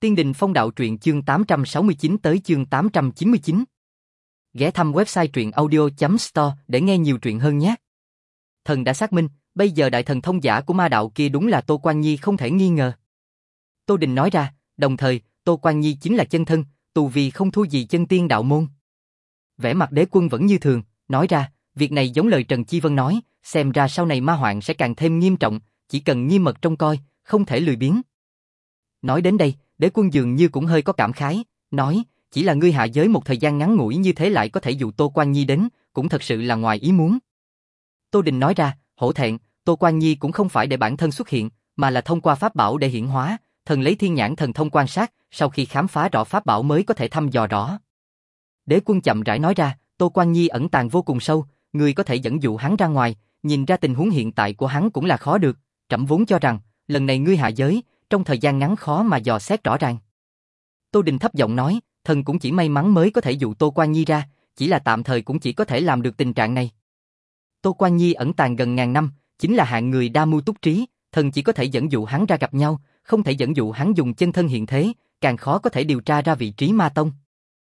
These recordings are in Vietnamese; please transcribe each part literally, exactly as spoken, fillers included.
Tiên Đình Phong Đạo truyện chương tám trăm sáu mươi chín tới chương tám trăm chín mươi chín. Ghé thăm website truyện audio chấm store để nghe nhiều truyện hơn nhé. Thần đã xác minh, bây giờ đại thần thông giả của ma đạo kia đúng là Tô Quan Nhi không thể nghi ngờ. Tô Đình nói ra, đồng thời, Tô Quan Nhi chính là chân thân, tù vì không thua gì chân tiên đạo môn. Vẻ mặt Đế Quân vẫn như thường, nói ra, việc này giống lời Trần Chi Vân nói, xem ra sau này ma hoạn sẽ càng thêm nghiêm trọng, chỉ cần nghiêm mật trông coi, không thể lười biếng. Nói đến đây, Đế Quân dường như cũng hơi có cảm khái, nói, chỉ là ngươi hạ giới một thời gian ngắn ngủi như thế lại có thể dụ Tô Quan Nhi đến, cũng thật sự là ngoài ý muốn. Tô Đình nói ra, hổ thẹn, Tô Quan Nhi cũng không phải để bản thân xuất hiện, mà là thông qua pháp bảo để hiển hóa, thần lấy thiên nhãn thần thông quan sát, sau khi khám phá rõ pháp bảo mới có thể thăm dò rõ. Đế Quân chậm rãi nói ra, Tô Quan Nhi ẩn tàng vô cùng sâu, ngươi có thể dẫn dụ hắn ra ngoài, nhìn ra tình huống hiện tại của hắn cũng là khó được, trẫm vốn cho rằng, lần này ngươi hạ giới, trong thời gian ngắn khó mà dò xét rõ ràng. Tô Đình thấp giọng nói, thần cũng chỉ may mắn mới có thể dụ Tô Quan Nhi ra, chỉ là tạm thời cũng chỉ có thể làm được tình trạng này. Tô Quan Nhi ẩn tàng gần ngàn năm, chính là hạng người đa mưu túc trí, thần chỉ có thể dẫn dụ hắn ra gặp nhau, không thể dẫn dụ hắn dùng chân thân hiện thế, càng khó có thể điều tra ra vị trí ma tông.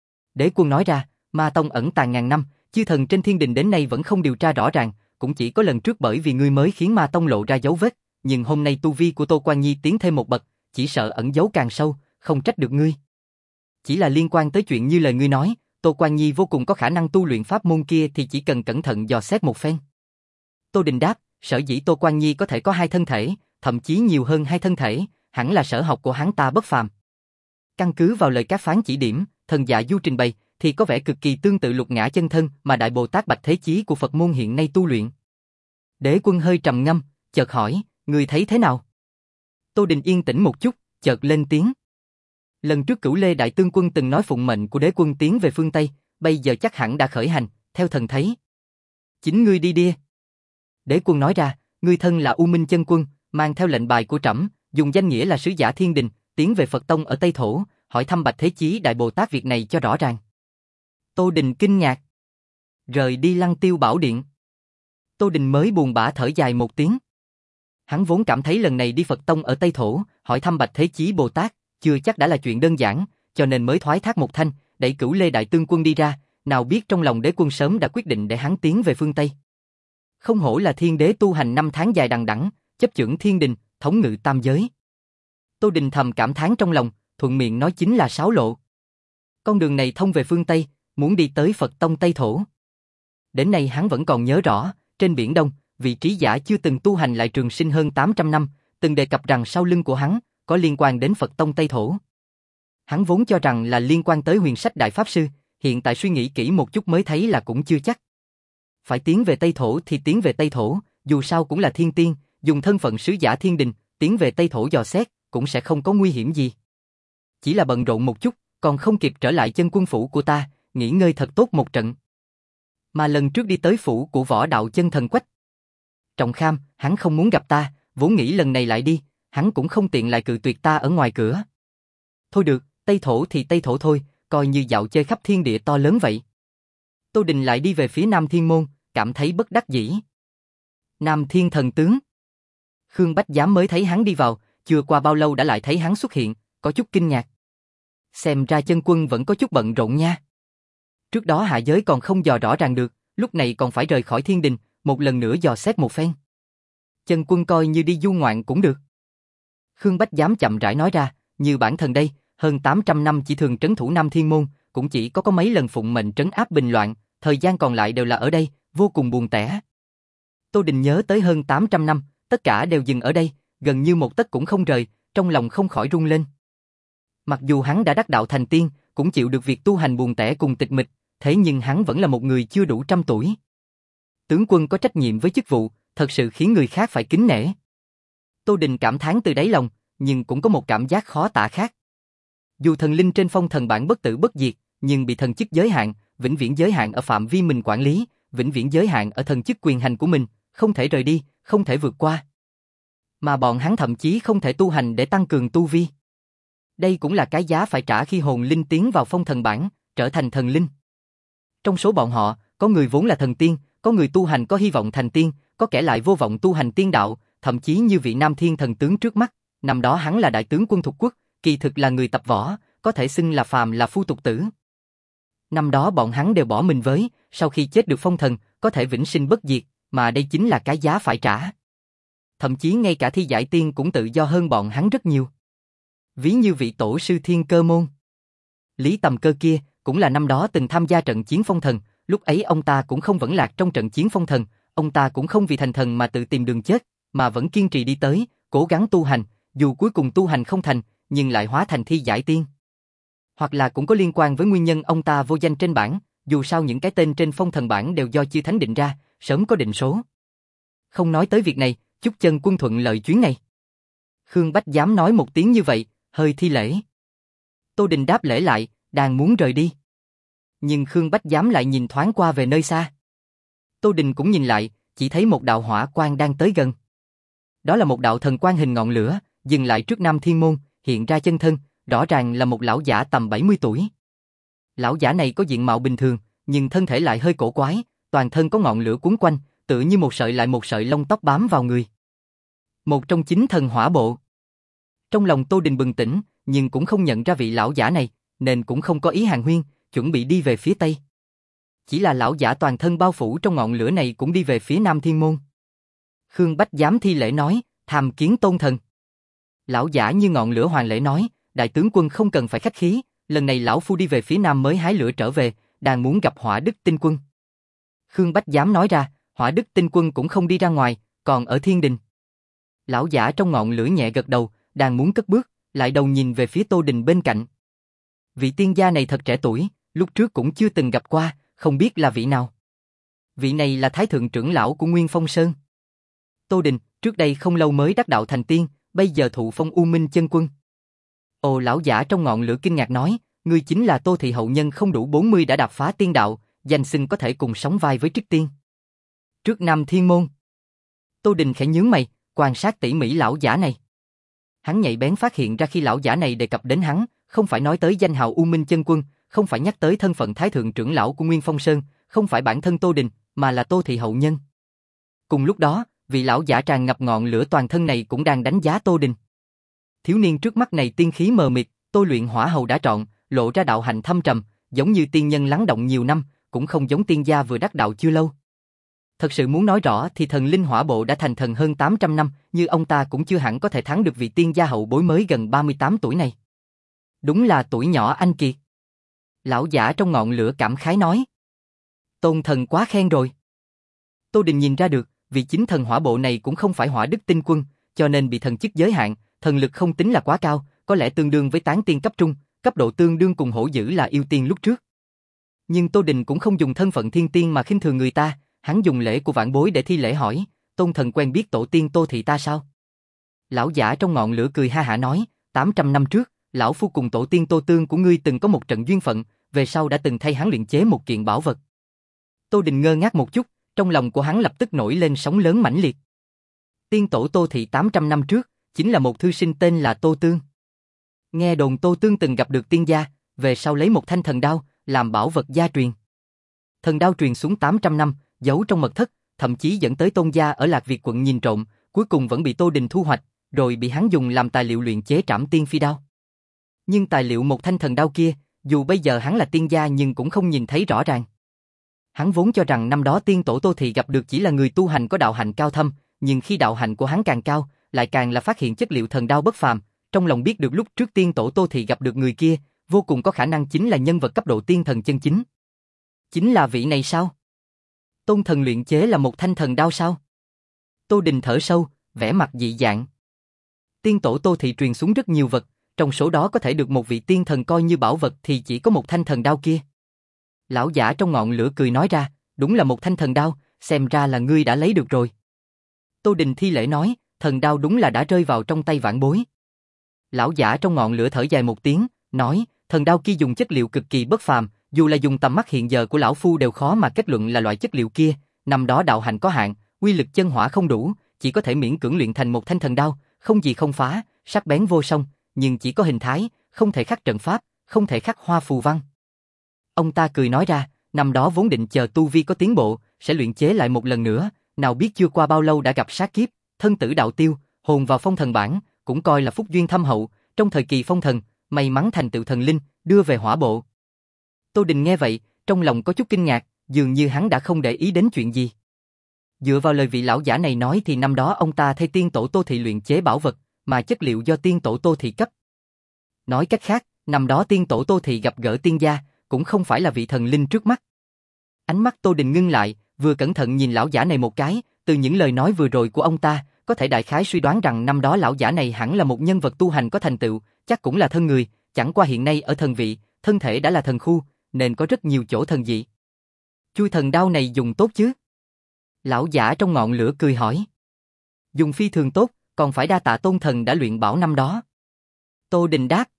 Đế Quân nói ra, ma tông ẩn tàng ngàn năm, chư thần trên thiên đình đến nay vẫn không điều tra rõ ràng, cũng chỉ có lần trước bởi vì ngươi mới khiến ma tông lộ ra dấu vết, nhưng hôm nay tu vi của Tô Quan Nhi tiến thêm một bậc, chỉ sợ ẩn giấu càng sâu, không trách được ngươi. Chỉ là liên quan tới chuyện như lời ngươi nói, Tô Quan Nhi vô cùng có khả năng tu luyện pháp môn kia thì chỉ cần cẩn thận dò xét một phen. Tô Đình đáp, sở dĩ Tô Quan Nhi có thể có hai thân thể, thậm chí nhiều hơn hai thân thể, hẳn là sở học của hắn ta bất phàm. Căn cứ vào lời các phán chỉ điểm, thần dạ du trình bày, thì có vẻ cực kỳ tương tự lục ngã chân thân mà Đại Bồ Tát Bạch Thế Chí của Phật môn hiện nay tu luyện. Đế Quân hơi trầm ngâm, chợt hỏi, ngươi thấy thế nào? Tô Đình yên tĩnh một chút, chợt lên tiếng. Lần trước Cửu Lê Đại Tướng Quân từng nói phụng mệnh của Đế Quân tiến về phương Tây, bây giờ chắc hẳn đã khởi hành, theo thần thấy. Chính ngươi đi đi. Đế Quân nói ra, ngươi thân là U Minh Chân Quân, mang theo lệnh bài của trẫm, dùng danh nghĩa là sứ giả thiên đình, tiến về Phật Tông ở Tây Thổ, hỏi thăm Bạch Thế Chí Đại Bồ Tát việc này cho rõ ràng. Tô Đình kinh ngạc. Rời đi Lăng Tiêu Bảo Điện. Tô Đình mới buồn bã thở dài một tiếng. Hắn vốn cảm thấy lần này đi Phật Tông ở Tây Thổ, hỏi thăm Bạch Thế Chí Bồ Tát, chưa chắc đã là chuyện đơn giản, cho nên mới thoái thác một thanh, đẩy Cửu Lê Đại Tướng Quân đi ra, nào biết trong lòng Đế Quân sớm đã quyết định để hắn tiến về phương Tây. Không hổ là thiên đế tu hành năm tháng dài đằng đẵng, chấp chưởng thiên đình, thống ngự tam giới. Tô Đình thầm cảm thán trong lòng, thuận miệng nói chính là sáo lộ. Con đường này thông về phương Tây, muốn đi tới Phật Tông Tây Thổ. Đến nay hắn vẫn còn nhớ rõ, trên Biển Đông, vị trí giả chưa từng tu hành lại trường sinh hơn tám trăm năm, từng đề cập rằng sau lưng của hắn có liên quan đến Phật Tông Tây Thổ. Hắn vốn cho rằng là liên quan tới Huyền Sách Đại Pháp Sư, hiện tại suy nghĩ kỹ một chút mới thấy là cũng chưa chắc. Phải tiến về Tây Thổ thì tiến về Tây Thổ, dù sao cũng là thiên tiên, dùng thân phận sứ giả thiên đình, tiến về Tây Thổ dò xét, cũng sẽ không có nguy hiểm gì. Chỉ là bận rộn một chút, còn không kịp trở lại chân quân phủ của ta, nghỉ ngơi thật tốt một trận. Mà lần trước đi tới phủ của Võ Đạo Chân Thần Quách Trọng Kham, hắn không muốn gặp ta, vốn nghĩ lần này lại đi, hắn cũng không tiện lại cự tuyệt ta ở ngoài cửa. Thôi được, Tây Thổ thì Tây Thổ thôi, coi như dạo chơi khắp thiên địa to lớn vậy. Tô Đình lại đi về phía Nam Thiên Môn, cảm thấy bất đắc dĩ. Nam Thiên Thần Tướng. Khương Bách Giám mới thấy hắn đi vào, chưa qua bao lâu đã lại thấy hắn xuất hiện, có chút kinh ngạc. Xem ra chân quân vẫn có chút bận rộn nha. Trước đó hạ giới còn không dò rõ ràng được, lúc này còn phải rời khỏi thiên đình, một lần nữa dò xét một phen. Chân quân coi như đi du ngoạn cũng được. Khương Bách Giám chậm rãi nói ra, như bản thân đây, hơn tám trăm năm chỉ thường trấn thủ Nam Thiên Môn, cũng chỉ có có mấy lần phụng mệnh trấn áp bình loạn, thời gian còn lại đều là ở đây, vô cùng buồn tẻ. Tô Đình nhớ tới hơn tám trăm năm, tất cả đều dừng ở đây, gần như một tấc cũng không rời, trong lòng không khỏi rung lên. Mặc dù hắn đã đắc đạo thành tiên, cũng chịu được việc tu hành buồn tẻ cùng tịch mịch, thế nhưng hắn vẫn là một người chưa đủ trăm tuổi. Tướng quân có trách nhiệm với chức vụ, thật sự khiến người khác phải kính nể. Tô Đình cảm thán từ đáy lòng, nhưng cũng có một cảm giác khó tả khác. Dù thần linh trên phong thần bảng bất tử bất diệt, nhưng bị thần chức giới hạn, vĩnh viễn giới hạn ở phạm vi mình quản lý, vĩnh viễn giới hạn ở thần chức quyền hành của mình, không thể rời đi, không thể vượt qua. Mà bọn hắn thậm chí không thể tu hành để tăng cường tu vi. Đây cũng là cái giá phải trả khi hồn linh tiến vào phong thần bảng, trở thành thần linh. Trong số bọn họ, có người vốn là thần tiên, có người tu hành có hy vọng thành tiên, có kẻ lại vô vọng tu hành tiên đạo, thậm chí như vị Nam Thiên Thần Tướng trước mắt, năm đó hắn là đại tướng quân thuộc quốc, kỳ thực là người tập võ, có thể xưng là phàm là phu tục tử. Năm đó bọn hắn đều bỏ mình với, sau khi chết được phong thần, có thể vĩnh sinh bất diệt, mà đây chính là cái giá phải trả. Thậm chí ngay cả thi giải tiên cũng tự do hơn bọn hắn rất nhiều. Ví như vị tổ sư Thiên Cơ Môn. Lý Tầm Cơ kia, cũng là năm đó từng tham gia trận chiến phong thần, lúc ấy ông ta cũng không vẫn lạc trong trận chiến phong thần, ông ta cũng không vì thành thần mà tự tìm đường chết, mà vẫn kiên trì đi tới, cố gắng tu hành, dù cuối cùng tu hành không thành, nhưng lại hóa thành thi giải tiên. Hoặc là cũng có liên quan với nguyên nhân ông ta vô danh trên bảng, dù sao những cái tên trên phong thần bảng đều do chư thánh định ra, sớm có định số. Không nói tới việc này, chúc chân quân thuận lợi chuyến này. Khương Bách dám nói một tiếng như vậy, hơi thi lễ. Tô Đình đáp lễ lại, đang muốn rời đi. Nhưng Khương Bách dám lại nhìn thoáng qua về nơi xa. Tô Đình cũng nhìn lại, chỉ thấy một đạo hỏa quang đang tới gần. Đó là một đạo thần quang hình ngọn lửa, dừng lại trước Nam Thiên Môn, hiện ra chân thân, rõ ràng là một lão giả tầm bảy mươi tuổi. Lão giả này có diện mạo bình thường, nhưng thân thể lại hơi cổ quái, toàn thân có ngọn lửa cuốn quanh, tựa như một sợi lại một sợi lông tóc bám vào người. Một trong chín thần hỏa bộ. Trong lòng Tô Đình bừng tỉnh, nhưng cũng không nhận ra vị lão giả này, nên cũng không có ý hàn huyên, chuẩn bị đi về phía Tây. Chỉ là lão giả toàn thân bao phủ trong ngọn lửa này cũng đi về phía Nam Thiên Môn. Khương Bách dám thi lễ nói, tham kiến tôn thần. Lão giả như ngọn lửa hoàng lễ nói, đại tướng quân không cần phải khách khí, lần này lão phu đi về phía Nam mới hái lửa trở về, đang muốn gặp Hỏa Đức Tinh Quân. Khương Bách dám nói ra, Hỏa Đức Tinh Quân cũng không đi ra ngoài, còn ở thiên đình. Lão giả trong ngọn lửa nhẹ gật đầu, đang muốn cất bước, lại đầu nhìn về phía Tô Đình bên cạnh. Vị tiên gia này thật trẻ tuổi, lúc trước cũng chưa từng gặp qua, không biết là vị nào. Vị này là Thái Thượng trưởng lão của Nguyên Phong Sơn. Tô Đình, trước đây không lâu mới đắc đạo thành tiên, bây giờ thụ phong U Minh chân quân. Ồ, lão giả trong ngọn lửa kinh ngạc nói, ngươi chính là Tô thị hậu nhân không đủ bốn mươi đã đạp phá tiên đạo, danh xưng có thể cùng sóng vai với Trích Tiên. Trước Nam Thiên Môn. Tô Đình khẽ nhướng mày, quan sát tỉ mỉ lão giả này. Hắn nhạy bén phát hiện ra khi lão giả này đề cập đến hắn, không phải nói tới danh hào U Minh chân quân, không phải nhắc tới thân phận Thái Thượng trưởng lão của Nguyên Phong Sơn, không phải bản thân Tô Đình, mà là Tô thị hậu nhân. Cùng lúc đó, vị lão giả tràn ngập ngọn lửa toàn thân này cũng đang đánh giá Tô Đình. Thiếu niên trước mắt này tiên khí mờ mịt, tôi luyện hỏa hầu đã trọn, lộ ra đạo hạnh thâm trầm, giống như tiên nhân lắng động nhiều năm, cũng không giống tiên gia vừa đắc đạo chưa lâu. Thật sự muốn nói rõ thì thần linh hỏa bộ đã thành thần hơn tám trăm năm, như ông ta cũng chưa hẳn có thể thắng được vị tiên gia hậu bối mới gần ba mươi tám tuổi này. Đúng là tuổi nhỏ anh kiệt. Lão giả trong ngọn lửa cảm khái nói. Tôn thần quá khen rồi. Tô Đình nhìn ra được, vị chính thần hỏa bộ này cũng không phải Hỏa Đức Tinh Quân, cho nên bị thần chức giới hạn, thần lực không tính là quá cao, có lẽ tương đương với tán tiên cấp trung, cấp độ tương đương cùng hổ dữ là yêu tiên lúc trước. Nhưng Tô Đình cũng không dùng thân phận thiên tiên mà khinh thường người ta, hắn dùng lễ của vãn bối để thi lễ hỏi, tôn thần quen biết tổ tiên Tô thị ta sao? Lão giả trong ngọn lửa cười ha hả nói, tám trăm năm trước, lão phu cùng tổ tiên Tô Tương của ngươi từng có một trận duyên phận, về sau đã từng thay hắn luyện chế một kiện bảo vật. Tô Đình ngơ ngác một chút, trong lòng của hắn lập tức nổi lên sóng lớn mãnh liệt. Tiên tổ Tô thị tám trăm năm trước, chính là một thư sinh tên là Tô Tương. Nghe đồn Tô Tương từng gặp được tiên gia, về sau lấy một thanh thần đao, làm bảo vật gia truyền. Thần đao truyền xuống tám trăm năm, giấu trong mật thất, thậm chí dẫn tới tôn gia ở Lạc Việt quận nhìn trộm, cuối cùng vẫn bị Tô Đình thu hoạch, rồi bị hắn dùng làm tài liệu luyện chế Trảm Tiên Phi đao. Nhưng tài liệu một thanh thần đao kia, dù bây giờ hắn là tiên gia nhưng cũng không nhìn thấy rõ ràng. Hắn vốn cho rằng năm đó tiên tổ Tô thị gặp được chỉ là người tu hành có đạo hạnh cao thâm, nhưng khi đạo hạnh của hắn càng cao, lại càng là phát hiện chất liệu thần đao bất phàm, trong lòng biết được lúc trước tiên tổ Tô thị gặp được người kia, vô cùng có khả năng chính là nhân vật cấp độ tiên thần chân chính. Chính là vị này sao? Tôn thần luyện chế là một thanh thần đao sao? Tô Đình thở sâu, vẻ mặt dị dạng. Tiên tổ Tô thị truyền xuống rất nhiều vật, trong số đó có thể được một vị tiên thần coi như bảo vật thì chỉ có một thanh thần đao kia. Lão giả trong ngọn lửa cười nói ra, đúng là một thanh thần đao, xem ra là ngươi đã lấy được rồi. Tô Đình thi lễ nói, thần đao đúng là đã rơi vào trong tay vãn bối. Lão giả trong ngọn lửa thở dài một tiếng, nói, thần đao kia dùng chất liệu cực kỳ bất phàm, dù là dùng tầm mắt hiện giờ của lão phu đều khó mà kết luận là loại chất liệu kia, năm đó đạo hạnh có hạn, uy lực chân hỏa không đủ, chỉ có thể miễn cưỡng luyện thành một thanh thần đao, không gì không phá, sắc bén vô song, nhưng chỉ có hình thái, không thể khắc trận pháp, không thể khắc hoa phù văn. Ông ta cười nói ra, năm đó vốn định chờ tu vi có tiến bộ, sẽ luyện chế lại một lần nữa, nào biết chưa qua bao lâu đã gặp sát kiếp, thân tử đạo tiêu, hồn vào phong thần bảng, cũng coi là phúc duyên thâm hậu, trong thời kỳ phong thần, may mắn thành tựu thần linh, đưa về hỏa bộ. Tô Đình nghe vậy, trong lòng có chút kinh ngạc, dường như hắn đã không để ý đến chuyện gì. Dựa vào lời vị lão giả này nói thì năm đó ông ta thay tiên tổ Tô Thị luyện chế bảo vật, mà chất liệu do tiên tổ Tô Thị cấp. Nói cách khác, năm đó tiên tổ Tô Thị gặp gỡ tiên gia, cũng không phải là vị thần linh trước mắt. Ánh mắt Tô Đình ngưng lại, vừa cẩn thận nhìn lão giả này một cái, từ những lời nói vừa rồi của ông ta, có thể đại khái suy đoán rằng năm đó lão giả này hẳn là một nhân vật tu hành có thành tựu, chắc cũng là thân người, chẳng qua hiện nay ở thần vị, thân thể đã là thần khu, nên có rất nhiều chỗ thần dị. Chui thần đao này dùng tốt chứ? Lão giả trong ngọn lửa cười hỏi. Dùng phi thường tốt, còn phải đa tạ tôn thần đã luyện bảo năm đó. Tô Đình đáp.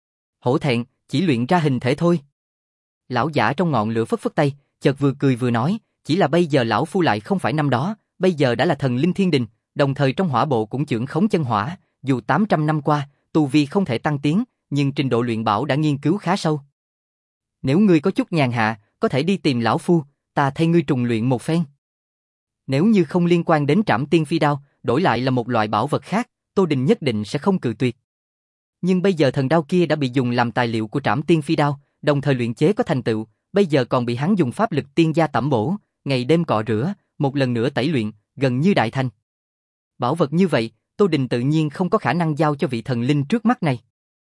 Hổ thẹn, chỉ luyện ra hình thể thôi. Lão giả trong ngọn lửa phất phất tay, chợt vừa cười vừa nói, chỉ là bây giờ lão phu lại không phải năm đó, bây giờ đã là thần linh thiên đình, đồng thời trong hỏa bộ cũng chưởng khống chân hỏa, dù tám trăm năm qua, tu vi không thể tăng tiến, nhưng trình độ luyện bảo đã nghiên cứu khá sâu. Nếu ngươi có chút nhàn hạ, có thể đi tìm lão phu, ta thay ngươi trùng luyện một phen. Nếu như không liên quan đến Trảm Tiên Phi Đao, đổi lại là một loại bảo vật khác, Tô Đình nhất định sẽ không cự tuyệt. Nhưng bây giờ thần đao kia đã bị dùng làm tài liệu của Trảm Tiên Phi Đao, đồng thời luyện chế có thành tựu, bây giờ còn bị hắn dùng pháp lực tiên gia tẩm bổ, ngày đêm cọ rửa, một lần nữa tẩy luyện, gần như đại thành. Bảo vật như vậy, Tô Đình tự nhiên không có khả năng giao cho vị thần linh trước mắt này.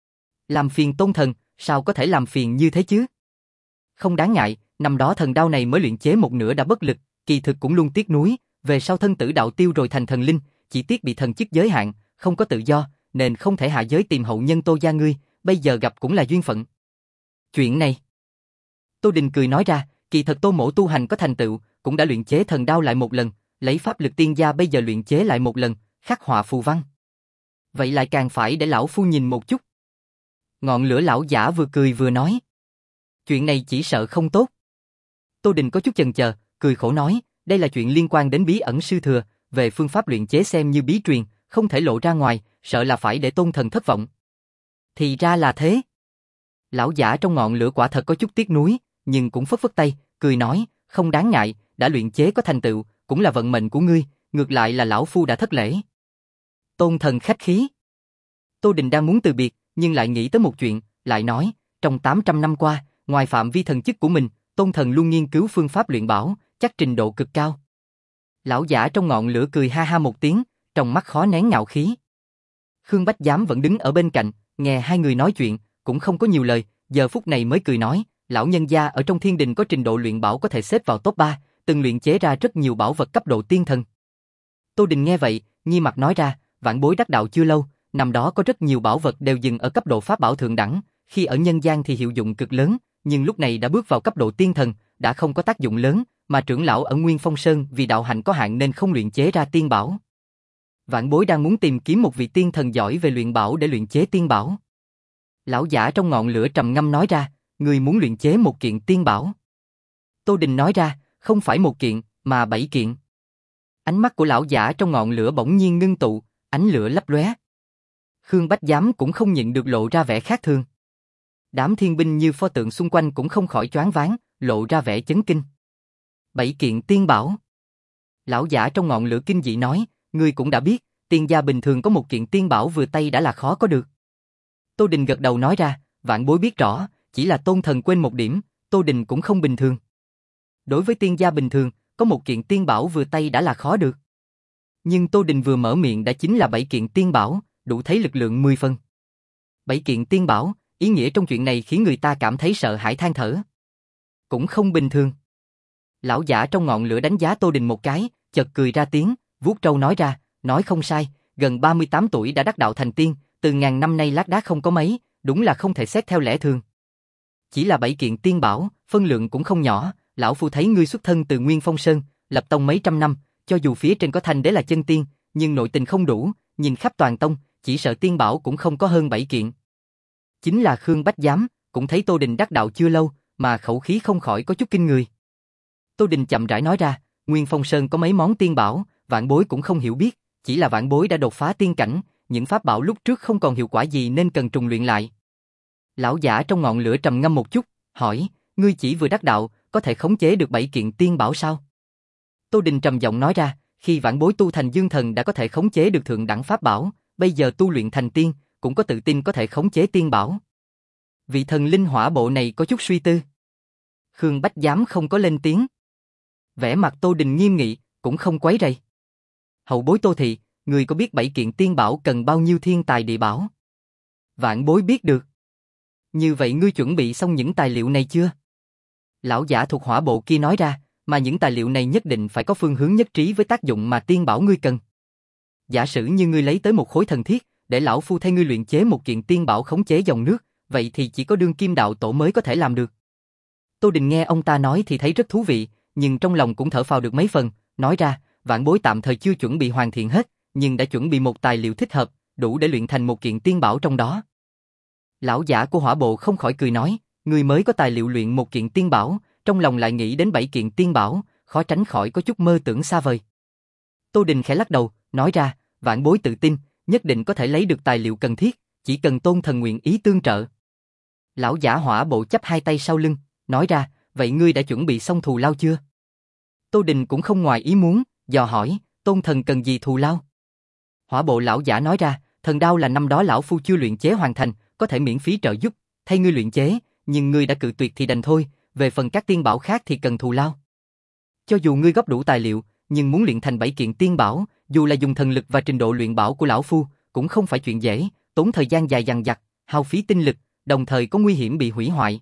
Làm phiền tôn thần, sao có thể làm phiền như thế chứ? Không đáng ngại, năm đó thần đao này mới luyện chế một nửa đã bất lực, kỳ thực cũng luôn tiếc nuối, về sau thân tử đạo tiêu rồi thành thần linh, chỉ tiếc bị thần chức giới hạn, không có tự do, nên không thể hạ giới tìm hậu nhân Tô gia ngươi, bây giờ gặp cũng là duyên phận. Chuyện này, Tô Đình cười nói ra, kỳ thật Tô mỗ tu hành có thành tựu, cũng đã luyện chế thần đao lại một lần, lấy pháp lực tiên gia bây giờ luyện chế lại một lần, khắc họa phù văn. Vậy lại càng phải để lão phu nhìn một chút. Ngọn lửa lão giả vừa cười vừa nói. Chuyện này chỉ sợ không tốt. Tô Đình có chút chần chờ, cười khổ nói, đây là chuyện liên quan đến bí ẩn sư thừa, về phương pháp luyện chế xem như bí truyền, không thể lộ ra ngoài, sợ là phải để tôn thần thất vọng. Thì ra là thế. Lão giả trong ngọn lửa quả thật có chút tiếc nuối, nhưng cũng phất phất tay, cười nói, không đáng ngại, đã luyện chế có thành tựu, cũng là vận mệnh của ngươi, ngược lại là lão phu đã thất lễ. Tôn thần khách khí. Tô Đình đang muốn từ biệt, nhưng lại nghĩ tới một chuyện, lại nói, trong tám trăm năm qua, ngoài phạm vi thần chức của mình, tôn thần luôn nghiên cứu phương pháp luyện bảo, chắc trình độ cực cao. Lão giả trong ngọn lửa cười ha ha một tiếng, trong mắt khó nén ngạo khí. Khương Bách Giám vẫn đứng ở bên cạnh, nghe hai người nói chuyện, cũng không có nhiều lời, giờ phút này mới cười nói, lão nhân gia ở trong thiên đình có trình độ luyện bảo có thể xếp vào top ba, từng luyện chế ra rất nhiều bảo vật cấp độ tiên thần. Tô Đình nghe vậy, nghi mặt nói ra, vãn bối đắc đạo chưa lâu, năm đó có rất nhiều bảo vật đều dừng ở cấp độ pháp bảo thượng đẳng, khi ở nhân gian thì hiệu dụng cực lớn, nhưng lúc này đã bước vào cấp độ tiên thần, đã không có tác dụng lớn, mà trưởng lão ở Nguyên Phong Sơn vì đạo hạnh có hạn nên không luyện chế ra tiên bảo. Vãn bối đang muốn tìm kiếm một vị tiên thần giỏi về luyện bảo để luyện chế tiên bảo. Lão giả trong ngọn lửa trầm ngâm nói ra, người muốn luyện chế một kiện tiên bảo. Tô Đình nói ra, không phải một kiện, mà bảy kiện. Ánh mắt của lão giả trong ngọn lửa bỗng nhiên ngưng tụ, ánh lửa lấp lóe. Khương Bách Giám cũng không nhịn được lộ ra vẻ khác thường. Đám thiên binh như pho tượng xung quanh cũng không khỏi choáng váng, lộ ra vẻ chấn kinh. Bảy kiện tiên bảo. Lão giả trong ngọn lửa kinh dị nói, ngươi cũng đã biết, tiên gia bình thường có một kiện tiên bảo vừa tay đã là khó có được. Tô Đình gật đầu nói ra, vạn bối biết rõ, chỉ là tôn thần quên một điểm, Tô Đình cũng không bình thường. Đối với tiên gia bình thường, có một kiện tiên bảo vừa tay đã là khó được. Nhưng Tô Đình vừa mở miệng đã chính là bảy kiện tiên bảo, đủ thấy lực lượng mười phần. Bảy kiện tiên bảo, ý nghĩa trong chuyện này khiến người ta cảm thấy sợ hãi than thở. Cũng không bình thường. Lão giả trong ngọn lửa đánh giá Tô Đình một cái, chợt cười ra tiếng, vuốt trâu nói ra, nói không sai, gần ba mươi tám tuổi đã đắc đạo thành tiên, từ ngàn năm nay lác đác không có mấy, đúng là không thể xét theo lẽ thường. Chỉ là bảy kiện tiên bảo, phân lượng cũng không nhỏ, lão phu thấy ngươi xuất thân từ Nguyên Phong Sơn, lập tông mấy trăm năm, cho dù phía trên có thanh đế là chân tiên, nhưng nội tình không đủ, nhìn khắp toàn tông, chỉ sợ tiên bảo cũng không có hơn bảy kiện. Chính là Khương Bách Giám, cũng thấy Tô Đình đắc đạo chưa lâu, mà khẩu khí không khỏi có chút kinh người. Tô Đình chậm rãi nói ra, Nguyên Phong Sơn có mấy món tiên bảo, vạn bối cũng không hiểu biết, chỉ là vạn bối đã đột phá tiên cảnh, những pháp bảo lúc trước không còn hiệu quả gì nên cần trùng luyện lại. Lão giả trong ngọn lửa trầm ngâm một chút, hỏi, ngươi chỉ vừa đắc đạo, có thể khống chế được bảy kiện tiên bảo sao? Tô Đình trầm giọng nói ra, khi vãn bối tu thành dương thần đã có thể khống chế được thượng đẳng pháp bảo, bây giờ tu luyện thành tiên, cũng có tự tin có thể khống chế tiên bảo. Vị thần linh hỏa bộ này có chút suy tư. Khương Bách Giám không có lên tiếng. Vẻ mặt Tô Đình nghiêm nghị, cũng không quấy rầy. Hậu bối Tô Thị, người có biết bảy kiện tiên bảo cần bao nhiêu thiên tài địa bảo? Vạn bối biết được. Như vậy ngươi chuẩn bị xong những tài liệu này chưa? Lão giả thuộc hỏa bộ kia nói ra, mà những tài liệu này nhất định phải có phương hướng nhất trí với tác dụng mà tiên bảo ngươi cần. Giả sử như ngươi lấy tới một khối thần thiết, để lão phu thay ngươi luyện chế một kiện tiên bảo khống chế dòng nước, vậy thì chỉ có đương kim đạo tổ mới có thể làm được. Tô Đình nghe ông ta nói thì thấy rất thú vị, nhưng trong lòng cũng thở phào được mấy phần, nói ra, vạn bối tạm thời chưa chuẩn bị hoàn thiện hết, nhưng đã chuẩn bị một tài liệu thích hợp, đủ để luyện thành một kiện tiên bảo trong đó. Lão giả của hỏa bộ không khỏi cười nói, người mới có tài liệu luyện một kiện tiên bảo, trong lòng lại nghĩ đến bảy kiện tiên bảo, khó tránh khỏi có chút mơ tưởng xa vời. Tô Đình khẽ lắc đầu, nói ra, vạn bối tự tin, nhất định có thể lấy được tài liệu cần thiết, chỉ cần tôn thần nguyện ý tương trợ. Lão giả hỏa bộ chắp hai tay sau lưng, nói ra, vậy ngươi đã chuẩn bị xong thù lao chưa? Tô Đình cũng không ngoài ý muốn, dò hỏi, tôn thần cần gì thù lao? Hỏa bộ lão giả nói ra, thần đao là năm đó lão phu chưa luyện chế hoàn thành, có thể miễn phí trợ giúp, thay ngươi luyện chế, nhưng ngươi đã cự tuyệt thì đành thôi, về phần các tiên bảo khác thì cần thù lao. Cho dù ngươi góp đủ tài liệu, nhưng muốn luyện thành bảy kiện tiên bảo, dù là dùng thần lực và trình độ luyện bảo của lão phu, cũng không phải chuyện dễ, tốn thời gian dài dằng dặc, hao phí tinh lực, đồng thời có nguy hiểm bị hủy hoại.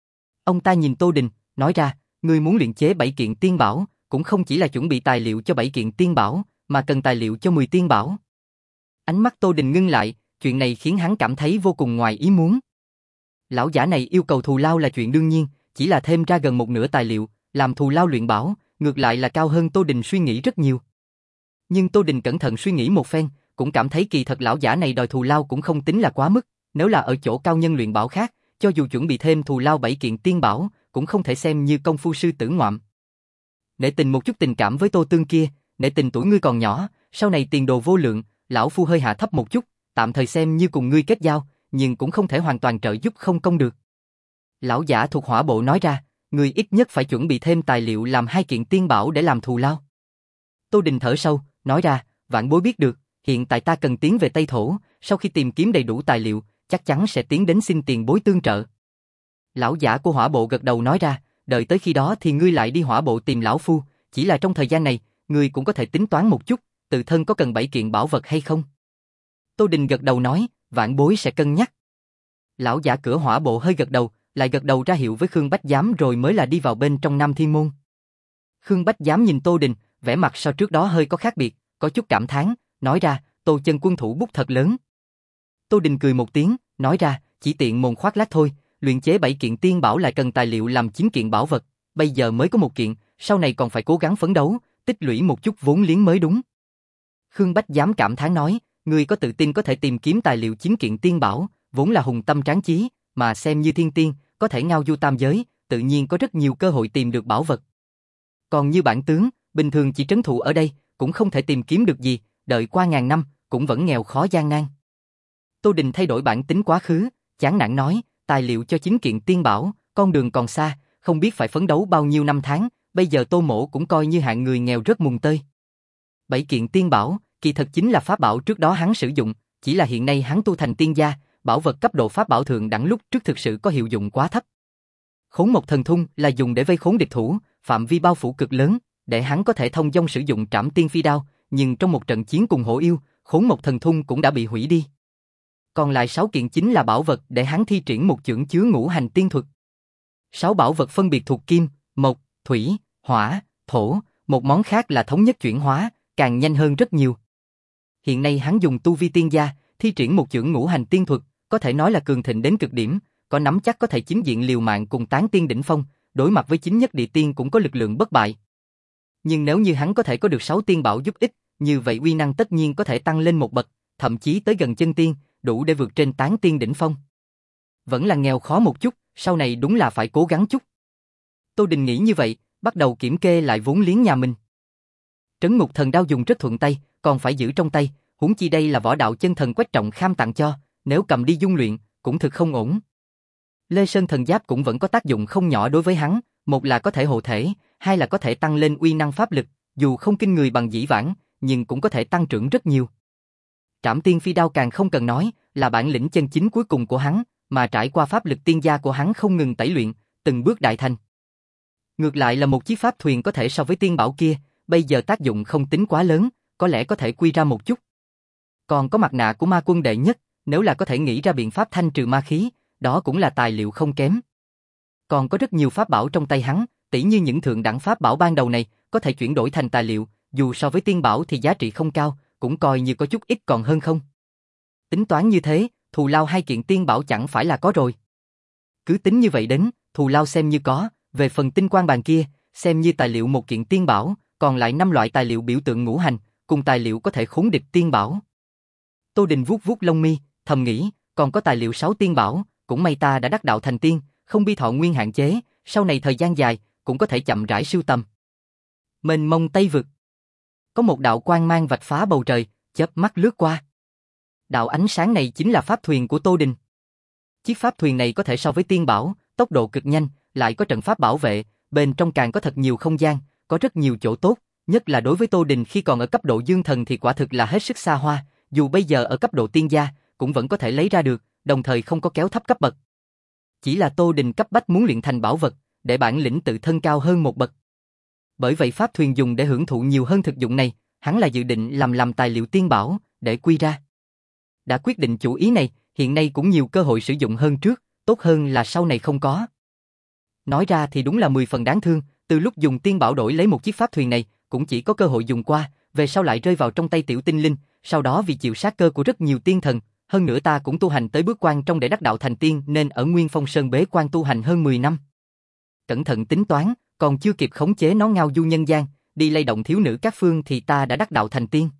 Ông ta nhìn Tô Đình, nói ra, ngươi muốn luyện chế bảy kiện tiên bảo, cũng không chỉ là chuẩn bị tài liệu cho bảy kiện tiên bảo, mà cần tài liệu cho mười tiên bảo. Ánh mắt Tô Đình ngưng lại, chuyện này khiến hắn cảm thấy vô cùng ngoài ý muốn. Lão giả này yêu cầu thù lao là chuyện đương nhiên, chỉ là thêm ra gần một nửa tài liệu, làm thù lao luyện bảo, ngược lại là cao hơn Tô Đình suy nghĩ rất nhiều. Nhưng Tô Đình cẩn thận suy nghĩ một phen, cũng cảm thấy kỳ thật lão giả này đòi thù lao cũng không tính là quá mức, nếu là ở chỗ cao nhân luyện bảo khác, cho dù chuẩn bị thêm thù lao bảy kiện tiên bảo, cũng không thể xem như công phu sư tử ngoạm. Nể tình một chút tình cảm với Tô Tương kia, nể tình tuổi ngươi còn nhỏ, sau này tiền đồ vô lượng, lão phu hơi hạ thấp một chút, tạm thời xem như cùng ngươi kết giao, nhưng cũng không thể hoàn toàn trợ giúp không công được. Lão giả thuộc hỏa bộ nói ra, ngươi ít nhất phải chuẩn bị thêm tài liệu làm hai kiện tiên bảo để làm thù lao. Tô Đình thở sâu, nói ra, vạn bối biết được, hiện tại ta cần tiến về Tây Thổ, sau khi tìm kiếm đầy đủ tài liệu, chắc chắn sẽ tiến đến xin tiền bối tương trợ. Lão giả của hỏa bộ gật đầu nói ra, đợi tới khi đó thì ngươi lại đi hỏa bộ tìm lão phu, chỉ là trong thời gian này, ngươi cũng có thể tính toán một chút, tự thân có cần bảy kiện bảo vật hay không? Tô Đình gật đầu nói, vạn bối sẽ cân nhắc. Lão giả cửa hỏa bộ hơi gật đầu, lại gật đầu ra hiệu với Khương Bách Giám rồi mới là đi vào bên trong Nam Thiên Môn. Khương Bách Giám nhìn Tô Đình, vẻ mặt so trước đó hơi có khác biệt, có chút cảm thán, nói ra, Tô chân quân thủ bút thật lớn. Tô Đình cười một tiếng, nói ra, chỉ tiện mồm khoác lác thôi, luyện chế bảy kiện tiên bảo lại cần tài liệu làm chín kiện bảo vật, bây giờ mới có một kiện, sau này còn phải cố gắng phấn đấu, tích lũy một chút vốn liếng mới đúng. Khương Bách Giám cảm thán nói, ngươi có tự tin có thể tìm kiếm tài liệu chín kiện tiên bảo, vốn là hùng tâm tráng chí, mà xem như thiên tiên, có thể ngao du tam giới, tự nhiên có rất nhiều cơ hội tìm được bảo vật. Còn như bản tướng, bình thường chỉ trấn thủ ở đây, cũng không thể tìm kiếm được gì, đợi qua ngàn năm, cũng vẫn nghèo khó gian nan. Tô Đình thay đổi bản tính quá khứ, chán nản nói, tài liệu cho chín kiện tiên bảo, con đường còn xa, không biết phải phấn đấu bao nhiêu năm tháng, bây giờ Tô Mỗ cũng coi như hạng người nghèo rất mùng tơi. Bảy kiện tiên bảo, kỳ thật chính là pháp bảo trước đó hắn sử dụng, chỉ là hiện nay hắn tu thành tiên gia, bảo vật cấp độ pháp bảo thượng đẳng lúc trước thực sự có hiệu dụng quá thấp. Khốn Mộc Thần Thung là dùng để vây khốn địch thủ, phạm vi bao phủ cực lớn, để hắn có thể thông dong sử dụng Trảm Tiên Phi Đao, nhưng trong một trận chiến cùng hổ yêu, Khốn Mộc Thần Thung cũng đã bị hủy đi. Còn lại sáu kiện chính là bảo vật để hắn thi triển một chưởng chứa ngũ hành tiên thuật. Sáu bảo vật phân biệt thuộc kim, mộc, thủy, hỏa, thổ, một món khác là thống nhất chuyển hóa, càng nhanh hơn rất nhiều. Hiện nay hắn dùng tu vi tiên gia, thi triển một chưởng ngũ hành tiên thuật, có thể nói là cường thịnh đến cực điểm, có nắm chắc có thể chính diện liều mạng cùng tán tiên đỉnh phong, đối mặt với chính nhất địa tiên cũng có lực lượng bất bại. Nhưng nếu như hắn có thể có được sáu tiên bảo giúp ích, như vậy uy năng tất nhiên có thể tăng lên một bậc, thậm chí tới gần chân tiên, đủ để vượt trên tán tiên đỉnh phong. Vẫn là nghèo khó một chút, sau này đúng là phải cố gắng chút. Tô Đình nghĩ như vậy, bắt đầu kiểm kê lại vốn liếng nhà mình. Trấn Ngục Thần Đao dùng rất thuận tay, còn phải giữ trong tay, huống chi đây là võ đạo chân thần Quách Trọng Kham tặng cho, nếu cầm đi dung luyện, cũng thực không ổn. Lê Sơn Thần Giáp cũng vẫn có tác dụng không nhỏ đối với hắn, một là có thể hộ thể, hai là có thể tăng lên uy năng pháp lực, dù không kinh người bằng dĩ vãng, nhưng cũng có thể tăng trưởng rất nhiều. Trảm Tiên Phi Đao càng không cần nói, là bản lĩnh chân chính cuối cùng của hắn, mà trải qua pháp lực tiên gia của hắn không ngừng tẩy luyện, từng bước đại thành. Ngược lại là một chiếc pháp thuyền có thể so với tiên bảo kia, bây giờ tác dụng không tính quá lớn, có lẽ có thể quy ra một chút. Còn có mặt nạ của ma quân đệ nhất, nếu là có thể nghĩ ra biện pháp thanh trừ ma khí, đó cũng là tài liệu không kém. Còn có rất nhiều pháp bảo trong tay hắn, tỉ như những thượng đẳng pháp bảo ban đầu này, có thể chuyển đổi thành tài liệu, dù so với tiên bảo thì giá trị không cao, cũng coi như có chút ít còn hơn không. Tính toán như thế, thù lao hai kiện tiên bảo chẳng phải là có rồi. Cứ tính như vậy đến, thù lao xem như có, về phần tinh quang bàn kia, xem như tài liệu một kiện tiên bảo, còn lại năm loại tài liệu biểu tượng ngũ hành, cùng tài liệu có thể khốn địch tiên bảo. Tô Đình vuốt vuốt lông mi, thầm nghĩ, còn có tài liệu sáu tiên bảo, cũng may ta đã đắc đạo thành tiên, không bi thọ nguyên hạn chế, sau này thời gian dài, cũng có thể chậm rãi sưu tầm. Mênh mông Tây Vực. Có một đạo quang mang vạch phá bầu trời, chớp mắt lướt qua. Đạo ánh sáng này chính là pháp thuyền của Tô Đình. Chiếc pháp thuyền này có thể so với tiên bảo, tốc độ cực nhanh, lại có trận pháp bảo vệ, bên trong càng có thật nhiều không gian, có rất nhiều chỗ tốt, nhất là đối với Tô Đình khi còn ở cấp độ dương thần thì quả thực là hết sức xa hoa, dù bây giờ ở cấp độ tiên gia, cũng vẫn có thể lấy ra được, đồng thời không có kéo thấp cấp bậc. Chỉ là Tô Đình cấp bách muốn luyện thành bảo vật, để bản lĩnh tự thân cao hơn một bậc. Bởi vậy pháp thuyền dùng để hưởng thụ nhiều hơn thực dụng này, hắn là dự định làm làm tài liệu tiên bảo, để quy ra. Đã quyết định chủ ý này, hiện nay cũng nhiều cơ hội sử dụng hơn trước, tốt hơn là sau này không có. Nói ra thì đúng là mười phần đáng thương, từ lúc dùng tiên bảo đổi lấy một chiếc pháp thuyền này, cũng chỉ có cơ hội dùng qua, về sau lại rơi vào trong tay tiểu tinh linh, sau đó vì chịu sát cơ của rất nhiều tiên thần, hơn nữa ta cũng tu hành tới bước quan trong để đắc đạo thành tiên nên ở Nguyên Phong Sơn bế quan tu hành hơn mười năm. Cẩn thận tính toán, còn chưa kịp khống chế nó ngao du nhân gian, đi lay động thiếu nữ các phương thì ta đã đắc đạo thành tiên.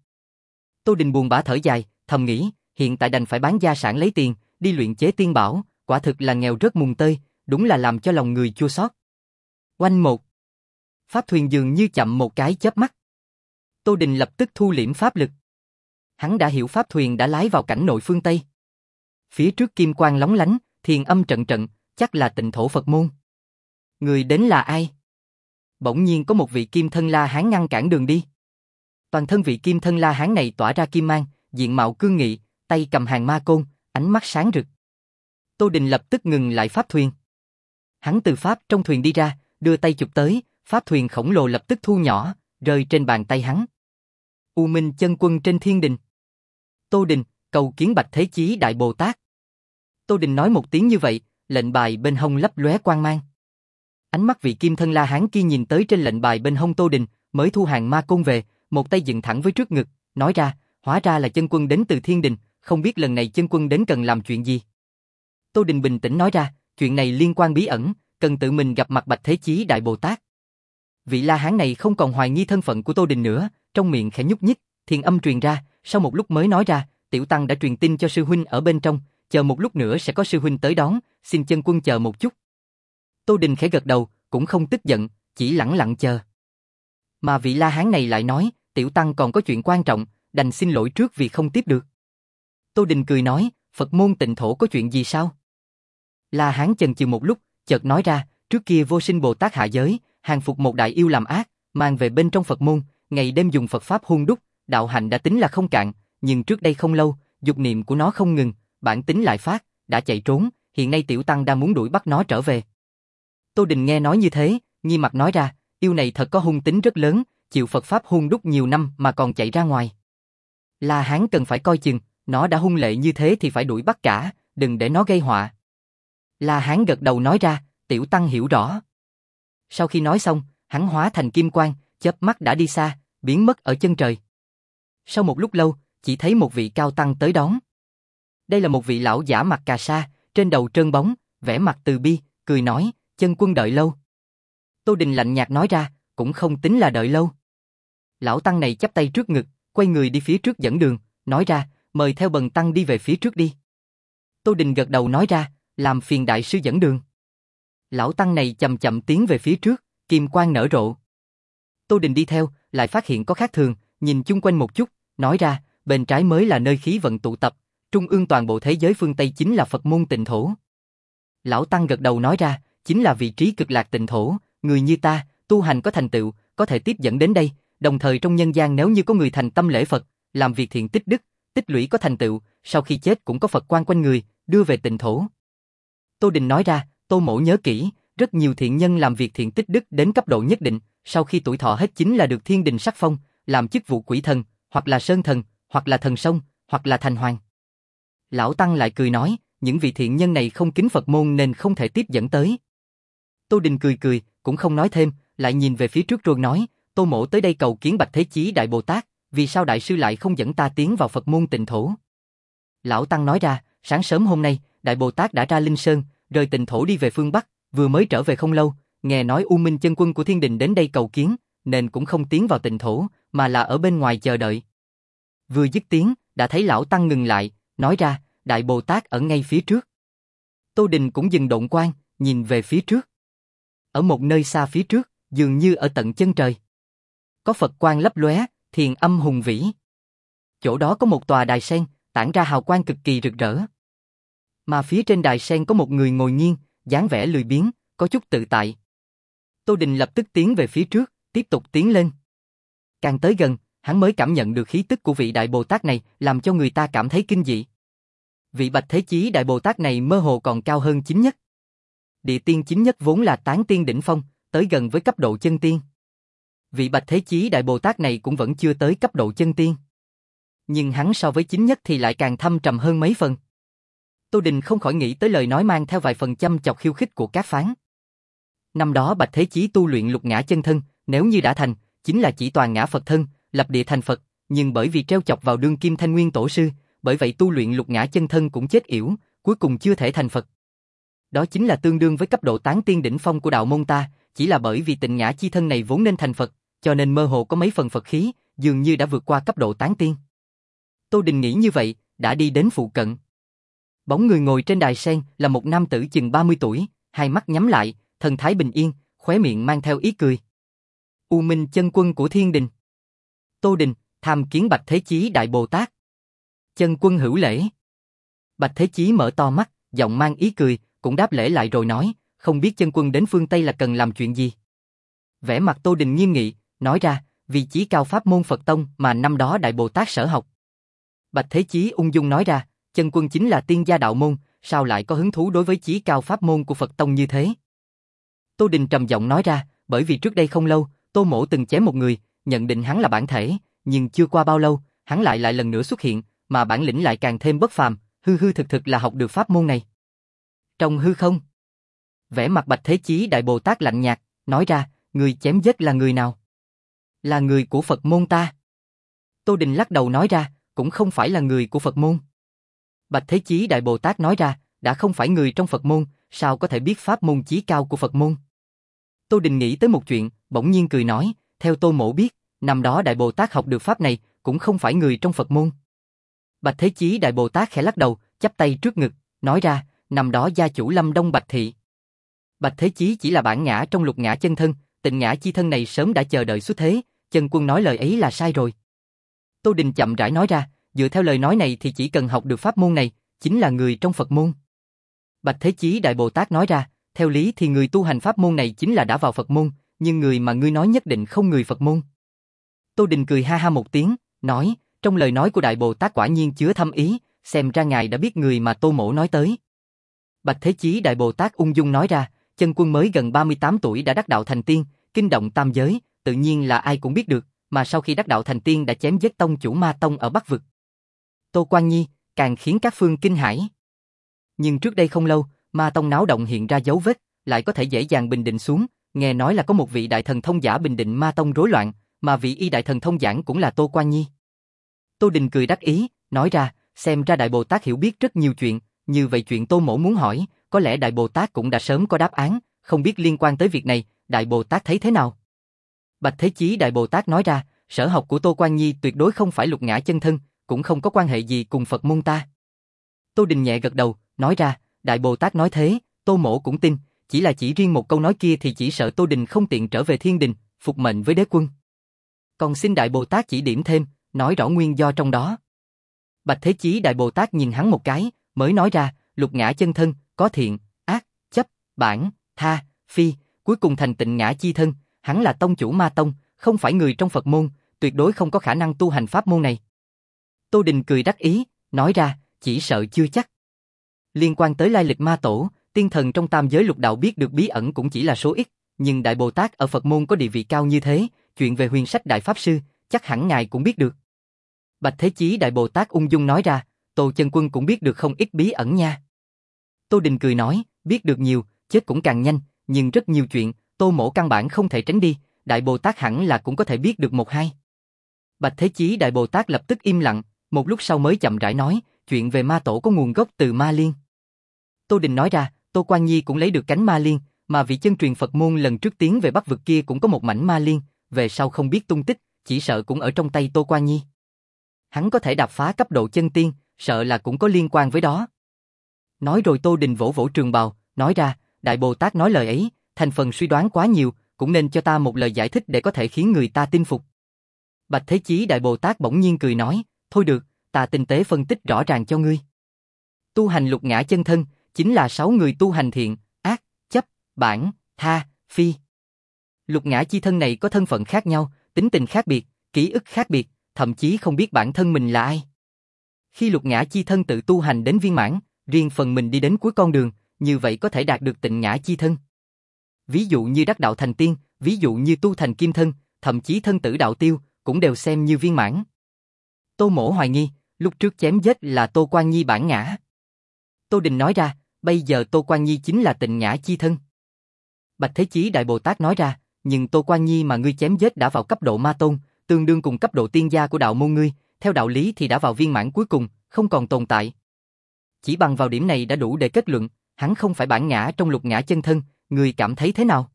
Tô Đình buồn bã thở dài, thầm nghĩ, hiện tại đành phải bán gia sản lấy tiền, đi luyện chế tiên bảo, quả thực là nghèo rớt mùng tơi, đúng là làm cho lòng người chua xót. Oanh một. Pháp thuyền dường như chậm một cái chớp mắt. Tô Đình lập tức thu liễm pháp lực. Hắn đã hiểu pháp thuyền đã lái vào cảnh nội phương Tây. Phía trước kim quang lóng lánh, thiền âm trận trận, chắc là Tịnh Thổ Phật môn. Người đến là ai? Bỗng nhiên có một vị kim thân La Hán ngăn cản đường đi. Toàn thân vị kim thân La Hán này tỏa ra kim mang, diện mạo cương nghị, tay cầm hàng ma côn, ánh mắt sáng rực. Tô Đình lập tức ngừng lại pháp thuyền. Hắn từ pháp trong thuyền đi ra, đưa tay chụp tới, pháp thuyền khổng lồ lập tức thu nhỏ, rơi trên bàn tay hắn. U Minh Chân Quân trên thiên đình. Tô Đình, cầu kiến Bạch Thế Chí Đại Bồ Tát. Tô Đình nói một tiếng như vậy, lệnh bài bên hông lấp lóe quang mang. Ánh mắt vị kim thân La Hán kia nhìn tới trên lệnh bài bên hông Tô Đình, mới thu hàng ma côn về, một tay dựng thẳng với trước ngực, nói ra, hóa ra là chân quân đến từ thiên đình, không biết lần này chân quân đến cần làm chuyện gì. Tô Đình bình tĩnh nói ra, chuyện này liên quan bí ẩn, cần tự mình gặp mặt Bạch Thế Chí Đại Bồ Tát. Vị La Hán này không còn hoài nghi thân phận của Tô Đình nữa, trong miệng khẽ nhúc nhích, thiền âm truyền ra, sau một lúc mới nói ra, tiểu tăng đã truyền tin cho sư huynh ở bên trong, chờ một lúc nữa sẽ có sư huynh tới đón, xin chân quân chờ một chút. Tô Đình khẽ gật đầu, cũng không tức giận, chỉ lẳng lặng chờ. Mà vị La Hán này lại nói, tiểu tăng còn có chuyện quan trọng, đành xin lỗi trước vì không tiếp được. Tô Đình cười nói, Phật môn Tịnh Thổ có chuyện gì sao? La Hán chần chừ một lúc, chợt nói ra, trước kia Vô Sinh Bồ Tát hạ giới, hàng phục một đại yêu làm ác, mang về bên trong Phật môn, ngày đêm dùng Phật pháp hun đúc, đạo hạnh đã tính là không cạn, nhưng trước đây không lâu, dục niệm của nó không ngừng, bản tính lại phát, đã chạy trốn, hiện nay tiểu tăng đang muốn đuổi bắt nó trở về. Tô Đình nghe nói như thế, nghi mặt nói ra, yêu này thật có hung tính rất lớn, chịu Phật pháp hun đúc nhiều năm mà còn chạy ra ngoài. La Hán cần phải coi chừng, nó đã hung lệ như thế thì phải đuổi bắt cả, đừng để nó gây họa. La Hán gật đầu nói ra, tiểu tăng hiểu rõ. Sau khi nói xong, hắn hóa thành kim quang, chớp mắt đã đi xa, biến mất ở chân trời. Sau một lúc lâu, chỉ thấy một vị cao tăng tới đón. Đây là một vị lão giả mặc cà sa, trên đầu trơn bóng, vẻ mặt từ bi, cười nói, chân quân đợi lâu. Tô Đình lạnh nhạt nói ra, cũng không tính là đợi lâu. Lão tăng này chắp tay trước ngực, quay người đi phía trước dẫn đường, nói ra, mời theo bần tăng đi về phía trước đi. Tô Đình gật đầu nói ra, làm phiền đại sư dẫn đường. Lão tăng này chậm chậm tiến về phía trước, kim quang nở rộ. Tô Đình đi theo, lại phát hiện có khác thường, nhìn chung quanh một chút, nói ra, bên trái mới là nơi khí vận tụ tập, trung ương toàn bộ thế giới phương Tây chính là Phật môn Tịnh Thổ. Lão tăng gật đầu nói ra, chính là vị trí cực lạc Tịnh Thổ, người như ta, tu hành có thành tựu, có thể tiếp dẫn đến đây, đồng thời trong nhân gian nếu như có người thành tâm lễ Phật, làm việc thiện tích đức, tích lũy có thành tựu, sau khi chết cũng có Phật quan quanh người, đưa về tịnh thổ. Tô Đình nói ra, Tô mỗ nhớ kỹ, rất nhiều thiện nhân làm việc thiện tích đức đến cấp độ nhất định, sau khi tuổi thọ hết chính là được thiên đình sắc phong, làm chức vụ quỷ thần, hoặc là sơn thần, hoặc là thần sông, hoặc là thành hoàng. Lão Tăng lại cười nói, những vị thiện nhân này không kính Phật môn nên không thể tiếp dẫn tới. Tô Đình cười cười, cũng không nói thêm, lại nhìn về phía trước rồi nói, Tô mỗ tới đây cầu kiến Bạch Thế Chí Đại Bồ Tát, vì sao Đại sư lại không dẫn ta tiến vào Phật môn tịnh thổ? Lão Tăng nói ra, sáng sớm hôm nay, Đại Bồ Tát đã ra Linh Sơn, rời tịnh thổ đi về phương Bắc, vừa mới trở về không lâu, nghe nói U Minh chân quân của thiên đình đến đây cầu kiến, nên cũng không tiến vào tịnh thổ, mà là ở bên ngoài chờ đợi. Vừa dứt tiếng, đã thấy Lão Tăng ngừng lại, nói ra, Đại Bồ Tát ở ngay phía trước. Tô Đình cũng dừng độn quan, nhìn về phía trước. Ở một nơi xa phía trước, dường như ở tận chân trời, có Phật quang lấp lóe, thiền âm hùng vĩ. Chỗ đó có một tòa đài sen, tản ra hào quang cực kỳ rực rỡ. Mà phía trên đài sen có một người ngồi nghiêng, dáng vẻ lười biếng, có chút tự tại. Tô Đình lập tức tiến về phía trước, tiếp tục tiến lên. Càng tới gần, hắn mới cảm nhận được khí tức của vị Đại Bồ Tát này, làm cho người ta cảm thấy kinh dị. Vị Bạch Thế Chí Đại Bồ Tát này mơ hồ còn cao hơn chính nhất. Địa tiên chính nhất vốn là tán tiên đỉnh phong, tới gần với cấp độ chân tiên. Vị Bạch Thế Chí Đại Bồ Tát này cũng vẫn chưa tới cấp độ chân tiên. Nhưng hắn so với chính nhất thì lại càng thâm trầm hơn mấy phần. Tô Đình không khỏi nghĩ tới lời nói mang theo vài phần châm chọc khiêu khích của Cát Phán. Năm đó Bạch Thế Chí tu luyện lục ngã chân thân, nếu như đã thành, chính là chỉ toàn ngã Phật thân, lập địa thành Phật, nhưng bởi vì treo chọc vào đương kim Thanh Nguyên Tổ sư, bởi vậy tu luyện lục ngã chân thân cũng chết yểu, cuối cùng chưa thể thành Phật. Đó chính là tương đương với cấp độ tán tiên đỉnh phong của đạo môn ta, chỉ là bởi vì tịnh ngã chi thân này vốn nên thành Phật, cho nên mơ hồ có mấy phần Phật khí, dường như đã vượt qua cấp độ tán tiên. Tô Đình nghĩ như vậy, đã đi đến phụ cận. Bóng người ngồi trên đài sen là một nam tử chừng ba mươi tuổi, hai mắt nhắm lại, thần thái bình yên, khóe miệng mang theo ý cười. U Minh chân quân của thiên đình. Tô Đình, tham kiến Bạch Thế Chí Đại Bồ Tát. Chân quân hữu lễ. Bạch Thế Chí mở to mắt, giọng mang ý cười, cũng đáp lễ lại rồi nói, không biết chân quân đến phương Tây là cần làm chuyện gì. Vẻ mặt Tô Đình nghiêm nghị, nói ra, vì chí cao pháp môn Phật tông mà năm đó Đại Bồ Tát sở học. Bạch Thế Chí ung dung nói ra, chân quân chính là tiên gia đạo môn, sao lại có hứng thú đối với chí cao pháp môn của Phật tông như thế? Tô Đình trầm giọng nói ra, bởi vì trước đây không lâu, Tô mỗ từng chém một người, nhận định hắn là bản thể, nhưng chưa qua bao lâu, hắn lại lại lần nữa xuất hiện, mà bản lĩnh lại càng thêm bất phàm, hư hư thực thực là học được pháp môn này. Trong hư không, vẻ mặt Bạch Thế Chí Đại Bồ Tát lạnh nhạt, nói ra, người chém giết là người nào? Là người của Phật môn ta. Tô Đình lắc đầu nói ra, cũng không phải là người của Phật môn. Bạch Thế Chí Đại Bồ Tát nói ra, đã không phải người trong Phật môn, sao có thể biết pháp môn chí cao của Phật môn? Tô Đình nghĩ tới một chuyện, bỗng nhiên cười nói, theo Tô mỗ biết, năm đó Đại Bồ Tát học được pháp này, cũng không phải người trong Phật môn. Bạch Thế Chí Đại Bồ Tát khẽ lắc đầu, chắp tay trước ngực, nói ra, năm đó gia chủ Lâm Đông Bạch Thị. Bạch Thế Chí chỉ là bản ngã trong lục ngã chân thân, tịnh ngã chi thân này sớm đã chờ đợi xuất thế, chân quân nói lời ấy là sai rồi. Tô Đình chậm rãi nói ra, dựa theo lời nói này thì chỉ cần học được pháp môn này, chính là người trong Phật môn. Bạch Thế Chí Đại Bồ Tát nói ra, theo lý thì người tu hành pháp môn này chính là đã vào Phật môn, nhưng người mà ngươi nói nhất định không người Phật môn. Tô Đình cười ha ha một tiếng, nói, trong lời nói của Đại Bồ Tát quả nhiên chứa thâm ý, xem ra ngài đã biết người mà Tô mỗ nói tới. Bạch Thế Chí Đại Bồ Tát ung dung nói ra, chân quân mới gần ba mươi tám tuổi đã đắc đạo thành tiên, kinh động tam giới, tự nhiên là ai cũng biết được, mà sau khi đắc đạo thành tiên đã chém giết tông chủ Ma Tông ở Bắc Vực. Tô Quan Nhi, càng khiến các phương kinh hãi. Nhưng trước đây không lâu, Ma Tông náo động hiện ra dấu vết, lại có thể dễ dàng bình định xuống, nghe nói là có một vị đại thần thông giả bình định Ma Tông rối loạn, mà vị y đại thần thông giảng cũng là Tô Quan Nhi. Tô Đình cười đắc ý, nói ra, xem ra Đại Bồ Tát hiểu biết rất nhiều chuyện, như vậy chuyện Tô mỗ muốn hỏi, có lẽ Đại Bồ Tát cũng đã sớm có đáp án, không biết liên quan tới việc này, Đại Bồ Tát thấy thế nào? Bạch Thế Chí Đại Bồ Tát nói ra, sở học của Tô Quan Nhi tuyệt đối không phải lục ngã chân thân, cũng không có quan hệ gì cùng Phật môn ta. Tô Đình nhẹ gật đầu, nói ra, Đại Bồ Tát nói thế, Tô mỗ cũng tin, chỉ là chỉ riêng một câu nói kia thì chỉ sợ Tô Đình không tiện trở về thiên đình, phục mệnh với đế quân. Còn xin Đại Bồ Tát chỉ điểm thêm, nói rõ nguyên do trong đó. Bạch Thế Chí Đại Bồ Tát nhìn hắn một cái, mới nói ra, lục ngã chân thân, có thiện, ác, chấp, bản, tha, phi, cuối cùng thành tịnh ngã chi thân, hắn là tông chủ Ma Tông, không phải người trong Phật môn, tuyệt đối không có khả năng tu hành pháp môn này. Tô Đình cười đắc ý, nói ra, chỉ sợ chưa chắc. Liên quan tới lai lịch ma tổ, tiên thần trong tam giới lục đạo biết được bí ẩn cũng chỉ là số ít, nhưng Đại Bồ Tát ở Phật môn có địa vị cao như thế, chuyện về huyền sách Đại Pháp Sư, chắc hẳn ngài cũng biết được. Bạch Thế Chí Đại Bồ Tát ung dung nói ra, Tô chân quân cũng biết được không ít bí ẩn nha. Tô Đình cười nói, biết được nhiều, chết cũng càng nhanh, nhưng rất nhiều chuyện, Tô mỗ căn bản không thể tránh đi, Đại Bồ Tát hẳn là cũng có thể biết được một hai. Bạch Thế Chí Đại Bồ Tát lập tức im lặng, một lúc sau mới chậm rãi nói, chuyện về ma tổ có nguồn gốc từ Ma Liên. Tô Đình nói ra, Tô Quan Nhi cũng lấy được cánh Ma Liên, mà vị chân truyền Phật môn lần trước tiến về Bắc vực kia cũng có một mảnh Ma Liên, về sau không biết tung tích, chỉ sợ cũng ở trong tay Tô Quan Nhi. Hắn có thể đạp phá cấp độ chân tiên, sợ là cũng có liên quan với đó. Nói rồi Tô Đình vỗ vỗ trường bào, nói ra, Đại Bồ Tát nói lời ấy, thành phần suy đoán quá nhiều, cũng nên cho ta một lời giải thích để có thể khiến người ta tin phục. Bạch Thế Chí Đại Bồ Tát bỗng nhiên cười nói, thôi được, ta tinh tế phân tích rõ ràng cho ngươi. Tu hành lục ngã chân thân, chính là sáu người tu hành thiện, ác, chấp, bản, tha, phi. Lục ngã chi thân này có thân phận khác nhau, tính tình khác biệt, ký ức khác biệt, thậm chí không biết bản thân mình là ai. Khi lục ngã chi thân tự tu hành đến viên mãn, riêng phần mình đi đến cuối con đường, như vậy có thể đạt được tịnh ngã chi thân. Ví dụ như đắc đạo thành tiên, ví dụ như tu thành kim thân, thậm chí thân tử đạo tiêu, cũng đều xem như viên mãn. Tô mỗ hoài nghi, lúc trước chém giết là Tô Quan Nhi bản ngã. Tô Đình nói ra, bây giờ Tô Quan Nhi chính là tịnh ngã chi thân. Bạch Thế Chí Đại Bồ Tát nói ra, nhưng Tô Quan Nhi mà ngươi chém giết đã vào cấp độ ma tôn, tương đương cùng cấp độ tiên gia của đạo môn ngươi, theo đạo lý thì đã vào viên mãn cuối cùng, không còn tồn tại. Chỉ bằng vào điểm này đã đủ để kết luận, hắn không phải bản ngã trong lục ngã chân thân, ngươi cảm thấy thế nào?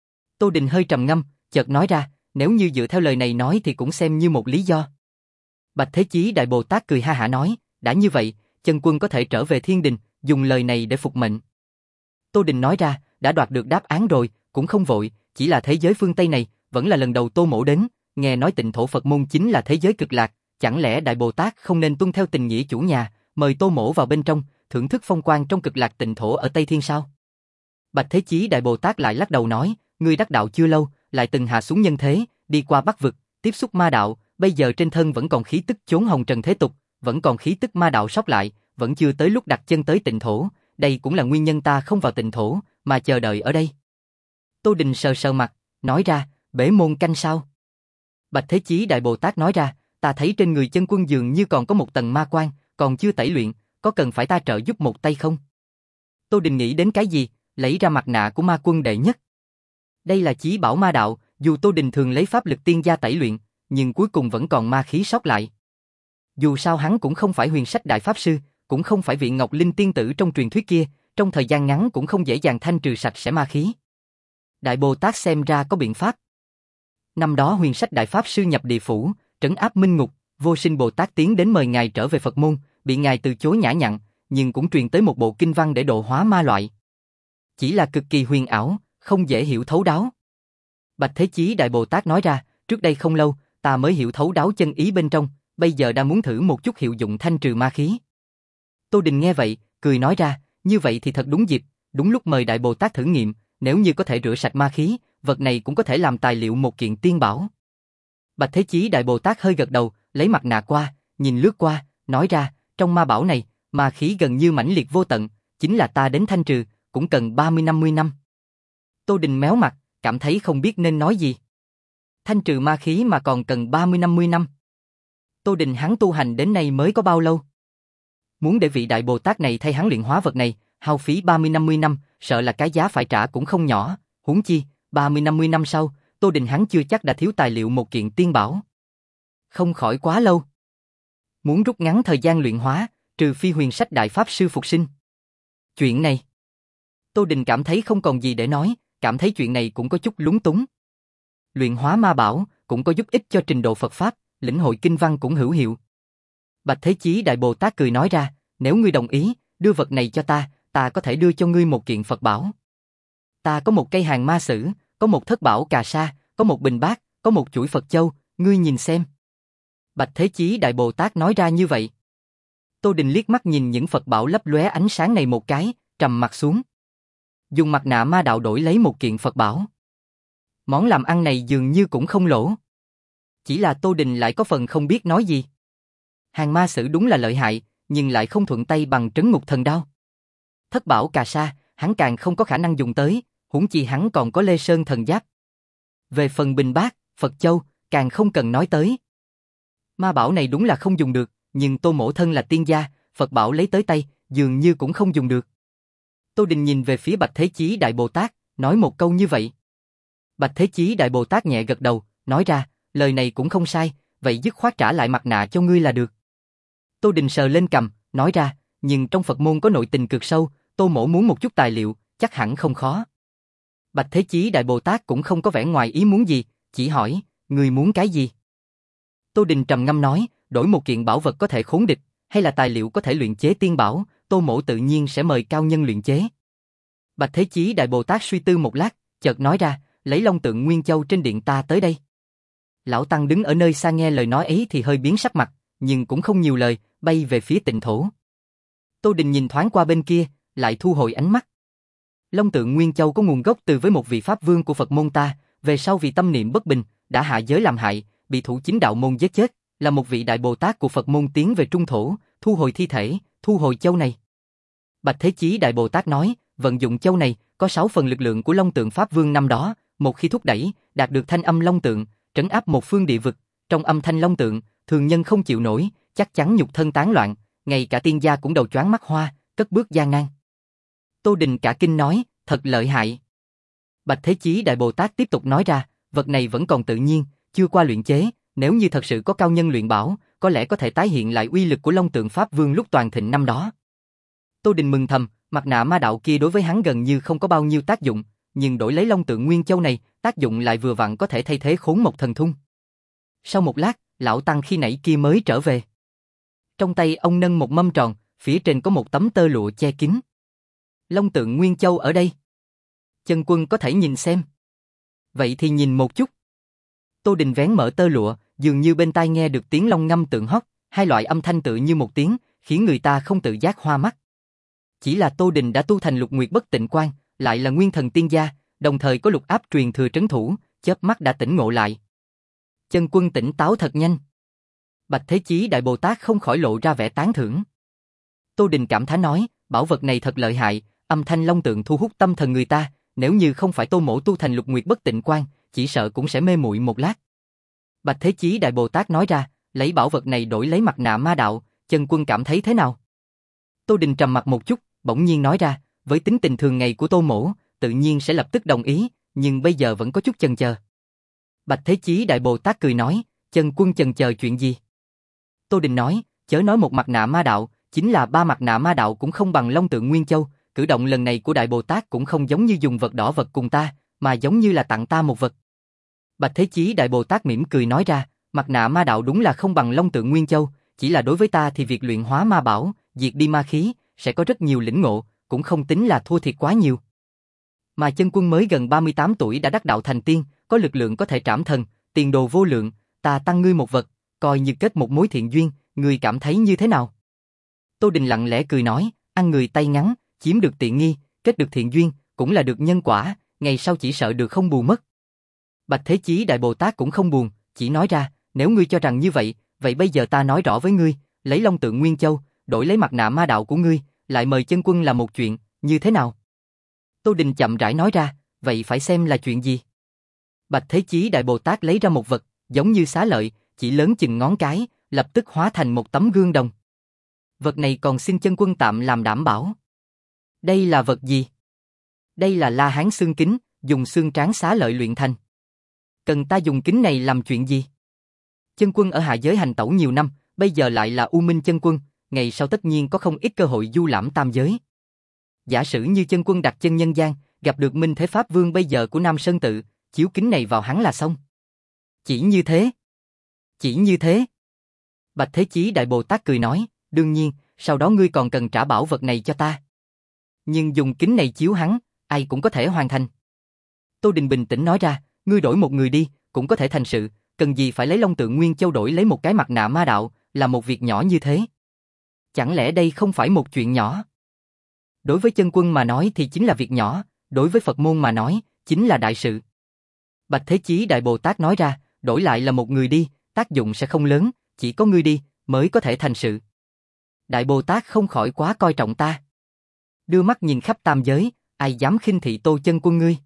Tô Đình hơi trầm ngâm, chợt nói ra, nếu như dựa theo lời này nói thì cũng xem như một lý do. Bạch Thế Chí Đại Bồ Tát cười ha hả nói, đã như vậy, chân quân có thể trở về thiên đình, dùng lời này để phục mệnh. Tô Đình nói ra, đã đoạt được đáp án rồi, cũng không vội, chỉ là thế giới phương Tây này, vẫn là lần đầu Tô mỗ đến, nghe nói tịnh thổ Phật môn chính là thế giới cực lạc, chẳng lẽ Đại Bồ Tát không nên tuân theo tình nghĩa chủ nhà, mời Tô mỗ vào bên trong, thưởng thức phong quang trong cực lạc tịnh thổ ở Tây Thiên sao? Bạch Thế Chí Đại Bồ Tát lại lắc đầu nói, ngươi đắc đạo chưa lâu, lại từng hạ xuống nhân thế, đi qua Bắc vực, tiếp xúc ma đạo, bây giờ trên thân vẫn còn khí tức chốn hồng trần thế tục, vẫn còn khí tức ma đạo sót lại, vẫn chưa tới lúc đặt chân tới tịnh thổ, đây cũng là nguyên nhân ta không vào tịnh thổ, mà chờ đợi ở đây. Tô Đình sờ sờ mặt, nói ra, bể môn canh sao? Bạch Thế Chí Đại Bồ Tát nói ra, ta thấy trên người chân quân dường như còn có một tầng ma quan, còn chưa tẩy luyện, có cần phải ta trợ giúp một tay không? Tô Đình nghĩ đến cái gì, lấy ra mặt nạ của ma quân đệ nhất. Đây là chí bảo ma đạo, dù Tô Đình thường lấy pháp lực tiên gia tẩy luyện, nhưng cuối cùng vẫn còn ma khí sót lại. Dù sao hắn cũng không phải huyền sách đại pháp sư, cũng không phải vị Ngọc Linh tiên tử trong truyền thuyết kia, trong thời gian ngắn cũng không dễ dàng thanh trừ sạch sẽ ma khí. Đại Bồ Tát xem ra có biện pháp. Năm đó huyền sách đại pháp sư nhập địa phủ, trấn áp minh ngục, Vô Sinh Bồ Tát tiến đến mời ngài trở về Phật môn, bị ngài từ chối nhã nhặn, nhưng cũng truyền tới một bộ kinh văn để độ hóa ma loại. Chỉ là cực kỳ huyền ảo, không dễ hiểu thấu đáo. Bạch Thế Chí Đại Bồ Tát nói ra, trước đây không lâu, ta mới hiểu thấu đáo chân ý bên trong, bây giờ đang muốn thử một chút hiệu dụng thanh trừ ma khí. Tô Đình nghe vậy, cười nói ra, như vậy thì thật đúng dịp, đúng lúc mời Đại Bồ Tát thử nghiệm, nếu như có thể rửa sạch ma khí, vật này cũng có thể làm tài liệu một kiện tiên bảo. Bạch Thế Chí Đại Bồ Tát hơi gật đầu, lấy mặt nạ qua, nhìn lướt qua, nói ra, trong ma bảo này, ma khí gần như mãnh liệt vô tận, chính là ta đến thanh trừ, cũng cần ba mươi năm mươi năm. Tô Đình méo mặt, cảm thấy không biết nên nói gì. Thanh trừ ma khí mà còn cần ba mươi năm mươi năm. Tô Đình hắn tu hành đến nay mới có bao lâu? Muốn để vị Đại Bồ Tát này thay hắn luyện hóa vật này, hao phí ba mươi năm mươi năm, sợ là cái giá phải trả cũng không nhỏ, huống chi, ba mươi năm mươi năm sau, Tô Đình hắn chưa chắc đã thiếu tài liệu một kiện tiên bảo. Không khỏi quá lâu. Muốn rút ngắn thời gian luyện hóa, trừ phi huyền sách đại pháp sư phục sinh. Chuyện này, Tô Đình cảm thấy không còn gì để nói, cảm thấy chuyện này cũng có chút lúng túng. Luyện hóa ma bảo cũng có giúp ích cho trình độ Phật Pháp, lĩnh hội kinh văn cũng hữu hiệu. Bạch Thế Chí Đại Bồ Tát cười nói ra, nếu ngươi đồng ý, đưa vật này cho ta, ta có thể đưa cho ngươi một kiện Phật bảo. Ta có một cây hàng ma sử, có một thất bảo cà sa, có một bình bát, có một chuỗi Phật châu, ngươi nhìn xem. Bạch Thế Chí Đại Bồ Tát nói ra như vậy. Tô Đình liếc mắt nhìn những Phật bảo lấp lóe ánh sáng này một cái, trầm mặt xuống. Dùng mặt nạ ma đạo đổi lấy một kiện Phật bảo. Món làm ăn này dường như cũng không lỗ. Chỉ là Tô Đình lại có phần không biết nói gì. Hàng ma sử đúng là lợi hại, nhưng lại không thuận tay bằng trấn ngục thần đao. Thất bảo cà sa, hắn càng không có khả năng dùng tới, huống chi hắn còn có Lê Sơn thần giáp. Về phần bình bát, Phật châu, càng không cần nói tới. Ma bảo này đúng là không dùng được, nhưng Tô Mỗ thân là tiên gia, Phật bảo lấy tới tay, dường như cũng không dùng được. Tô Đình nhìn về phía Bạch Thế Chí Đại Bồ Tát, nói một câu như vậy. Bạch Thế Chí Đại Bồ Tát nhẹ gật đầu, nói ra, lời này cũng không sai, vậy dứt khoát trả lại mặt nạ cho ngươi là được. Tô Đình sờ lên cằm, nói ra, nhưng trong Phật môn có nội tình cực sâu, Tô Mỗ muốn một chút tài liệu, chắc hẳn không khó. Bạch Thế Chí Đại Bồ Tát cũng không có vẻ ngoài ý muốn gì, chỉ hỏi, ngươi muốn cái gì? Tô Đình trầm ngâm nói, đổi một kiện bảo vật có thể khốn địch, hay là tài liệu có thể luyện chế tiên bảo, Tô Mỗ tự nhiên sẽ mời cao nhân luyện chế. Bạch Thế Chí Đại Bồ Tát suy tư một lát, chợt nói ra, lấy long tượng Nguyên Châu trên điện ta tới đây. Lão Tăng đứng ở nơi xa nghe lời nói ấy thì hơi biến sắc mặt, nhưng cũng không nhiều lời, bay về phía Tịnh Thổ. Tô Đình nhìn thoáng qua bên kia, lại thu hồi ánh mắt. Long tượng Nguyên Châu có nguồn gốc từ với một vị Pháp Vương của Phật môn ta, về sau vì tâm niệm bất bình, đã hạ giới làm hại, bị thủ chính đạo môn giết chết, là một vị Đại Bồ Tát của Phật môn tiến về Trung Thổ, thu hồi thi thể, thu hồi châu này. Bạch Thế Chí Đại Bồ Tát nói, vận dụng châu này, có sáu phần lực lượng của Long tượng Pháp Vương năm đó, một khi thúc đẩy, đạt được thanh âm Long tượng, trấn áp một phương địa vực, trong âm thanh Long tượng, thường nhân không chịu nổi, chắc chắn nhục thân tán loạn, ngay cả tiên gia cũng đầu choáng mắt hoa, cất bước gian nan. Tô Đình cả kinh nói, thật lợi hại. Bạch Thế Chí Đại Bồ Tát tiếp tục nói ra, vật này vẫn còn tự nhiên, chưa qua luyện chế, nếu như thật sự có cao nhân luyện bảo, có lẽ có thể tái hiện lại uy lực của Long tượng Pháp Vương lúc toàn thịnh năm đó. Tô Đình mừng thầm, mặt nạ ma đạo kia đối với hắn gần như không có bao nhiêu tác dụng, nhưng đổi lấy Long tượng Nguyên Châu này, tác dụng lại vừa vặn có thể thay thế Khốn Mộc Thần Thung. Sau một lát, lão tăng khi nãy kia mới trở về. Trong tay ông nâng một mâm tròn, phía trên có một tấm tơ lụa che kín. Long tượng Nguyên Châu ở đây. Chân Quân có thể nhìn xem. Vậy thì nhìn một chút. Tô Đình vén mở tơ lụa, dường như bên tai nghe được tiếng long ngâm tượng hót, hai loại âm thanh tự như một tiếng, khiến người ta không tự giác hoa mắt. Chỉ là Tô Đình đã tu thành Lục Nguyệt Bất Tịnh Quan, lại là nguyên thần tiên gia, đồng thời có lục áp truyền thừa trấn thủ, chớp mắt đã tỉnh ngộ lại. Chân Quân tỉnh táo thật nhanh. Bạch Thế Chí Đại Bồ Tát không khỏi lộ ra vẻ tán thưởng. Tô Đình cảm thán nói, bảo vật này thật lợi hại, âm thanh long tượng thu hút tâm thần người ta, nếu như không phải Tô Mỗ tu thành Lục Nguyệt Bất Tịnh Quan, chỉ sợ cũng sẽ mê muội một lát. Bạch Thế Chí Đại Bồ Tát nói ra, lấy bảo vật này đổi lấy mặt nạ ma đạo, Chân Quân cảm thấy thế nào? Tô Đình trầm mặt một chút, bỗng nhiên nói ra, với tính tình thường ngày của Tô Mỗ, tự nhiên sẽ lập tức đồng ý, nhưng bây giờ vẫn có chút chần chờ. Bạch Thế Chí Đại Bồ Tát cười nói, Chân Quân chần chờ chuyện gì? Tô Đình nói, chớ nói một mặt nạ ma đạo, chính là ba mặt nạ ma đạo cũng không bằng Long tượng Nguyên Châu, cử động lần này của Đại Bồ Tát cũng không giống như dùng vật đỏ vật cùng ta, mà giống như là tặng ta một vật. Bạch Thế Chí Đại Bồ Tát mỉm cười nói ra, mặt nạ ma đạo đúng là không bằng Long tượng Nguyên Châu, chỉ là đối với ta thì việc luyện hóa ma bảo, diệt đi ma khí, sẽ có rất nhiều lĩnh ngộ, cũng không tính là thua thiệt quá nhiều. Mà Chân Quân mới gần ba mươi tám tuổi đã đắc đạo thành tiên, có lực lượng có thể trảm thần, tiền đồ vô lượng, ta tăng ngươi một vật, coi như kết một mối thiện duyên, ngươi cảm thấy như thế nào? Tô Đình lặng lẽ cười nói, ăn người tay ngắn, chiếm được tiện nghi, kết được thiện duyên, cũng là được nhân quả, ngày sau chỉ sợ được không bù mất. Bạch Thế Chí Đại Bồ Tát cũng không buồn, chỉ nói ra, nếu ngươi cho rằng như vậy, vậy bây giờ ta nói rõ với ngươi, lấy Long tượng Nguyên Châu, đổi lấy mặt nạ ma đạo của ngươi, lại mời Chân Quân là một chuyện, như thế nào? Tô Đình chậm rãi nói ra, vậy phải xem là chuyện gì? Bạch Thế Chí Đại Bồ Tát lấy ra một vật, giống như xá lợi, chỉ lớn chừng ngón cái, lập tức hóa thành một tấm gương đồng. Vật này còn xin Chân Quân tạm làm đảm bảo. Đây là vật gì? Đây là La Hán xương kính, dùng xương tráng xá lợi luyện thành. Cần ta dùng kính này làm chuyện gì? Chân Quân ở hạ giới hành tẩu nhiều năm, bây giờ lại là U Minh Chân Quân, ngày sau tất nhiên có không ít cơ hội du lãm tam giới. Giả sử như Chân Quân đặt chân nhân gian, gặp được Minh Thế Pháp Vương bây giờ của Nam Sơn Tự, chiếu kính này vào hắn là xong. Chỉ như thế. Chỉ như thế. Bạch Thế Chí Đại Bồ Tát cười nói, đương nhiên, sau đó ngươi còn cần trả bảo vật này cho ta. Nhưng dùng kính này chiếu hắn, ai cũng có thể hoàn thành. Tô Đình bình tĩnh nói ra, ngươi đổi một người đi, cũng có thể thành sự, cần gì phải lấy Long tượng Nguyên Châu đổi lấy một cái mặt nạ ma đạo, là một việc nhỏ như thế. Chẳng lẽ đây không phải một chuyện nhỏ? Đối với Chân Quân mà nói thì chính là việc nhỏ, đối với Phật môn mà nói, chính là đại sự. Bạch Thế Chí Đại Bồ Tát nói ra, đổi lại là một người đi, tác dụng sẽ không lớn, chỉ có ngươi đi, mới có thể thành sự. Đại Bồ Tát không khỏi quá coi trọng ta. Đưa mắt nhìn khắp tam giới, ai dám khinh thị Tô Chân Quân ngươi?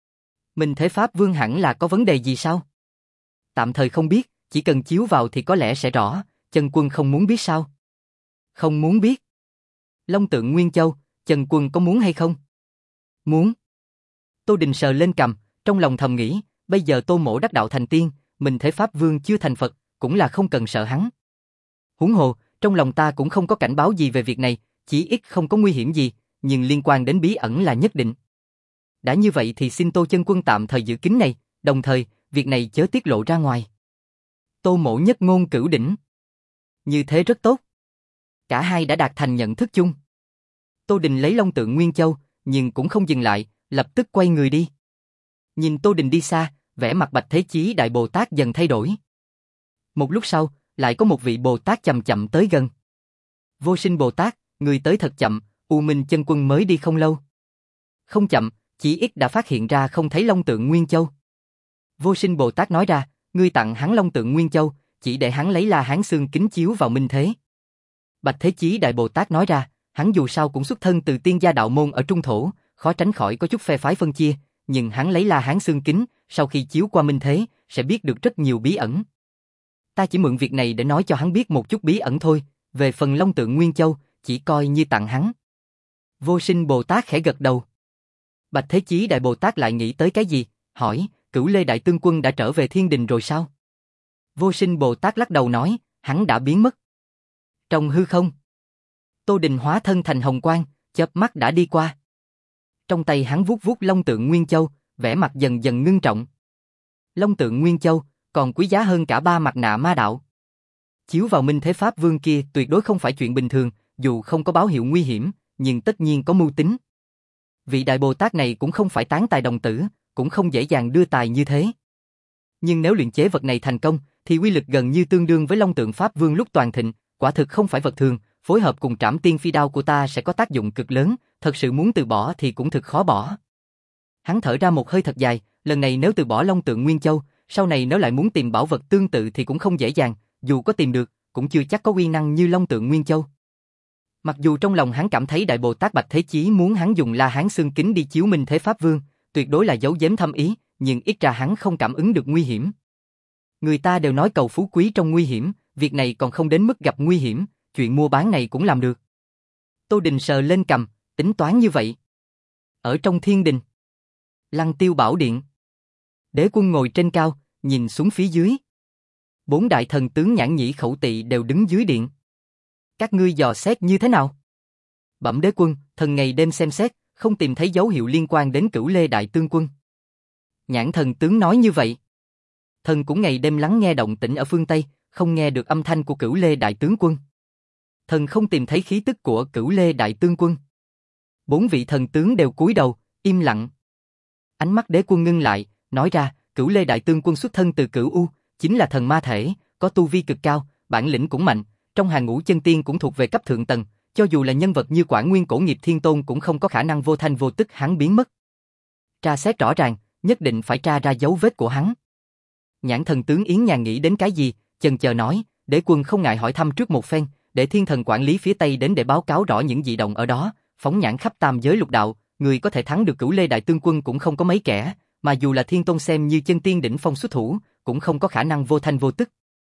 Minh Thế Pháp Vương hẳn là có vấn đề gì sao? Tạm thời không biết, chỉ cần chiếu vào thì có lẽ sẽ rõ, Chân Quân không muốn biết sao? Không muốn biết. Long Tượng Nguyên Châu, Chân Quân có muốn hay không? Muốn. Tô Đình sờ lên cằm, trong lòng thầm nghĩ, bây giờ Tô Mỗ đắc đạo thành tiên, Minh Thế Pháp Vương chưa thành Phật, cũng là không cần sợ hắn. Huống hồ, trong lòng ta cũng không có cảnh báo gì về việc này, chỉ ít không có nguy hiểm gì, nhưng liên quan đến bí ẩn là nhất định. Đã như vậy thì xin Tô Chân Quân tạm thời giữ kín này, đồng thời, việc này chớ tiết lộ ra ngoài. Tô Mỗ nhất ngôn cửu đỉnh. Như thế rất tốt. Cả hai đã đạt thành nhận thức chung. Tô Đình lấy Long Tượng Nguyên Châu, nhưng cũng không dừng lại, lập tức quay người đi. Nhìn Tô Đình đi xa, vẻ mặt Bạch Thế Chí Đại Bồ Tát dần thay đổi. Một lúc sau, lại có một vị Bồ Tát chậm chậm tới gần. Vô Sinh Bồ Tát, người tới thật chậm, U Minh Chân Quân mới đi không lâu. Không chậm, chỉ ít đã phát hiện ra không thấy Long Tượng Nguyên Châu. Vô Sinh Bồ Tát nói ra, ngươi tặng hắn Long Tượng Nguyên Châu, chỉ để hắn lấy La Hán xương kính chiếu vào minh thế. Bạch Thế Chí Đại Bồ Tát nói ra, hắn dù sao cũng xuất thân từ tiên gia đạo môn ở Trung Thổ, khó tránh khỏi có chút phe phái phân chia, nhưng hắn lấy La Hán xương kính, sau khi chiếu qua minh thế, sẽ biết được rất nhiều bí ẩn. Ta chỉ mượn việc này để nói cho hắn biết một chút bí ẩn thôi, về phần Long Tượng Nguyên Châu, chỉ coi như tặng hắn. Vô Sinh Bồ Tát khẽ gật đầu. Bạch Thế Chí Đại Bồ Tát lại nghĩ tới cái gì, hỏi, Cửu Lê Đại Tướng Quân đã trở về thiên đình rồi sao? Vô Sinh Bồ Tát lắc đầu nói, hắn đã biến mất. Trong hư không, Tô Đình hóa thân thành hồng quang, chớp mắt đã đi qua. Trong tay hắn vuốt vuốt Long Tượng Nguyên Châu, vẻ mặt dần dần ngưng trọng. Long Tượng Nguyên Châu còn quý giá hơn cả ba mặt nạ ma đạo. Chiếu vào Minh Thế Pháp Vương kia tuyệt đối không phải chuyện bình thường, dù không có báo hiệu nguy hiểm, nhưng tất nhiên có mưu tính. Vị Đại Bồ Tát này cũng không phải tán tài đồng tử, cũng không dễ dàng đưa tài như thế. Nhưng nếu luyện chế vật này thành công, thì uy lực gần như tương đương với Long Tượng Pháp Vương lúc toàn thịnh, quả thực không phải vật thường, phối hợp cùng Trảm Tiên Phi Đao của ta sẽ có tác dụng cực lớn, thật sự muốn từ bỏ thì cũng thực khó bỏ. Hắn thở ra một hơi thật dài, lần này nếu từ bỏ Long Tượng Nguyên Châu, sau này nếu lại muốn tìm bảo vật tương tự thì cũng không dễ dàng, dù có tìm được, cũng chưa chắc có uy năng như Long Tượng Nguyên Châu. Mặc dù trong lòng hắn cảm thấy Đại Bồ Tát Bạch Thế Chí muốn hắn dùng La Hán xương kính đi chiếu Minh Thế Pháp Vương, tuyệt đối là giấu giếm thâm ý, nhưng ít ra hắn không cảm ứng được nguy hiểm. Người ta đều nói cầu phú quý trong nguy hiểm, việc này còn không đến mức gặp nguy hiểm, chuyện mua bán này cũng làm được. Tô Đình sờ lên cằm, tính toán như vậy. Ở trong thiên đình, Lăng Tiêu Bảo Điện, Đế Quân ngồi trên cao, nhìn xuống phía dưới. Bốn đại thần tướng Nhãn Nhĩ Khẩu Tỵ đều đứng dưới điện. Các ngươi dò xét như thế nào? Bẩm Đế Quân, thần ngày đêm xem xét, không tìm thấy dấu hiệu liên quan đến Cửu Lê Đại Tướng Quân. Nhãn thần tướng nói như vậy. Thần cũng ngày đêm lắng nghe động tĩnh ở phương Tây, không nghe được âm thanh của Cửu Lê Đại Tướng Quân. Thần không tìm thấy khí tức của Cửu Lê Đại Tướng Quân. Bốn vị thần tướng đều cúi đầu, im lặng. Ánh mắt Đế Quân ngưng lại, nói ra, Cửu Lê Đại Tướng Quân xuất thân từ Cửu U, chính là thần ma thể, có tu vi cực cao, bản lĩnh cũng mạnh, trong hàng ngũ chân tiên cũng thuộc về cấp thượng tầng, cho dù là nhân vật như Quảng Nguyên Cổ Nghiệp Thiên Tôn cũng không có khả năng vô thanh vô tức hắn biến mất. Tra xét rõ ràng, nhất định phải tra ra dấu vết của hắn. Nhãn thần tướng Yến Nhàn nghĩ đến cái gì, chần chờ nói, Đế Quân không ngại hỏi thăm trước một phen, để thiên thần quản lý phía Tây đến để báo cáo rõ những dị động ở đó, phóng nhãn khắp tam giới lục đạo, người có thể thắng được Cửu Lê Đại Tướng Quân cũng không có mấy kẻ, mà dù là Thiên Tôn xem như chân tiên đỉnh phong xuất thủ, cũng không có khả năng vô thanh vô tức.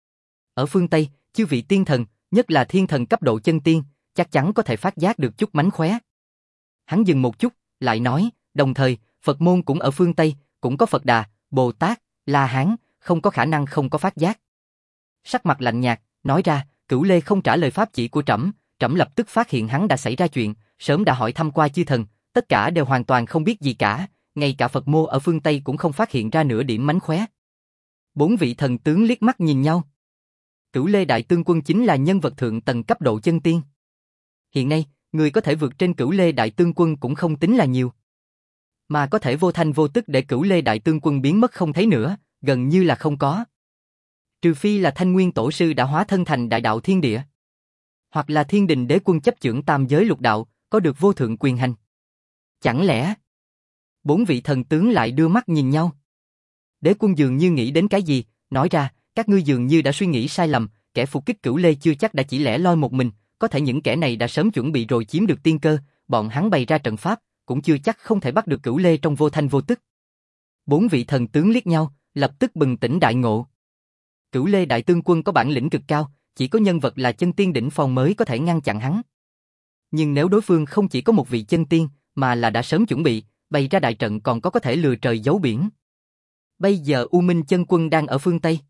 Ở phương Tây, chư vị tiên thần, nhất là thiên thần cấp độ chân tiên, chắc chắn có thể phát giác được chút mánh khóe. Hắn dừng một chút, lại nói, đồng thời, Phật môn cũng ở phương Tây, cũng có Phật Đà, Bồ Tát, La Hán, không có khả năng không có phát giác. Sắc mặt lạnh nhạt, nói ra, Cửu Lê không trả lời pháp chỉ của trẫm, trẫm lập tức phát hiện hắn đã xảy ra chuyện, sớm đã hỏi thăm qua chư thần, tất cả đều hoàn toàn không biết gì cả, ngay cả Phật môn ở phương Tây cũng không phát hiện ra nửa điểm mánh khóe. Bốn vị thần tướng liếc mắt nhìn nhau. Cửu Lê Đại Tướng Quân chính là nhân vật thượng tầng cấp độ chân tiên. Hiện nay, người có thể vượt trên Cửu Lê Đại Tướng Quân cũng không tính là nhiều. Mà có thể vô thanh vô tức để Cửu Lê Đại Tướng Quân biến mất không thấy nữa, gần như là không có. Trừ phi là Thanh Nguyên Tổ Sư đã hóa thân thành đại đạo thiên địa. Hoặc là Thiên Đình Đế Quân chấp chưởng tam giới lục đạo, có được vô thượng quyền hành. Chẳng lẽ... Bốn vị thần tướng lại đưa mắt nhìn nhau. Đế Quân dường như nghĩ đến cái gì, nói ra, các ngươi dường như đã suy nghĩ sai lầm, kẻ phục kích Cửu Lê chưa chắc đã chỉ lẻ loi một mình, có thể những kẻ này đã sớm chuẩn bị rồi chiếm được tiên cơ, bọn hắn bày ra trận pháp, cũng chưa chắc không thể bắt được Cửu Lê trong vô thanh vô tức. Bốn vị thần tướng liếc nhau, lập tức bừng tỉnh đại ngộ. Cửu Lê đại tướng quân có bản lĩnh cực cao, chỉ có nhân vật là chân tiên đỉnh phong mới có thể ngăn chặn hắn. Nhưng nếu đối phương không chỉ có một vị chân tiên, mà là đã sớm chuẩn bị, bày ra đại trận còn có có thể lừa trời giấu biển. Bây giờ U Minh chân quân đang ở phương Tây.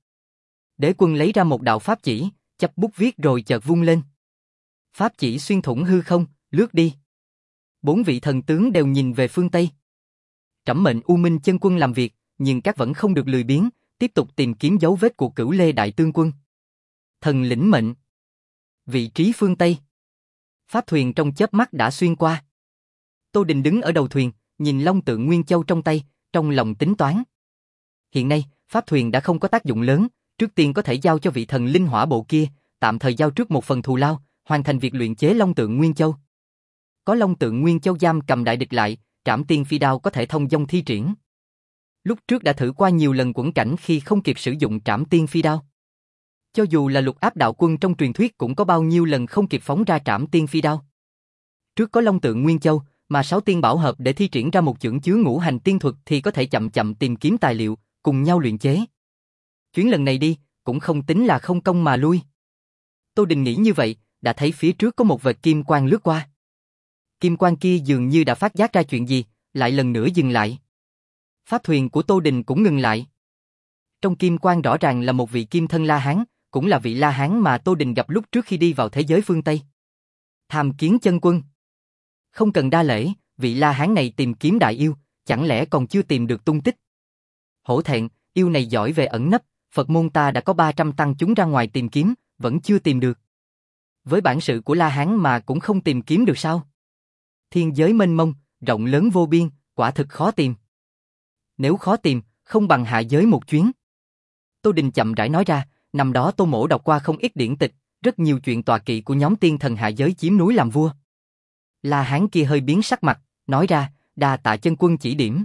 Đế quân lấy ra một đạo pháp chỉ, chắp bút viết rồi chợt vung lên. Pháp chỉ xuyên thủng hư không, lướt đi. Bốn vị thần tướng đều nhìn về phương Tây. Trẫm mệnh U Minh chân quân làm việc, nhưng các vẫn không được lười biếng, tiếp tục tìm kiếm dấu vết của Cửu Lê đại tướng quân. Thần lĩnh mệnh. Vị trí phương Tây. Pháp thuyền trong chớp mắt đã xuyên qua. Tô Đình đứng ở đầu thuyền, nhìn long tượng Nguyên Châu trong tay, trong lòng tính toán. Hiện nay, pháp thuyền đã không có tác dụng lớn, trước tiên có thể giao cho vị thần linh hỏa bộ kia, tạm thời giao trước một phần thù lao, hoàn thành việc luyện chế long tượng Nguyên Châu. Có long tượng Nguyên Châu giam cầm đại địch lại, Trảm Tiên Phi Đao có thể thông dong thi triển. Lúc trước đã thử qua nhiều lần quẫn cảnh khi không kịp sử dụng Trảm Tiên Phi Đao. Cho dù là Lục Áp đạo quân trong truyền thuyết cũng có bao nhiêu lần không kịp phóng ra Trảm Tiên Phi Đao. Trước có long tượng Nguyên Châu, mà sáu tiên bảo hợp để thi triển ra một chưởng chứa ngũ hành tiên thuật thì có thể chậm chậm tìm kiếm tài liệu, cùng nhau luyện chế. Chuyến lần này đi, cũng không tính là không công mà lui. Tô Đình nghĩ như vậy, đã thấy phía trước có một vệt kim quang lướt qua. Kim quang kia dường như đã phát giác ra chuyện gì, lại lần nữa dừng lại. Pháp thuyền của Tô Đình cũng ngừng lại. Trong kim quang rõ ràng là một vị kim thân La Hán, cũng là vị La Hán mà Tô Đình gặp lúc trước khi đi vào thế giới phương Tây. Tham Kiến chân quân. Không cần đa lễ, vị La Hán này tìm kiếm đại yêu, chẳng lẽ còn chưa tìm được tung tích? Hổ thẹn, yêu này giỏi về ẩn nấp, Phật môn ta đã có ba trăm tăng chúng ra ngoài tìm kiếm, vẫn chưa tìm được. Với bản sự của La Hán mà cũng không tìm kiếm được sao? Thiên giới mênh mông, rộng lớn vô biên, quả thực khó tìm. Nếu khó tìm, không bằng hạ giới một chuyến. Tô Đình chậm rãi nói ra, năm đó Tô Mỗ đọc qua không ít điển tịch, rất nhiều chuyện tọa kỵ của nhóm tiên thần hạ giới chiếm núi làm vua. La Hán kia hơi biến sắc mặt, nói ra, đa tạ chân quân chỉ điểm.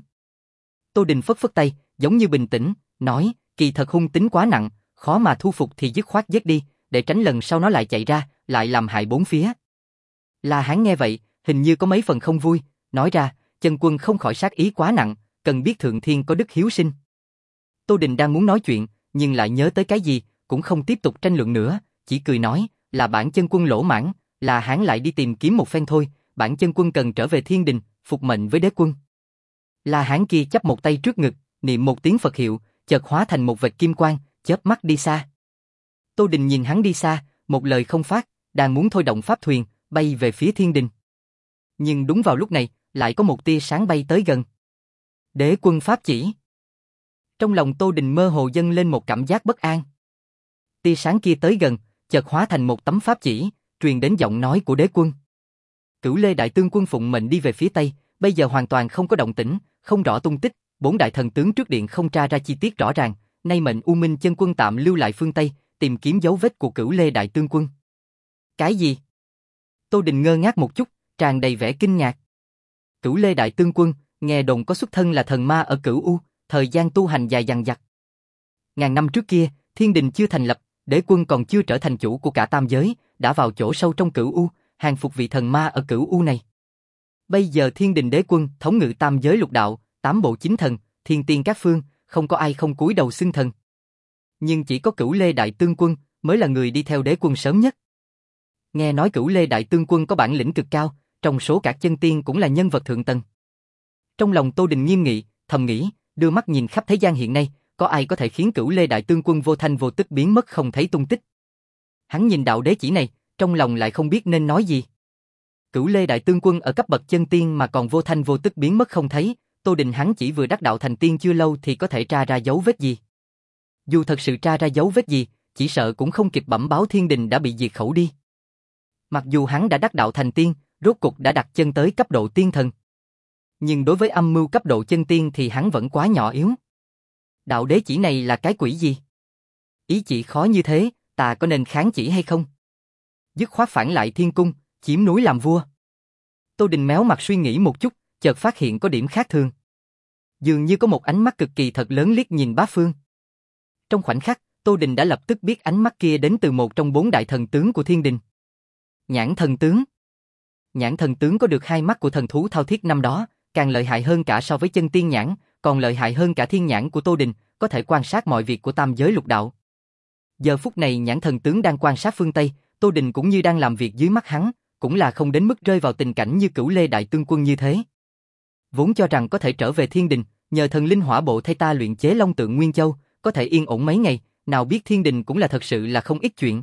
Tô Đình phất phất tay, giống như bình tĩnh, nói, kỳ thật hung tính quá nặng, khó mà thu phục thì dứt khoát giết đi, để tránh lần sau nó lại chạy ra, lại làm hại bốn phía. La Hán nghe vậy, hình như có mấy phần không vui, nói ra, chân quân không khỏi sát ý quá nặng, cần biết thượng thiên có đức hiếu sinh. Tô Đình đang muốn nói chuyện, nhưng lại nhớ tới cái gì, cũng không tiếp tục tranh luận nữa, chỉ cười nói, là bản chân quân lỗ mãn, La Hán lại đi tìm kiếm một phen thôi, bản chân quân cần trở về thiên đình, phục mệnh với đế quân. La Hán kia chắp một tay trước ngực, niệm một tiếng Phật hiệu, chợt hóa thành một vệt kim quang, chớp mắt đi xa. Tô Đình nhìn hắn đi xa, một lời không phát, đang muốn thôi động pháp thuyền, bay về phía thiên đình. Nhưng đúng vào lúc này, lại có một tia sáng bay tới gần. Đế quân pháp chỉ. Trong lòng Tô Đình mơ hồ dâng lên một cảm giác bất an. Tia sáng kia tới gần, chợt hóa thành một tấm pháp chỉ, truyền đến giọng nói của đế quân. Cửu Lê đại tướng quân phụng mệnh đi về phía tây, bây giờ hoàn toàn không có động tĩnh, không rõ tung tích, bốn đại thần tướng trước điện không tra ra chi tiết rõ ràng, nay mệnh U Minh chân quân tạm lưu lại phương Tây, tìm kiếm dấu vết của Cửu Lê đại tướng quân. Cái gì? Tô Đình ngơ ngác một chút, tràn đầy vẻ kinh ngạc. Cửu Lê đại tướng quân, nghe đồn có xuất thân là thần ma ở Cửu U, thời gian tu hành dài dằng dặc. Ngàn năm trước kia, thiên đình chưa thành lập, đế quân còn chưa trở thành chủ của cả tam giới, đã vào chỗ sâu trong Cửu U, hàng phục vị thần ma ở Cửu U này. Bây giờ thiên đình đế quân thống ngự tam giới lục đạo, tám bộ chính thần, thiên tiên các phương, không có ai không cúi đầu xưng thần. Nhưng chỉ có Cửu Lê đại tướng quân mới là người đi theo đế quân sớm nhất. Nghe nói Cửu Lê đại tướng quân có bản lĩnh cực cao, trong số các chân tiên cũng là nhân vật thượng tầng. Trong lòng Tô Đình nghiêm nghị, thầm nghĩ, đưa mắt nhìn khắp thế gian hiện nay, có ai có thể khiến Cửu Lê đại tướng quân vô thanh vô tức biến mất không thấy tung tích. Hắn nhìn đạo đế chỉ này, trong lòng lại không biết nên nói gì. Cửu Lê đại tướng quân ở cấp bậc chân tiên mà còn vô thanh vô tức biến mất không thấy, Tô Đình hắn chỉ vừa đắc đạo thành tiên chưa lâu thì có thể tra ra dấu vết gì. Dù thật sự tra ra dấu vết gì, chỉ sợ cũng không kịp bẩm báo thiên đình đã bị diệt khẩu đi. Mặc dù hắn đã đắc đạo thành tiên, rốt cục đã đặt chân tới cấp độ tiên thần. Nhưng đối với âm mưu cấp độ chân tiên thì hắn vẫn quá nhỏ yếu. Đạo đế chỉ này là cái quỷ gì? Ý chỉ khó như thế, ta có nên kháng chỉ hay không? Dứt khoát phản lại thiên cung, chiếm núi làm vua. Tô Đình méo mặt suy nghĩ một chút, chợt phát hiện có điểm khác thường. Dường như có một ánh mắt cực kỳ thật lớn liếc nhìn bát phương. Trong khoảnh khắc, Tô Đình đã lập tức biết ánh mắt kia đến từ một trong bốn đại thần tướng của thiên đình. Nhãn thần tướng. Nhãn thần tướng có được hai mắt của thần thú thao thiết năm đó, càng lợi hại hơn cả so với chân tiên nhãn, còn lợi hại hơn cả thiên nhãn của Tô Đình, có thể quan sát mọi việc của tam giới lục đạo. Giờ phút này nhãn thần tướng đang quan sát phương Tây, Tô Đình cũng như đang làm việc dưới mắt hắn, cũng là không đến mức rơi vào tình cảnh như Cửu Lê Đại Tương Quân như thế. Vốn cho rằng có thể trở về thiên đình, nhờ thần linh hỏa bộ thay ta luyện chế long tượng Nguyên Châu, có thể yên ổn mấy ngày, nào biết thiên đình cũng là thật sự là không ít chuyện.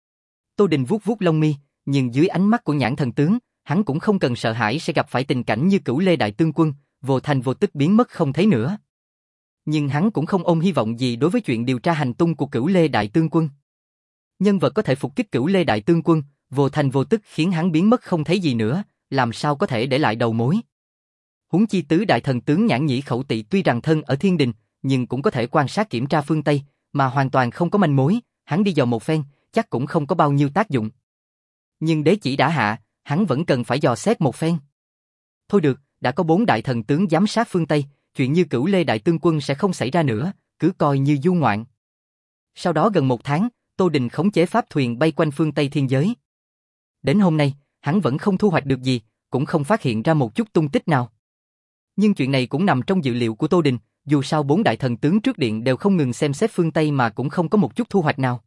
Tô Đình vuốt vuốt lông mi, nhưng dưới ánh mắt của nhãn thần tướng, hắn cũng không cần sợ hãi sẽ gặp phải tình cảnh như Cửu Lê Đại Tương Quân, vô thành vô tức biến mất không thấy nữa. Nhưng hắn cũng không ôm hy vọng gì đối với chuyện điều tra hành tung của Cửu Lê Đại Tương Quân. Nhân vật có thể phục kích Cửu Lê Đại Tương Quân, vô thành vô tức khiến hắn biến mất không thấy gì nữa, làm sao có thể để lại đầu mối. Huống chi tứ đại thần tướng Nhãn Nhĩ Khẩu Tỵ tuy rằng thân ở thiên đình, nhưng cũng có thể quan sát kiểm tra phương Tây, mà hoàn toàn không có manh mối, hắn đi dò một phen, chắc cũng không có bao nhiêu tác dụng. Nhưng đế chỉ đã hạ, hắn vẫn cần phải dò xét một phen. Thôi được, đã có bốn đại thần tướng giám sát phương Tây, chuyện như Cửu Lê Đại Tương Quân sẽ không xảy ra nữa, cứ coi như du ngoạn. Sau đó gần một tháng, Tô Đình khống chế pháp thuyền bay quanh phương Tây thiên giới. Đến hôm nay, hắn vẫn không thu hoạch được gì, cũng không phát hiện ra một chút tung tích nào. Nhưng chuyện này cũng nằm trong dự liệu của Tô Đình, dù sao bốn đại thần tướng trước điện đều không ngừng xem xét phương Tây mà cũng không có một chút thu hoạch nào.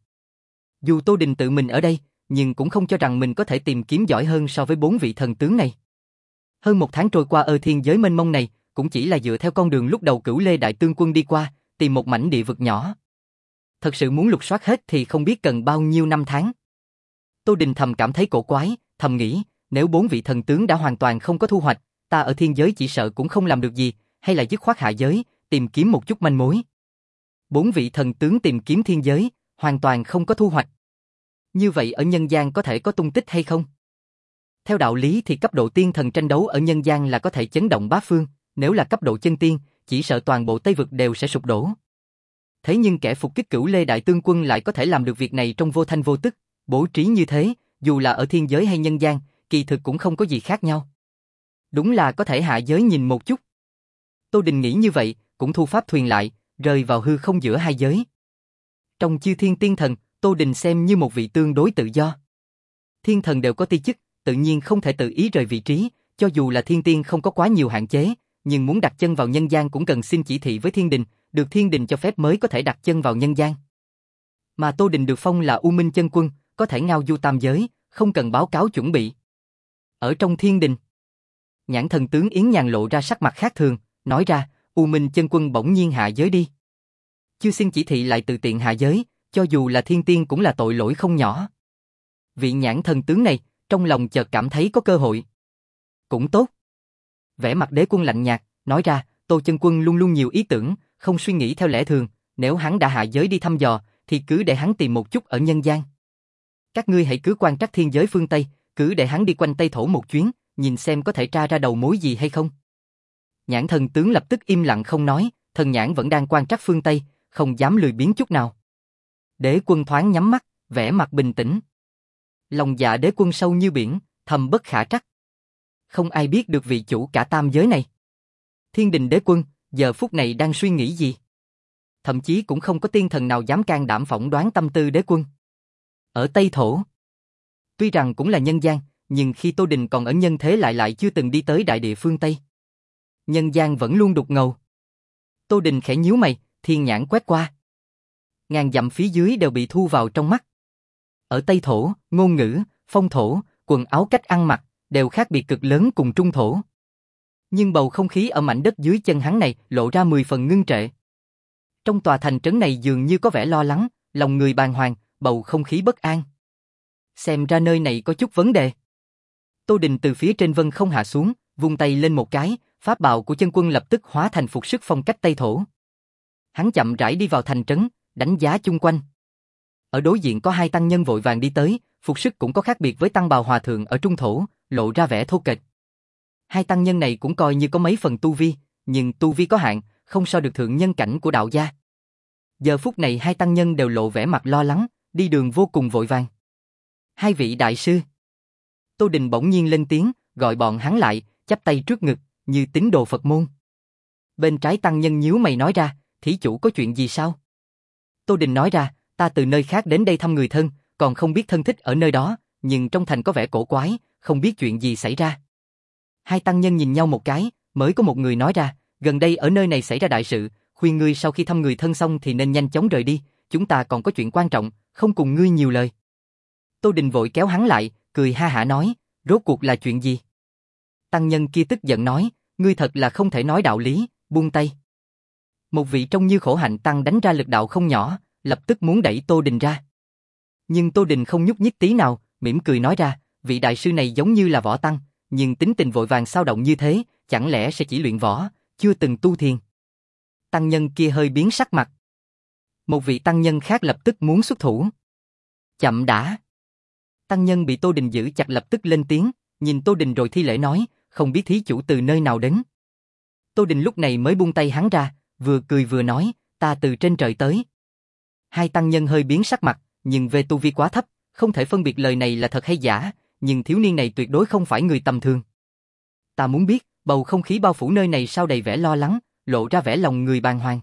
Dù Tô Đình tự mình ở đây, nhưng cũng không cho rằng mình có thể tìm kiếm giỏi hơn so với bốn vị thần tướng này. Hơn một tháng trôi qua ở thiên giới mênh mông này, cũng chỉ là dựa theo con đường lúc đầu Cửu Lê Đại Tương Quân đi qua, tìm một mảnh địa vực nhỏ. Thật sự muốn lục soát hết thì không biết cần bao nhiêu năm tháng. Tô Đình thầm cảm thấy cổ quái, thầm nghĩ, nếu bốn vị thần tướng đã hoàn toàn không có thu hoạch, ta ở thiên giới chỉ sợ cũng không làm được gì, hay là dứt khoát hạ giới, tìm kiếm một chút manh mối. Bốn vị thần tướng tìm kiếm thiên giới, hoàn toàn không có thu hoạch. Như vậy ở nhân gian có thể có tung tích hay không? Theo đạo lý thì cấp độ tiên thần tranh đấu ở nhân gian là có thể chấn động bát phương, nếu là cấp độ chân tiên, chỉ sợ toàn bộ Tây Vực đều sẽ sụp đổ. Thế nhưng kẻ phục kích Cửu Lê Đại Tương Quân lại có thể làm được việc này trong vô thanh vô tức, bố trí như thế, dù là ở thiên giới hay nhân gian, kỳ thực cũng không có gì khác nhau. Đúng là có thể hạ giới nhìn một chút. Tô Đình nghĩ như vậy, cũng thu pháp thuyền lại, rơi vào hư không giữa hai giới. Trong chư thiên tiên thần, Tô Đình xem như một vị tương đối tự do. Thiên thần đều có ti chức, tự nhiên không thể tự ý rời vị trí, cho dù là thiên tiên không có quá nhiều hạn chế, nhưng muốn đặt chân vào nhân gian cũng cần xin chỉ thị với thiên đình, được thiên đình cho phép mới có thể đặt chân vào nhân gian. Mà Tô Đình được phong là U Minh Chân Quân, có thể ngao du tam giới, không cần báo cáo chuẩn bị. Ở trong thiên đình, Nhãn thần tướng Yến Nhàn lộ ra sắc mặt khác thường, nói ra, U Minh Chân Quân bỗng nhiên hạ giới đi. Chưa xin chỉ thị lại tự tiện hạ giới, cho dù là thiên tiên cũng là tội lỗi không nhỏ. Vị nhãn thần tướng này, trong lòng chợt cảm thấy có cơ hội. Cũng tốt. Vẻ mặt Đế Quân lạnh nhạt, nói ra, Tô Chân Quân luôn luôn nhiều ý tưởng, không suy nghĩ theo lẽ thường, nếu hắn đã hạ giới đi thăm dò, thì cứ để hắn tìm một chút ở nhân gian. Các ngươi hãy cứ quan trắc thiên giới phương Tây, cứ để hắn đi quanh Tây Thổ một chuyến, nhìn xem có thể tra ra đầu mối gì hay không. Nhãn thần tướng lập tức im lặng không nói, thần nhãn vẫn đang quan trắc phương Tây, không dám lười biếng chút nào. Đế Quân thoáng nhắm mắt, vẻ mặt bình tĩnh. Lòng dạ Đế Quân sâu như biển, thâm bất khả trắc. Không ai biết được vị chủ cả tam giới này. Thiên đình Đế Quân, giờ phút này đang suy nghĩ gì? Thậm chí cũng không có tiên thần nào dám can đảm phỏng đoán tâm tư Đế Quân. Ở Tây Thổ, tuy rằng cũng là nhân gian, nhưng khi Tô Đình còn ở nhân thế lại lại chưa từng đi tới đại địa phương Tây. Nhân gian vẫn luôn đục ngầu. Tô Đình khẽ nhíu mày, thiên nhãn quét qua. Ngàn dặm phía dưới đều bị thu vào trong mắt. Ở Tây Thổ, ngôn ngữ, phong thổ, quần áo cách ăn mặc, đều khác biệt cực lớn cùng trung thổ. Nhưng bầu không khí ở mảnh đất dưới chân hắn này lộ ra mười phần ngưng trệ. Trong tòa thành trấn này dường như có vẻ lo lắng, lòng người bàng hoàng, bầu không khí bất an. Xem ra nơi này có chút vấn đề. Tô Đình từ phía trên vân không hạ xuống, vung tay lên một cái, pháp bào của chân quân lập tức hóa thành phục sức phong cách Tây Thổ. Hắn chậm rãi đi vào thành trấn, đánh giá chung quanh. Ở đối diện có hai tăng nhân vội vàng đi tới, phục sức cũng có khác biệt với tăng bào hòa thượng ở trung thổ, lộ ra vẻ thô kệch. Hai tăng nhân này cũng coi như có mấy phần tu vi, nhưng tu vi có hạn, không so được thượng nhân cảnh của đạo gia. Giờ phút này hai tăng nhân đều lộ vẻ mặt lo lắng, đi đường vô cùng vội vàng. Hai vị đại sư. Tô Đình bỗng nhiên lên tiếng, gọi bọn hắn lại, chắp tay trước ngực, như tín đồ Phật môn. Bên trái tăng nhân nhíu mày nói ra, thí chủ có chuyện gì sao? Tô Đình nói ra, Ta từ nơi khác đến đây thăm người thân, còn không biết thân thích ở nơi đó, nhưng trong thành có vẻ cổ quái, không biết chuyện gì xảy ra. Hai tăng nhân nhìn nhau một cái, mới có một người nói ra, gần đây ở nơi này xảy ra đại sự, khuyên ngươi sau khi thăm người thân xong thì nên nhanh chóng rời đi, chúng ta còn có chuyện quan trọng, không cùng ngươi nhiều lời. Tô Đình vội kéo hắn lại, cười ha hả nói, rốt cuộc là chuyện gì? Tăng nhân kia tức giận nói, ngươi thật là không thể nói đạo lý, buông tay. Một vị trông như khổ hạnh tăng đánh ra lực đạo không nhỏ, lập tức muốn đẩy Tô Đình ra. Nhưng Tô Đình không nhúc nhích tí nào, mỉm cười nói ra, vị đại sư này giống như là võ tăng, nhưng tính tình vội vàng xao động như thế, chẳng lẽ sẽ chỉ luyện võ, chưa từng tu thiền. Tăng nhân kia hơi biến sắc mặt. Một vị tăng nhân khác lập tức muốn xuất thủ. Chậm đã. Tăng nhân bị Tô Đình giữ chặt lập tức lên tiếng, nhìn Tô Đình rồi thi lễ nói, không biết thí chủ từ nơi nào đến. Tô Đình lúc này mới buông tay hắn ra, vừa cười vừa nói, ta từ trên trời tới. Hai tăng nhân hơi biến sắc mặt, nhưng về tu vi quá thấp, không thể phân biệt lời này là thật hay giả, nhưng thiếu niên này tuyệt đối không phải người tầm thường. Ta muốn biết, bầu không khí bao phủ nơi này sao đầy vẻ lo lắng, lộ ra vẻ lòng người bàng hoàng.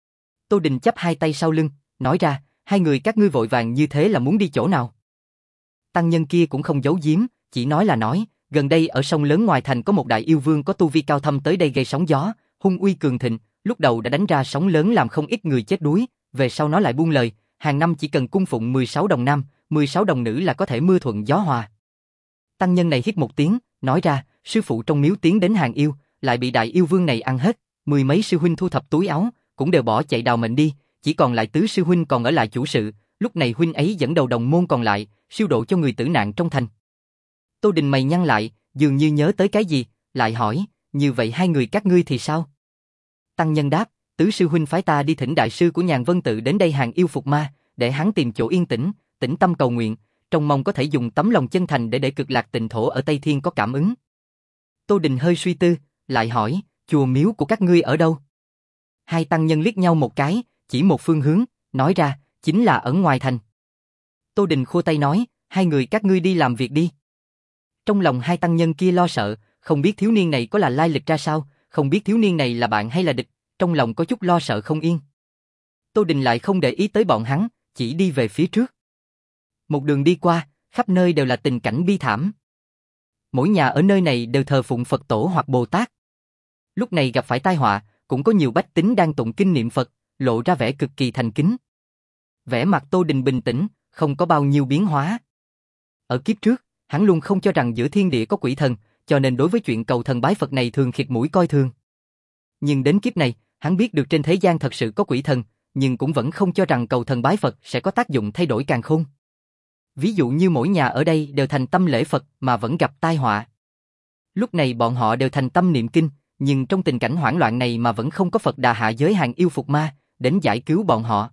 Tô Đình chắp hai tay sau lưng, nói ra, hai người các ngươi vội vàng như thế là muốn đi chỗ nào? Tăng nhân kia cũng không giấu giếm, chỉ nói là nói, gần đây ở sông lớn ngoài thành có một đại yêu vương có tu vi cao thâm tới đây gây sóng gió, hung uy cường thịnh, lúc đầu đã đánh ra sóng lớn làm không ít người chết đuối, về sau nó lại buông lời, hàng năm chỉ cần cung phụng mười sáu đồng nam, mười sáu đồng nữ là có thể mưa thuận gió hòa. Tăng nhân này hít một tiếng, nói ra, sư phụ trong miếu tiến đến hàng yêu, lại bị đại yêu vương này ăn hết, mười mấy sư huynh thu thập túi áo, cũng đều bỏ chạy đào mệnh đi, chỉ còn lại tứ sư huynh còn ở lại chủ sự, lúc này huynh ấy dẫn đầu đồng môn còn lại, siêu độ cho người tử nạn trong thành. Tô Đình mày nhăn lại, dường như nhớ tới cái gì, lại hỏi, như vậy hai người các ngươi thì sao? Tăng nhân đáp, tứ sư huynh phái ta đi thỉnh đại sư của Nhàn Vân Tự đến đây hàng yêu phục ma, để hắn tìm chỗ yên tĩnh, tĩnh tâm cầu nguyện, trông mong có thể dùng tấm lòng chân thành để để cực lạc tịnh thổ ở Tây Thiên có cảm ứng. Tô Đình hơi suy tư, lại hỏi, chùa miếu của các ngươi ở đâu? Hai tăng nhân liếc nhau một cái, chỉ một phương hướng, nói ra, chính là ở ngoài thành. Tô Đình khua tay nói, hai người các ngươi đi làm việc đi. Trong lòng hai tăng nhân kia lo sợ, không biết thiếu niên này có là lai lịch ra sao, không biết thiếu niên này là bạn hay là địch, trong lòng có chút lo sợ không yên. Tô Đình lại không để ý tới bọn hắn, chỉ đi về phía trước. Một đường đi qua, khắp nơi đều là tình cảnh bi thảm. Mỗi nhà ở nơi này đều thờ phụng Phật tổ hoặc Bồ Tát. Lúc này gặp phải tai họa, cũng có nhiều bách tính đang tụng kinh niệm Phật, lộ ra vẻ cực kỳ thành kính. Vẻ mặt Tô Đình bình tĩnh, không có bao nhiêu biến hóa. Ở kiếp trước, hắn luôn không cho rằng giữa thiên địa có quỷ thần, cho nên đối với chuyện cầu thần bái Phật này thường khịt mũi coi thường. Nhưng đến kiếp này, hắn biết được trên thế gian thật sự có quỷ thần, nhưng cũng vẫn không cho rằng cầu thần bái Phật sẽ có tác dụng thay đổi càn khôn. Ví dụ như mỗi nhà ở đây đều thành tâm lễ Phật mà vẫn gặp tai họa. Lúc này bọn họ đều thành tâm niệm kinh, nhưng trong tình cảnh hoảng loạn này mà vẫn không có Phật Đà hạ giới hàng yêu phục ma, đến giải cứu bọn họ.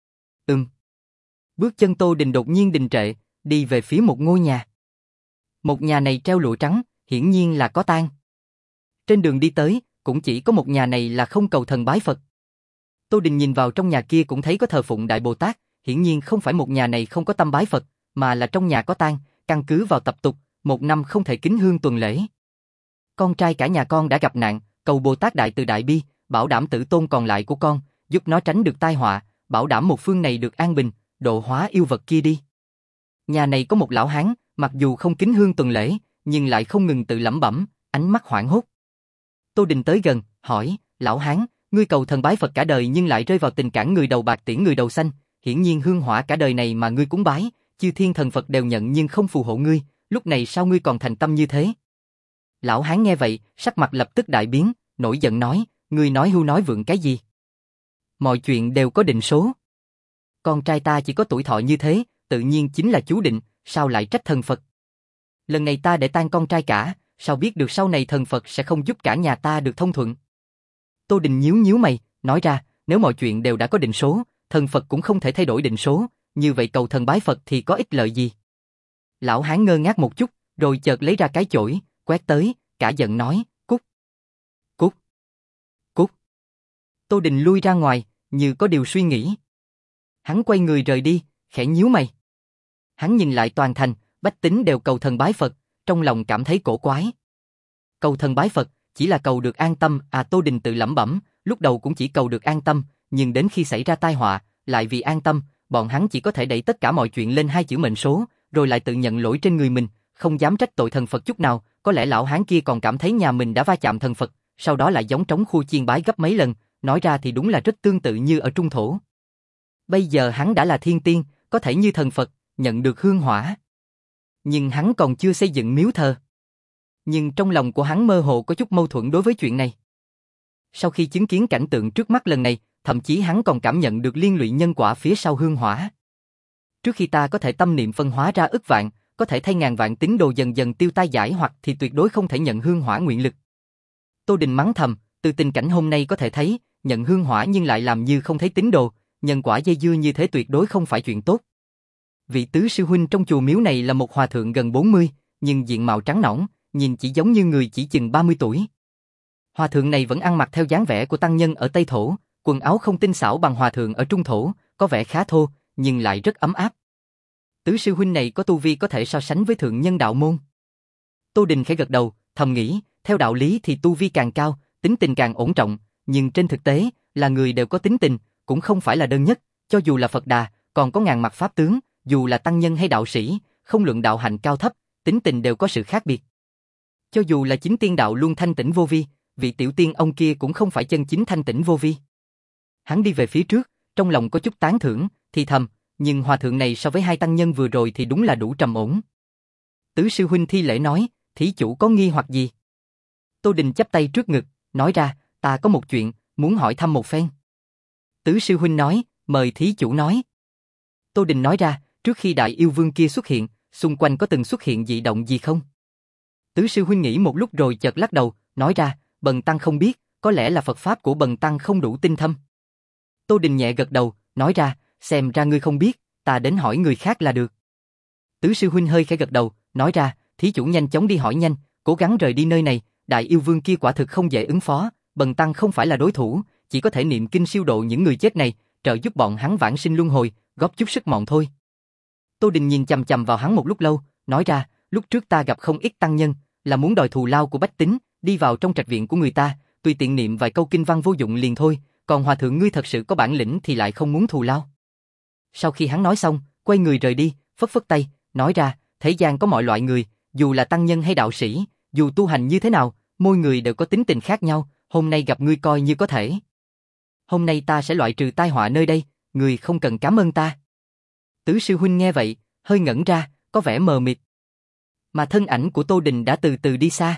Ừm. Bước chân Tô Đình đột nhiên đình trệ, đi về phía một ngôi nhà. Một nhà này treo lụa trắng, hiển nhiên là có tang. Trên đường đi tới, cũng chỉ có một nhà này là không cầu thần bái Phật. Tô Đình nhìn vào trong nhà kia cũng thấy có thờ phụng Đại Bồ Tát, hiển nhiên không phải một nhà này không có tâm bái Phật, mà là trong nhà có tang, căn cứ vào tập tục, một năm không thể kính hương tuần lễ. Con trai cả nhà con đã gặp nạn, cầu Bồ Tát đại từ đại bi, bảo đảm tử tôn còn lại của con, giúp nó tránh được tai họa, bảo đảm một phương này được an bình, độ hóa yêu vật kia đi. Nhà này có một lão hán, mặc dù không kính hương tuần lễ, nhưng lại không ngừng tự lẩm bẩm, ánh mắt hoảng hốt. Tô Đình tới gần, hỏi, lão hán, ngươi cầu thần bái Phật cả đời nhưng lại rơi vào tình cảnh người đầu bạc tiễn người đầu xanh, hiển nhiên hương hỏa cả đời này mà ngươi cúng bái, chư thiên thần Phật đều nhận nhưng không phù hộ ngươi, lúc này sao ngươi còn thành tâm như thế? Lão hán nghe vậy, sắc mặt lập tức đại biến, nổi giận nói, ngươi nói hưu nói vượng cái gì? Mọi chuyện đều có định số. Con trai ta chỉ có tuổi thọ như thế, tự nhiên chính là chú định, sao lại trách thần Phật? Lần này ta để tang con trai cả, sao biết được sau này thần Phật sẽ không giúp cả nhà ta được thông thuận? Tô Đình nhíu nhíu mày, nói ra, nếu mọi chuyện đều đã có định số, thần Phật cũng không thể thay đổi định số, như vậy cầu thần bái Phật thì có ích lợi gì? Lão hán ngơ ngác một chút, rồi chợt lấy ra cái chổi, quét tới, cả giận nói, cút, cút, cút. Tô Đình lui ra ngoài, như có điều suy nghĩ. Hắn quay người rời đi, khẽ nhíu mày. Hắn nhìn lại toàn thành, bách tính đều cầu thần bái Phật, trong lòng cảm thấy cổ quái. Cầu thần bái Phật, chỉ là cầu được an tâm, à Tô Đình tự lẩm bẩm, lúc đầu cũng chỉ cầu được an tâm, nhưng đến khi xảy ra tai họa, lại vì an tâm, bọn hắn chỉ có thể đẩy tất cả mọi chuyện lên hai chữ mệnh số, rồi lại tự nhận lỗi trên người mình, không dám trách tội thần Phật chút nào, có lẽ lão hán kia còn cảm thấy nhà mình đã va chạm thần Phật, sau đó lại giống trống khu chiên bái gấp mấy lần, nói ra thì đúng là rất tương tự như ở Trung Thổ. Bây giờ hắn đã là thiên tiên, có thể như thần Phật, nhận được hương hỏa. Nhưng hắn còn chưa xây dựng miếu thờ. Nhưng trong lòng của hắn mơ hồ có chút mâu thuẫn đối với chuyện này. Sau khi chứng kiến cảnh tượng trước mắt lần này, thậm chí hắn còn cảm nhận được liên lụy nhân quả phía sau hương hỏa. Trước khi ta có thể tâm niệm phân hóa ra ức vạn, có thể thay ngàn vạn tín đồ dần dần tiêu tai giải hoặc thì tuyệt đối không thể nhận hương hỏa nguyện lực. Tô Đình mắng thầm, từ tình cảnh hôm nay có thể thấy, nhận hương hỏa nhưng lại làm như không thấy tín đồ, nhân quả dây dưa như thế tuyệt đối không phải chuyện tốt. Vị tứ sư huynh trong chùa miếu này là một hòa thượng gần bốn mươi, nhưng diện mạo trắng nõn, nhìn chỉ giống như người chỉ chừng ba mươi tuổi. Hòa thượng này vẫn ăn mặc theo dáng vẻ của tăng nhân ở Tây Thổ, quần áo không tinh xảo bằng hòa thượng ở Trung Thổ, có vẻ khá thô, nhưng lại rất ấm áp. Tứ sư huynh này có tu vi có thể so sánh với thượng nhân đạo môn. Tô Đình khẽ gật đầu, thầm nghĩ, theo đạo lý thì tu vi càng cao, tính tình càng ổn trọng, nhưng trên thực tế, là người đều có tính tình, cũng không phải là đơn nhất, cho dù là Phật Đà, còn có ngàn mặt pháp tướng, dù là tăng nhân hay đạo sĩ, không luận đạo hạnh cao thấp, tính tình đều có sự khác biệt. Cho dù là chính tiên đạo luôn thanh tĩnh vô vi, vị tiểu tiên ông kia cũng không phải chân chính thanh tĩnh vô vi. Hắn đi về phía trước, trong lòng có chút tán thưởng, thì thầm, nhưng hòa thượng này so với hai tăng nhân vừa rồi thì đúng là đủ trầm ổn. Tứ sư huynh thi lễ nói, thí chủ có nghi hoặc gì? Tô Đình chắp tay trước ngực, nói ra, ta có một chuyện, muốn hỏi thăm một phen. Tứ sư huynh nói, mời thí chủ nói. Tô Đình nói ra, trước khi đại yêu vương kia xuất hiện, xung quanh có từng xuất hiện dị động gì không? Tứ sư huynh nghĩ một lúc rồi chợt lắc đầu, nói ra, Bần tăng không biết, có lẽ là Phật pháp của Bần tăng không đủ tinh thâm. Tô Đình nhẹ gật đầu, nói ra, xem ra ngươi không biết, ta đến hỏi người khác là được. Tứ sư huynh hơi khẽ gật đầu, nói ra, thí chủ nhanh chóng đi hỏi nhanh, cố gắng rời đi nơi này, đại yêu vương kia quả thực không dễ ứng phó, Bần tăng không phải là đối thủ, chỉ có thể niệm kinh siêu độ những người chết này, trợ giúp bọn hắn vãng sinh luân hồi, góp chút sức mọn thôi. Tô Đình nhìn chằm chằm vào hắn một lúc lâu, nói ra, lúc trước ta gặp không ít tăng nhân, là muốn đòi thù lao của bách tính, đi vào trong trạch viện của người ta, tùy tiện niệm vài câu kinh văn vô dụng liền thôi, còn hòa thượng ngươi thật sự có bản lĩnh thì lại không muốn thù lao. Sau khi hắn nói xong, quay người rời đi, phất phất tay, nói ra, thế gian có mọi loại người, dù là tăng nhân hay đạo sĩ, dù tu hành như thế nào, mỗi người đều có tính tình khác nhau, hôm nay gặp ngươi coi như có thể. Hôm nay ta sẽ loại trừ tai họa nơi đây, ngươi không cần cảm ơn ta. Tứ sư huynh nghe vậy, hơi ngẩn ra, có vẻ mờ mịt. Mà thân ảnh của Tô Đình đã từ từ đi xa.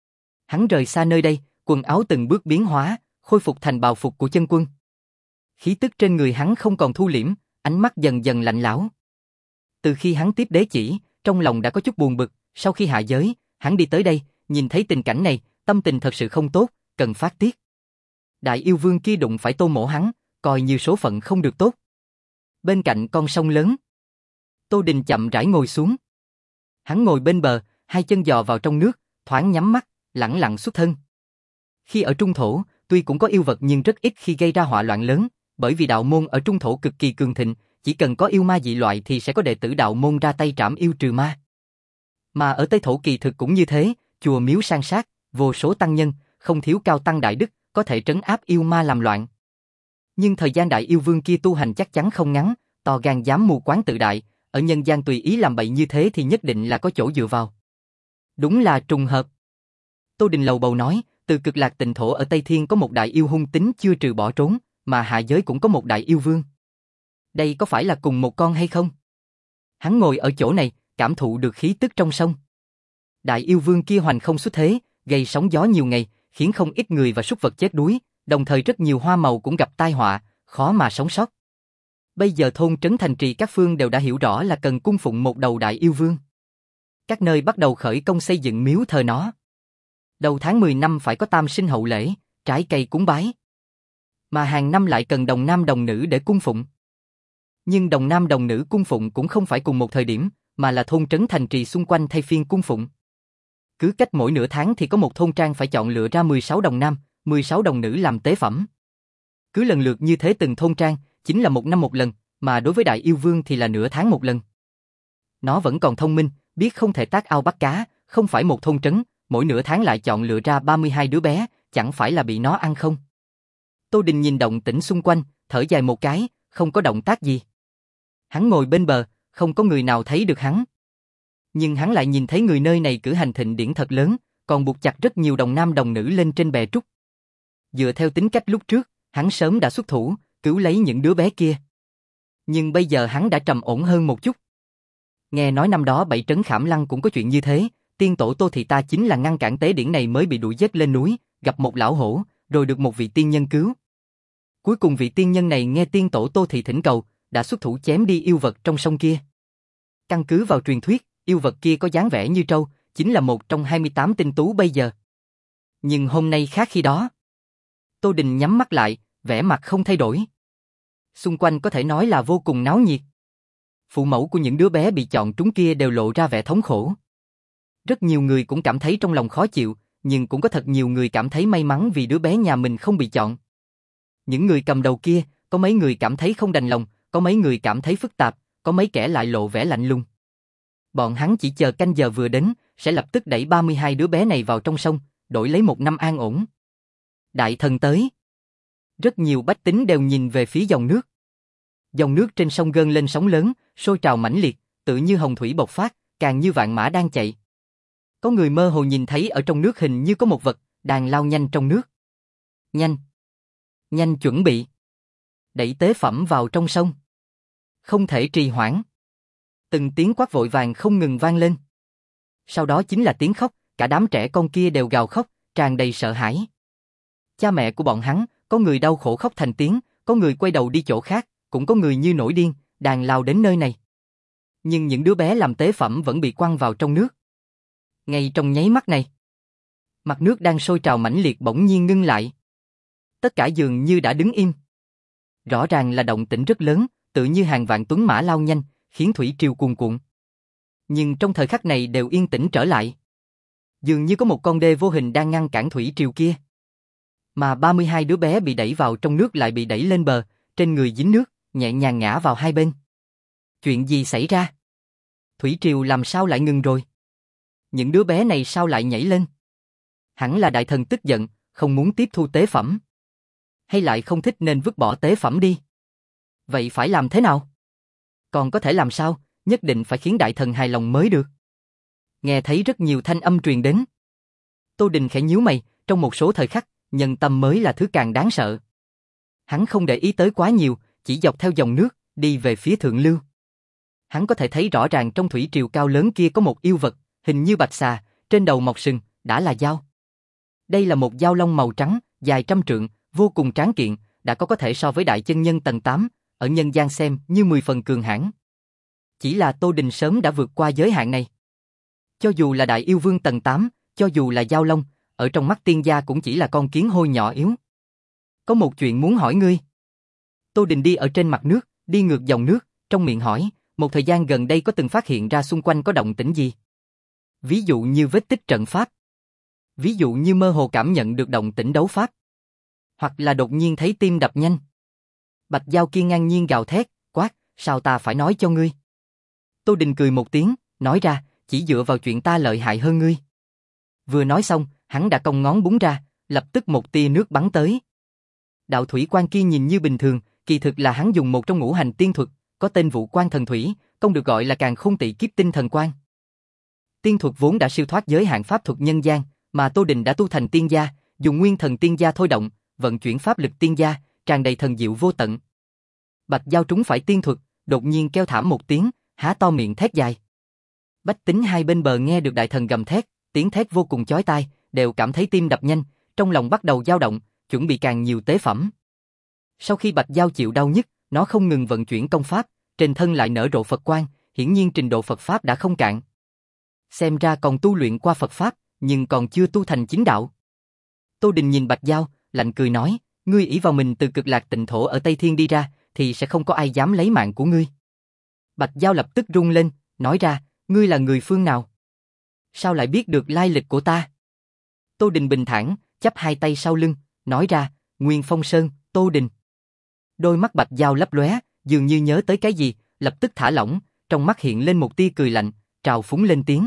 Hắn rời xa nơi đây, quần áo từng bước biến hóa, khôi phục thành bào phục của chân quân. Khí tức trên người hắn không còn thu liễm, ánh mắt dần dần lạnh lẽo. Từ khi hắn tiếp đế chỉ, trong lòng đã có chút buồn bực, sau khi hạ giới, hắn đi tới đây, nhìn thấy tình cảnh này, tâm tình thật sự không tốt, cần phát tiết. Đại yêu vương kia đụng phải Tô Mỗ hắn, coi như số phận không được tốt. Bên cạnh con sông lớn, Tô Đình chậm rãi ngồi xuống. Hắn ngồi bên bờ, hai chân dò vào trong nước, thoáng nhắm mắt, lẳng lặng xuất thân. Khi ở Trung Thổ, tuy cũng có yêu vật nhưng rất ít khi gây ra họa loạn lớn, bởi vì đạo môn ở Trung Thổ cực kỳ cường thịnh, chỉ cần có yêu ma dị loại thì sẽ có đệ tử đạo môn ra tay trảm yêu trừ ma. Mà ở Tây Thổ kỳ thực cũng như thế, chùa miếu san sát, vô số tăng nhân, không thiếu cao tăng đại đức, có thể trấn áp yêu ma làm loạn. Nhưng thời gian đại yêu vương kia tu hành chắc chắn không ngắn, to gan dám mù quáng tự đại, ở nhân gian tùy ý làm bậy như thế thì nhất định là có chỗ dựa vào. Đúng là trùng hợp. Tô Đình lầu bầu nói, từ Cực Lạc Tịnh Thổ ở Tây Thiên có một đại yêu hung tính chưa trừ bỏ trốn, mà hạ giới cũng có một đại yêu vương. Đây có phải là cùng một con hay không? Hắn ngồi ở chỗ này, cảm thụ được khí tức trong sông. Đại yêu vương kia hoành không xuất thế, gây sóng gió nhiều ngày, khiến không ít người và súc vật chết đuối, đồng thời rất nhiều hoa màu cũng gặp tai họa, khó mà sống sót. Bây giờ thôn trấn thành trì các phương đều đã hiểu rõ là cần cung phụng một đầu đại yêu vương. Các nơi bắt đầu khởi công xây dựng miếu thờ nó. Đầu tháng mười năm phải có tam sinh hậu lễ, trái cây cúng bái. Mà hàng năm lại cần đồng nam đồng nữ để cung phụng. Nhưng đồng nam đồng nữ cung phụng cũng không phải cùng một thời điểm, mà là thôn trấn thành trì xung quanh thay phiên cung phụng. Cứ cách mỗi nửa tháng thì có một thôn trang phải chọn lựa ra mười sáu đồng nam, mười sáu đồng nữ làm tế phẩm. Cứ lần lượt như thế từng thôn trang, chính là một năm một lần, mà đối với đại yêu vương thì là nửa tháng một lần. Nó vẫn còn thông minh, biết không thể tác ao bắt cá, không phải một thôn trấn, mỗi nửa tháng lại chọn lựa ra ba mươi hai đứa bé, chẳng phải là bị nó ăn không? Tô Đình nhìn động tĩnh xung quanh, thở dài một cái, không có động tác gì. Hắn ngồi bên bờ, không có người nào thấy được hắn. Nhưng hắn lại nhìn thấy người nơi này cử hành thịnh điển thật lớn, còn buộc chặt rất nhiều đồng nam đồng nữ lên trên bè trúc. Dựa theo tính cách lúc trước, hắn sớm đã xuất thủ, cứu lấy những đứa bé kia. Nhưng bây giờ hắn đã trầm ổn hơn một chút. Nghe nói năm đó bảy trấn Khảm Lăng cũng có chuyện như thế, tiên tổ Tô Thị ta chính là ngăn cản tế điển này mới bị đuổi giết lên núi, gặp một lão hổ, rồi được một vị tiên nhân cứu. Cuối cùng vị tiên nhân này nghe tiên tổ Tô Thị thỉnh cầu, đã xuất thủ chém đi yêu vật trong sông kia. Căn cứ vào truyền thuyết, yêu vật kia có dáng vẻ như trâu, chính là một trong hai mươi tám tinh tú bây giờ. Nhưng hôm nay khác khi đó. Tô Đình nhắm mắt lại, vẻ mặt không thay đổi. Xung quanh có thể nói là vô cùng náo nhiệt. Phụ mẫu của những đứa bé bị chọn trúng kia đều lộ ra vẻ thống khổ. Rất nhiều người cũng cảm thấy trong lòng khó chịu, nhưng cũng có thật nhiều người cảm thấy may mắn vì đứa bé nhà mình không bị chọn. Những người cầm đầu kia, có mấy người cảm thấy không đành lòng, có mấy người cảm thấy phức tạp, có mấy kẻ lại lộ vẻ lạnh lùng. Bọn hắn chỉ chờ canh giờ vừa đến, sẽ lập tức đẩy ba mươi hai đứa bé này vào trong sông, đổi lấy một năm an ổn. Đại thần tới. Rất nhiều bách tính đều nhìn về phía dòng nước. Dòng nước trên sông gơn lên sóng lớn, sôi trào mãnh liệt, tự như hồng thủy bộc phát, càng như vạn mã đang chạy. Có người mơ hồ nhìn thấy ở trong nước hình như có một vật, đang lao nhanh trong nước. Nhanh! Nhanh chuẩn bị! Đẩy tế phẩm vào trong sông. Không thể trì hoãn. Từng tiếng quát vội vàng không ngừng vang lên. Sau đó chính là tiếng khóc, cả đám trẻ con kia đều gào khóc, tràn đầy sợ hãi. Cha mẹ của bọn hắn, có người đau khổ khóc thành tiếng, có người quay đầu đi chỗ khác, cũng có người như nổi điên, đàn lao đến nơi này. Nhưng những đứa bé làm tế phẩm vẫn bị quăng vào trong nước. Ngay trong nháy mắt này, mặt nước đang sôi trào mãnh liệt bỗng nhiên ngưng lại. Tất cả dường như đã đứng im. Rõ ràng là động tĩnh rất lớn, tự như hàng vạn tuấn mã lao nhanh, khiến thủy triều cuồn cuộn. Nhưng trong thời khắc này đều yên tĩnh trở lại. Dường như có một con đê vô hình đang ngăn cản thủy triều kia. Mà ba mươi hai đứa bé bị đẩy vào trong nước lại bị đẩy lên bờ, trên người dính nước, nhẹ nhàng ngã vào hai bên. Chuyện gì xảy ra? Thủy triều làm sao lại ngừng rồi? Những đứa bé này sao lại nhảy lên? Hẳn là đại thần tức giận, không muốn tiếp thu tế phẩm. Hay lại không thích nên vứt bỏ tế phẩm đi? Vậy phải làm thế nào? Còn có thể làm sao? Nhất định phải khiến đại thần hài lòng mới được. Nghe thấy rất nhiều thanh âm truyền đến. Tô Đình khẽ nhíu mày, trong một số thời khắc, nhân tâm mới là thứ càng đáng sợ. Hắn không để ý tới quá nhiều, chỉ dọc theo dòng nước, đi về phía thượng lưu. Hắn có thể thấy rõ ràng trong thủy triều cao lớn kia có một yêu vật, hình như bạch xà, trên đầu mọc sừng, đã là dao. Đây là một dao long màu trắng, dài trăm trượng, vô cùng tráng kiện, đã có có thể so với đại chân nhân tầng tám, ở nhân gian xem như mười phần cường hãn. Chỉ là Tô Đình sớm đã vượt qua giới hạn này. Cho dù là đại yêu vương tầng tám, cho dù là dao long, ở trong mắt tiên gia cũng chỉ là con kiến hôi nhỏ yếu. Có một chuyện muốn hỏi ngươi. Tô Đình đi ở trên mặt nước, đi ngược dòng nước, trong miệng hỏi, một thời gian gần đây có từng phát hiện ra xung quanh có động tĩnh gì? Ví dụ như vết tích trận pháp. Ví dụ như mơ hồ cảm nhận được động tĩnh đấu pháp. Hoặc là đột nhiên thấy tim đập nhanh. Bạch dao kia ngang nhiên gào thét, quát, sao ta phải nói cho ngươi? Tô Đình cười một tiếng, nói ra, chỉ dựa vào chuyện ta lợi hại hơn ngươi. Vừa nói xong, hắn đã cong ngón búng ra, lập tức một tia nước bắn tới. Đạo thủy quan kia nhìn như bình thường, kỳ thực là hắn dùng một trong ngũ hành tiên thuật, có tên Vũ Quan Thần Thủy, công được gọi là Càn Khôn Tị Kiếp Tinh Thần Quan. Tiên thuật vốn đã siêu thoát giới hạn pháp thuật nhân gian, mà Tô Đình đã tu thành tiên gia, dùng nguyên thần tiên gia thôi động, vận chuyển pháp lực tiên gia, tràn đầy thần diệu vô tận. Bạch dao trúng phải tiên thuật, đột nhiên kêu thảm một tiếng, há to miệng thét dài. Bách tính hai bên bờ nghe được đại thần gầm thét, tiếng thét vô cùng chói tai, đều cảm thấy tim đập nhanh, trong lòng bắt đầu dao động, chuẩn bị càng nhiều tế phẩm. Sau khi bạch dao chịu đau nhức, nó không ngừng vận chuyển công pháp, trên thân lại nở rộ Phật quang, hiển nhiên trình độ Phật pháp đã không cạn. Xem ra còn tu luyện qua Phật pháp, nhưng còn chưa tu thành chính đạo. Tô Đình nhìn bạch dao, lạnh cười nói, ngươi ỷ vào mình từ cực lạc tịnh thổ ở Tây Thiên đi ra, thì sẽ không có ai dám lấy mạng của ngươi. Bạch dao lập tức run lên, nói ra, ngươi là người phương nào? Sao lại biết được lai lịch của ta? Tô Đình bình thản, chắp hai tay sau lưng, nói ra, Nguyên Phong Sơn, Tô Đình. Đôi mắt bạch dao lấp lóe, dường như nhớ tới cái gì, lập tức thả lỏng, trong mắt hiện lên một tia cười lạnh, trào phúng lên tiếng.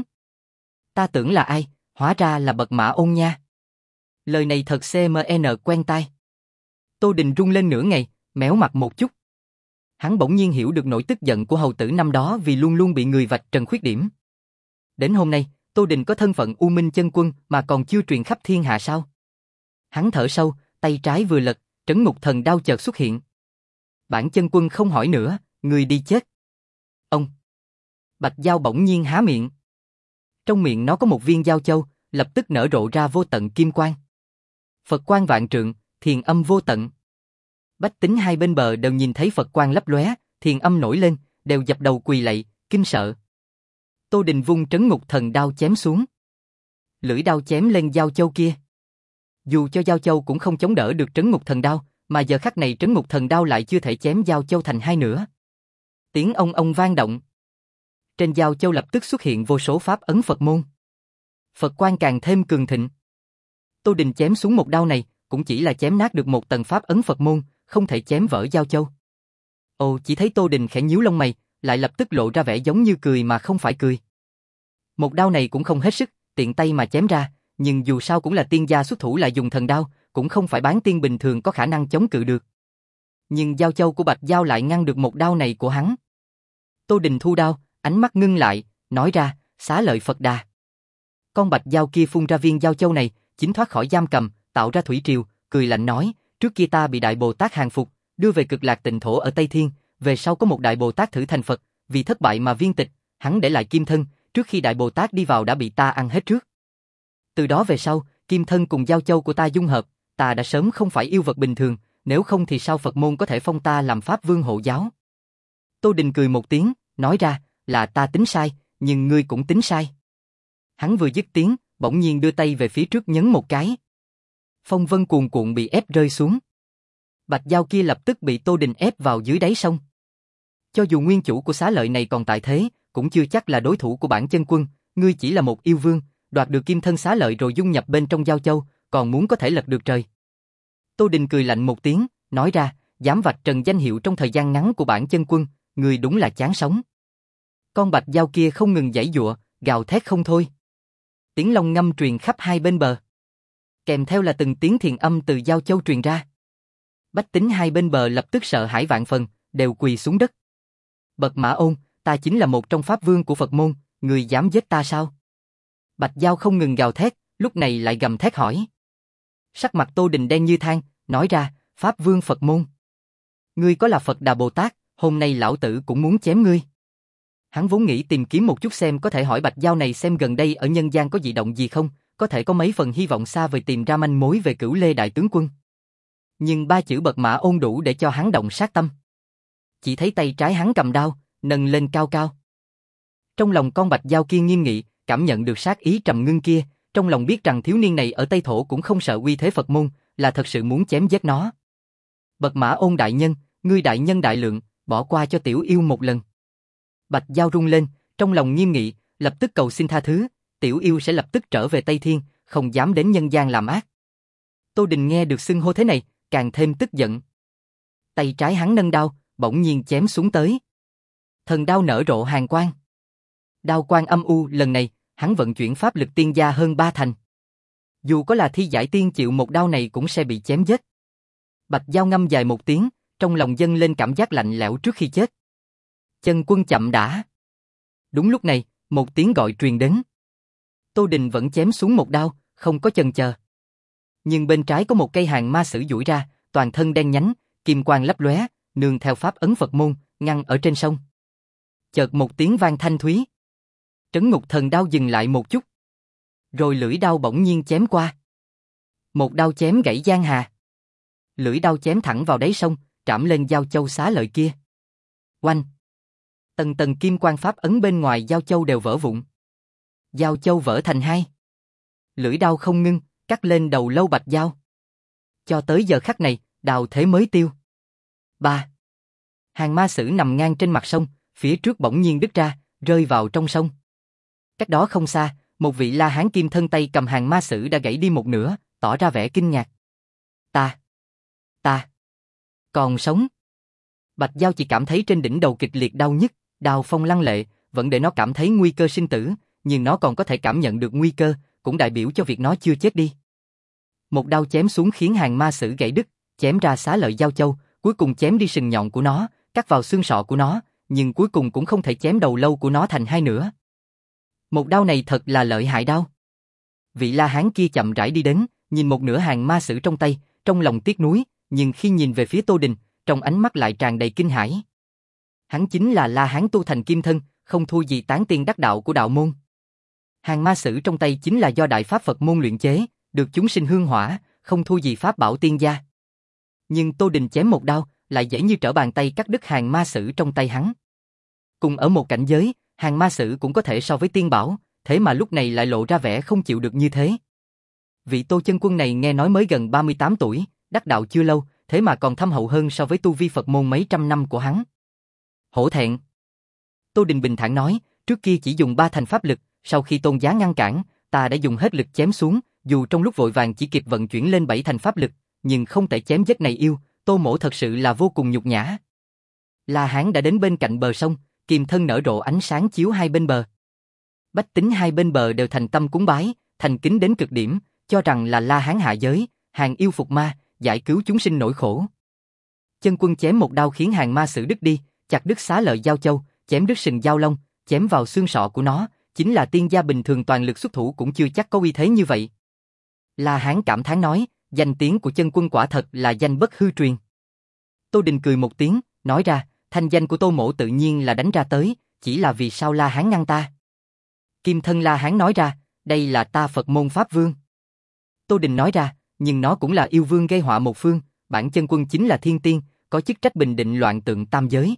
Ta tưởng là ai, hóa ra là Bật Mã Ôn nha. Lời này thật xê em en quen tai. Tô Đình run lên nửa ngày, méo mặt một chút. Hắn bỗng nhiên hiểu được nỗi tức giận của hầu tử năm đó vì luôn luôn bị người vạch trần khuyết điểm. Đến hôm nay, Tô Đình có thân phận U Minh Chân Quân mà còn chưa truyền khắp thiên hạ sao? Hắn thở sâu, tay trái vừa lật, Trấn Ngục Thần Đao chợt xuất hiện. Bản Chân Quân không hỏi nữa, người đi chết. Ông! Bạch Dao bỗng nhiên há miệng. Trong miệng nó có một viên dao châu, lập tức nở rộ ra vô tận kim quang. Phật quang vạn trượng, thiền âm vô tận. Bách tính hai bên bờ đều nhìn thấy Phật quang lấp lóe, thiền âm nổi lên, đều dập đầu quỳ lạy, kinh sợ. Tô Đình vung Trấn Ngục Thần Đao chém xuống. Lưỡi đao chém lên dao châu kia. Dù cho dao châu cũng không chống đỡ được Trấn Ngục Thần Đao, mà giờ khắc này Trấn Ngục Thần Đao lại chưa thể chém dao châu thành hai nửa. Tiếng ông ông vang động. Trên dao châu lập tức xuất hiện vô số pháp ấn Phật môn. Phật quang càng thêm cường thịnh. Tô Đình chém xuống một đao này, cũng chỉ là chém nát được một tầng pháp ấn Phật môn, không thể chém vỡ dao châu. Ồ, chỉ thấy Tô Đình khẽ nhíu lông mày, lại lập tức lộ ra vẻ giống như cười mà không phải cười. Một đao này cũng không hết sức, tiện tay mà chém ra, nhưng dù sao cũng là tiên gia xuất thủ lại dùng thần đao, cũng không phải bán tiên bình thường có khả năng chống cự được. Nhưng dao châu của Bạch Dao lại ngăn được một đao này của hắn. Tô Đình thu đao, ánh mắt ngưng lại, nói ra, xá lợi Phật Đà. Con Bạch Dao kia phun ra viên dao châu này, chính thoát khỏi giam cầm, tạo ra thủy triều, cười lạnh nói, trước kia ta bị Đại Bồ Tát hàng phục, đưa về Cực Lạc Tịnh Thổ ở Tây Thiên, về sau có một Đại Bồ Tát thử thành Phật, vì thất bại mà viên tịch, hắn để lại kim thân, trước khi Đại Bồ Tát đi vào đã bị ta ăn hết trước. Từ đó về sau, kim thân cùng dao châu của ta dung hợp, ta đã sớm không phải yêu vật bình thường, nếu không thì sao Phật môn có thể phong ta làm Pháp Vương hộ giáo. Tô Đình cười một tiếng, nói ra, là ta tính sai, nhưng ngươi cũng tính sai. Hắn vừa dứt tiếng, bỗng nhiên đưa tay về phía trước nhấn một cái. Phong vân cuồn cuộn bị ép rơi xuống. Bạch Dao kia lập tức bị Tô Đình ép vào dưới đáy sông. Cho dù nguyên chủ của xá lợi này còn tại thế, cũng chưa chắc là đối thủ của bản chân quân, ngươi chỉ là một yêu vương, đoạt được kim thân xá lợi rồi dung nhập bên trong dao châu, còn muốn có thể lật được trời. Tô Đình cười lạnh một tiếng, nói ra, dám vạch trần danh hiệu trong thời gian ngắn của bản chân quân, ngươi đúng là chán sống. Con Bạch Dao kia không ngừng giãy giụa, gào thét không thôi. Tiếng long ngâm truyền khắp hai bên bờ. Kèm theo là từng tiếng thiền âm từ dao châu truyền ra. Bách tính hai bên bờ lập tức sợ hãi vạn phần, đều quỳ xuống đất. Bật Mã Ôn, ta chính là một trong pháp vương của Phật môn, người dám giết ta sao? Bạch Dao không ngừng gào thét, lúc này lại gầm thét hỏi. Sắc mặt Tô Đình đen như than, nói ra, pháp vương Phật môn. Ngươi có là Phật Đà Bồ Tát, hôm nay lão tử cũng muốn chém ngươi. Hắn vốn nghĩ tìm kiếm một chút xem có thể hỏi Bạch Dao này xem gần đây ở nhân gian có dị động gì không, có thể có mấy phần hy vọng xa vời tìm ra manh mối về Cửu Lê đại tướng quân. Nhưng ba chữ Bật Mã Ôn đủ để cho hắn động sát tâm. Chỉ thấy tay trái hắn cầm đao, nâng lên cao cao. Trong lòng con Bạch Dao kia nghiêm nghị, cảm nhận được sát ý trầm ngưng kia, trong lòng biết rằng thiếu niên này ở Tây Thổ cũng không sợ uy thế Phật môn, là thật sự muốn chém giết nó. Bật Mã Ôn đại nhân, ngươi đại nhân đại lượng, bỏ qua cho tiểu yêu một lần. Bạch Dao rung lên, trong lòng nghiêm nghị, lập tức cầu xin tha thứ, tiểu yêu sẽ lập tức trở về Tây Thiên, không dám đến nhân gian làm ác. Tô Đình nghe được xưng hô thế này, càng thêm tức giận. Tay trái hắn nâng đao, bỗng nhiên chém xuống tới. Thần đao nở rộ hàn quang. Đao quang âm u, lần này, hắn vận chuyển pháp lực tiên gia hơn ba thành. Dù có là thi giải tiên chịu một đao này cũng sẽ bị chém chết. Bạch Dao ngâm dài một tiếng, trong lòng dâng lên cảm giác lạnh lẽo trước khi chết. Chân quân chậm đã. Đúng lúc này, một tiếng gọi truyền đến. Tô Đình vẫn chém xuống một đao, không có chần chờ. Nhưng bên trái có một cây hàng ma sử duỗi ra, toàn thân đen nhánh, kim quang lấp lóe, nương theo pháp ấn Phật môn, ngăn ở trên sông. Chợt một tiếng vang thanh thúy. Trấn Ngục Thần Đao dừng lại một chút. Rồi lưỡi đao bỗng nhiên chém qua. Một đao chém gãy giang hà. Lưỡi đao chém thẳng vào đáy sông, trảm lên dao châu xá lợi kia. Oanh! Tầng tầng kim quang pháp ấn bên ngoài dao châu đều vỡ vụn. Dao châu vỡ thành hai. Lưỡi đao không ngưng, cắt lên đầu lâu Bạch Dao. Cho tới giờ khắc này, đào thế mới tiêu. Ba. Hàng ma sử nằm ngang trên mặt sông, phía trước bỗng nhiên đứt ra, rơi vào trong sông. Cách đó không xa, một vị La Hán kim thân tay cầm hàng ma sử đã gãy đi một nửa, tỏ ra vẻ kinh ngạc. Ta, ta, còn sống. Bạch Dao chỉ cảm thấy trên đỉnh đầu kịch liệt đau nhức, đao phong lăng lệ, vẫn để nó cảm thấy nguy cơ sinh tử, nhưng nó còn có thể cảm nhận được nguy cơ, cũng đại biểu cho việc nó chưa chết đi. Một đao chém xuống khiến hàng ma sử gãy đứt, chém ra xá lợi dao châu, cuối cùng chém đi sừng nhọn của nó, cắt vào xương sọ của nó, nhưng cuối cùng cũng không thể chém đầu lâu của nó thành hai nửa. Một đao này thật là lợi hại đao. Vị La Hán kia chậm rãi đi đến, nhìn một nửa hàng ma sử trong tay, trong lòng tiếc nuối, nhưng khi nhìn về phía Tô Đình, trong ánh mắt lại tràn đầy kinh hãi. Hắn chính là La Hán tu thành kim thân, không thua gì tán tiên đắc đạo của đạo môn. Hàng ma sử trong tay chính là do Đại Pháp Phật môn luyện chế, được chúng sinh hương hỏa, không thua gì pháp bảo tiên gia. Nhưng Tô Đình chém một đao, lại dễ như trở bàn tay cắt đứt hàng ma sử trong tay hắn. Cùng ở một cảnh giới, hàng ma sử cũng có thể so với tiên bảo, thế mà lúc này lại lộ ra vẻ không chịu được như thế. Vị Tô chân quân này nghe nói mới gần ba mươi tám tuổi, đắc đạo chưa lâu, thế mà còn thâm hậu hơn so với tu vi Phật môn mấy trăm năm của hắn. Hổ thẹn. Tô Đình bình thản nói, trước kia chỉ dùng ba thành pháp lực, sau khi tôn giá ngăn cản, ta đã dùng hết lực chém xuống, dù trong lúc vội vàng chỉ kịp vận chuyển lên bảy thành pháp lực, nhưng không thể chém giết này yêu, Tô mỗ thật sự là vô cùng nhục nhã. La Hán đã đến bên cạnh bờ sông, kiềm thân nở rộ ánh sáng chiếu hai bên bờ. Bách tính hai bên bờ đều thành tâm cúng bái, thành kính đến cực điểm, cho rằng là La Hán hạ giới, hàng yêu phục ma, giải cứu chúng sinh nỗi khổ. Chân quân chém một đao khiến hàng ma sử đứt đi, chặt đứt xá lợi giao châu, chém đứt sừng giao long, chém vào xương sọ của nó, chính là tiên gia bình thường toàn lực xuất thủ cũng chưa chắc có uy thế như vậy. La Hán cảm thán nói, danh tiếng của chân quân quả thật là danh bất hư truyền. Tô Đình cười một tiếng, nói ra, thanh danh của Tô mỗ tự nhiên là đánh ra tới, chỉ là vì sao La Hán ngăn ta. Kim thân La Hán nói ra, đây là ta Phật môn Pháp Vương. Tô Đình nói ra, nhưng nó cũng là yêu vương gây họa một phương, bản chân quân chính là thiên tiên, có chức trách bình định loạn tượng tam giới.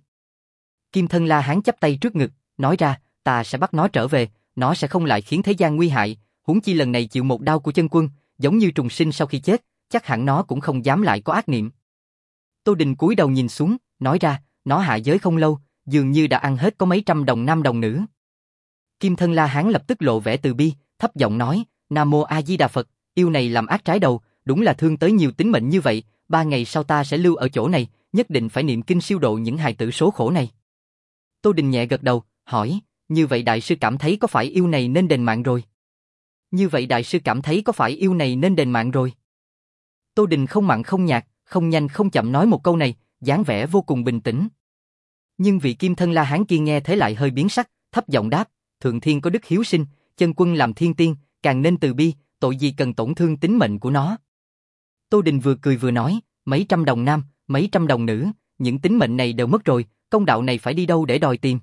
Kim thân La Hán chắp tay trước ngực, nói ra, ta sẽ bắt nó trở về, nó sẽ không lại khiến thế gian nguy hại, huống chi lần này chịu một đao của chân quân, giống như trùng sinh sau khi chết, chắc hẳn nó cũng không dám lại có ác niệm. Tô Đình cúi đầu nhìn xuống, nói ra, nó hạ giới không lâu, dường như đã ăn hết có mấy trăm đồng nam đồng nữ. Kim thân La Hán lập tức lộ vẻ từ bi, thấp giọng nói, Nam Mô A Di Đà Phật, yêu này làm ác trái đầu, đúng là thương tới nhiều tính mệnh như vậy, ba ngày sau ta sẽ lưu ở chỗ này, nhất định phải niệm kinh siêu độ những hài tử số khổ này. Tô Đình nhẹ gật đầu, hỏi, như vậy đại sư cảm thấy có phải yêu này nên đền mạng rồi? Như vậy đại sư cảm thấy có phải yêu này nên đền mạng rồi? Tô Đình không mặn không nhạt, không nhanh không chậm nói một câu này, dáng vẻ vô cùng bình tĩnh. Nhưng vị kim thân La Hán kia nghe thế lại hơi biến sắc, thấp giọng đáp, thượng thiên có đức hiếu sinh, chân quân làm thiên tiên, càng nên từ bi, tội gì cần tổn thương tính mệnh của nó. Tô Đình vừa cười vừa nói, mấy trăm đồng nam, mấy trăm đồng nữ, những tính mệnh này đều mất rồi, công đạo này phải đi đâu để đòi tìm.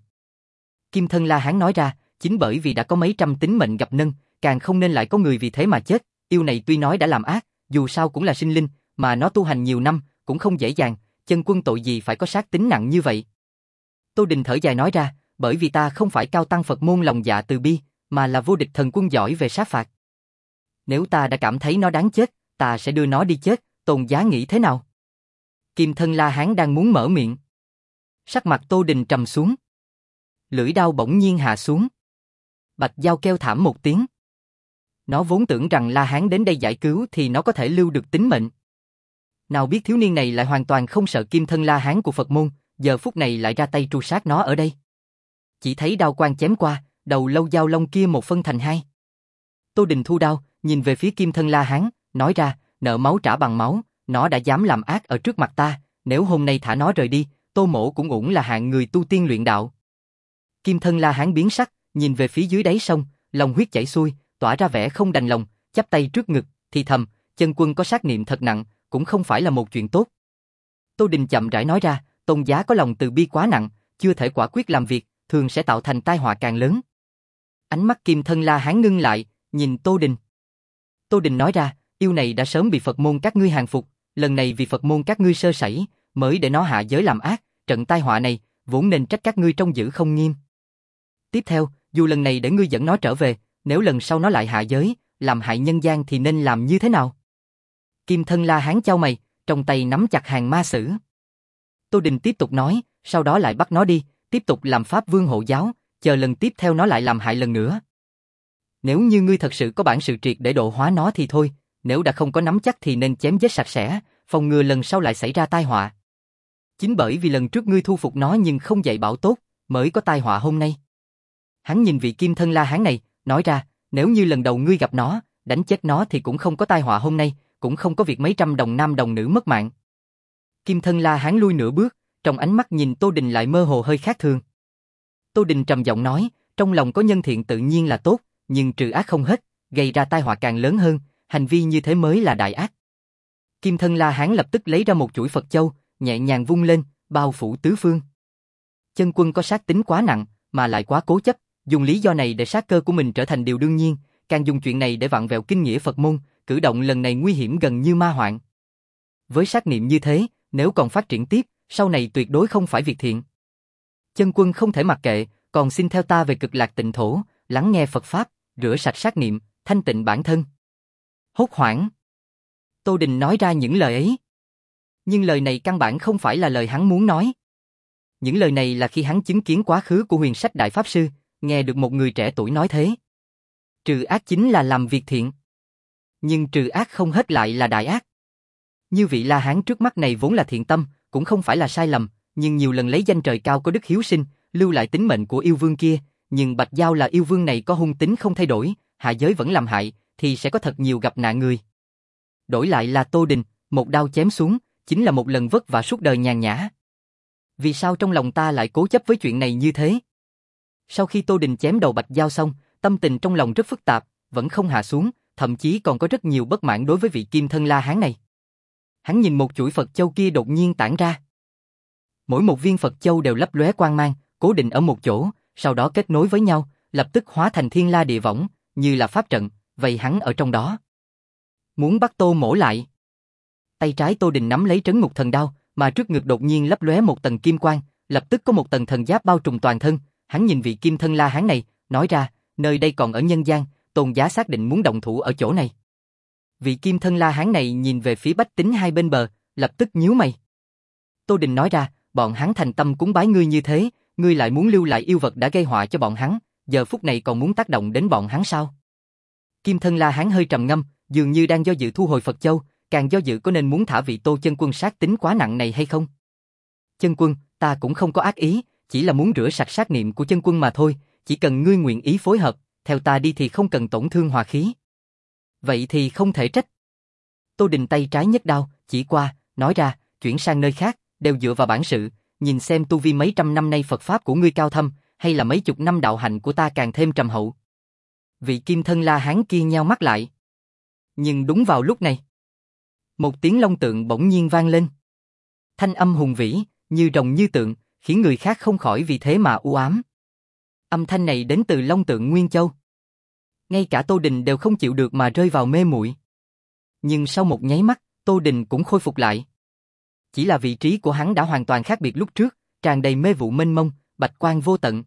Kim thân La Hán nói ra, chính bởi vì đã có mấy trăm tính mệnh gặp nâng, càng không nên lại có người vì thế mà chết, yêu này tuy nói đã làm ác, dù sao cũng là sinh linh, mà nó tu hành nhiều năm, cũng không dễ dàng, chân quân tội gì phải có sát tính nặng như vậy. Tô Đình thở dài nói ra, bởi vì ta không phải cao tăng Phật môn lòng dạ từ bi, mà là vô địch thần quân giỏi về sát phạt. Nếu ta đã cảm thấy nó đáng chết, ta sẽ đưa nó đi chết, tôn giá nghĩ thế nào? Kim thân La Hán đang muốn mở miệng. Sắc mặt Tô Đình trầm xuống. Lưỡi đao bỗng nhiên hạ xuống. Bạch dao kêu thảm một tiếng. Nó vốn tưởng rằng La Hán đến đây giải cứu thì nó có thể lưu được tính mệnh. Nào biết thiếu niên này lại hoàn toàn không sợ kim thân La Hán của Phật môn, giờ phút này lại ra tay tru sát nó ở đây. Chỉ thấy đao quang chém qua, đầu lâu dao long kia một phân thành hai. Tô Đình thu đao, nhìn về phía kim thân La Hán, nói ra, nợ máu trả bằng máu, nó đã dám làm ác ở trước mặt ta, nếu hôm nay thả nó rời đi, Tô mỗ cũng ủng là hạng người tu tiên luyện đạo. Kim thân La Hán biến sắc, nhìn về phía dưới đáy sông, lòng huyết chảy xuôi, tỏa ra vẻ không đành lòng, chắp tay trước ngực, thì thầm, chân quân có sát niệm thật nặng, cũng không phải là một chuyện tốt. Tô Đình chậm rãi nói ra, tôn giá có lòng từ bi quá nặng, chưa thể quả quyết làm việc, thường sẽ tạo thành tai họa càng lớn. Ánh mắt kim thân La Hán ngưng lại, nhìn Tô Đình. Tô Đình nói ra, yêu này đã sớm bị Phật môn các ngươi hàng phục, lần này vì Phật môn các ngươi sơ sẩy, mới để nó hạ giới làm ác, trận tai họa này, vốn nên trách các ngươi trông giữ không nghiêm. Tiếp theo, dù lần này để ngươi dẫn nó trở về, nếu lần sau nó lại hạ giới, làm hại nhân gian thì nên làm như thế nào? Kim thân La Hán chau mày, trong tay nắm chặt hàng ma sử. Tô Đình tiếp tục nói, sau đó lại bắt nó đi, tiếp tục làm pháp vương hộ giáo, chờ lần tiếp theo nó lại làm hại lần nữa. Nếu như ngươi thật sự có bản sự triệt để độ hóa nó thì thôi, nếu đã không có nắm chắc thì nên chém giết sạch sẽ, phòng ngừa lần sau lại xảy ra tai họa. Chính bởi vì lần trước ngươi thu phục nó nhưng không dạy bảo tốt, mới có tai họa hôm nay. Hắn nhìn vị kim thân La Hán này, nói ra, nếu như lần đầu ngươi gặp nó, đánh chết nó thì cũng không có tai họa hôm nay, cũng không có việc mấy trăm đồng nam đồng nữ mất mạng. Kim thân La Hán lui nửa bước, trong ánh mắt nhìn Tô Đình lại mơ hồ hơi khác thường. Tô Đình trầm giọng nói, trong lòng có nhân thiện tự nhiên là tốt, nhưng trừ ác không hết, gây ra tai họa càng lớn hơn, hành vi như thế mới là đại ác. Kim Thân La Hán lập tức lấy ra một chuỗi Phật châu, nhẹ nhàng vung lên, bao phủ tứ phương. Chân Quân có sát tính quá nặng, mà lại quá cố chấp, dùng lý do này để sát cơ của mình trở thành điều đương nhiên, càng dùng chuyện này để vặn vẹo kinh nghĩa Phật môn, cử động lần này nguy hiểm gần như ma hoạn. Với sát niệm như thế, nếu còn phát triển tiếp, sau này tuyệt đối không phải việc thiện. Chân Quân không thể mặc kệ, còn xin theo ta về Cực Lạc Tịnh Thổ, lắng nghe Phật Pháp, rửa sạch sát niệm, thanh tịnh bản thân. Hốt hoảng. Tô Đình nói ra những lời ấy. Nhưng lời này căn bản không phải là lời hắn muốn nói. Những lời này là khi hắn chứng kiến quá khứ của Huyền Sách Đại Pháp Sư, nghe được một người trẻ tuổi nói thế. Trừ ác chính là làm việc thiện. Nhưng trừ ác không hết lại là đại ác. Như vị La Hán trước mắt này vốn là thiện tâm, cũng không phải là sai lầm, nhưng nhiều lần lấy danh trời cao có đức hiếu sinh, lưu lại tính mệnh của yêu vương kia, nhưng Bạch Giao là yêu vương này có hung tính không thay đổi, hạ giới vẫn làm hại, thì sẽ có thật nhiều gặp nạn người. Đổi lại là Tô Đình, một đao chém xuống, chính là một lần vất vả suốt đời nhàn nhã. Vì sao trong lòng ta lại cố chấp với chuyện này như thế? Sau khi Tô Đình chém đầu Bạch Giao xong, tâm tình trong lòng rất phức tạp, vẫn không hạ xuống, thậm chí còn có rất nhiều bất mãn đối với vị Kim Thân La Hán này. Hắn nhìn một chuỗi Phật châu kia đột nhiên tản ra. Mỗi một viên Phật châu đều lấp lóe quang mang, cố định ở một chỗ, sau đó kết nối với nhau, lập tức hóa thành thiên la địa võng, như là pháp trận, vây hắn ở trong đó. Muốn bắt Tô Mỗ lại. Tay trái Tô Đình nắm lấy trấn ngục thần đao, mà trước ngực đột nhiên lấp lóe một tầng kim quang, lập tức có một tầng thần giáp bao trùm toàn thân. Hắn nhìn vị Kim Thân La Hán này, nói ra, nơi đây còn ở nhân gian, Tôn giá xác định muốn động thủ ở chỗ này. Vị Kim Thân La Hán này nhìn về phía bách tính hai bên bờ, lập tức nhíu mày. Tô Đình nói ra, bọn hắn thành tâm cúng bái ngươi như thế, ngươi lại muốn lưu lại yêu vật đã gây họa cho bọn hắn, giờ phút này còn muốn tác động đến bọn hắn sao? Kim Thân La Hán hơi trầm ngâm, dường như đang do dự thu hồi Phật châu, càng do dự có nên muốn thả vị Tô Chân Quân sát tính quá nặng này hay không. Chân Quân, ta cũng không có ác ý, chỉ là muốn rửa sạch sát niệm của Chân Quân mà thôi, chỉ cần ngươi nguyện ý phối hợp, theo ta đi thì không cần tổn thương hòa khí. Vậy thì không thể trách. Tô Đình tay trái nhấc đao, chỉ qua, nói ra, chuyển sang nơi khác, đều dựa vào bản sự, nhìn xem tu vi mấy trăm năm nay Phật Pháp của ngươi cao thâm, hay là mấy chục năm đạo hạnh của ta càng thêm trầm hậu. Vị Kim Thân La Hán kia nheo mắt lại. Nhưng đúng vào lúc này, một tiếng long tượng bỗng nhiên vang lên. Thanh âm hùng vĩ, như rồng như tượng, khiến người khác không khỏi vì thế mà u ám. Âm thanh này đến từ long tượng Nguyên Châu. Ngay cả Tô Đình đều không chịu được mà rơi vào mê muội. Nhưng sau một nháy mắt, Tô Đình cũng khôi phục lại. Chỉ là vị trí của hắn đã hoàn toàn khác biệt lúc trước, tràn đầy mê vụ mênh mông, bạch quang vô tận.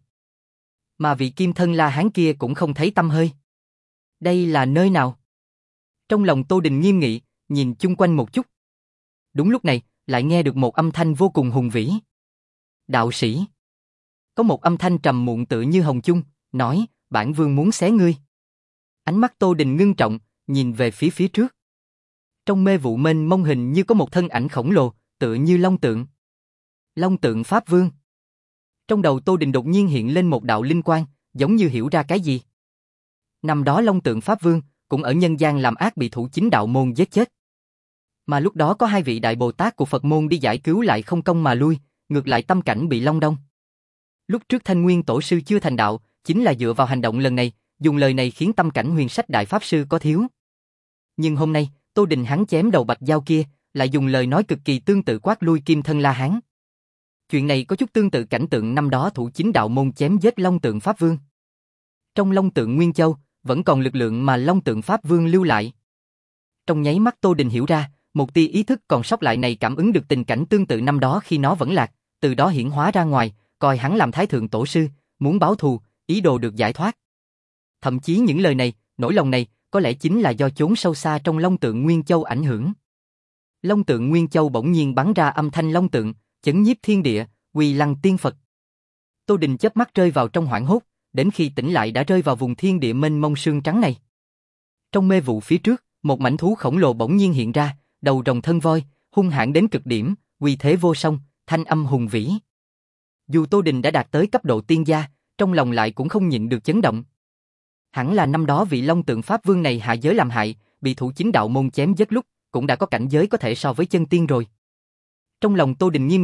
Mà vị Kim Thân La Hán kia cũng không thấy tăm hơi. Đây là nơi nào? Trong lòng Tô Đình nghiêm nghị, nhìn chung quanh một chút. Đúng lúc này, lại nghe được một âm thanh vô cùng hùng vĩ. Đạo sĩ. Có một âm thanh trầm muộn tựa như hồng chung, nói, bản vương muốn xé ngươi. Ánh mắt Tô Đình ngưng trọng, nhìn về phía phía trước. Trong mê vụ mênh mông hình như có một thân ảnh khổng lồ, tựa như long tượng. Long tượng Pháp Vương. Trong đầu Tô Đình đột nhiên hiện lên một đạo linh quang, giống như hiểu ra cái gì. Năm đó Long Tượng Pháp Vương cũng ở nhân gian làm ác bị thủ chính đạo môn giết chết. Mà lúc đó có hai vị đại Bồ Tát của Phật môn đi giải cứu lại không công mà lui, ngược lại tâm cảnh bị long đong. Lúc trước Thanh Nguyên Tổ sư chưa thành đạo, chính là dựa vào hành động lần này, dùng lời này khiến tâm cảnh Huyền Sách Đại Pháp Sư có thiếu. Nhưng hôm nay, Tô Đình hắn chém đầu Bạch Giao kia, lại dùng lời nói cực kỳ tương tự quát lui Kim Thân La Hán. Chuyện này có chút tương tự cảnh tượng năm đó thủ chính đạo môn chém giết Long Tượng Pháp Vương. Trong Long Tượng Nguyên Châu, vẫn còn lực lượng mà Long Tượng Pháp Vương lưu lại. Trong nháy mắt Tô Đình hiểu ra, một tia ý thức còn sót lại này cảm ứng được tình cảnh tương tự năm đó khi nó vẫn lạc, từ đó hiển hóa ra ngoài, coi hắn làm Thái Thượng Tổ sư, muốn báo thù, ý đồ được giải thoát. Thậm chí những lời này, nỗi lòng này, có lẽ chính là do chốn sâu xa trong Long Tượng Nguyên Châu ảnh hưởng. Long Tượng Nguyên Châu bỗng nhiên bắn ra âm thanh long tượng, chấn nhiếp thiên địa, Quỳ Lăng Tiên Phật. Tô Đình chớp mắt rơi vào trong hoảng hốt, đến khi tỉnh lại đã rơi vào vùng thiên địa mênh mông sương trắng này. Trong mê vụ phía trước, một mảnh thú khổng lồ bỗng nhiên hiện ra, đầu rồng thân voi, hung hãn đến cực điểm, uy thế vô song, thanh âm hùng vĩ. Dù Tô Đình đã đạt tới cấp độ tiên gia, trong lòng lại cũng không nhịn được chấn động. Hẳn là năm đó vị Long Tượng Pháp Vương này hạ giới làm hại, bị thủ chính đạo môn chém giết lúc, cũng đã có cảnh giới có thể so với chân tiên rồi. Trong lòng Tô Đình nghiêm nghị,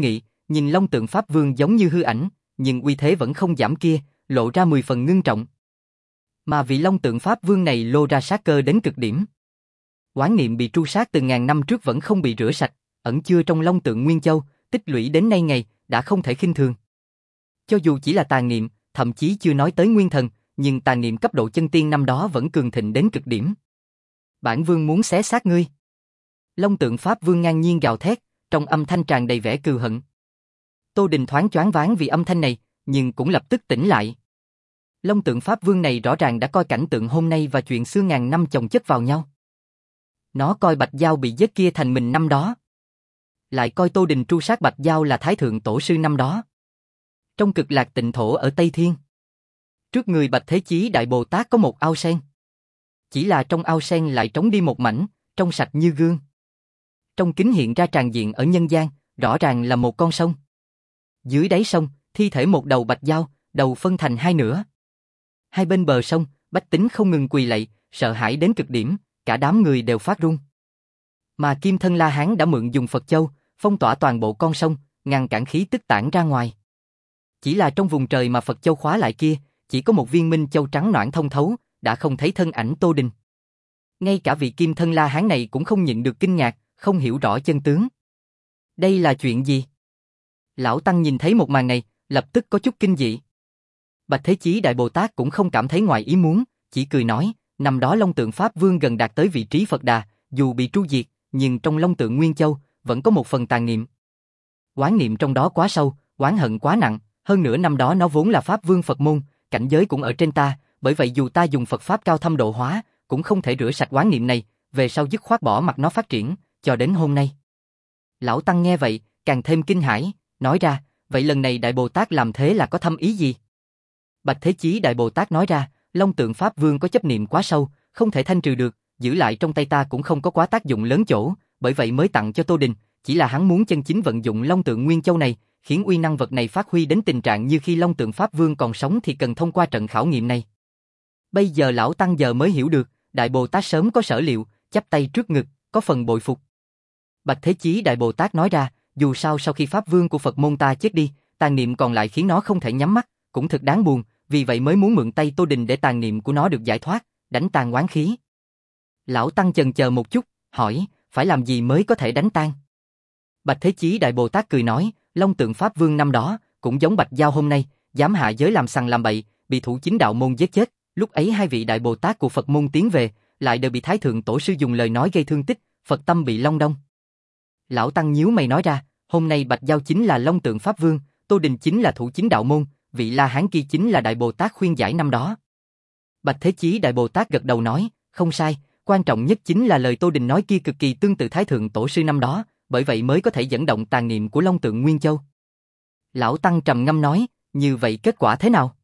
nhìn Long Tượng Pháp Vương giống như hư ảnh, nhưng uy thế vẫn không giảm kia, lộ ra mười phần ngưng trọng. Mà vị Long Tượng Pháp Vương này lô ra sát cơ đến cực điểm. Oán niệm bị tru sát từ ngàn năm trước vẫn không bị rửa sạch, ẩn chứa trong Long Tượng Nguyên Châu, tích lũy đến nay ngày, đã không thể khinh thường. Cho dù chỉ là tà niệm, thậm chí chưa nói tới nguyên thần, nhưng tà niệm cấp độ chân tiên năm đó vẫn cường thịnh đến cực điểm. Bản vương muốn xé xác ngươi. Long Tượng Pháp Vương ngang nhiên gào thét, trong âm thanh tràn đầy vẻ cừu hận. Tô Đình thoáng choáng váng vì âm thanh này, nhưng cũng lập tức tỉnh lại. Long Tượng Pháp Vương này rõ ràng đã coi cảnh tượng hôm nay và chuyện xưa ngàn năm chồng chất vào nhau. Nó coi Bạch Giao bị giết kia thành mình năm đó. Lại coi Tô Đình tru sát Bạch Giao là Thái Thượng Tổ Sư năm đó. Trong Cực Lạc Tịnh Thổ ở Tây Thiên. Trước người Bạch Thế Chí Đại Bồ Tát có một ao sen. Chỉ là trong ao sen lại trống đi một mảnh, trong sạch như gương. Trong kính hiện ra tràn diện ở nhân gian, rõ ràng là một con sông. Dưới đáy sông, thi thể một đầu Bạch Giao, đầu phân thành hai nửa. Hai bên bờ sông, bách tính không ngừng quỳ lạy, sợ hãi đến cực điểm, cả đám người đều phát run. Mà Kim Thân La Hán đã mượn dùng Phật Châu, phong tỏa toàn bộ con sông, ngăn cản khí tức tản ra ngoài. Chỉ là trong vùng trời mà Phật Châu khóa lại kia, chỉ có một viên Minh Châu trắng nõn thông thấu, đã không thấy thân ảnh Tô Đình. Ngay cả vị Kim Thân La Hán này cũng không nhịn được kinh ngạc, không hiểu rõ chân tướng. Đây là chuyện gì? Lão Tăng nhìn thấy một màn này, lập tức có chút kinh dị. Bạch Thế Chí Đại Bồ Tát cũng không cảm thấy ngoài ý muốn, chỉ cười nói, năm đó Long Tượng Pháp Vương gần đạt tới vị trí Phật Đà, dù bị tru diệt, nhưng trong Long Tượng Nguyên Châu, vẫn có một phần tàn niệm. Oán niệm trong đó quá sâu, oán hận quá nặng, hơn nữa năm đó nó vốn là Pháp Vương Phật môn, cảnh giới cũng ở trên ta, bởi vậy dù ta dùng Phật Pháp cao thâm độ hóa, cũng không thể rửa sạch oán niệm này, về sau dứt khoát bỏ mặc nó phát triển, cho đến hôm nay. Lão Tăng nghe vậy, càng thêm kinh hãi, nói ra, vậy lần này Đại Bồ Tát làm thế là có thâm ý gì? Bạch Thế Chí Đại Bồ Tát nói ra, Long Tượng Pháp Vương có chấp niệm quá sâu, không thể thanh trừ được, giữ lại trong tay ta cũng không có quá tác dụng lớn chỗ, bởi vậy mới tặng cho Tô Đình, chỉ là hắn muốn chân chính vận dụng Long Tượng Nguyên Châu này, khiến uy năng vật này phát huy đến tình trạng như khi Long Tượng Pháp Vương còn sống thì cần thông qua trận khảo nghiệm này. Bây giờ lão Tăng giờ mới hiểu được, Đại Bồ Tát sớm có sở liệu, chắp tay trước ngực, có phần bội phục. Bạch Thế Chí Đại Bồ Tát nói ra, dù sao sau khi Pháp Vương của Phật môn ta chết đi, tàn niệm còn lại khiến nó không thể nhắm mắt, cũng thật đáng buồn, vì vậy mới muốn mượn tay Tô Đình để tàn niệm của nó được giải thoát, đánh tan oán khí. Lão Tăng chần chờ một chút, hỏi, phải làm gì mới có thể đánh tan? Bạch Thế Chí Đại Bồ Tát cười nói, Long Tượng Pháp Vương năm đó, cũng giống Bạch Giao hôm nay, dám hạ giới làm sằng làm bậy, bị thủ chính đạo môn giết chết, lúc ấy hai vị Đại Bồ Tát của Phật môn tiến về, lại đều bị Thái Thượng Tổ Sư dùng lời nói gây thương tích, Phật tâm bị long đong. Lão Tăng nhíu mày nói ra, hôm nay Bạch Giao chính là Long Tượng Pháp Vương, Tô Đình chính là thủ chính đạo môn, vị La Hán kia chính là Đại Bồ Tát khuyên giải năm đó. Bạch Thế Chí Đại Bồ Tát gật đầu nói, không sai, quan trọng nhất chính là lời Tô Đình nói kia cực kỳ tương tự Thái Thượng Tổ Sư năm đó, bởi vậy mới có thể dẫn động tàn niệm của Long Tượng Nguyên Châu. Lão Tăng trầm ngâm nói, như vậy kết quả thế nào?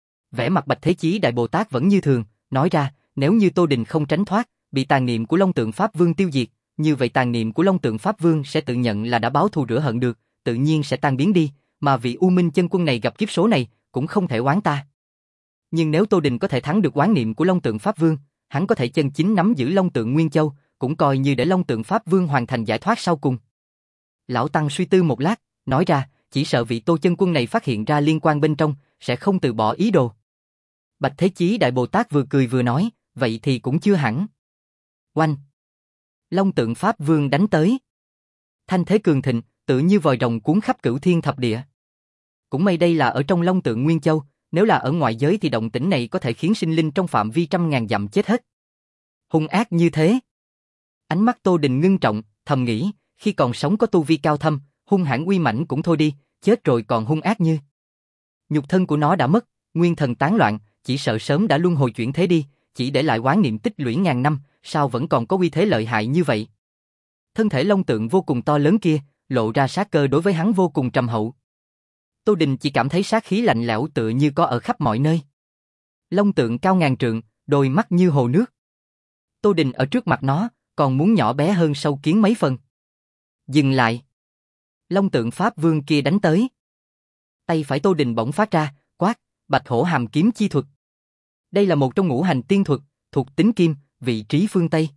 Vẻ mặt Bạch Thế Chí Đại Bồ Tát vẫn như thường, nói ra, nếu như Tô Đình không tránh thoát, bị tàn niệm của Long Tượng Pháp Vương tiêu diệt, như vậy tàn niệm của Long Tượng Pháp Vương sẽ tự nhận là đã báo thù rửa hận được, tự nhiên sẽ tan biến đi, mà vị U Minh Chân Quân này gặp kiếp số này, cũng không thể oán ta. Nhưng nếu Tô Đình có thể thắng được oán niệm của Long Tượng Pháp Vương, hắn có thể chân chính nắm giữ Long Tượng Nguyên Châu, cũng coi như để Long Tượng Pháp Vương hoàn thành giải thoát sau cùng. Lão Tăng suy tư một lát, nói ra, chỉ sợ vị Tô Chân Quân này phát hiện ra liên quan bên trong, sẽ không từ bỏ ý đồ. Bạch Thế Chí Đại Bồ Tát vừa cười vừa nói, vậy thì cũng chưa hẳn. Oanh! Long Tượng Pháp Vương đánh tới. Thanh thế cường thịnh, tự như vòi rồng cuốn khắp cửu thiên thập địa. Cũng may đây là ở trong Long Tượng Nguyên Châu, nếu là ở ngoại giới thì động tĩnh này có thể khiến sinh linh trong phạm vi trăm ngàn dặm chết hết. Hung ác như thế. Ánh mắt Tô Đình ngưng trọng, thầm nghĩ, khi còn sống có tu vi cao thâm, hung hãn uy mãnh cũng thôi đi, chết rồi còn hung ác như. Nhục thân của nó đã mất, nguyên thần tán loạn, chỉ sợ sớm đã luân hồi chuyển thế đi, chỉ để lại oán niệm tích lũy ngàn năm, sao vẫn còn có uy thế lợi hại như vậy. Thân thể Long Tượng vô cùng to lớn kia, lộ ra sát cơ đối với hắn vô cùng trầm hậu. Tô Đình chỉ cảm thấy sát khí lạnh lẽo tựa như có ở khắp mọi nơi. Long Tượng cao ngàn trượng, đôi mắt như hồ nước. Tô Đình ở trước mặt nó, còn muốn nhỏ bé hơn sâu kiến mấy phần. Dừng lại. Long Tượng Pháp Vương kia đánh tới. Tay phải Tô Đình bỗng phát ra, quát, Bạch Hổ Hàm Kiếm chi thuật. Đây là một trong ngũ hành tiên thuật, thuộc tính kim, vị trí phương Tây.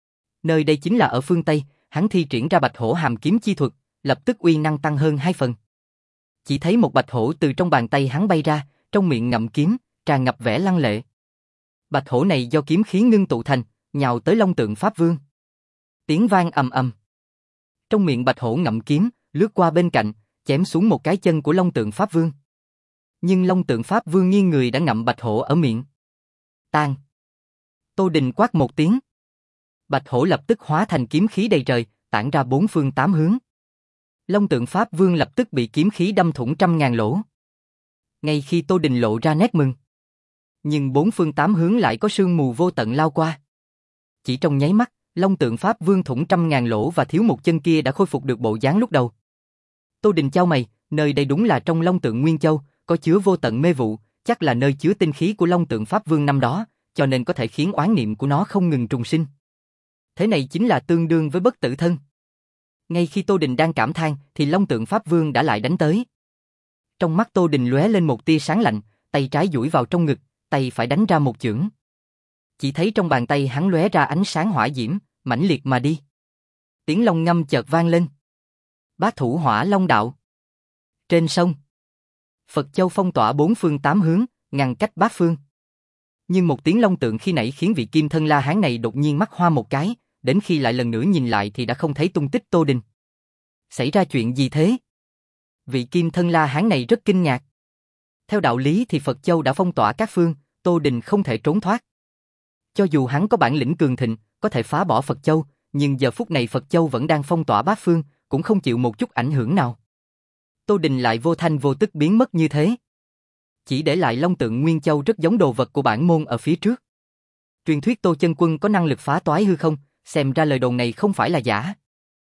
Nơi đây chính là ở phương Tây, hắn thi triển ra Bạch Hổ Hàm Kiếm chi thuật, lập tức uy năng tăng hơn hai phần. Chỉ thấy một bạch hổ từ trong bàn tay hắn bay ra, trong miệng ngậm kiếm, tràn ngập vẻ lăng lệ. Bạch hổ này do kiếm khí ngưng tụ thành, nhào tới Long Tượng Pháp Vương. Tiếng vang ầm ầm. Trong miệng bạch hổ ngậm kiếm, lướt qua bên cạnh, chém xuống một cái chân của Long Tượng Pháp Vương. Nhưng Long Tượng Pháp Vương nghiêng người đã ngậm bạch hổ ở miệng. Tan. Tô Đình quát một tiếng. Bạch hổ lập tức hóa thành kiếm khí đầy trời, tản ra bốn phương tám hướng. Long Tượng Pháp Vương lập tức bị kiếm khí đâm thủng trăm ngàn lỗ. Ngay khi Tô Đình lộ ra nét mừng, nhưng bốn phương tám hướng lại có sương mù vô tận lao qua. Chỉ trong nháy mắt, Long Tượng Pháp Vương thủng trăm ngàn lỗ và thiếu một chân kia đã khôi phục được bộ dáng lúc đầu. Tô Đình chau mày, nơi đây đúng là trong Long Tượng Nguyên Châu, có chứa vô tận mê vụ, chắc là nơi chứa tinh khí của Long Tượng Pháp Vương năm đó, cho nên có thể khiến oán niệm của nó không ngừng trùng sinh. Thế này chính là tương đương với bất tử thân. Ngay khi Tô Đình đang cảm thán, thì Long Tượng Pháp Vương đã lại đánh tới. Trong mắt Tô Đình lóe lên một tia sáng lạnh, tay trái duỗi vào trong ngực, tay phải đánh ra một chưởng. Chỉ thấy trong bàn tay hắn lóe ra ánh sáng hỏa diễm, mãnh liệt mà đi. Tiếng long ngâm chợt vang lên. Bát Thủ Hỏa Long Đạo. Trên sông, Phật Châu phong tỏa bốn phương tám hướng, ngăn cách bát phương. Nhưng một tiếng long tượng khi nãy khiến vị Kim Thân La Hán này đột nhiên mắt hoa một cái, đến khi lại lần nữa nhìn lại thì đã không thấy tung tích Tô Đình. Xảy ra chuyện gì thế? Vị Kim Thân La Hán này rất kinh ngạc. Theo đạo lý thì Phật Châu đã phong tỏa các phương, Tô Đình không thể trốn thoát. Cho dù hắn có bản lĩnh cường thịnh, có thể phá bỏ Phật Châu, nhưng giờ phút này Phật Châu vẫn đang phong tỏa bát phương, cũng không chịu một chút ảnh hưởng nào. Tô Đình lại vô thanh vô tức biến mất như thế. Chỉ để lại Long Tượng Nguyên Châu rất giống đồ vật của bản môn ở phía trước. Truyền thuyết Tô Chân Quân có năng lực phá toái hư không, xem ra lời đồn này không phải là giả.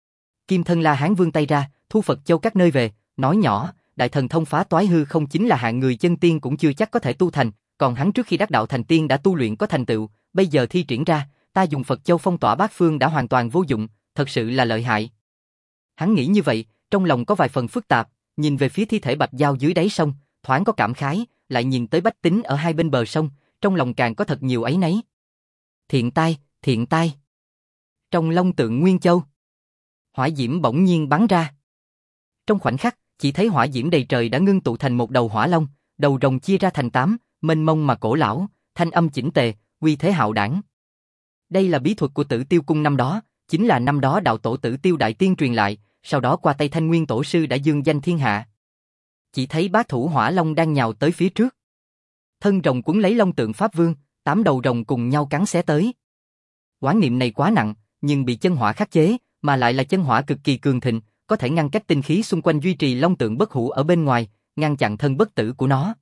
Kim Thân La Hán vươn tay ra, thu Phật Châu các nơi về, nói nhỏ, đại thần thông phá toái hư không chính là hạng người chân tiên cũng chưa chắc có thể tu thành, còn hắn trước khi đắc đạo thành tiên đã tu luyện có thành tựu, bây giờ thi triển ra, ta dùng Phật Châu phong tỏa bát phương đã hoàn toàn vô dụng, thật sự là lợi hại. Hắn nghĩ như vậy, trong lòng có vài phần phức tạp, nhìn về phía thi thể Bạch Dao dưới đáy sông, thoáng có cảm khái, lại nhìn tới bách tính ở hai bên bờ sông, trong lòng càng có thật nhiều áy náy. Thiện tai, thiện tai. Trong Long Tượng Nguyên Châu, hỏa diễm bỗng nhiên bắn ra. Trong khoảnh khắc, chỉ thấy hỏa diễm đầy trời đã ngưng tụ thành một đầu hỏa long, đầu rồng chia ra thành tám, mênh mông mà cổ lão, thanh âm chỉnh tề, uy thế hạo đảng. Đây là bí thuật của Tử Tiêu Cung năm đó, chính là năm đó đạo tổ Tử Tiêu Đại Tiên truyền lại, sau đó qua tay Thanh Nguyên Tổ Sư đã dương danh thiên hạ. Chỉ thấy Bát Thủ Hỏa Long đang nhào tới phía trước. Thân rồng cuốn lấy Long Tượng Pháp Vương, tám đầu rồng cùng nhau cắn xé tới. Oán niệm này quá nặng, nhưng bị chân hỏa khắc chế, mà lại là chân hỏa cực kỳ cường thịnh, có thể ngăn cách tinh khí xung quanh duy trì Long Tượng bất hủ ở bên ngoài, ngăn chặn thân bất tử của nó.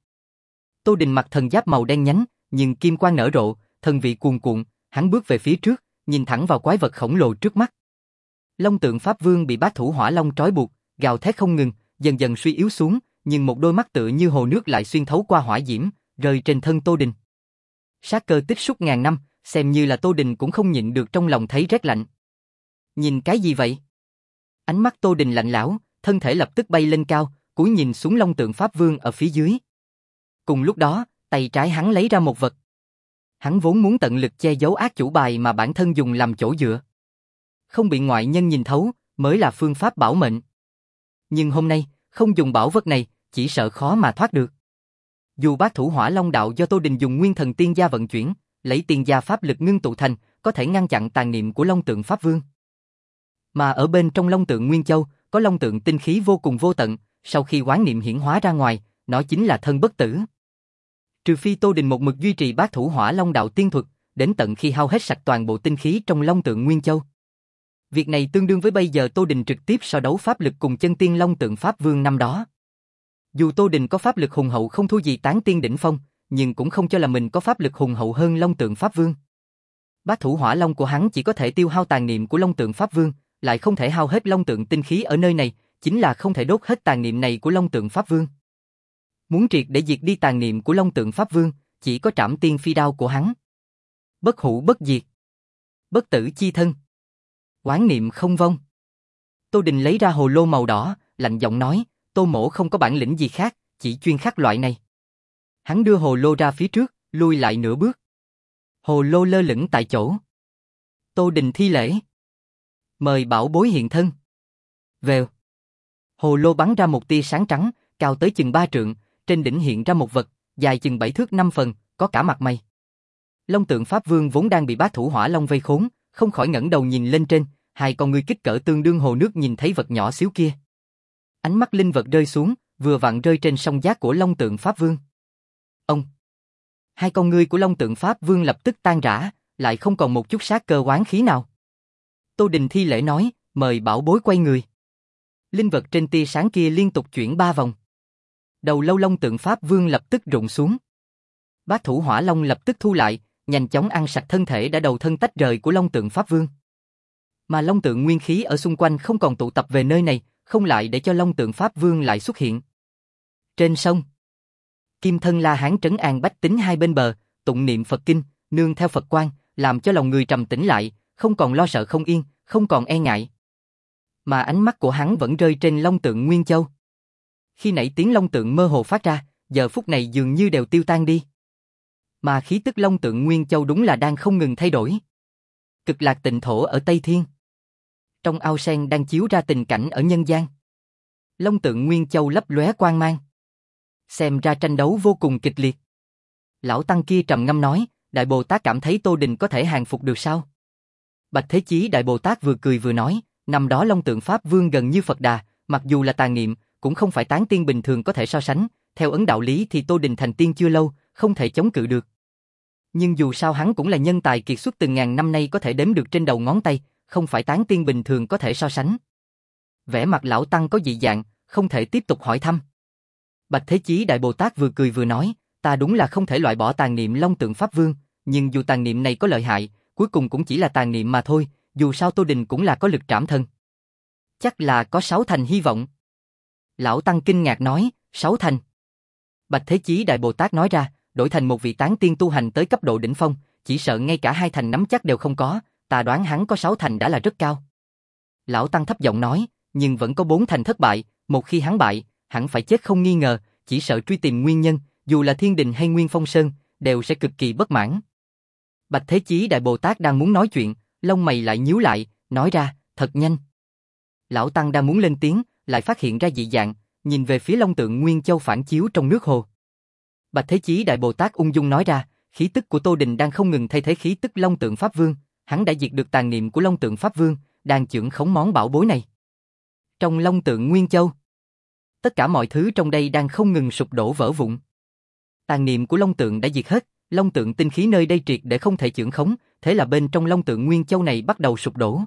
Tô Đình mặc thần giáp màu đen nhánh, nhưng kim quang nở rộ, thần vị cuồn cuộn, hắn bước về phía trước, nhìn thẳng vào quái vật khổng lồ trước mắt. Long Tượng Pháp Vương bị Bát Thủ Hỏa Long trói buộc, gào thét không ngừng, dần dần suy yếu xuống, nhưng một đôi mắt tựa như hồ nước lại xuyên thấu qua hỏa diễm, rơi trên thân Tô Đình. Sát cơ tích xúc ngàn năm, xem như là Tô Đình cũng không nhịn được trong lòng thấy rét lạnh. Nhìn cái gì vậy? Ánh mắt Tô Đình lạnh lẽo, thân thể lập tức bay lên cao, cúi nhìn xuống Long Tượng Pháp Vương ở phía dưới. Cùng lúc đó, tay trái hắn lấy ra một vật. Hắn vốn muốn tận lực che giấu ác chủ bài mà bản thân dùng làm chỗ dựa. Không bị ngoại nhân nhìn thấu, mới là phương pháp bảo mệnh. Nhưng hôm nay, không dùng bảo vật này, chỉ sợ khó mà thoát được. Dù Bát Thủ Hỏa Long Đạo do Tô Đình dùng nguyên thần tiên gia vận chuyển, lấy tiên gia pháp lực ngưng tụ thành, có thể ngăn chặn tàn niệm của Long Tượng Pháp Vương. Mà ở bên trong Long Tượng Nguyên Châu, có Long Tượng tinh khí vô cùng vô tận, sau khi oán niệm hiển hóa ra ngoài, nó chính là thân bất tử. Trừ phi Tô Đình một mực duy trì Bát Thủ Hỏa Long Đạo tiên thuật, đến tận khi hao hết sạch toàn bộ tinh khí trong Long Tượng Nguyên Châu. Việc này tương đương với bây giờ Tô Đình trực tiếp so đấu pháp lực cùng chân tiên Long Tượng Pháp Vương năm đó. Dù Tô Đình có pháp lực hùng hậu không thua gì tán tiên đỉnh phong, nhưng cũng không cho là mình có pháp lực hùng hậu hơn Long Tượng Pháp Vương. Bát Thủ Hỏa Long của hắn chỉ có thể tiêu hao tàn niệm của Long Tượng Pháp Vương, lại không thể hao hết Long Tượng tinh khí ở nơi này, chính là không thể đốt hết tàn niệm này của Long Tượng Pháp Vương. Muốn triệt để diệt đi tàn niệm của Long Tượng Pháp Vương, chỉ có Trảm Tiên Phi Đao của hắn. Bất hủ bất diệt, bất tử chi thân, oán niệm không vong. Tô Đình lấy ra hồ lô màu đỏ, lạnh giọng nói, Tô mỗ không có bản lĩnh gì khác, chỉ chuyên khắc loại này. Hắn đưa hồ lô ra phía trước, lui lại nửa bước. Hồ lô lơ lửng tại chỗ. Tô Đình thi lễ. Mời bảo bối hiện thân. Vèo. Hồ lô bắn ra một tia sáng trắng, cao tới chừng ba trượng, trên đỉnh hiện ra một vật, dài chừng bảy thước năm phần, có cả mặt mày. Long Tượng Pháp Vương vốn đang bị bá thủ hỏa long vây khốn, không khỏi ngẩng đầu nhìn lên trên, hai con ngươi kích cỡ tương đương hồ nước nhìn thấy vật nhỏ xíu kia. Ánh mắt linh vật rơi xuống, vừa vặn rơi trên song giác của Long Tượng Pháp Vương. Ông! Hai con ngươi của Long Tượng Pháp Vương lập tức tan rã, lại không còn một chút sát cơ oán khí nào. Tô Đình thi lễ nói, mời bảo bối quay người. Linh vật trên tia sáng kia liên tục chuyển ba vòng. Đầu lâu Long Tượng Pháp Vương lập tức rụng xuống. Bát thủ hỏa long lập tức thu lại, nhanh chóng ăn sạch thân thể đã đầu thân tách rời của Long Tượng Pháp Vương. Mà Long Tượng nguyên khí ở xung quanh không còn tụ tập về nơi này, không lại để cho Long Tượng Pháp Vương lại xuất hiện. Trên sông, Kim Thân La Hán trấn an bách tính hai bên bờ, tụng niệm Phật kinh, nương theo Phật quang, làm cho lòng người trầm tĩnh lại, không còn lo sợ không yên, không còn e ngại. Mà ánh mắt của hắn vẫn rơi trên Long Tượng Nguyên Châu. Khi nãy tiếng Long Tượng mơ hồ phát ra, giờ phút này dường như đều tiêu tan đi. Mà khí tức Long Tượng Nguyên Châu đúng là đang không ngừng thay đổi. Cực lạc tịnh thổ ở Tây Thiên. Trong ao sen đang chiếu ra tình cảnh ở nhân gian. Long Tượng Nguyên Châu lấp lóe quang mang. Xem ra tranh đấu vô cùng kịch liệt. Lão tăng kia trầm ngâm nói, Đại Bồ Tát cảm thấy Tô Đình có thể hàng phục được sao? Bạch Thế Chí Đại Bồ Tát vừa cười vừa nói, năm đó Long Tượng Pháp Vương gần như Phật Đà, mặc dù là tà niệm, cũng không phải tán tiên bình thường có thể so sánh, theo ấn đạo lý thì Tô Đình thành tiên chưa lâu, không thể chống cự được. Nhưng dù sao hắn cũng là nhân tài kiệt xuất từng ngàn năm nay có thể đếm được trên đầu ngón tay, không phải tán tiên bình thường có thể so sánh. Vẻ mặt lão tăng có dị dạng, không thể tiếp tục hỏi thăm. Bạch Thế Chí Đại Bồ Tát vừa cười vừa nói, ta đúng là không thể loại bỏ tàn niệm Long Tượng Pháp Vương, nhưng dù tàn niệm này có lợi hại, cuối cùng cũng chỉ là tàn niệm mà thôi, dù sao Tô Đình cũng là có lực trảm thân. Chắc là có sáu thành hy vọng. Lão tăng kinh ngạc nói, sáu thành. Bạch Thế Chí Đại Bồ Tát nói ra, đổi thành một vị tán tiên tu hành tới cấp độ đỉnh phong, chỉ sợ ngay cả hai thành nắm chắc đều không có, ta đoán hắn có sáu thành đã là rất cao. Lão tăng thấp giọng nói, nhưng vẫn có bốn thành thất bại, một khi hắn bại, hẳn phải chết không nghi ngờ, chỉ sợ truy tìm nguyên nhân, dù là Thiên Đình hay Nguyên Phong Sơn, đều sẽ cực kỳ bất mãn. Bạch Thế Chí Đại Bồ Tát đang muốn nói chuyện, lông mày lại nhíu lại, nói ra, thật nhanh. Lão tăng đang muốn lên tiếng, lại phát hiện ra dị dạng, nhìn về phía Long Tượng Nguyên Châu phản chiếu trong nước hồ. Bạch Thế Chí Đại Bồ Tát ung dung nói ra, khí tức của Tô Đình đang không ngừng thay thế khí tức Long Tượng Pháp Vương, hắn đã diệt được tàn niệm của Long Tượng Pháp Vương, đang chưởng khống món bảo bối này. Trong Long Tượng Nguyên Châu, tất cả mọi thứ trong đây đang không ngừng sụp đổ vỡ vụn. Tàn niệm của Long Tượng đã diệt hết, Long Tượng tinh khí nơi đây triệt để không thể chưởng khống, thế là bên trong Long Tượng Nguyên Châu này bắt đầu sụp đổ.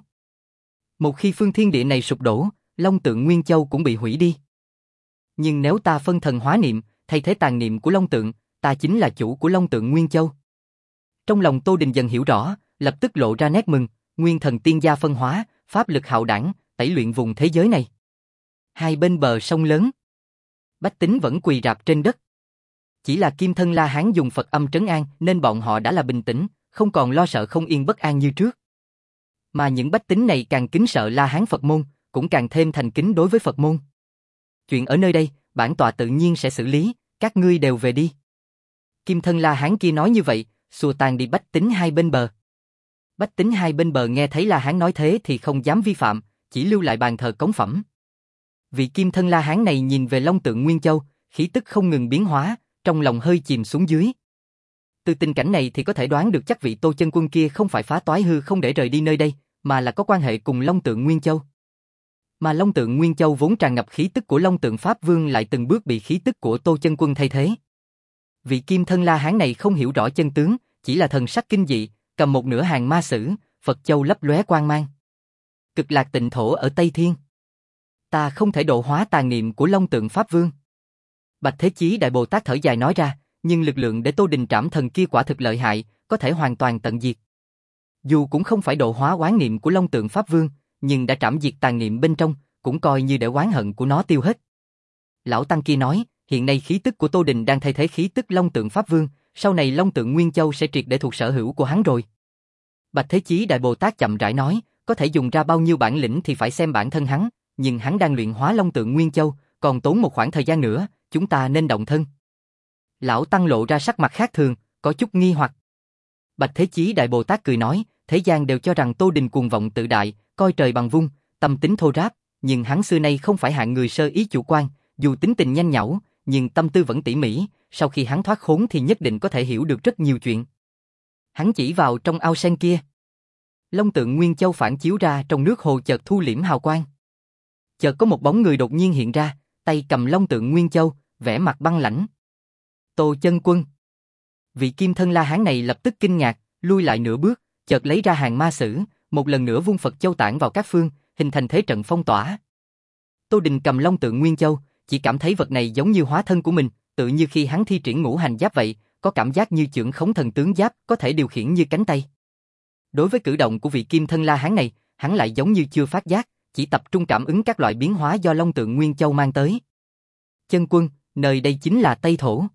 Một khi phương thiên địa này sụp đổ, Long Tượng Nguyên Châu cũng bị hủy đi. Nhưng nếu ta phân thần hóa niệm, thay thế tàn niệm của Long Tượng, ta chính là chủ của Long Tượng Nguyên Châu. Trong lòng Tô Đình dần hiểu rõ, lập tức lộ ra nét mừng, nguyên thần tiên gia phân hóa, pháp lực hạo đảng, tẩy luyện vùng thế giới này. Hai bên bờ sông lớn, bách tính vẫn quỳ rạp trên đất. Chỉ là Kim Thân La Hán dùng Phật âm trấn an nên bọn họ đã là bình tĩnh, không còn lo sợ không yên bất an như trước. Mà những bách tính này càng kính sợ La Hán Phật môn, cũng càng thêm thành kính đối với Phật môn. Chuyện ở nơi đây, bản tọa tự nhiên sẽ xử lý, các ngươi đều về đi. Kim Thân La Hán kia nói như vậy, xua tan đi bách tính hai bên bờ. Bách tính hai bên bờ nghe thấy La Hán nói thế thì không dám vi phạm, chỉ lưu lại bàn thờ cống phẩm. Vị Kim Thân La Hán này nhìn về Long Tượng Nguyên Châu, khí tức không ngừng biến hóa, trong lòng hơi chìm xuống dưới. Từ tình cảnh này thì có thể đoán được chắc vị Tô Chân Quân kia không phải phá toái hư không để rời đi nơi đây, mà là có quan hệ cùng Long Tượng Nguyên Châu. Mà Long Tượng Nguyên Châu vốn tràn ngập khí tức của Long Tượng Pháp Vương lại từng bước bị khí tức của Tô Chân Quân thay thế. Vị Kim Thân La Hán này không hiểu rõ chân tướng, chỉ là thần sắc kinh dị, cầm một nửa hàng ma sử, Phật Châu lấp lóe quang mang. Cực lạc tịnh thổ ở Tây Thiên. Ta không thể độ hóa tà niệm của Long Tượng Pháp Vương. Bạch Thế Chí Đại Bồ Tát thở dài nói ra, nhưng lực lượng để Tô Đình trảm thần kia quả thực lợi hại, có thể hoàn toàn tận diệt. Dù cũng không phải độ hóa oán niệm của Long Tượng Pháp Vương, nhưng đã trảm diệt tàn niệm bên trong, cũng coi như để oán hận của nó tiêu hết. Lão tăng kia nói, hiện nay khí tức của Tô Đình đang thay thế khí tức Long Tượng Pháp Vương, sau này Long Tượng Nguyên Châu sẽ triệt để thuộc sở hữu của hắn rồi. Bạch Thế Chí Đại Bồ Tát chậm rãi nói, có thể dùng ra bao nhiêu bản lĩnh thì phải xem bản thân hắn, nhưng hắn đang luyện hóa Long Tượng Nguyên Châu, còn tốn một khoảng thời gian nữa, chúng ta nên động thân. Lão tăng lộ ra sắc mặt khác thường, có chút nghi hoặc. Bạch Thế Chí Đại Bồ Tát cười nói, thế gian đều cho rằng Tô Đình cuồng vọng tự đại, coi trời bằng vung, tâm tính thô ráp, nhưng hắn xưa nay không phải hạng người sơ ý chủ quan, dù tính tình nhanh nhảu, nhưng tâm tư vẫn tỉ mỉ, sau khi hắn thoát khốn thì nhất định có thể hiểu được rất nhiều chuyện. Hắn chỉ vào trong ao sen kia. Long tượng Nguyên Châu phản chiếu ra trong nước hồ chợt thu liễm hào quang. Chợt có một bóng người đột nhiên hiện ra, tay cầm Long tượng Nguyên Châu, vẻ mặt băng lãnh. Tô Chân Quân. Vị kim thân La Hán này lập tức kinh ngạc, lui lại nửa bước, chợt lấy ra hàng ma sử, một lần nữa vung Phật Châu tản vào các phương, hình thành thế trận phong tỏa. Tô Đình cầm Long tượng Nguyên Châu, chỉ cảm thấy vật này giống như hóa thân của mình, tự như khi hắn thi triển ngũ hành giáp vậy, có cảm giác như chưởng khống thần tướng giáp, có thể điều khiển như cánh tay. Đối với cử động của vị kim thân La Hán này, hắn lại giống như chưa phát giác, chỉ tập trung cảm ứng các loại biến hóa do Long tượng Nguyên Châu mang tới. Chân Quân, nơi đây chính là Tây Thổ.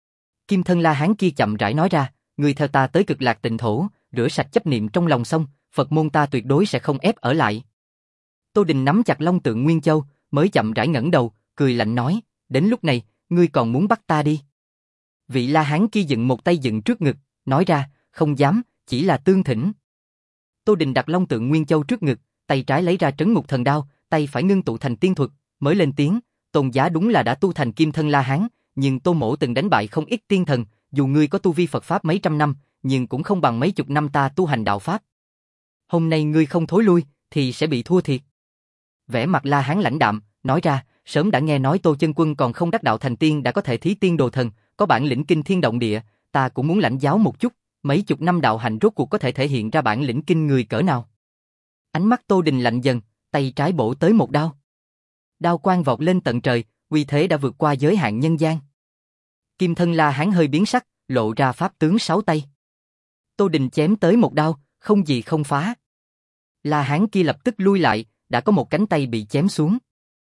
Kim thân La Hán kia chậm rãi nói ra, người theo ta tới Cực Lạc Tịnh Thổ, rửa sạch chấp niệm trong lòng xong, Phật môn ta tuyệt đối sẽ không ép ở lại. Tô Đình nắm chặt Long tượng Nguyên Châu, mới chậm rãi ngẩng đầu, cười lạnh nói, đến lúc này, ngươi còn muốn bắt ta đi. Vị La Hán kia dựng một tay dựng trước ngực, nói ra, không dám, chỉ là tương thỉnh. Tô Đình đặt Long tượng Nguyên Châu trước ngực, tay trái lấy ra trấn ngục thần đao, tay phải ngưng tụ thành tiên thuật, mới lên tiếng, Tôn giá đúng là đã tu thành kim thân La Hán, nhưng Tô mỗ từng đánh bại không ít tiên thần, dù ngươi có tu vi Phật Pháp mấy trăm năm, nhưng cũng không bằng mấy chục năm ta tu hành đạo Pháp. Hôm nay ngươi không thối lui, thì sẽ bị thua thiệt. Vẻ mặt La Hán lãnh đạm, nói ra, sớm đã nghe nói Tô Chân Quân còn không đắc đạo thành tiên đã có thể thí tiên đồ thần, có bản lĩnh kinh thiên động địa, ta cũng muốn lãnh giáo một chút, mấy chục năm đạo hành rốt cuộc có thể thể hiện ra bản lĩnh kinh người cỡ nào. Ánh mắt Tô Đình lạnh dần, tay trái bổ tới một đao. Đao quang vọt lên tận trời, uy thế đã vượt qua giới hạn nhân gian. Kim thân La Hán hơi biến sắc, lộ ra pháp tướng sáu tay. Tô Đình chém tới một đao, không gì không phá. La Hán kia lập tức lui lại, đã có một cánh tay bị chém xuống.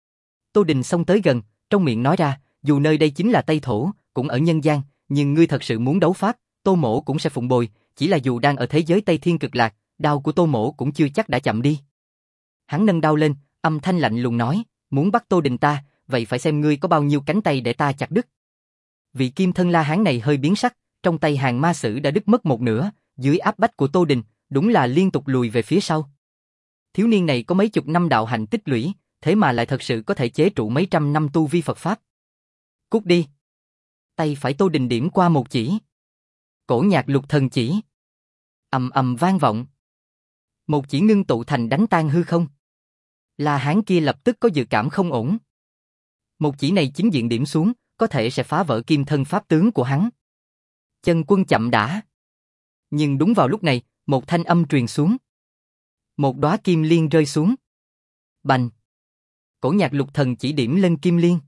Tô Đình xông tới gần, trong miệng nói ra, dù nơi đây chính là Tây Thổ, cũng ở nhân gian, nhưng ngươi thật sự muốn đấu pháp, Tô mỗ cũng sẽ phụng bồi, chỉ là dù đang ở thế giới Tây Thiên Cực Lạc, đao của Tô mỗ cũng chưa chắc đã chậm đi. Hắn nâng đao lên, âm thanh lạnh lùng nói, muốn bắt Tô Đình ta, vậy phải xem ngươi có bao nhiêu cánh tay để ta chặt đứt. Vị kim thân La Hán này hơi biến sắc, trong tay hàng ma sử đã đứt mất một nửa, dưới áp bách của Tô Đình, đúng là liên tục lùi về phía sau. Thiếu niên này có mấy chục năm đạo hành tích lũy, thế mà lại thật sự có thể chế trụ mấy trăm năm tu vi Phật Pháp. Cút đi. Tay phải Tô Đình điểm qua một chỉ. Cổ nhạc lục thần chỉ. Ầm ầm vang vọng. Một chỉ ngưng tụ thành đánh tan hư không. La Hán kia lập tức có dự cảm không ổn. Một chỉ này chính diện điểm xuống, có thể sẽ phá vỡ kim thân pháp tướng của hắn. Chân Quân chậm đã. Nhưng đúng vào lúc này, một thanh âm truyền xuống. Một đóa kim liên rơi xuống. Bành. Cổ nhạc lục thần chỉ điểm lên kim liên.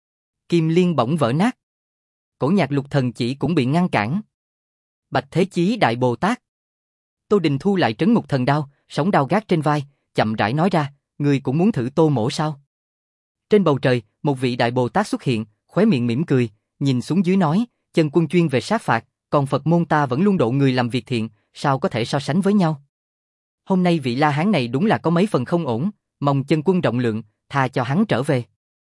Kim liên bỗng vỡ nát. Cổ nhạc lục thần chỉ cũng bị ngăn cản. Bạch Thế Chí Đại Bồ Tát. Tô Đình thu lại trấn ngục thần đao, sóng đao gác trên vai, chậm rãi nói ra, ngươi cũng muốn thử Tô mỗ sao? Trên bầu trời, một vị Đại Bồ Tát xuất hiện, khóe miệng mỉm cười, nhìn xuống dưới nói, Chân Quân chuyên về sát phạt, còn Phật môn ta vẫn luôn độ người làm việc thiện, sao có thể so sánh với nhau? Hôm nay vị La Hán này đúng là có mấy phần không ổn, mong Chân Quân rộng lượng, tha cho hắn trở về.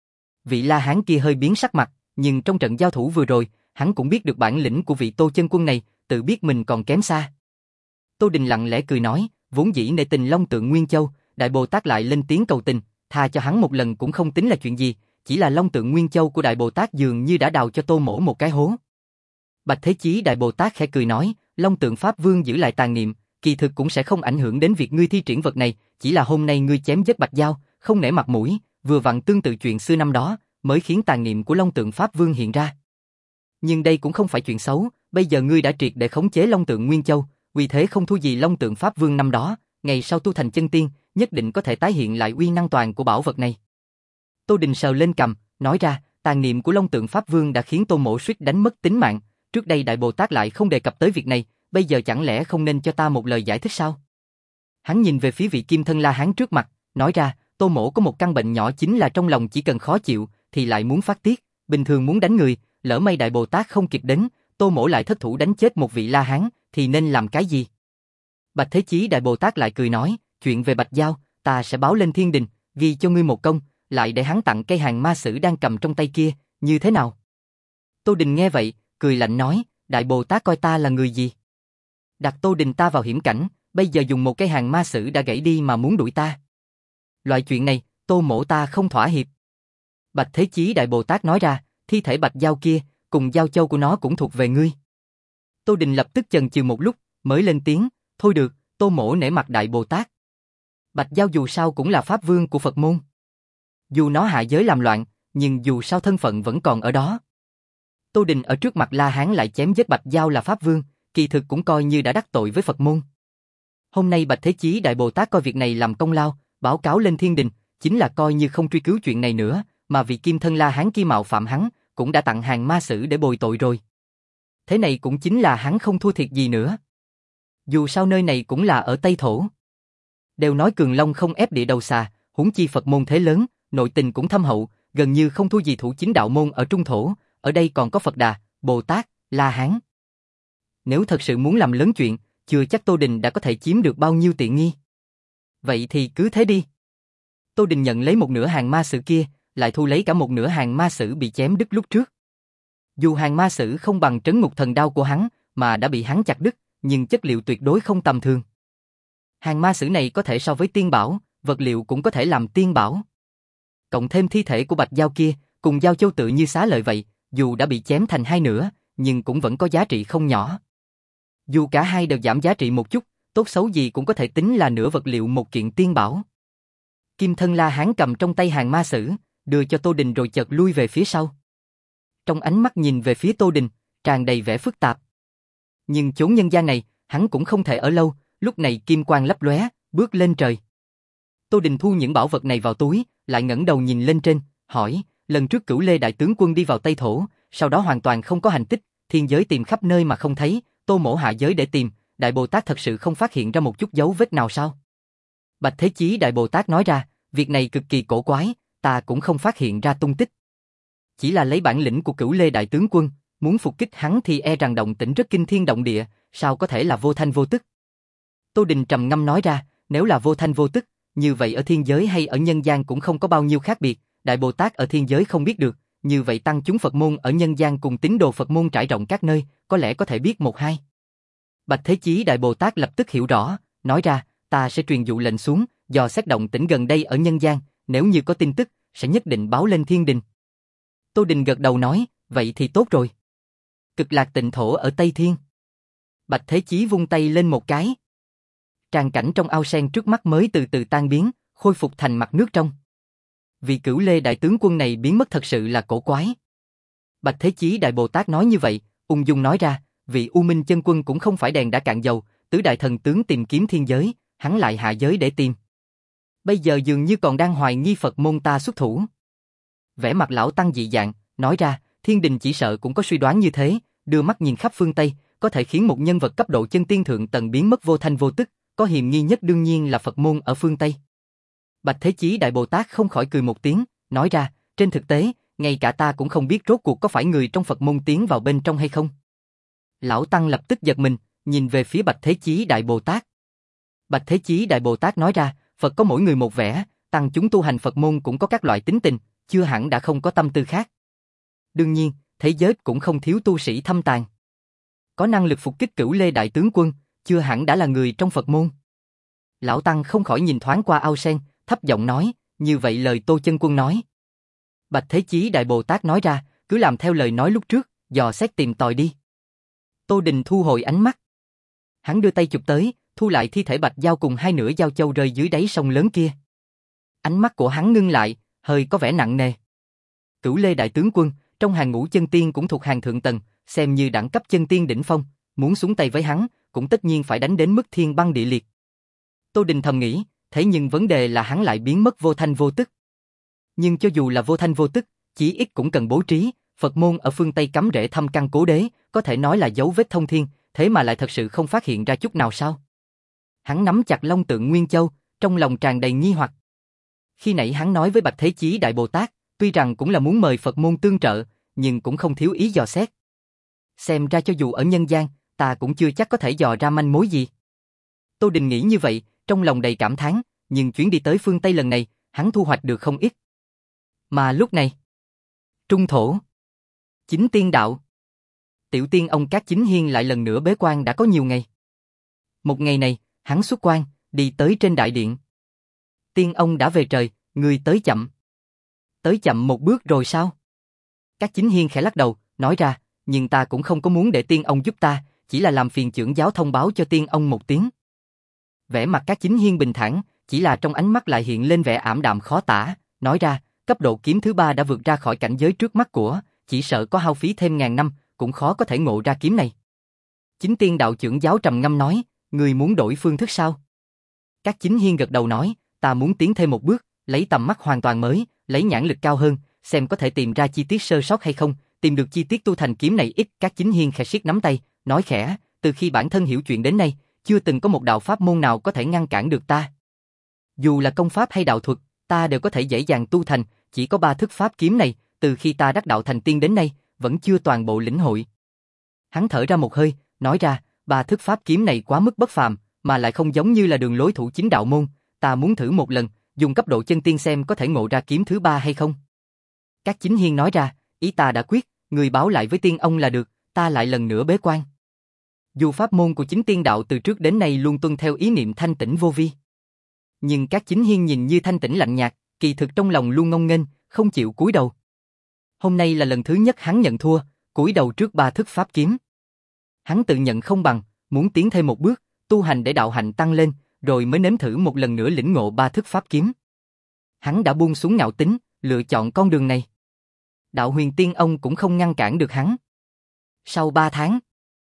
Vị La Hán kia hơi biến sắc mặt, nhưng trong trận giao thủ vừa rồi, hắn cũng biết được bản lĩnh của vị Tô Chân Quân này, tự biết mình còn kém xa. Tô Đình lặng lẽ cười nói, vốn dĩ nể tình Long tượng Nguyên Châu, Đại Bồ Tát lại lên tiếng cầu tình, tha cho hắn một lần cũng không tính là chuyện gì, chỉ là Long tượng Nguyên Châu của Đại Bồ Tát dường như đã đào cho Tô mỗ một cái hố. Bạch Thế Chí Đại Bồ Tát khẽ cười nói, Long tượng Pháp Vương giữ lại tàn niệm, kỳ thực cũng sẽ không ảnh hưởng đến việc ngươi thi triển vật này, chỉ là hôm nay ngươi chém giết Bạch Giao, không nể mặt mũi, vừa vặn tương tự chuyện xưa năm đó, mới khiến tàn niệm của Long tượng Pháp Vương hiện ra. Nhưng đây cũng không phải chuyện xấu, bây giờ ngươi đã triệt để khống chế Long tượng Nguyên Châu, uy thế không thua gì Long tượng Pháp Vương năm đó, ngày sau tu thành chân tiên, nhất định có thể tái hiện lại uy năng toàn của bảo vật này. Tô Đình sờ lên cằm, nói ra, tàn niệm của Long tượng Pháp Vương đã khiến Tô mỗ suýt đánh mất tính mạng, trước đây Đại Bồ Tát lại không đề cập tới việc này, bây giờ chẳng lẽ không nên cho ta một lời giải thích sao? Hắn nhìn về phía vị kim thân La Hán trước mặt, nói ra, Tô mỗ có một căn bệnh nhỏ chính là trong lòng chỉ cần khó chịu, thì lại muốn phát tiết, bình thường muốn đánh người, lỡ may Đại Bồ Tát không kịp đến, Tô mỗ lại thất thủ đánh chết một vị La Hán, thì nên làm cái gì? Bạch Thế Chí Đại Bồ Tát lại cười nói, chuyện về Bạch Giao, ta sẽ báo lên thiên đình, ghi cho ngươi một công, lại để hắn tặng cây hàng ma sử đang cầm trong tay kia, như thế nào? Tô Đình nghe vậy, cười lạnh nói, Đại Bồ Tát coi ta là người gì? Đặt Tô Đình ta vào hiểm cảnh, bây giờ dùng một cây hàng ma sử đã gãy đi mà muốn đuổi ta. Loại chuyện này, Tô mỗ ta không thỏa hiệp. Bạch Thế Chí Đại Bồ Tát nói ra, thi thể Bạch Dao kia, cùng Dao Châu của nó cũng thuộc về ngươi. Tô Đình lập tức chần chừ một lúc, mới lên tiếng, thôi được, Tô Mỗ nể mặt Đại Bồ Tát. Bạch Dao dù sao cũng là Pháp Vương của Phật môn. Dù nó hạ giới làm loạn, nhưng dù sao thân phận vẫn còn ở đó. Tô Đình ở trước mặt La Hán lại chém giết Bạch Dao là Pháp Vương, kỳ thực cũng coi như đã đắc tội với Phật môn. Hôm nay Bạch Thế Chí Đại Bồ Tát coi việc này làm công lao, báo cáo lên thiên đình, chính là coi như không truy cứu chuyện này nữa, mà vì kim thân La Hán kia mạo phạm hắn, cũng đã tặng hàng ma sử để bồi tội rồi. Thế này cũng chính là hắn không thua thiệt gì nữa. Dù sao nơi này cũng là ở Tây Thổ. Đều nói cường long không ép địa đầu xà, huống chi Phật môn thế lớn, nội tình cũng thâm hậu, gần như không thua gì thủ chính đạo môn ở Trung Thổ, ở đây còn có Phật Đà, Bồ Tát, La Hán. Nếu thật sự muốn làm lớn chuyện, chưa chắc Tô Đình đã có thể chiếm được bao nhiêu tiện nghi. Vậy thì cứ thế đi. Tô Đình nhận lấy một nửa hàng ma sử kia, lại thu lấy cả một nửa hàng ma sử bị chém đứt lúc trước. Dù hàng ma sử không bằng trấn ngục thần đao của hắn, mà đã bị hắn chặt đứt, nhưng chất liệu tuyệt đối không tầm thường. Hàng ma sử này có thể so với tiên bảo, vật liệu cũng có thể làm tiên bảo. Cộng thêm thi thể của Bạch Dao kia, cùng Dao Châu tự như xá lợi vậy, dù đã bị chém thành hai nửa, nhưng cũng vẫn có giá trị không nhỏ. Dù cả hai đều giảm giá trị một chút, tốt xấu gì cũng có thể tính là nửa vật liệu một kiện tiên bảo. Kim thân La Hán cầm trong tay hàng ma sử, đưa cho Tô Đình rồi chợt lui về phía sau. Trong ánh mắt nhìn về phía Tô Đình, tràn đầy vẻ phức tạp. Nhưng chốn nhân gian này, hắn cũng không thể ở lâu, lúc này kim quang lấp lóe, bước lên trời. Tô Đình thu những bảo vật này vào túi, lại ngẩng đầu nhìn lên trên, hỏi, lần trước Cửu Lê đại tướng quân đi vào Tây Thổ, sau đó hoàn toàn không có hành tích, thiên giới tìm khắp nơi mà không thấy, Tô Mỗ hạ giới để tìm, Đại Bồ Tát thật sự không phát hiện ra một chút dấu vết nào sao? Bạch Thế Chí Đại Bồ Tát nói ra, việc này cực kỳ cổ quái, ta cũng không phát hiện ra tung tích. Chỉ là lấy bản lĩnh của Cửu Lê đại tướng quân, muốn phục kích hắn thì e rằng động tĩnh rất kinh thiên động địa, sao có thể là vô thanh vô tức? Tô Đình trầm ngâm nói ra, nếu là vô thanh vô tức, như vậy ở thiên giới hay ở nhân gian cũng không có bao nhiêu khác biệt, Đại Bồ Tát ở thiên giới không biết được, như vậy tăng chúng Phật môn ở nhân gian cùng tín đồ Phật môn trải rộng các nơi, có lẽ có thể biết một hai. Bạch Thế Chí Đại Bồ Tát lập tức hiểu rõ, nói ra, ta sẽ truyền dụ lệnh xuống, dò xét động tĩnh gần đây ở nhân gian, nếu như có tin tức, sẽ nhất định báo lên thiên đình. Tô Đình gật đầu nói, vậy thì tốt rồi. Cực lạc tịnh thổ ở Tây Thiên. Bạch Thế Chí vung tay lên một cái. Tràng cảnh trong ao sen trước mắt mới từ từ tan biến, khôi phục thành mặt nước trong. Vị Cửu Lê đại tướng quân này biến mất thật sự là cổ quái. Bạch Thế Chí Đại Bồ Tát nói như vậy, ung dung nói ra, vị U Minh chân quân cũng không phải đèn đã cạn dầu, tứ đại thần tướng tìm kiếm thiên giới, hắn lại hạ giới để tìm. Bây giờ dường như còn đang hoài nghi Phật môn ta xuất thủ. Vẻ mặt lão tăng dị dạng, nói ra, thiên đình chỉ sợ cũng có suy đoán như thế, đưa mắt nhìn khắp phương Tây, có thể khiến một nhân vật cấp độ chân tiên thượng tầng biến mất vô thanh vô tức, có hiềm nghi nhất đương nhiên là Phật môn ở phương Tây. Bạch Thế Chí Đại Bồ Tát không khỏi cười một tiếng, nói ra, trên thực tế, ngay cả ta cũng không biết rốt cuộc có phải người trong Phật môn tiến vào bên trong hay không. Lão tăng lập tức giật mình, nhìn về phía Bạch Thế Chí Đại Bồ Tát. Bạch Thế Chí Đại Bồ Tát nói ra, Phật có mỗi người một vẻ, tăng chúng tu hành Phật môn cũng có các loại tính tình, chưa hẳn đã không có tâm tư khác. Đương nhiên, thế giới cũng không thiếu tu sĩ thâm tàn. Có năng lực phục kích Cửu Lê đại tướng quân, chưa hẳn đã là người trong Phật môn. Lão tăng không khỏi nhìn thoáng qua ao sen, thấp giọng nói, như vậy lời Tô chân quân nói. Bạch Thế Chí Đại Bồ Tát nói ra, cứ làm theo lời nói lúc trước, dò xét tìm tòi đi. Tô Đình thu hồi ánh mắt. Hắn đưa tay chụp tới, thu lại thi thể Bạch Dao cùng hai nửa Dao Châu rơi dưới đáy sông lớn kia. Ánh mắt của hắn ngưng lại, hơi có vẻ nặng nề. Cửu Lê đại tướng quân, trong hàng ngũ chân tiên cũng thuộc hàng thượng tầng, xem như đẳng cấp chân tiên đỉnh phong, muốn xuống tay với hắn, cũng tất nhiên phải đánh đến mức thiên băng địa liệt. Tô Đình thầm nghĩ, thế nhưng vấn đề là hắn lại biến mất vô thanh vô tức. Nhưng cho dù là vô thanh vô tức, chỉ ít cũng cần bố trí, Phật môn ở phương Tây cắm rễ thâm căn cố đế, có thể nói là dấu vết thông thiên, thế mà lại thật sự không phát hiện ra chút nào sao? Hắn nắm chặt long tượng Nguyên Châu, trong lòng tràn đầy nghi hoặc. Khi nãy hắn nói với Bạch Thế Chí Đại Bồ Tát, tuy rằng cũng là muốn mời Phật môn tương trợ, nhưng cũng không thiếu ý dò xét. Xem ra cho dù ở nhân gian, ta cũng chưa chắc có thể dò ra manh mối gì. Tô Đình nghĩ như vậy, trong lòng đầy cảm thán, nhưng chuyến đi tới phương Tây lần này, hắn thu hoạch được không ít. Mà lúc này, Trung Thổ, Chính Tiên Đạo, Tiểu Tiên ông Cát Chính Hiên lại lần nữa bế quan đã có nhiều ngày. Một ngày này, hắn xuất quan, đi tới trên đại điện. Tiên ông đã về trời, người tới chậm. tới chậm một bước rồi sao? Các chính hiên khẽ lắc đầu, nói ra, nhưng ta cũng không có muốn để tiên ông giúp ta, chỉ là làm phiền trưởng giáo thông báo cho tiên ông một tiếng. Vẻ mặt các chính hiên bình thản, chỉ là trong ánh mắt lại hiện lên vẻ ảm đạm khó tả, nói ra, cấp độ kiếm thứ ba đã vượt ra khỏi cảnh giới trước mắt của, chỉ sợ có hao phí thêm ngàn năm, cũng khó có thể ngộ ra kiếm này. Chính tiên đạo trưởng giáo trầm ngâm nói, người muốn đổi phương thức sao? Các chính hiên gật đầu nói, ta muốn tiến thêm một bước, lấy tầm mắt hoàn toàn mới, lấy nhãn lực cao hơn, xem có thể tìm ra chi tiết sơ sót hay không, tìm được chi tiết tu thành kiếm này ít. Các chính hiên khẽ siết nắm tay, nói khẽ, từ khi bản thân hiểu chuyện đến nay, chưa từng có một đạo pháp môn nào có thể ngăn cản được ta. Dù là công pháp hay đạo thuật, ta đều có thể dễ dàng tu thành, chỉ có ba thức pháp kiếm này, từ khi ta đắc đạo thành tiên đến nay, vẫn chưa toàn bộ lĩnh hội. Hắn thở ra một hơi, nói ra, ba thức pháp kiếm này quá mức bất phàm, mà lại không giống như là đường lối thủ chính đạo môn, ta muốn thử một lần, dùng cấp độ chân tiên xem có thể ngộ ra kiếm thứ ba hay không. Các chính hiên nói ra, ý ta đã quyết, người báo lại với tiên ông là được, ta lại lần nữa bế quan. Dù pháp môn của chính tiên đạo từ trước đến nay luôn tuân theo ý niệm thanh tĩnh vô vi. Nhưng các chính hiên nhìn như thanh tĩnh lạnh nhạt, kỳ thực trong lòng luôn ngông nghênh, không chịu cúi đầu. Hôm nay là lần thứ nhất hắn nhận thua, cúi đầu trước ba thức pháp kiếm. Hắn tự nhận không bằng, muốn tiến thêm một bước, tu hành để đạo hạnh tăng lên, rồi mới nếm thử một lần nữa lĩnh ngộ ba thức pháp kiếm. Hắn đã buông xuống ngạo tính, lựa chọn con đường này. Đạo huyền tiên ông cũng không ngăn cản được hắn. Sau ba tháng,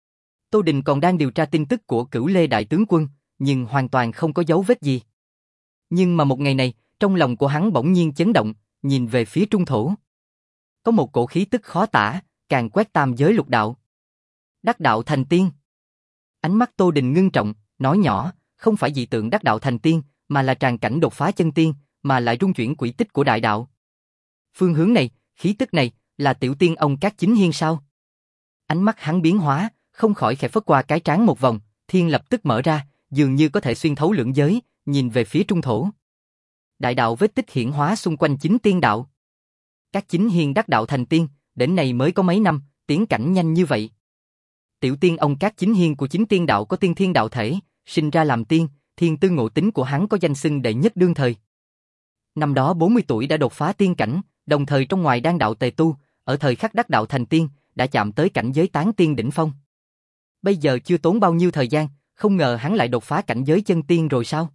Tô Đình còn đang điều tra tin tức của Cửu Lê đại tướng quân, nhưng hoàn toàn không có dấu vết gì. Nhưng mà một ngày này, trong lòng của hắn bỗng nhiên chấn động, nhìn về phía trung thổ. Có một cổ khí tức khó tả, càng quét tam giới lục đạo. Đắc đạo thành tiên. Ánh mắt Tô Đình ngưng trọng, nói nhỏ, không phải dị tượng đắc đạo thành tiên, mà là tràn cảnh đột phá chân tiên, mà lại rung chuyển quỹ tích của đại đạo. Phương hướng này, khí tức này, là tiểu tiên ông các chính hiên sao? Ánh mắt hắn biến hóa, không khỏi khẽ phất qua cái trán một vòng, thiên lập tức mở ra, dường như có thể xuyên thấu lưỡng giới, nhìn về phía trung thổ. Đại đạo vết tích hiển hóa xung quanh chính tiên đạo. Các chính hiên đắc đạo thành tiên, đến nay mới có mấy năm, tiến cảnh nhanh như vậy. Tiểu tiên ông các chính hiên của chính tiên đạo có tiên thiên đạo thể, sinh ra làm tiên, thiên tư ngộ tính của hắn có danh xưng đệ nhất đương thời. Năm đó bốn mươi tuổi đã đột phá tiên cảnh, đồng thời trong ngoài đang đạo tề tu, ở thời khắc đắc đạo thành tiên, đã chạm tới cảnh giới tán tiên đỉnh phong. Bây giờ chưa tốn bao nhiêu thời gian, không ngờ hắn lại đột phá cảnh giới chân tiên rồi sao?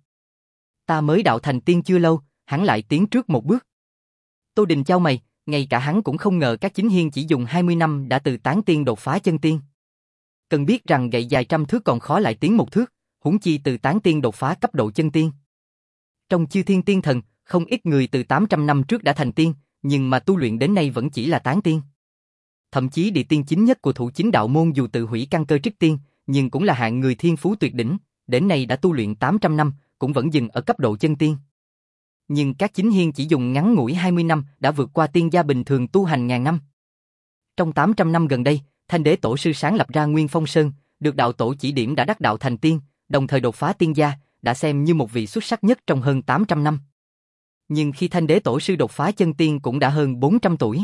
Ta mới đạo thành tiên chưa lâu, hắn lại tiến trước một bước. Tô Đình chau mày, ngay cả hắn cũng không ngờ các chính hiên chỉ dùng hai mươi năm đã từ tán tiên đột phá chân tiên. Cần biết rằng gậy dài trăm thước còn khó lại tiến một thước, huống chi từ tán tiên đột phá cấp độ chân tiên. Trong chư thiên tiên thần, không ít người từ tám trăm năm trước đã thành tiên, nhưng mà tu luyện đến nay vẫn chỉ là tán tiên. Thậm chí địa tiên chính nhất của thủ chính đạo môn dù tự hủy căn cơ trích tiên, nhưng cũng là hạng người thiên phú tuyệt đỉnh, đến nay đã tu luyện tám trăm năm, cũng vẫn dừng ở cấp độ chân tiên. Nhưng các chính hiên chỉ dùng ngắn ngủi hai mươi năm đã vượt qua tiên gia bình thường tu hành ngàn năm. Trong tám trăm năm gần đây, Thanh Đế Tổ sư sáng lập ra Nguyên Phong Sơn, được đạo tổ chỉ điểm đã đắc đạo thành tiên, đồng thời đột phá tiên gia, đã xem như một vị xuất sắc nhất trong hơn tám trăm năm. Nhưng khi Thanh Đế Tổ sư đột phá chân tiên cũng đã hơn bốn trăm tuổi.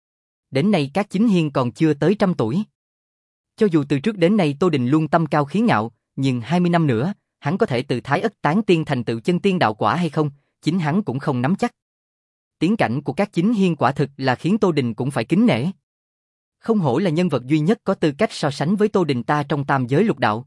Đến nay các chính hiên còn chưa tới trăm tuổi. Cho dù từ trước đến nay Tô Đình luôn tâm cao khí ngạo, nhưng hai mươi năm nữa, hắn có thể từ thái ất tán tiên thành tựu chân tiên đạo quả hay không, chính hắn cũng không nắm chắc. Tiến cảnh của các chính hiên quả thực là khiến Tô Đình cũng phải kính nể. Không hổ là nhân vật duy nhất có tư cách so sánh với Tô Đình ta trong tam giới lục đạo.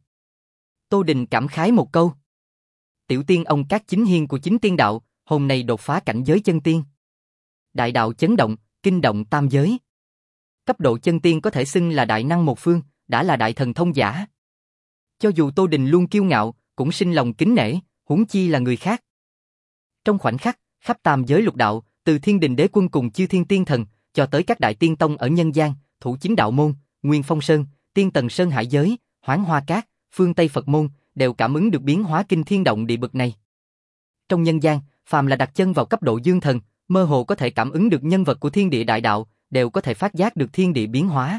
Tô Đình cảm khái một câu. Tiểu tiên ông các chính hiên của chính tiên đạo, hôm nay đột phá cảnh giới chân tiên. Đại đạo chấn động, kinh động tam giới. Cấp độ chân tiên có thể xưng là đại năng một phương, đã là đại thần thông giả. Cho dù Tô Đình luôn kiêu ngạo, cũng sinh lòng kính nể, huống chi là người khác. Trong khoảnh khắc, khắp tam giới lục đạo, từ Thiên Đình Đế Quân cùng chư thiên tiên thần, cho tới các đại tiên tông ở nhân gian, thủ chính đạo môn, Nguyên Phong Sơn, Tiên Tần Sơn Hải Giới, Hoáng Hoa Cát, phương Tây Phật môn, đều cảm ứng được biến hóa kinh thiên động địa bực này. Trong nhân gian, phàm là đặt chân vào cấp độ dương thần, mơ hồ có thể cảm ứng được nhân vật của thiên địa đại đạo, đều có thể phát giác được thiên địa biến hóa.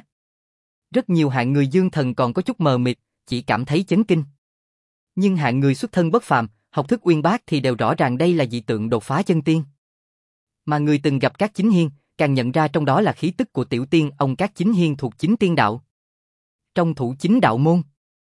Rất nhiều hạng người dương thần còn có chút mờ mịt, chỉ cảm thấy chấn kinh. Nhưng hạng người xuất thân bất phàm, học thức uyên bác thì đều rõ ràng đây là dị tượng đột phá chân tiên. Mà người từng gặp các chính hiên, càng nhận ra trong đó là khí tức của tiểu tiên ông các chính hiên thuộc chính tiên đạo. Trong thủ chính đạo môn,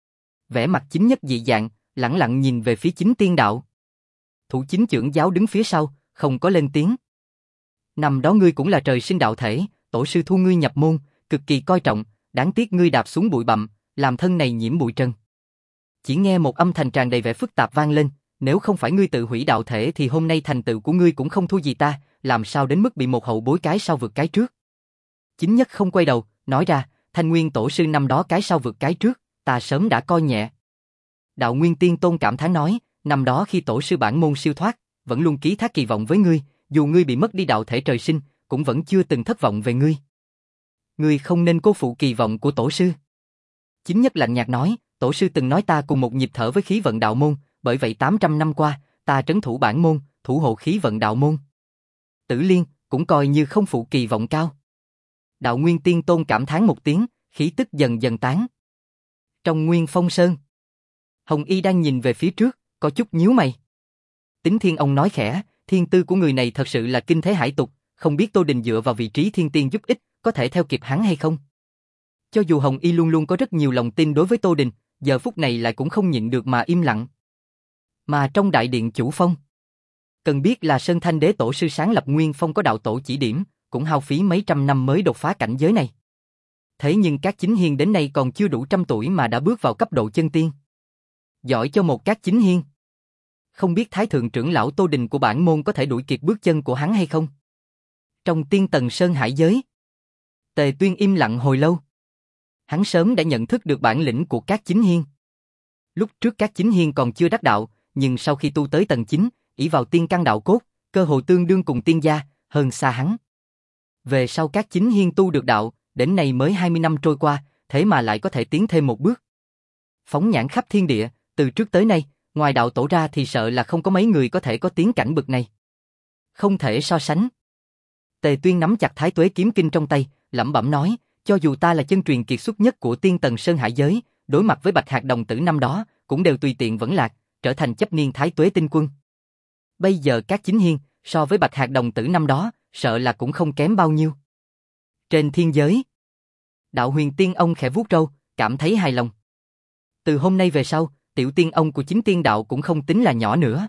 vẻ mặt chính nhất dị dạng, lẳng lặng nhìn về phía chính tiên đạo. Thủ chính trưởng giáo đứng phía sau, không có lên tiếng. Năm đó ngươi cũng là trời sinh đạo thể, tổ sư thu ngươi nhập môn, cực kỳ coi trọng, đáng tiếc ngươi đạp xuống bụi bặm, làm thân này nhiễm bụi trần. Chỉ nghe một âm thanh tràn đầy vẻ phức tạp vang lên, nếu không phải ngươi tự hủy đạo thể thì hôm nay thành tựu của ngươi cũng không thua gì ta, làm sao đến mức bị một hậu bối cái sau vượt cái trước. Chính Nhất không quay đầu, nói ra, Thanh Nguyên tổ sư năm đó cái sau vượt cái trước, ta sớm đã coi nhẹ. Đạo Nguyên Tiên Tôn cảm thán nói, năm đó khi tổ sư bản môn siêu thoát, vẫn luôn ký thác kỳ vọng với ngươi, dù ngươi bị mất đi đạo thể trời sinh, cũng vẫn chưa từng thất vọng về ngươi. Ngươi không nên cố phụ kỳ vọng của tổ sư. Chính Nhất lạnh nhạt nói, tổ sư từng nói ta cùng một nhịp thở với khí vận đạo môn, bởi vậy tám trăm năm qua, ta trấn thủ bản môn, thủ hộ khí vận đạo môn. Tử Liên, cũng coi như không phụ kỳ vọng cao. Đạo Nguyên Tiên Tôn cảm thán một tiếng, khí tức dần dần tán. Trong Nguyên Phong Sơn, Hồng Y đang nhìn về phía trước, có chút nhíu mày. Tính Thiên ông nói khẽ, thiên tư của người này thật sự là kinh thế hải tục, không biết Tô Đình dựa vào vị trí thiên tiên giúp ích, có thể theo kịp hắn hay không? Cho dù Hồng Y luôn luôn có rất nhiều lòng tin đối với Tô Đình, giờ phút này lại cũng không nhịn được mà im lặng. Mà trong đại điện chủ phong, cần biết là Sơn Thanh Đế tổ sư sáng lập Nguyên Phong có đạo tổ chỉ điểm, cũng hao phí mấy trăm năm mới đột phá cảnh giới này. Thế nhưng các chính hiên đến nay còn chưa đủ trăm tuổi mà đã bước vào cấp độ chân tiên. Giỏi cho một các chính hiên. Không biết Thái Thượng trưởng lão Tô Đình của bản môn có thể đuổi kịp bước chân của hắn hay không? Trong tiên tầng Sơn Hải giới, Tề Tuyên im lặng hồi lâu. Hắn sớm đã nhận thức được bản lĩnh của các chính hiên. Lúc trước các chính hiên còn chưa đắc đạo, nhưng sau khi tu tới tầng chín, ỷ vào tiên căn đạo cốt, cơ hồ tương đương cùng tiên gia, hơn xa hắn. Về sau các chính hiên tu được đạo, đến nay mới hai mươi năm trôi qua, thế mà lại có thể tiến thêm một bước. Phóng nhãn khắp thiên địa, từ trước tới nay, ngoài đạo tổ ra thì sợ là không có mấy người có thể có tiến cảnh bực này. Không thể so sánh. Tề Tuyên nắm chặt Thái Tuế kiếm kinh trong tay, lẩm bẩm nói, cho dù ta là chân truyền kiệt xuất nhất của tiên tầng Sơn Hải giới, đối mặt với Bạch Hạc đồng tử năm đó, cũng đều tùy tiện vẫn lạc, trở thành chấp niên Thái Tuế tinh quân. Bây giờ các chính hiên, so với Bạch Hạc đồng tử năm đó, sợ là cũng không kém bao nhiêu. Trên thiên giới, Đạo Huyền Tiên ông khẽ vuốt râu, cảm thấy hài lòng. Từ hôm nay về sau, tiểu tiên ông của chính tiên đạo cũng không tính là nhỏ nữa.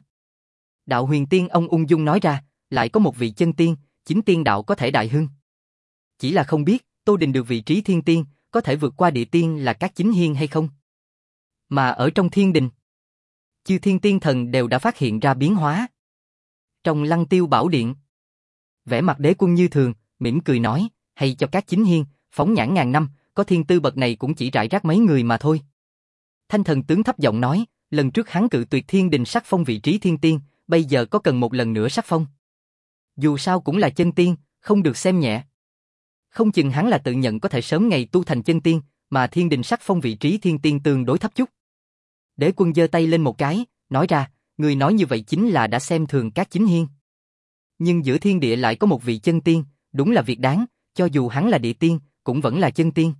Đạo Huyền Tiên ông ung dung nói ra, lại có một vị chân tiên, chính tiên đạo có thể đại hưng. Chỉ là không biết, Tô Đình được vị trí thiên tiên, có thể vượt qua địa tiên là các chính hiên hay không? Mà ở trong thiên đình, chư thiên tiên thần đều đã phát hiện ra biến hóa. Trong Lăng Tiêu Bảo Điện, vẻ mặt Đế Quân như thường, mỉm cười nói, hay cho các chính hiên, phóng nhãn ngàn năm, có thiên tư bậc này cũng chỉ rải rác mấy người mà thôi. Thanh Thần tướng thấp giọng nói, lần trước hắn cự tuyệt thiên đình sắc phong vị trí thiên tiên, bây giờ có cần một lần nữa sắc phong. Dù sao cũng là chân tiên, không được xem nhẹ. Không chừng hắn là tự nhận có thể sớm ngày tu thành chân tiên, mà thiên đình sắc phong vị trí thiên tiên tương đối thấp chút. Đế Quân giơ tay lên một cái, nói ra, người nói như vậy chính là đã xem thường các chính hiên. Nhưng giữa thiên địa lại có một vị chân tiên, đúng là việc đáng, cho dù hắn là địa tiên, cũng vẫn là chân tiên.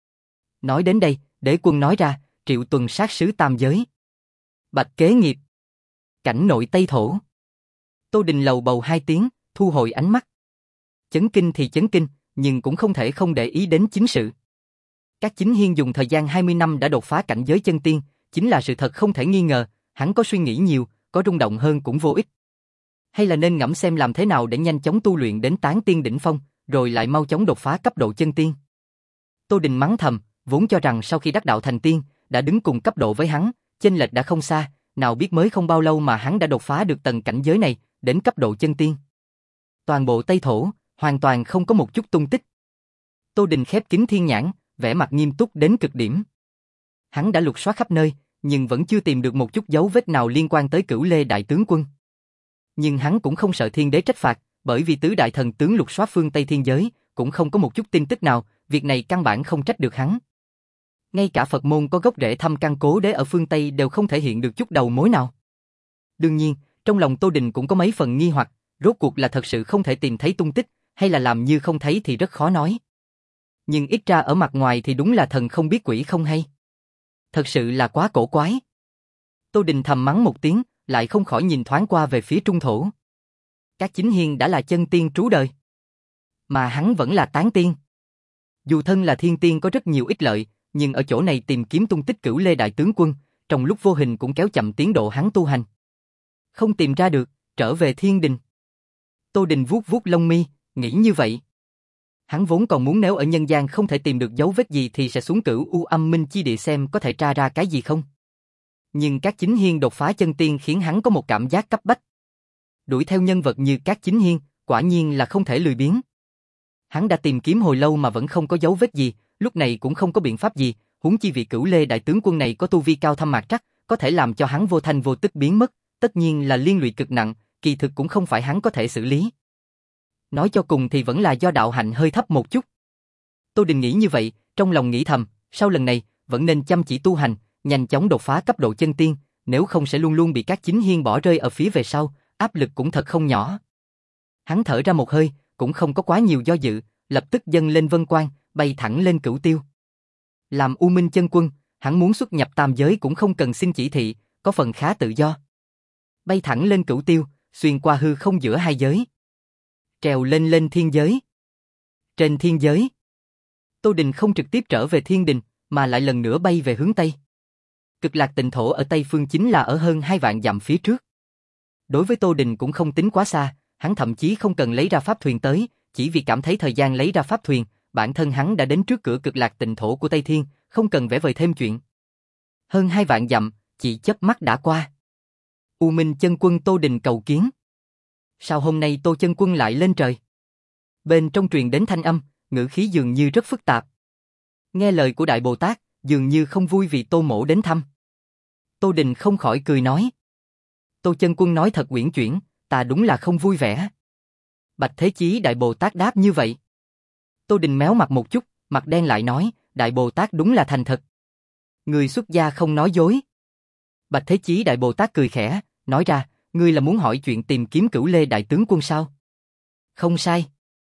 Nói đến đây, Đế Quân nói ra, Triệu Tuần sát sứ tam giới. Bạch Kế Nghiệp. Cảnh nội Tây Thổ. Tô Đình lầu bầu hai tiếng, thu hồi ánh mắt. Chấn kinh thì chấn kinh, nhưng cũng không thể không để ý đến chính sự. Các chính hiên dùng thời gian hai mươi năm đã đột phá cảnh giới chân tiên, chính là sự thật không thể nghi ngờ, hắn có suy nghĩ nhiều, có rung động hơn cũng vô ích. Hay là nên ngẫm xem làm thế nào để nhanh chóng tu luyện đến tán tiên đỉnh phong, rồi lại mau chóng đột phá cấp độ chân tiên. Tô Đình mắng thầm, vốn cho rằng sau khi đắc đạo thành tiên, đã đứng cùng cấp độ với hắn, chênh lệch đã không xa, nào biết mới không bao lâu mà hắn đã đột phá được tầng cảnh giới này, đến cấp độ chân tiên. Toàn bộ Tây Thổ, hoàn toàn không có một chút tung tích. Tô Đình khép kín thiên nhãn, vẻ mặt nghiêm túc đến cực điểm. Hắn đã lục soát khắp nơi, nhưng vẫn chưa tìm được một chút dấu vết nào liên quan tới Cửu Lê đại tướng quân. Nhưng hắn cũng không sợ thiên đế trách phạt, bởi vì tứ đại thần tướng lục soát phương Tây thiên giới, cũng không có một chút tin tức nào, việc này căn bản không trách được hắn. Ngay cả Phật môn có gốc rễ thâm căn cố đế ở phương Tây đều không thể hiện được chút đầu mối nào. Đương nhiên, trong lòng Tô Đình cũng có mấy phần nghi hoặc, rốt cuộc là thật sự không thể tìm thấy tung tích, hay là làm như không thấy thì rất khó nói. Nhưng ít ra ở mặt ngoài thì đúng là thần không biết quỷ không hay. Thật sự là quá cổ quái. Tô Đình thầm mắng một tiếng, lại không khỏi nhìn thoáng qua về phía trung thổ. Các chính hiên đã là chân tiên trú đời, mà hắn vẫn là tán tiên. Dù thân là thiên tiên có rất nhiều ích lợi, nhưng ở chỗ này tìm kiếm tung tích Cửu Lê đại tướng quân, trong lúc vô hình cũng kéo chậm tiến độ hắn tu hành. Không tìm ra được, trở về thiên đình. Tô Đình vuốt vuốt lông mi, nghĩ như vậy. Hắn vốn còn muốn nếu ở nhân gian không thể tìm được dấu vết gì thì sẽ xuống Cửu U Âm Minh Chi Địa xem có thể tra ra cái gì không. Nhưng Cát Chính Hiên đột phá chân tiên khiến hắn có một cảm giác cấp bách. Đuổi theo nhân vật như Cát Chính Hiên, quả nhiên là không thể lười biếng. Hắn đã tìm kiếm hồi lâu mà vẫn không có dấu vết gì, lúc này cũng không có biện pháp gì, huống chi vị Cửu Lê đại tướng quân này có tu vi cao thâm mạc trắc, có thể làm cho hắn vô thanh vô tức biến mất, tất nhiên là liên lụy cực nặng, kỳ thực cũng không phải hắn có thể xử lý. Nói cho cùng thì vẫn là do đạo hạnh hơi thấp một chút. Tô Đình nghĩ như vậy, trong lòng nghĩ thầm, sau lần này, vẫn nên chăm chỉ tu hành, nhanh chóng đột phá cấp độ chân tiên, nếu không sẽ luôn luôn bị Cát Chính Hiên bỏ rơi ở phía về sau, áp lực cũng thật không nhỏ. Hắn thở ra một hơi, cũng không có quá nhiều do dự, lập tức dâng lên vân quang, bay thẳng lên Cửu Tiêu. Làm U Minh chân quân, hắn muốn xuất nhập tam giới cũng không cần xin chỉ thị, có phần khá tự do. Bay thẳng lên Cửu Tiêu, xuyên qua hư không giữa hai giới. Trèo lên lên thiên giới. Trên thiên giới, Tô Đình không trực tiếp trở về thiên đình, mà lại lần nữa bay về hướng Tây. Cực Lạc Tịnh Thổ ở Tây Phương chính là ở hơn hai vạn dặm phía trước. Đối với Tô Đình cũng không tính quá xa, hắn thậm chí không cần lấy ra pháp thuyền tới, chỉ vì cảm thấy thời gian lấy ra pháp thuyền, bản thân hắn đã đến trước cửa Cực Lạc Tịnh Thổ của Tây Thiên, không cần vẽ vời thêm chuyện. Hơn hai vạn dặm, chỉ chớp mắt đã qua. U Minh chân quân Tô Đình cầu kiến. Sao hôm nay Tô chân quân lại lên trời? Bên trong truyền đến thanh âm, ngữ khí dường như rất phức tạp. Nghe lời của Đại Bồ Tát, dường như không vui vì Tô mỗ đến thăm. Tô Đình không khỏi cười nói. Tô chân quân nói thật uyển chuyển, ta đúng là không vui vẻ. Bạch Thế Chí Đại Bồ Tát đáp như vậy. Tô Đình méo mặt một chút, mặt đen lại nói, Đại Bồ Tát đúng là thành thật. Người xuất gia không nói dối. Bạch Thế Chí Đại Bồ Tát cười khẽ, nói ra, ngươi là muốn hỏi chuyện tìm kiếm Cửu Lê đại tướng quân sao? Không sai.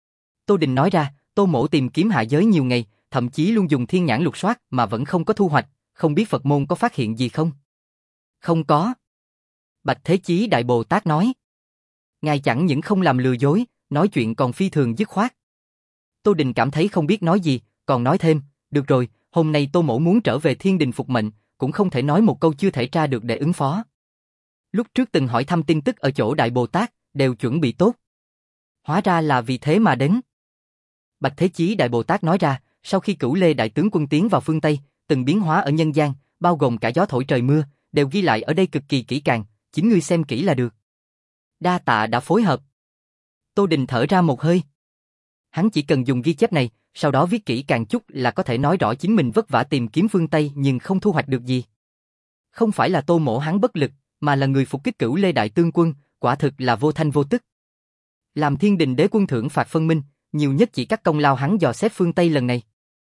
Tô Đình nói ra, Tô mỗ tìm kiếm hạ giới nhiều ngày, thậm chí luôn dùng thiên nhãn lục soát mà vẫn không có thu hoạch, không biết Phật môn có phát hiện gì không? Không có. Bạch Thế Chí Đại Bồ Tát nói. Ngài chẳng những không làm lừa dối, nói chuyện còn phi thường dứt khoát. Tô Đình cảm thấy không biết nói gì, còn nói thêm, được rồi, hôm nay Tô mỗ muốn trở về thiên đình phục mệnh, cũng không thể nói một câu chưa thể tra được để ứng phó. Lúc trước từng hỏi thăm tin tức ở chỗ Đại Bồ Tát, đều chuẩn bị tốt. Hóa ra là vì thế mà đến. Bạch Thế Chí Đại Bồ Tát nói ra, sau khi Cửu Lê đại tướng quân tiến vào phương Tây, từng biến hóa ở nhân gian, bao gồm cả gió thổi trời mưa, đều ghi lại ở đây cực kỳ kỹ càng, chính ngươi xem kỹ là được. Đa tạ đã phối hợp. Tô Đình thở ra một hơi. Hắn chỉ cần dùng ghi chép này, sau đó viết kỹ càng chút là có thể nói rõ chính mình vất vả tìm kiếm phương Tây nhưng không thu hoạch được gì. Không phải là Tô mỗ hắn bất lực, mà là người phục kích Cửu Lê đại tướng quân, quả thực là vô thanh vô tức. Làm thiên đình đế quân thưởng phạt phân minh, nhiều nhất chỉ các công lao hắn dò xét phương Tây lần này.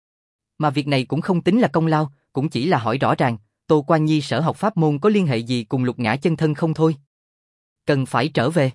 Mà việc này cũng không tính là công lao, cũng chỉ là hỏi rõ ràng, Tô Quan Nhi sở học pháp môn có liên hệ gì cùng Lục Ngã chân thân không thôi. Cần phải trở về.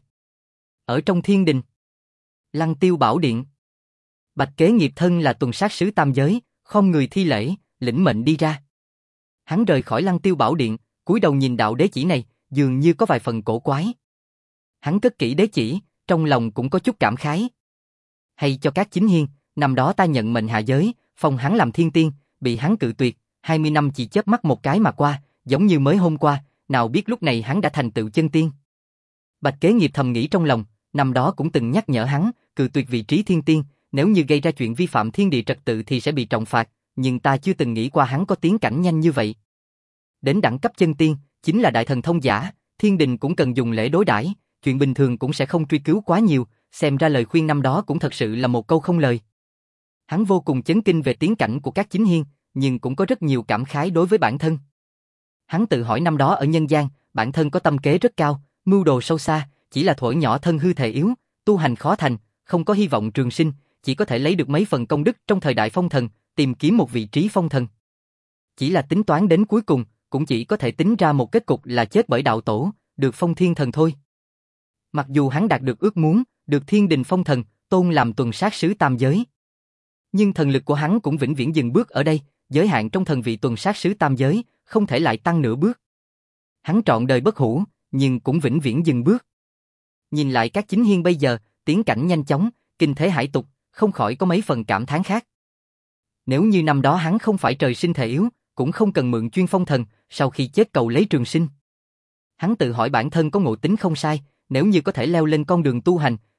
Ở trong thiên đình, Lăng Tiêu Bảo Điện, Bạch Kế Nghiệp thân là tuần sát sứ tam giới, khom người thi lễ, lĩnh mệnh đi ra. Hắn rời khỏi Lăng Tiêu Bảo Điện, cúi đầu nhìn đạo đế chỉ này, dường như có vài phần cổ quái. Hắn cất kỹ đế chỉ, trong lòng cũng có chút cảm khái. Hay cho Cát Chính Hiên, năm đó ta nhận mệnh hạ giới, phong hắn làm thiên tiên, bị hắn cự tuyệt, hai mươi năm chỉ chớp mắt một cái mà qua, giống như mới hôm qua, nào biết lúc này hắn đã thành tựu chân tiên. Bạch Kế Nghiệp thầm nghĩ trong lòng, năm đó cũng từng nhắc nhở hắn, cự tuyệt vị trí thiên tiên, nếu như gây ra chuyện vi phạm thiên địa trật tự thì sẽ bị trọng phạt, nhưng ta chưa từng nghĩ qua hắn có tiến cảnh nhanh như vậy. Đến đẳng cấp chân tiên, chính là đại thần thông giả, thiên đình cũng cần dùng lễ đối đãi, chuyện bình thường cũng sẽ không truy cứu quá nhiều, xem ra lời khuyên năm đó cũng thật sự là một câu không lời. Hắn vô cùng chấn kinh về tiến cảnh của Cát Chính Hiên, nhưng cũng có rất nhiều cảm khái đối với bản thân. Hắn tự hỏi năm đó ở nhân gian, bản thân có tâm kế rất cao, mưu đồ sâu xa, chỉ là thuở nhỏ thân hư thể yếu, tu hành khó thành, không có hy vọng trường sinh, chỉ có thể lấy được mấy phần công đức trong thời đại phong thần, tìm kiếm một vị trí phong thần. Chỉ là tính toán đến cuối cùng, cũng chỉ có thể tính ra một kết cục là chết bởi đạo tổ, được phong thiên thần thôi. Mặc dù hắn đạt được ước muốn, được thiên đình phong thần, tôn làm tuần sát sứ tam giới. Nhưng thần lực của hắn cũng vĩnh viễn dừng bước ở đây, giới hạn trong thần vị tuần sát sứ tam giới, không thể lại tăng nửa bước. Hắn trọn đời bất hủ, nhưng cũng vĩnh viễn dừng bước. Nhìn lại Cát Chính Hiên bây giờ, tiến cảnh nhanh chóng, kinh thế hải tục, không khỏi có mấy phần cảm thán khác. Nếu như năm đó hắn không phải trời sinh thể yếu, cũng không cần mượn chuyên phong thần, sau khi chết cầu lấy trường sinh. Hắn tự hỏi bản thân có ngộ tính không sai, nếu như có thể leo lên con đường tu hành,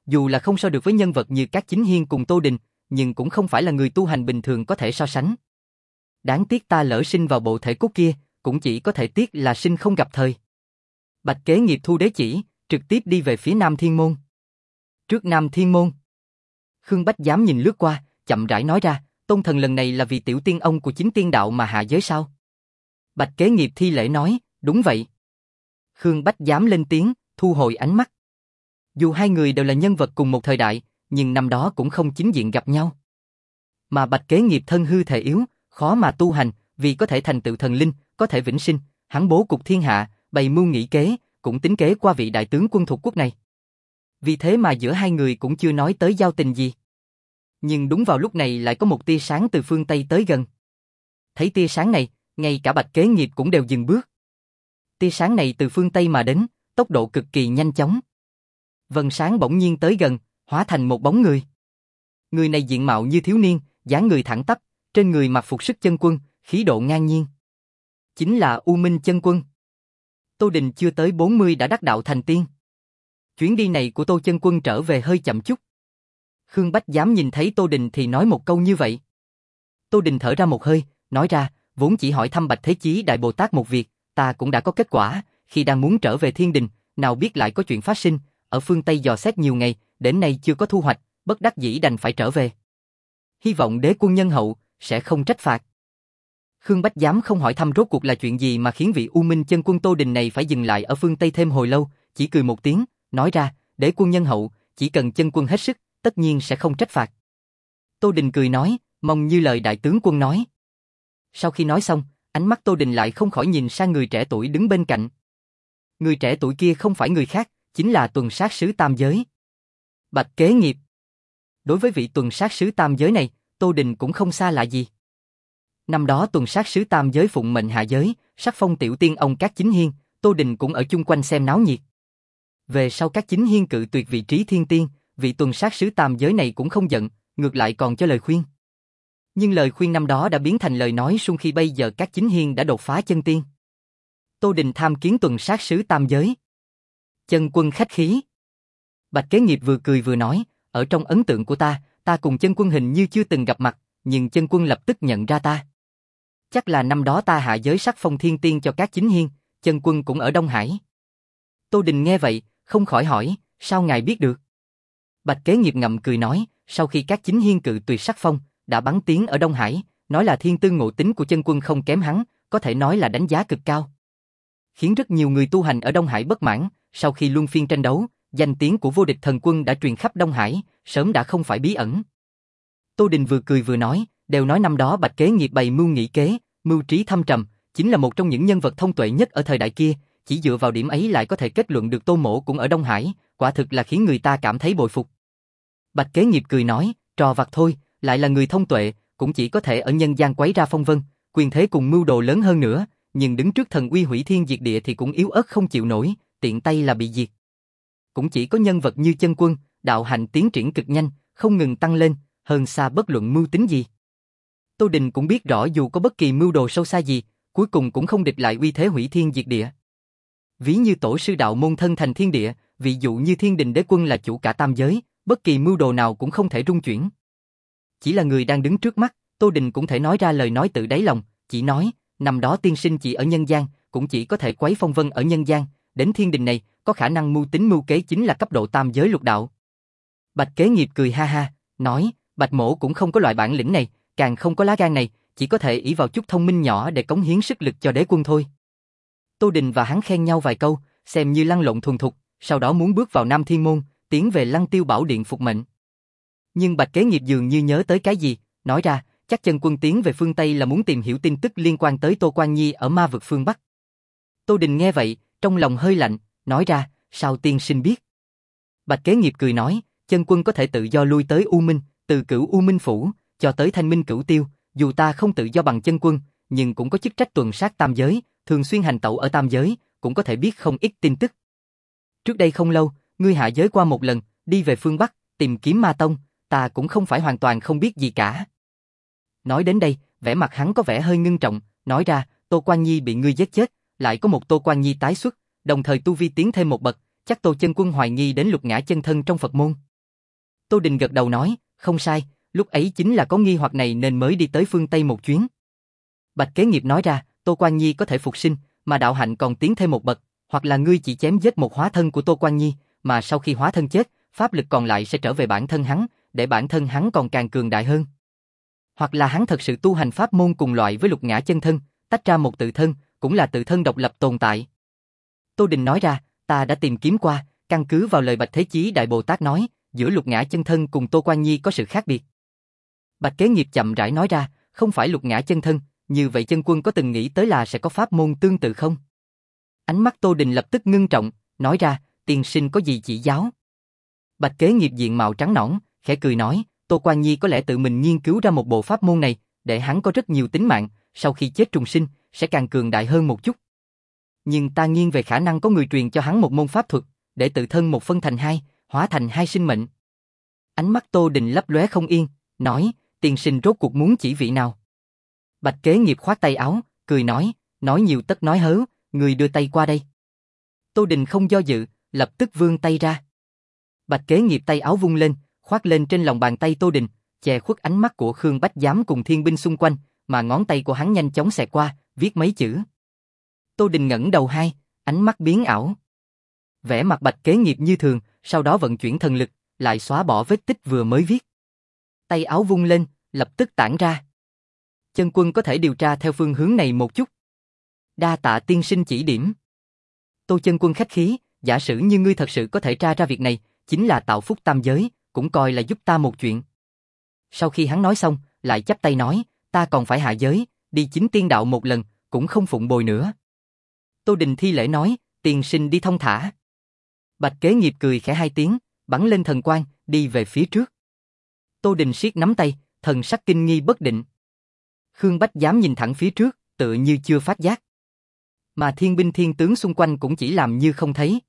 Dù là không so được với nhân vật như Cát Chính Hiên cùng Tô Đình, nhưng cũng không phải là người tu hành bình thường có thể so sánh. Đáng tiếc ta lỡ sinh vào bộ thể cốt kia, cũng chỉ có thể tiếc là sinh không gặp thời. Bạch Kế Nghiệp thu đế chỉ, trực tiếp đi về phía Nam Thiên Môn. Trước Nam Thiên Môn, Khương Bách Giám nhìn lướt qua, chậm rãi nói ra, Tôn Thần lần này là vì tiểu tiên ông của chính tiên đạo mà hạ giới sao? Bạch Kế Nghiệp thi lễ nói, đúng vậy. Khương Bách Giám lên tiếng, thu hồi ánh mắt. Dù hai người đều là nhân vật cùng một thời đại, nhưng năm đó cũng không chính diện gặp nhau. Mà Bạch Kế Nghiệp thân hư thể yếu, khó mà tu hành, vì có thể thành tựu thần linh, có thể vĩnh sinh, hắn bố cục thiên hạ, bày mưu nghĩ kế, cũng tính kế qua vị đại tướng quân thuộc quốc này. Vì thế mà giữa hai người cũng chưa nói tới giao tình gì. Nhưng đúng vào lúc này lại có một tia sáng từ phương Tây tới gần. Thấy tia sáng này, ngay cả Bạch Kế Nghiệp cũng đều dừng bước. Tia sáng này từ phương Tây mà đến, tốc độ cực kỳ nhanh chóng. Vầng sáng bỗng nhiên tới gần, hóa thành một bóng người. Người này diện mạo như thiếu niên, dáng người thẳng tắp, trên người mặc phục sức chân quân, khí độ ngang nhiên. Chính là U Minh chân quân. Tô Đình chưa tới bốn mươi đã đắc đạo thành tiên. Chuyến đi này của Tô chân quân trở về hơi chậm chút. Khương Bách Giám nhìn thấy Tô Đình thì nói một câu như vậy. Tô Đình thở ra một hơi, nói ra, vốn chỉ hỏi thăm Bạch Thế Chí Đại Bồ Tát một việc, ta cũng đã có kết quả, khi đang muốn trở về thiên đình, nào biết lại có chuyện phát sinh, ở phương Tây dò xét nhiều ngày, đến nay chưa có thu hoạch, bất đắc dĩ đành phải trở về. Hy vọng đế quân nhân hậu, sẽ không trách phạt. Khương Bách Giám không hỏi thăm rốt cuộc là chuyện gì mà khiến vị U Minh chân quân Tô Đình này phải dừng lại ở phương Tây thêm hồi lâu, chỉ cười một tiếng, nói ra, đế quân nhân hậu, chỉ cần chân quân hết sức, tất nhiên sẽ không trách phạt. Tô Đình cười nói, mong như lời đại tướng quân nói. Sau khi nói xong, ánh mắt Tô Đình lại không khỏi nhìn sang người trẻ tuổi đứng bên cạnh. Người trẻ tuổi kia không phải người khác, chính là tuần sát sứ tam giới. Bạch Kế Nghiệp. Đối với vị tuần sát sứ tam giới này, Tô Đình cũng không xa lạ gì. Năm đó tuần sát sứ tam giới phụng mệnh hạ giới, sắc phong tiểu tiên ông Cát Chính Hiên, Tô Đình cũng ở chung quanh xem náo nhiệt. Về sau Cát Chính Hiên cự tuyệt vị trí thiên tiên, vị tuần sát sứ tam giới này cũng không giận, ngược lại còn cho lời khuyên. Nhưng lời khuyên năm đó đã biến thành lời nói suông khi bây giờ Cát Chính Hiên đã đột phá chân tiên. Tô Đình tham kiến tuần sát sứ tam giới. Chân quân khách khí. Bạch Kế Nghiệp vừa cười vừa nói, ở trong ấn tượng của ta, ta cùng chân quân hình như chưa từng gặp mặt, nhưng chân quân lập tức nhận ra ta. Chắc là năm đó ta hạ giới sắc phong thiên tiên cho Cát Chính Hiên, chân quân cũng ở Đông Hải. Tô Đình nghe vậy, không khỏi hỏi, sao ngài biết được? Bạch Kế Nghiệp ngậm cười nói, sau khi Cát Chính Hiên cự tuyệt sắc phong, đã bắn tiếng ở Đông Hải, nói là thiên tư ngộ tính của chân quân không kém hắn, có thể nói là đánh giá cực cao. Khiến rất nhiều người tu hành ở Đông Hải bất mãn, sau khi luân phiên tranh đấu, danh tiếng của vô địch thần quân đã truyền khắp Đông Hải, sớm đã không phải bí ẩn. Tô Đình vừa cười vừa nói, đều nói năm đó Bạch Kế Nghiệp bày mưu nghị kế, mưu trí thâm trầm, chính là một trong những nhân vật thông tuệ nhất ở thời đại kia, chỉ dựa vào điểm ấy lại có thể kết luận được Tô Mỗ cũng ở Đông Hải, quả thực là khiến người ta cảm thấy bội phục. Bạch Kế Nghiệp cười nói, trò vặt thôi, lại là người thông tuệ, cũng chỉ có thể ở nhân gian quấy ra phong vân, quyền thế cùng mưu đồ lớn hơn nữa, nhưng đứng trước thần uy hủy thiên diệt địa thì cũng yếu ớt không chịu nổi, tiện tay là bị diệt. Cũng chỉ có nhân vật như chân quân, đạo hạnh tiến triển cực nhanh, không ngừng tăng lên, hơn xa bất luận mưu tính gì. Tô Đình cũng biết rõ dù có bất kỳ mưu đồ sâu xa gì, cuối cùng cũng không địch lại uy thế hủy thiên diệt địa. Ví như tổ sư đạo môn thân thành thiên địa, ví dụ như thiên đình đế quân là chủ cả tam giới, bất kỳ mưu đồ nào cũng không thể rung chuyển. Chỉ là người đang đứng trước mắt, Tô Đình cũng thể nói ra lời nói tự đáy lòng, chỉ nói, năm đó tiên sinh chỉ ở nhân gian, cũng chỉ có thể quấy phong vân ở nhân gian, đến thiên đình này, có khả năng mưu tính mưu kế chính là cấp độ tam giới lục đạo. Bạch Kế Nghiệp cười ha ha, nói, Bạch Mỗ cũng không có loại bản lĩnh này, càng không có lá gan này, chỉ có thể ỷ vào chút thông minh nhỏ để cống hiến sức lực cho đế quân thôi. Tô Đình và hắn khen nhau vài câu, xem như lăn lộn thuần thục, sau đó muốn bước vào Nam Thiên Môn, tiến về Lăng Tiêu Bảo Điện phục mệnh. Nhưng Bạch Kế Nghiệp dường như nhớ tới cái gì, nói ra, chắc chân quân tiến về phương Tây là muốn tìm hiểu tin tức liên quan tới Tô Quan Nhi ở ma vực phương Bắc. Tô Đình nghe vậy, trong lòng hơi lạnh, nói ra, sao tiên sinh biết? Bạch Kế Nghiệp cười nói, chân quân có thể tự do lui tới U Minh, từ Cửu U Minh Phủ, cho tới Thanh Minh Cửu Tiêu, dù ta không tự do bằng chân quân, nhưng cũng có chức trách tuần sát tam giới, thường xuyên hành tẩu ở tam giới, cũng có thể biết không ít tin tức. Trước đây không lâu, ngươi hạ giới qua một lần, đi về phương Bắc, tìm kiếm ma tông, ta cũng không phải hoàn toàn không biết gì cả. Nói đến đây, vẻ mặt hắn có vẻ hơi ngưng trọng, nói ra, Tô Quan Nhi bị ngươi giết chết, lại có một Tô Quan Nhi tái xuất, đồng thời tu vi tiến thêm một bậc, chắc Tô chân quân hoài nghi đến Lục Ngã chân thân trong Phật môn. Tô Đình gật đầu nói, không sai, lúc ấy chính là có nghi hoặc này nên mới đi tới phương Tây một chuyến. Bạch Kế Nghiệp nói ra, Tô Quan Nhi có thể phục sinh, mà đạo hạnh còn tiến thêm một bậc, hoặc là ngươi chỉ chém giết một hóa thân của Tô Quan Nhi, mà sau khi hóa thân chết, pháp lực còn lại sẽ trở về bản thân hắn, để bản thân hắn còn càng cường đại hơn. Hoặc là hắn thật sự tu hành pháp môn cùng loại với Lục Ngã Chân Thân, tách ra một tự thân, cũng là tự thân độc lập tồn tại. Tô Đình nói ra, ta đã tìm kiếm qua, căn cứ vào lời Bạch Thế Chí Đại Bồ Tát nói, giữa Lục Ngã Chân Thân cùng Tô Quan Nhi có sự khác biệt. Bạch Kế Nghiệp chậm rãi nói ra, không phải Lục Ngã Chân Thân, như vậy chân quân có từng nghĩ tới là sẽ có pháp môn tương tự không? Ánh mắt Tô Đình lập tức ngưng trọng, nói ra, tiền sinh có gì chỉ giáo? Bạch Kế Nghiệp diện mạo trắng nõn, khẽ cười nói, Tô Quan Nhi có lẽ tự mình nghiên cứu ra một bộ pháp môn này, để hắn có rất nhiều tính mạng, sau khi chết trùng sinh, sẽ càng cường đại hơn một chút. Nhưng ta nghiêng về khả năng có người truyền cho hắn một môn pháp thuật, để tự thân một phân thành hai, hóa thành hai sinh mệnh. Ánh mắt Tô Đình lấp lóe không yên, nói, tiền sinh rốt cuộc muốn chỉ vị nào? Bạch Kế Nghiệp khoát tay áo, cười nói, nói nhiều tất nói hớ, người đưa tay qua đây. Tô Đình không do dự, lập tức vươn tay ra. Bạch Kế Nghiệp tay áo vung lên, khoác lên trên lòng bàn tay Tô Đình, che khuất ánh mắt của Khương Bách Giám cùng thiên binh xung quanh, mà ngón tay của hắn nhanh chóng xẹt qua, viết mấy chữ. Tô Đình ngẩng đầu hai, ánh mắt biến ảo. Vẻ mặt Bạch Kế Nghiệp như thường, sau đó vận chuyển thần lực, lại xóa bỏ vết tích vừa mới viết. Tay áo vung lên, lập tức tản ra. Chân quân có thể điều tra theo phương hướng này một chút. Đa tạ tiên sinh chỉ điểm. Tô chân quân khách khí, giả sử như ngươi thật sự có thể tra ra việc này, chính là tạo phúc tam giới, cũng coi là giúp ta một chuyện. Sau khi hắn nói xong, lại chắp tay nói, ta còn phải hạ giới, đi chính tiên đạo một lần, cũng không phụng bồi nữa. Tô Đình thi lễ nói, tiền sinh đi thông thả. Bạch Kế Nghiệp cười khẽ hai tiếng, bắn lên thần quang, đi về phía trước. Tô Đình siết nắm tay, thần sắc kinh nghi bất định. Khương Bách Giám nhìn thẳng phía trước, tựa như chưa phát giác. Mà thiên binh thiên tướng xung quanh cũng chỉ làm như không thấy.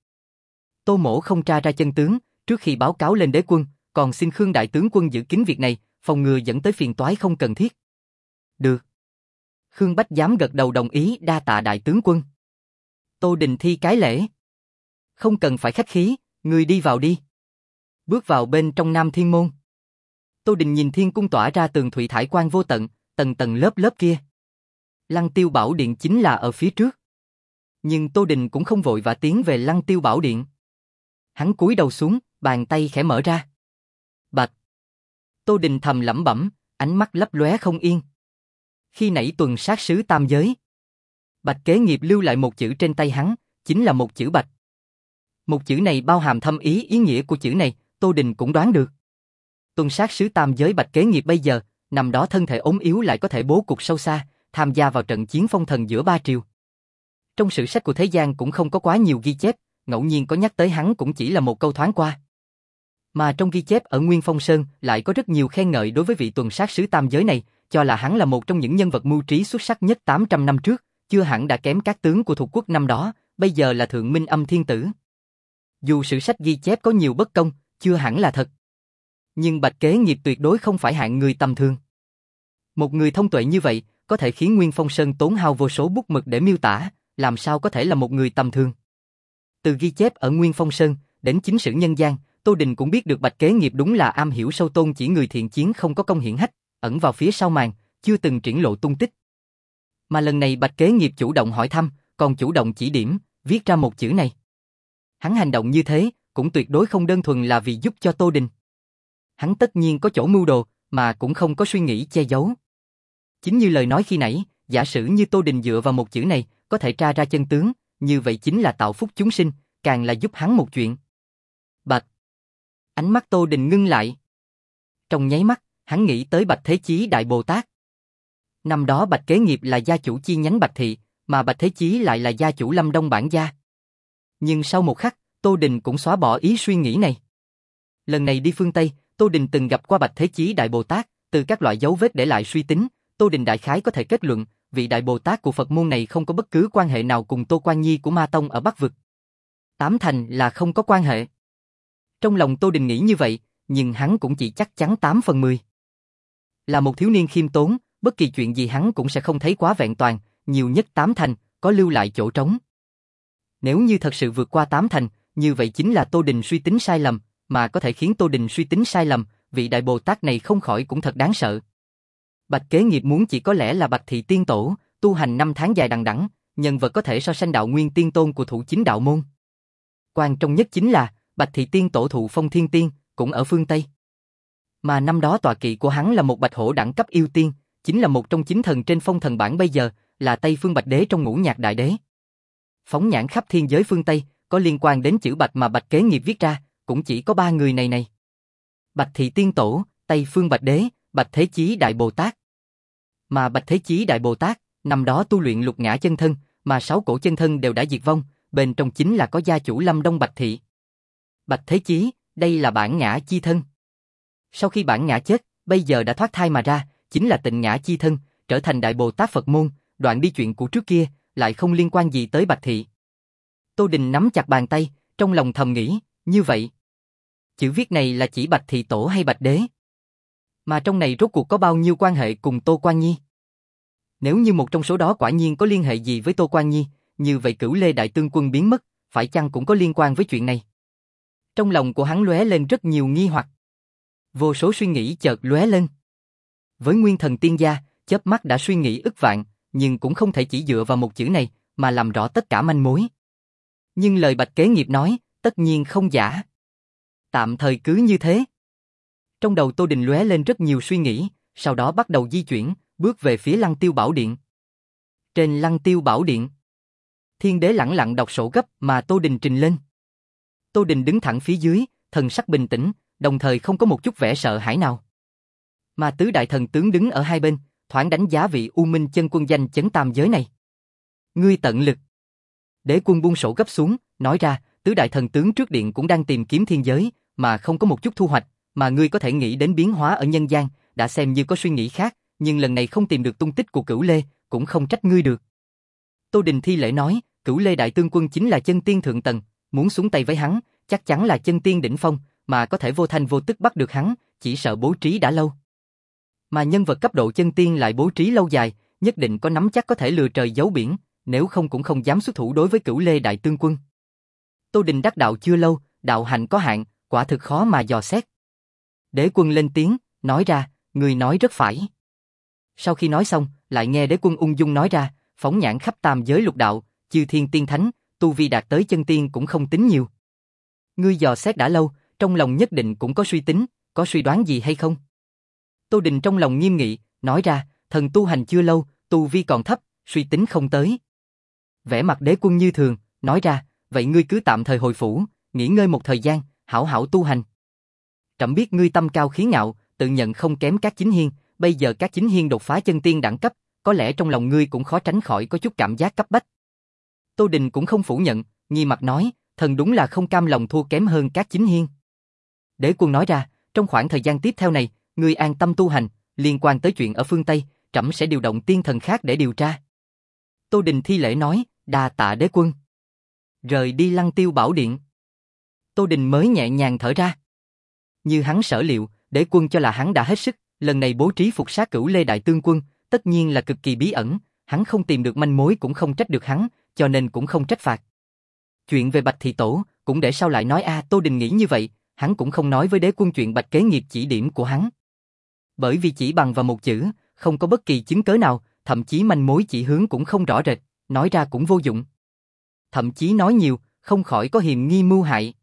Tô Mỗ không tra ra chân tướng, trước khi báo cáo lên đế quân, còn xin Khương đại tướng quân giữ kín việc này, phòng ngừa dẫn tới phiền toái không cần thiết. Được. Khương Bách Giám gật đầu đồng ý, đa tạ đại tướng quân. Tô Đình thi cái lễ. Không cần phải khách khí, người đi vào đi. Bước vào bên trong Nam Thiên Môn. Tô Đình nhìn thiên cung tỏa ra tường thủy thải quang vô tận, tầng tầng lớp lớp kia. Lăng Tiêu Bảo Điện chính là ở phía trước. Nhưng Tô Đình cũng không vội vã tiến về Lăng Tiêu Bảo Điện. Hắn cúi đầu xuống, bàn tay khẽ mở ra. Bạch. Tô Đình thầm lẩm bẩm, ánh mắt lấp lóe không yên. Khi nãy tuần sát sứ tam giới, Bạch Kế Nghiệp lưu lại một chữ trên tay hắn, chính là một chữ Bạch. Một chữ này bao hàm thâm ý, ý nghĩa của chữ này, Tô Đình cũng đoán được. Tuần sát sứ tam giới Bạch Kế Nghiệp bây giờ, nằm đó thân thể ốm yếu lại có thể bố cục sâu xa, tham gia vào trận chiến phong thần giữa ba triều. Trong sử sách của thế gian cũng không có quá nhiều ghi chép, ngẫu nhiên có nhắc tới hắn cũng chỉ là một câu thoáng qua. Mà trong ghi chép ở Nguyên Phong Sơn lại có rất nhiều khen ngợi đối với vị tuần sát sứ tam giới này, cho là hắn là một trong những nhân vật mưu trí xuất sắc nhất tám trăm năm trước, chưa hẳn đã kém các tướng của thuộc quốc năm đó, bây giờ là thượng minh âm thiên tử. Dù sử sách ghi chép có nhiều bất công, chưa hẳn là thật. Nhưng Bạch Kế Nghiệp tuyệt đối không phải hạng người tầm thường. Một người thông tuệ như vậy, có thể khiến Nguyên Phong Sơn tốn hao vô số bút mực để miêu tả, làm sao có thể là một người tầm thường. Từ ghi chép ở Nguyên Phong Sơn, đến chính sử nhân gian, Tô Đình cũng biết được Bạch Kế Nghiệp đúng là am hiểu sâu tôn chỉ người thiện chiến không có công hiển hách, ẩn vào phía sau màn, chưa từng triển lộ tung tích. Mà lần này Bạch Kế Nghiệp chủ động hỏi thăm, còn chủ động chỉ điểm, viết ra một chữ này. Hắn hành động như thế, cũng tuyệt đối không đơn thuần là vì giúp cho Tô Đình. Hắn tất nhiên có chỗ mưu đồ, mà cũng không có suy nghĩ che giấu. Chính như lời nói khi nãy, giả sử như Tô Đình dựa vào một chữ này, có thể tra ra chân tướng, như vậy chính là tạo phúc chúng sinh, càng là giúp hắn một chuyện. Bạch. Ánh mắt Tô Đình ngưng lại. Trong nháy mắt, hắn nghĩ tới Bạch Thế Chí Đại Bồ Tát. Năm đó Bạch Kế Nghiệp là gia chủ chi nhánh Bạch Thị, mà Bạch Thế Chí lại là gia chủ Lâm Đông bản gia. Nhưng sau một khắc, Tô Đình cũng xóa bỏ ý suy nghĩ này. Lần này đi phương Tây, Tô Đình từng gặp qua Bạch Thế Chí Đại Bồ Tát, từ các loại dấu vết để lại suy tính, Tô Đình đại khái có thể kết luận, vị Đại Bồ Tát của Phật môn này không có bất cứ quan hệ nào cùng Tô Quan Nhi của Ma Tông ở Bắc Vực. Tám thành là không có quan hệ. Trong lòng Tô Đình nghĩ như vậy, nhưng hắn cũng chỉ chắc chắn tám phần mười. Là một thiếu niên khiêm tốn, bất kỳ chuyện gì hắn cũng sẽ không thấy quá vẹn toàn, nhiều nhất tám thành, có lưu lại chỗ trống. Nếu như thật sự vượt qua tám thành, như vậy chính là Tô Đình suy tính sai lầm, mà có thể khiến Tô Đình suy tính sai lầm, vị Đại Bồ Tát này không khỏi cũng thật đáng sợ. Bạch Kế Nghiệp muốn chỉ có lẽ là Bạch Thị Tiên Tổ, tu hành năm tháng dài đằng đẵng, nhân vật có thể so sánh đạo nguyên tiên tôn của thủ chính đạo môn. Quan trọng nhất chính là, Bạch Thị Tiên Tổ thụ phong thiên tiên, cũng ở phương Tây. Mà năm đó tọa kỵ của hắn là một bạch hổ đẳng cấp yêu tiên, chính là một trong chín thần trên phong thần bảng bây giờ, là Tây Phương Bạch Đế trong ngũ nhạc đại đế. Phóng nhãn khắp thiên giới phương Tây, có liên quan đến chữ Bạch mà Bạch Kế Nghiệp viết ra, cũng chỉ có ba người này này. Bạch Thị Tiên Tổ, Tây Phương Bạch Đế, Bạch Thế Chí Đại Bồ Tát. Mà Bạch Thế Chí Đại Bồ Tát, năm đó tu luyện lục ngã chân thân, mà sáu cổ chân thân đều đã diệt vong, bên trong chính là có gia chủ Lâm Đông Bạch Thị. Bạch Thế Chí, đây là bản ngã chi thân. Sau khi bản ngã chết, bây giờ đã thoát thai mà ra, chính là tịnh ngã chi thân, trở thành Đại Bồ Tát Phật môn, đoạn đi chuyện của trước kia, lại không liên quan gì tới Bạch Thị. Tô Đình nắm chặt bàn tay, trong lòng thầm nghĩ, như vậy. Chữ viết này là chỉ Bạch Thị Tổ hay Bạch Đế? Mà trong này rốt cuộc có bao nhiêu quan hệ cùng Tô Quan Nhi? Nếu như một trong số đó quả nhiên có liên hệ gì với Tô Quan Nhi, như vậy Cửu Lê Đại Tướng Quân biến mất, phải chăng cũng có liên quan với chuyện này? Trong lòng của hắn lóe lên rất nhiều nghi hoặc. Vô số suy nghĩ chợt lóe lên. Với nguyên thần tiên gia, chớp mắt đã suy nghĩ ức vạn, nhưng cũng không thể chỉ dựa vào một chữ này mà làm rõ tất cả manh mối. Nhưng lời Bạch Kế Nghiệp nói, tất nhiên không giả. Tạm thời cứ như thế. Trong đầu Tô Đình lóe lên rất nhiều suy nghĩ, sau đó bắt đầu di chuyển, bước về phía Lăng Tiêu Bảo Điện. Trên Lăng Tiêu Bảo Điện, Thiên Đế lẳng lặng đọc sổ gấp mà Tô Đình trình lên. Tô Đình đứng thẳng phía dưới, thần sắc bình tĩnh, đồng thời không có một chút vẻ sợ hãi nào. Mà tứ đại thần tướng đứng ở hai bên, thoáng đánh giá vị U Minh Chân Quân danh chấn tam giới này. Ngươi tận lực. Đế Quân buông sổ gấp xuống, nói ra, tứ đại thần tướng trước điện cũng đang tìm kiếm thiên giới, mà không có một chút thu hoạch, mà ngươi có thể nghĩ đến biến hóa ở nhân gian, đã xem như có suy nghĩ khác, nhưng lần này không tìm được tung tích của Cửu Lê, cũng không trách ngươi được. Tô Đình thi lễ nói, Cửu Lê Đại Tướng Quân chính là chân tiên thượng tầng, muốn xuống tay với hắn, chắc chắn là chân tiên đỉnh phong, mà có thể vô thanh vô tức bắt được hắn, chỉ sợ bố trí đã lâu. Mà nhân vật cấp độ chân tiên lại bố trí lâu dài, nhất định có nắm chắc có thể lừa trời giấu biển, nếu không cũng không dám xuất thủ đối với Cửu Lê Đại Tướng Quân. Tô Đình đắc đạo chưa lâu, đạo hạnh có hạn, quả thực khó mà dò xét. Đế Quân lên tiếng, nói ra, người nói rất phải. Sau khi nói xong, lại nghe Đế Quân ung dung nói ra, phóng nhãn khắp tam giới lục đạo, chư thiên tiên thánh, tu vi đạt tới chân tiên cũng không tính nhiều. Ngươi dò xét đã lâu, trong lòng nhất định cũng có suy tính, có suy đoán gì hay không? Tô Đình trong lòng nghiêm nghị, nói ra, thần tu hành chưa lâu, tu vi còn thấp, suy tính không tới. Vẻ mặt Đế Quân như thường, nói ra, vậy ngươi cứ tạm thời hồi phủ, nghỉ ngơi một thời gian, hảo hảo tu hành. Trẫm biết ngươi tâm cao khí ngạo, tự nhận không kém các chính hiên, bây giờ các chính hiên đột phá chân tiên đẳng cấp, có lẽ trong lòng ngươi cũng khó tránh khỏi có chút cảm giác cấp bách. Tô Đình cũng không phủ nhận, nghi mặt nói, thần đúng là không cam lòng thua kém hơn các chính hiên. Đế Quân nói ra, trong khoảng thời gian tiếp theo này, ngươi an tâm tu hành, liên quan tới chuyện ở phương Tây, trẫm sẽ điều động tiên thần khác để điều tra. Tô Đình thi lễ nói, đa tạ Đế Quân. Rời đi Lăng Tiêu Bảo Điện. Tô Đình mới nhẹ nhàng thở ra. Như hắn sở liệu, Đế Quân cho là hắn đã hết sức, lần này bố trí phục sát Cửu Lê Đại Tướng Quân, tất nhiên là cực kỳ bí ẩn, hắn không tìm được manh mối cũng không trách được hắn, cho nên cũng không trách phạt. Chuyện về Bạch Thị Tổ, cũng để sau lại nói a, à, Tô Đình nghĩ như vậy, hắn cũng không nói với Đế Quân chuyện Bạch Kế Nghiệp chỉ điểm của hắn. Bởi vì chỉ bằng vào một chữ, không có bất kỳ chứng cớ nào, thậm chí manh mối chỉ hướng cũng không rõ rệt, nói ra cũng vô dụng. Thậm chí nói nhiều, không khỏi có hiềm nghi mưu hại.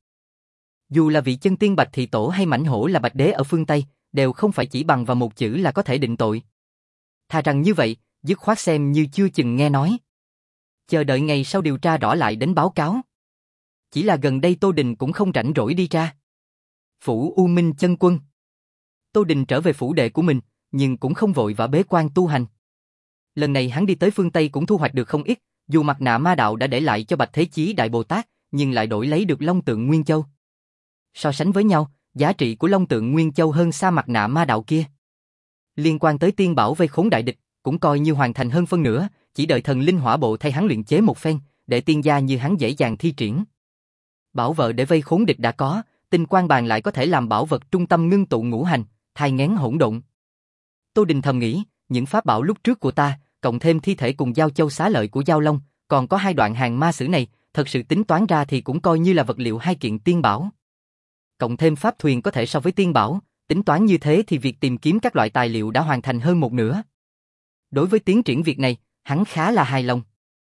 Dù là vị chân tiên Bạch Thị Tổ hay mãnh hổ là Bạch Đế ở phương Tây, đều không phải chỉ bằng vào một chữ là có thể định tội. Thà rằng như vậy, dứt khoát xem như chưa chừng nghe nói. Chờ đợi ngày sau điều tra rõ lại đến báo cáo. Chỉ là gần đây Tô Đình cũng không rảnh rỗi đi ra. Phủ U Minh Chân Quân. Tô Đình trở về phủ đệ của mình, nhưng cũng không vội vã bế quan tu hành. Lần này hắn đi tới phương Tây cũng thu hoạch được không ít, dù mặt nạ ma đạo đã để lại cho Bạch Thế Chí Đại Bồ Tát, nhưng lại đổi lấy được Long Tượng Nguyên Châu. So sánh với nhau, giá trị của Long Tượng Nguyên Châu hơn xa mặt nạ ma đạo kia. Liên quan tới tiên bảo vây khốn đại địch, cũng coi như hoàn thành hơn phân nửa, chỉ đợi thần linh hỏa bộ thay hắn luyện chế một phen, để tiên gia như hắn dễ dàng thi triển. Bảo vợ để vây khốn địch đã có, tinh quan bàn lại có thể làm bảo vật trung tâm ngưng tụ ngũ hành, thai nghén hỗn độn. Tô Đình thầm nghĩ, những pháp bảo lúc trước của ta, cộng thêm thi thể cùng giao châu xá lợi của Giao Long, còn có hai đoạn hàng ma sử này, thật sự tính toán ra thì cũng coi như là vật liệu hai kiện tiên bảo. cộng thêm pháp thuyền có thể so với tiên bảo, tính toán như thế thì việc tìm kiếm các loại tài liệu đã hoàn thành hơn một nửa. Đối với tiến triển việc này, hắn khá là hài lòng.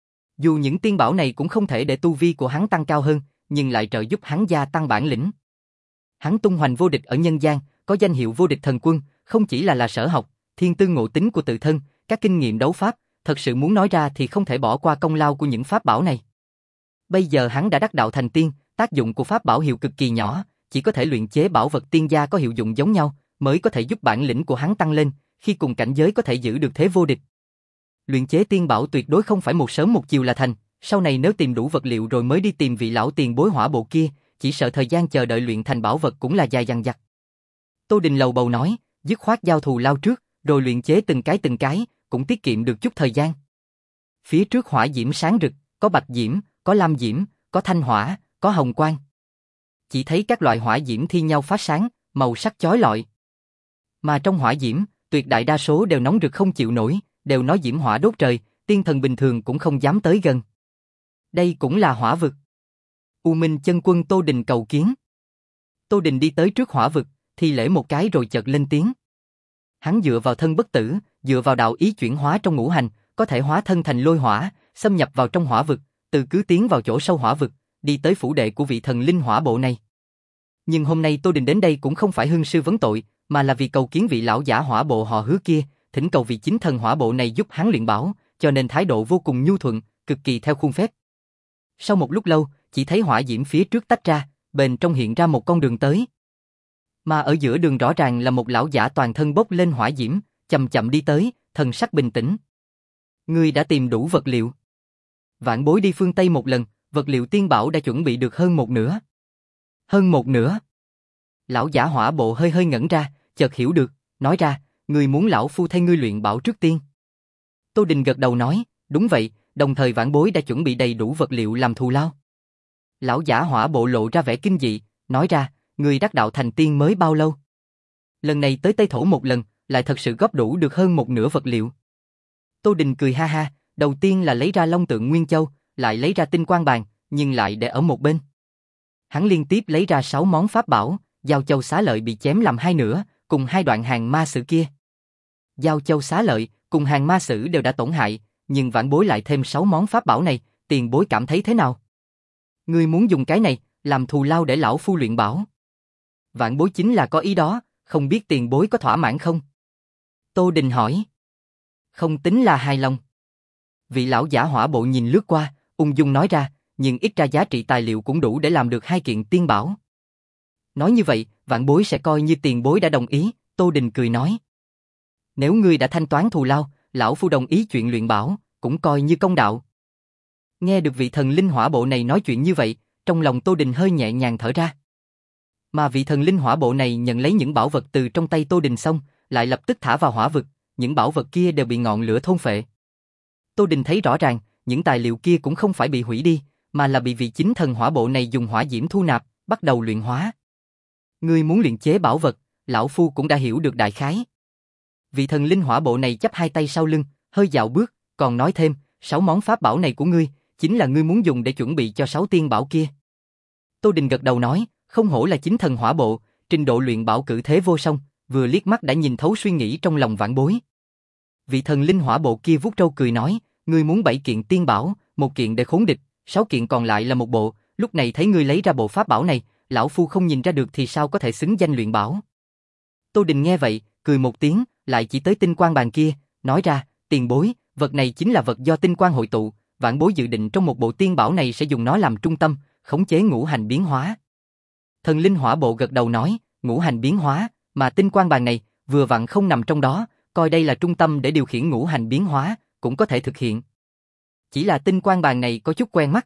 Dù những tiên bảo này cũng không thể để tu vi của hắn tăng cao hơn, nhưng lại trợ giúp hắn gia tăng bản lĩnh. Hắn tung hoành vô địch ở nhân gian, có danh hiệu vô địch thần quân, không chỉ là là sở học, thiên tư ngộ tính của tự thân, các kinh nghiệm đấu pháp, thật sự muốn nói ra thì không thể bỏ qua công lao của những pháp bảo này. Bây giờ hắn đã đắc đạo thành tiên, tác dụng của pháp bảo hiệu cực kỳ nhỏ, chỉ có thể luyện chế bảo vật tiên gia có hiệu dụng giống nhau, mới có thể giúp bản lĩnh của hắn tăng lên, khi cùng cảnh giới có thể giữ được thế vô địch. Luyện chế tiên bảo tuyệt đối không phải một sớm một chiều là thành, sau này nếu tìm đủ vật liệu rồi mới đi tìm vị lão tiền bối hỏa bộ kia, chỉ sợ thời gian chờ đợi luyện thành bảo vật cũng là dài dằng dặc. Tô Đình lầu bầu nói, dứt khoát giao thù lao trước, rồi luyện chế từng cái từng cái, cũng tiết kiệm được chút thời gian. Phía trước hỏa diễm sáng rực, có bạch diễm, có lam diễm, có thanh hỏa, có hồng quang. Chỉ thấy các loại hỏa diễm thi nhau phát sáng, màu sắc chói lọi. Mà trong hỏa diễm, tuyệt đại đa số đều nóng rực không chịu nổi, đều nói diễm hỏa đốt trời, tiên thần bình thường cũng không dám tới gần. Đây cũng là hỏa vực. U Minh chân quân Tô Đình cầu kiến. Tô Đình đi tới trước hỏa vực, thi lễ một cái rồi chợt lên tiếng. Hắn dựa vào thân bất tử, dựa vào đạo ý chuyển hóa trong ngũ hành, có thể hóa thân thành lôi hỏa, xâm nhập vào trong hỏa vực, từ cứ tiến vào chỗ sâu hỏa vực, đi tới phủ đệ của vị thần linh hỏa bộ này. Nhưng hôm nay Tô Đình đến đây cũng không phải hương sư vấn tội, mà là vì cầu kiến vị lão giả hỏa bộ họ Hứa kia, thỉnh cầu vị chính thần hỏa bộ này giúp hắn luyện bảo, cho nên thái độ vô cùng nhu thuận, cực kỳ theo khuôn phép. Sau một lúc lâu, chỉ thấy hỏa diễm phía trước tách ra, bên trong hiện ra một con đường tới. Mà ở giữa đường rõ ràng là một lão giả toàn thân bốc lên hỏa diễm, chậm chậm đi tới, thần sắc bình tĩnh. Ngươi đã tìm đủ vật liệu. Vạn bối đi phương Tây một lần, vật liệu tiên bảo đã chuẩn bị được hơn một nửa. Hơn một nửa. Lão giả hỏa bộ hơi hơi ngẩn ra, chợt hiểu được, nói ra, ngươi muốn lão phu thay ngươi luyện bảo trước tiên. Tô Đình gật đầu nói, đúng vậy, đồng thời vãn bối đã chuẩn bị đầy đủ vật liệu làm thù lao. Lão giả hỏa bộ lộ ra vẻ kinh dị, nói ra, ngươi đắc đạo thành tiên mới bao lâu? Lần này tới Tây Thổ một lần, lại thật sự góp đủ được hơn một nửa vật liệu. Tô Đình cười ha ha, đầu tiên là lấy ra Long Tượng Nguyên Châu, lại lấy ra Tinh Quang Bàn, nhưng lại để ở một bên. Hắn liên tiếp lấy ra sáu món pháp bảo, Giao Châu Xá Lợi bị chém làm hai nửa, cùng hai đoạn hàng ma sử kia. Giao Châu Xá Lợi cùng hàng ma sử đều đã tổn hại, nhưng vãn bối lại thêm sáu món pháp bảo này, tiền bối cảm thấy thế nào? Ngươi muốn dùng cái này làm thù lao để lão phu luyện bảo? Vãn bối chính là có ý đó, không biết tiền bối có thỏa mãn không? Tô Đình hỏi. Không tính là hài lòng. Vị lão giả hỏa bộ nhìn lướt qua, ung dung nói ra, nhưng ít ra giá trị tài liệu cũng đủ để làm được hai kiện tiên bảo. Nói như vậy, vãn bối sẽ coi như tiền bối đã đồng ý, Tô Đình cười nói. Nếu ngươi đã thanh toán thù lao, lão phu đồng ý chuyện luyện bảo, cũng coi như công đạo. Nghe được vị thần linh hỏa bộ này nói chuyện như vậy, trong lòng Tô Đình hơi nhẹ nhàng thở ra. Mà vị thần linh hỏa bộ này nhận lấy những bảo vật từ trong tay Tô Đình xong, lại lập tức thả vào hỏa vực, những bảo vật kia đều bị ngọn lửa thôn phệ. Tô Đình thấy rõ ràng, những tài liệu kia cũng không phải bị hủy đi, mà là bị vị chính thần hỏa bộ này dùng hỏa diễm thu nạp, bắt đầu luyện hóa. Ngươi muốn luyện chế bảo vật, lão phu cũng đã hiểu được đại khái. Vị thần linh hỏa bộ này chắp hai tay sau lưng, hơi dạo bước, còn nói thêm, sáu món pháp bảo này của ngươi, chính là ngươi muốn dùng để chuẩn bị cho sáu tiên bảo kia. Tô Đình gật đầu nói, không hổ là chính thần hỏa bộ, trình độ luyện bảo cử thế vô song, vừa liếc mắt đã nhìn thấu suy nghĩ trong lòng vãn bối. Vị thần linh hỏa bộ kia vuốt râu cười nói, ngươi muốn bảy kiện tiên bảo, một kiện để khốn địch, sáu kiện còn lại là một bộ, lúc này thấy ngươi lấy ra bộ pháp bảo này, lão phu không nhìn ra được thì sao có thể xứng danh luyện bảo. Tô Đình nghe vậy, cười một tiếng, lại chỉ tới tinh quang bàn kia, nói ra, tiền bối, vật này chính là vật do tinh quang hội tụ, vãn bối dự định trong một bộ tiên bảo này sẽ dùng nó làm trung tâm, khống chế ngũ hành biến hóa. Thần linh hỏa bộ gật đầu nói, ngũ hành biến hóa, mà tinh quang bàn này, vừa vặn không nằm trong đó, coi đây là trung tâm để điều khiển ngũ hành biến hóa, cũng có thể thực hiện. Chỉ là tinh quang bàn này có chút quen mắt.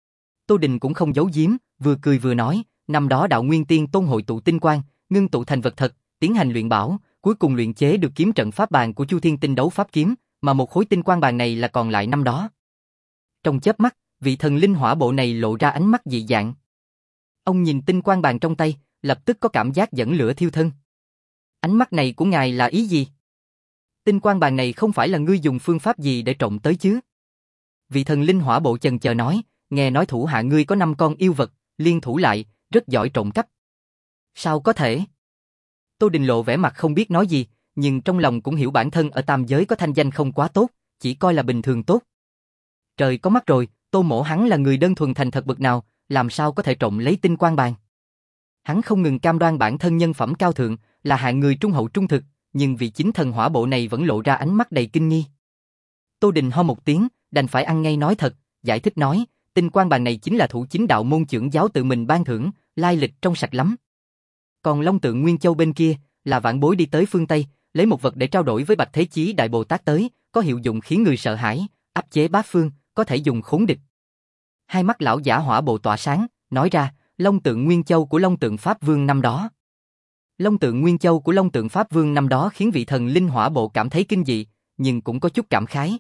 Tô Đình cũng không giấu giếm, vừa cười vừa nói, năm đó đạo nguyên tiên tôn hội tụ tinh quang, ngưng tụ thành vật thật, tiến hành luyện bảo, cuối cùng luyện chế được kiếm trận pháp bàn của Chu Thiên Tinh đấu pháp kiếm, mà một khối tinh quang bàn này là còn lại năm đó. Trong chớp mắt, vị thần linh hỏa bộ này lộ ra ánh mắt dị dạng. Ông nhìn tinh quang bàn trong tay, lập tức có cảm giác dẫn lửa thiêu thân. Ánh mắt này của ngài là ý gì? Tinh quang bàn này không phải là ngươi dùng phương pháp gì để trộm tới chứ? Vị thần linh hỏa bộ chần chờ nói, nghe nói thủ hạ ngươi có năm con yêu vật, liên thủ lại, rất giỏi trộm cắp. Sao có thể? Tô Đình lộ vẻ mặt không biết nói gì, nhưng trong lòng cũng hiểu bản thân ở tam giới có thanh danh không quá tốt, chỉ coi là bình thường tốt. Trời có mắt rồi, Tô Mỗ hắn là người đơn thuần thành thật bậc nào, làm sao có thể trộm lấy tinh quan bàn. Hắn không ngừng cam đoan bản thân nhân phẩm cao thượng, là hạng người trung hậu trung thực, nhưng vì chính thần hỏa bộ này vẫn lộ ra ánh mắt đầy kinh nghi. Tô Đình ho một tiếng, đành phải ăn ngay nói thật, giải thích nói, tinh quan bàn này chính là thủ chính đạo môn trưởng giáo tự mình ban thưởng, lai lịch trong sạch lắm. Còn Long Tượng Nguyên Châu bên kia, là vãn bối đi tới phương Tây, lấy một vật để trao đổi với Bạch Thế Chí Đại Bồ Tát tới, có hiệu dụng khiến người sợ hãi, áp chế bát phương, có thể dùng khốn địch. Hai mắt lão giả hỏa bộ tỏa sáng, nói ra, Long Tượng Nguyên Châu của Long Tượng Pháp Vương năm đó. Long Tượng Nguyên Châu của Long Tượng Pháp Vương năm đó khiến vị thần linh hỏa bộ cảm thấy kinh dị, nhưng cũng có chút cảm khái.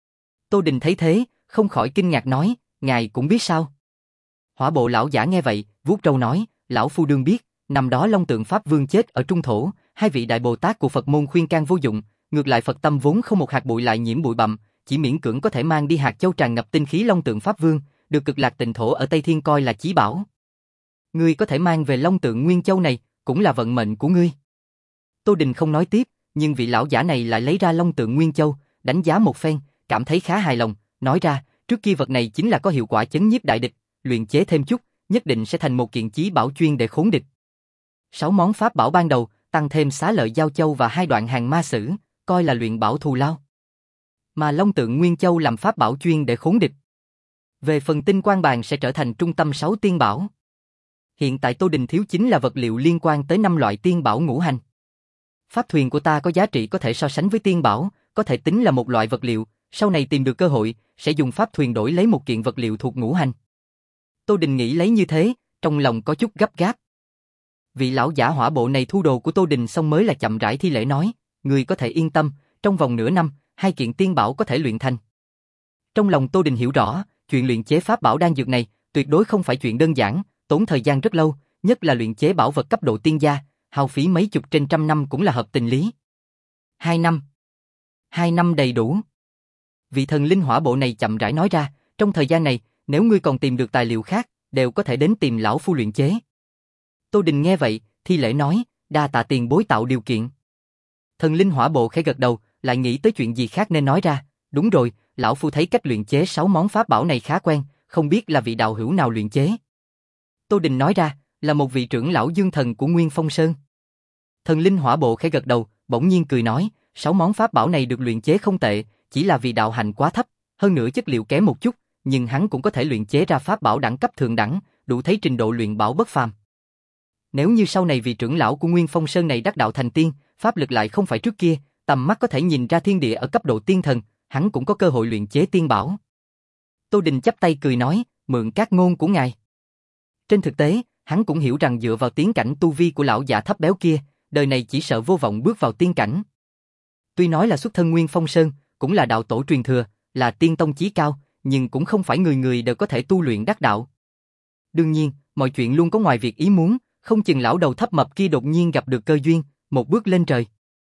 Tô Đình thấy thế, không khỏi kinh ngạc nói, ngài cũng biết sao? Hỏa bộ lão giả nghe vậy, vuốt râu nói, lão phu đương biết, năm đó Long Tượng Pháp Vương chết ở Trung Thổ, hai vị đại Bồ Tát của Phật môn khuyên can vô dụng, ngược lại Phật tâm vốn không một hạt bụi lại nhiễm bụi bặm, chỉ miễn cưỡng có thể mang đi hạt châu tràn ngập tinh khí Long Tượng Pháp Vương, được Cực Lạc Tịnh Thổ ở Tây Thiên coi là chí bảo. Ngươi có thể mang về Long Tượng Nguyên Châu này, cũng là vận mệnh của ngươi. Tô Đình không nói tiếp, nhưng vị lão giả này lại lấy ra Long Tượng Nguyên Châu, đánh giá một phen, cảm thấy khá hài lòng, nói ra, trước kia vật này chính là có hiệu quả chấn nhiếp đại địch, luyện chế thêm chút, nhất định sẽ thành một kiện chí bảo chuyên để khốn địch. Sáu món pháp bảo ban đầu, tăng thêm xá lợi giao châu và hai đoạn hàng ma sử, coi là luyện bảo thù lao. Mà Long Tượng Nguyên Châu làm pháp bảo chuyên để khốn địch. Về phần tinh quan bàn sẽ trở thành trung tâm sáu tiên bảo. Hiện tại Tô Đình thiếu chính là vật liệu liên quan tới năm loại tiên bảo ngũ hành. Pháp thuyền của ta có giá trị có thể so sánh với tiên bảo, có thể tính là một loại vật liệu, sau này tìm được cơ hội, sẽ dùng pháp thuyền đổi lấy một kiện vật liệu thuộc ngũ hành. Tô Đình nghĩ lấy như thế, trong lòng có chút gấp gáp. Vị lão giả hỏa bộ này thu đồ của Tô Đình xong mới là chậm rãi thi lễ nói, người có thể yên tâm, trong vòng nửa năm, hai kiện tiên bảo có thể luyện thành. Trong lòng Tô Đình hiểu rõ, chuyện luyện chế pháp bảo đan dược này, tuyệt đối không phải chuyện đơn giản, tốn thời gian rất lâu, nhất là luyện chế bảo vật cấp độ tiên gia, hao phí mấy chục trên trăm năm cũng là hợp tình lý. Hai năm. Hai năm đầy đủ. Vị thần linh hỏa bộ này chậm rãi nói ra, trong thời gian này, nếu ngươi còn tìm được tài liệu khác, đều có thể đến tìm lão phu luyện chế. Tô Đình nghe vậy, thi lễ nói, đa tạ tiền bối tạo điều kiện. Thần linh hỏa bộ khẽ gật đầu, lại nghĩ tới chuyện gì khác nên nói ra, đúng rồi, lão phu thấy cách luyện chế sáu món pháp bảo này khá quen, không biết là vị đạo hữu nào luyện chế. Tô Đình nói ra, là một vị trưởng lão dương thần của Nguyên Phong Sơn. Thần linh hỏa bộ khẽ gật đầu, bỗng nhiên cười nói, sáu món pháp bảo này được luyện chế không tệ, chỉ là vì đạo hành quá thấp, hơn nữa chất liệu kém một chút, nhưng hắn cũng có thể luyện chế ra pháp bảo đẳng cấp thượng đẳng, đủ thấy trình độ luyện bảo bất phàm. Nếu như sau này vị trưởng lão của Nguyên Phong Sơn này đắc đạo thành tiên, pháp lực lại không phải trước kia, tầm mắt có thể nhìn ra thiên địa ở cấp độ tiên thần, hắn cũng có cơ hội luyện chế tiên bảo. Tô Đình chắp tay cười nói, mượn các ngôn của ngài. Trên thực tế, hắn cũng hiểu rằng dựa vào tiến cảnh tu vi của lão giả thấp béo kia, đời này chỉ sợ vô vọng bước vào tiên cảnh. Tuy nói là xuất thân Nguyên Phong Sơn, cũng là đạo tổ truyền thừa, là tiên tông chí cao, nhưng cũng không phải người người đều có thể tu luyện đắc đạo. Đương nhiên, mọi chuyện luôn có ngoài việc ý muốn, không chừng lão đầu thấp mập kia đột nhiên gặp được cơ duyên, một bước lên trời.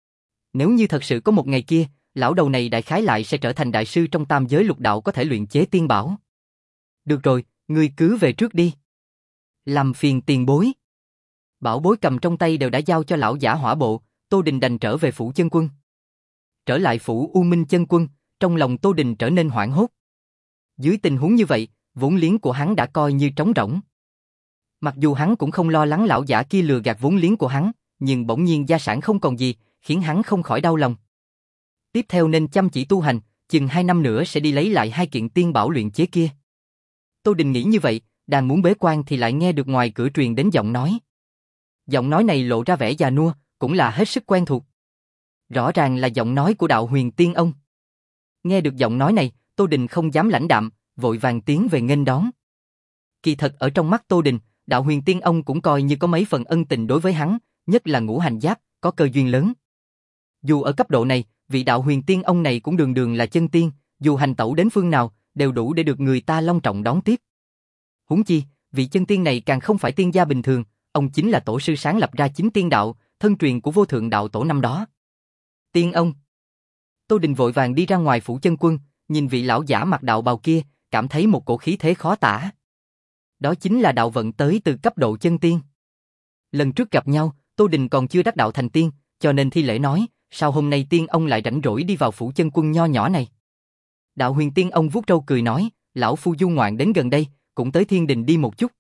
Nếu như thật sự có một ngày kia, lão đầu này đại khái lại sẽ trở thành đại sư trong tam giới lục đạo có thể luyện chế tiên bảo. Được rồi, ngươi cứ về trước đi. Làm phiền tiền bối. Bảo bối cầm trong tay đều đã giao cho lão giả hỏa bộ, Tô Đình đành trở về phủ chân quân. Trở lại phủ U Minh chân quân, trong lòng Tô Đình trở nên hoảng hốt. Dưới tình huống như vậy, vốn liếng của hắn đã coi như trống rỗng. Mặc dù hắn cũng không lo lắng lão giả kia lừa gạt vốn liếng của hắn, nhưng bỗng nhiên gia sản không còn gì, khiến hắn không khỏi đau lòng. Tiếp theo nên chăm chỉ tu hành, chừng hai năm nữa sẽ đi lấy lại hai kiện tiên bảo luyện chế kia. Tô Đình nghĩ như vậy, đang muốn bế quan thì lại nghe được ngoài cửa truyền đến giọng nói. Giọng nói này lộ ra vẻ già nua, cũng là hết sức quen thuộc. Rõ ràng là giọng nói của đạo Huyền Tiên Ông. Nghe được giọng nói này, Tô Đình không dám lãnh đạm, vội vàng tiến về nghênh đón. Kỳ thật ở trong mắt Tô Đình, đạo Huyền Tiên Ông cũng coi như có mấy phần ân tình đối với hắn, nhất là ngũ hành giáp, có cơ duyên lớn. Dù ở cấp độ này, vị đạo Huyền Tiên Ông này cũng đường đường là chân tiên, dù hành tẩu đến phương nào, đều đủ để được người ta long trọng đón tiếp. Huống chi, vị chân tiên này càng không phải tiên gia bình thường, ông chính là tổ sư sáng lập ra chính tiên đạo, thân truyền của vô thượng đạo tổ năm đó. Tiên ông. Tô Đình vội vàng đi ra ngoài phủ chân quân, nhìn vị lão giả mặc đạo bào kia, cảm thấy một cổ khí thế khó tả. Đó chính là đạo vận tới từ cấp độ chân tiên. Lần trước gặp nhau, Tô Đình còn chưa đắc đạo thành tiên, cho nên thi lễ nói, sao hôm nay tiên ông lại rảnh rỗi đi vào phủ chân quân nho nhỏ này? Đạo Huyền tiên ông vuốt râu cười nói, lão phu du ngoạn đến gần đây, cũng tới thiên đình đi một chút.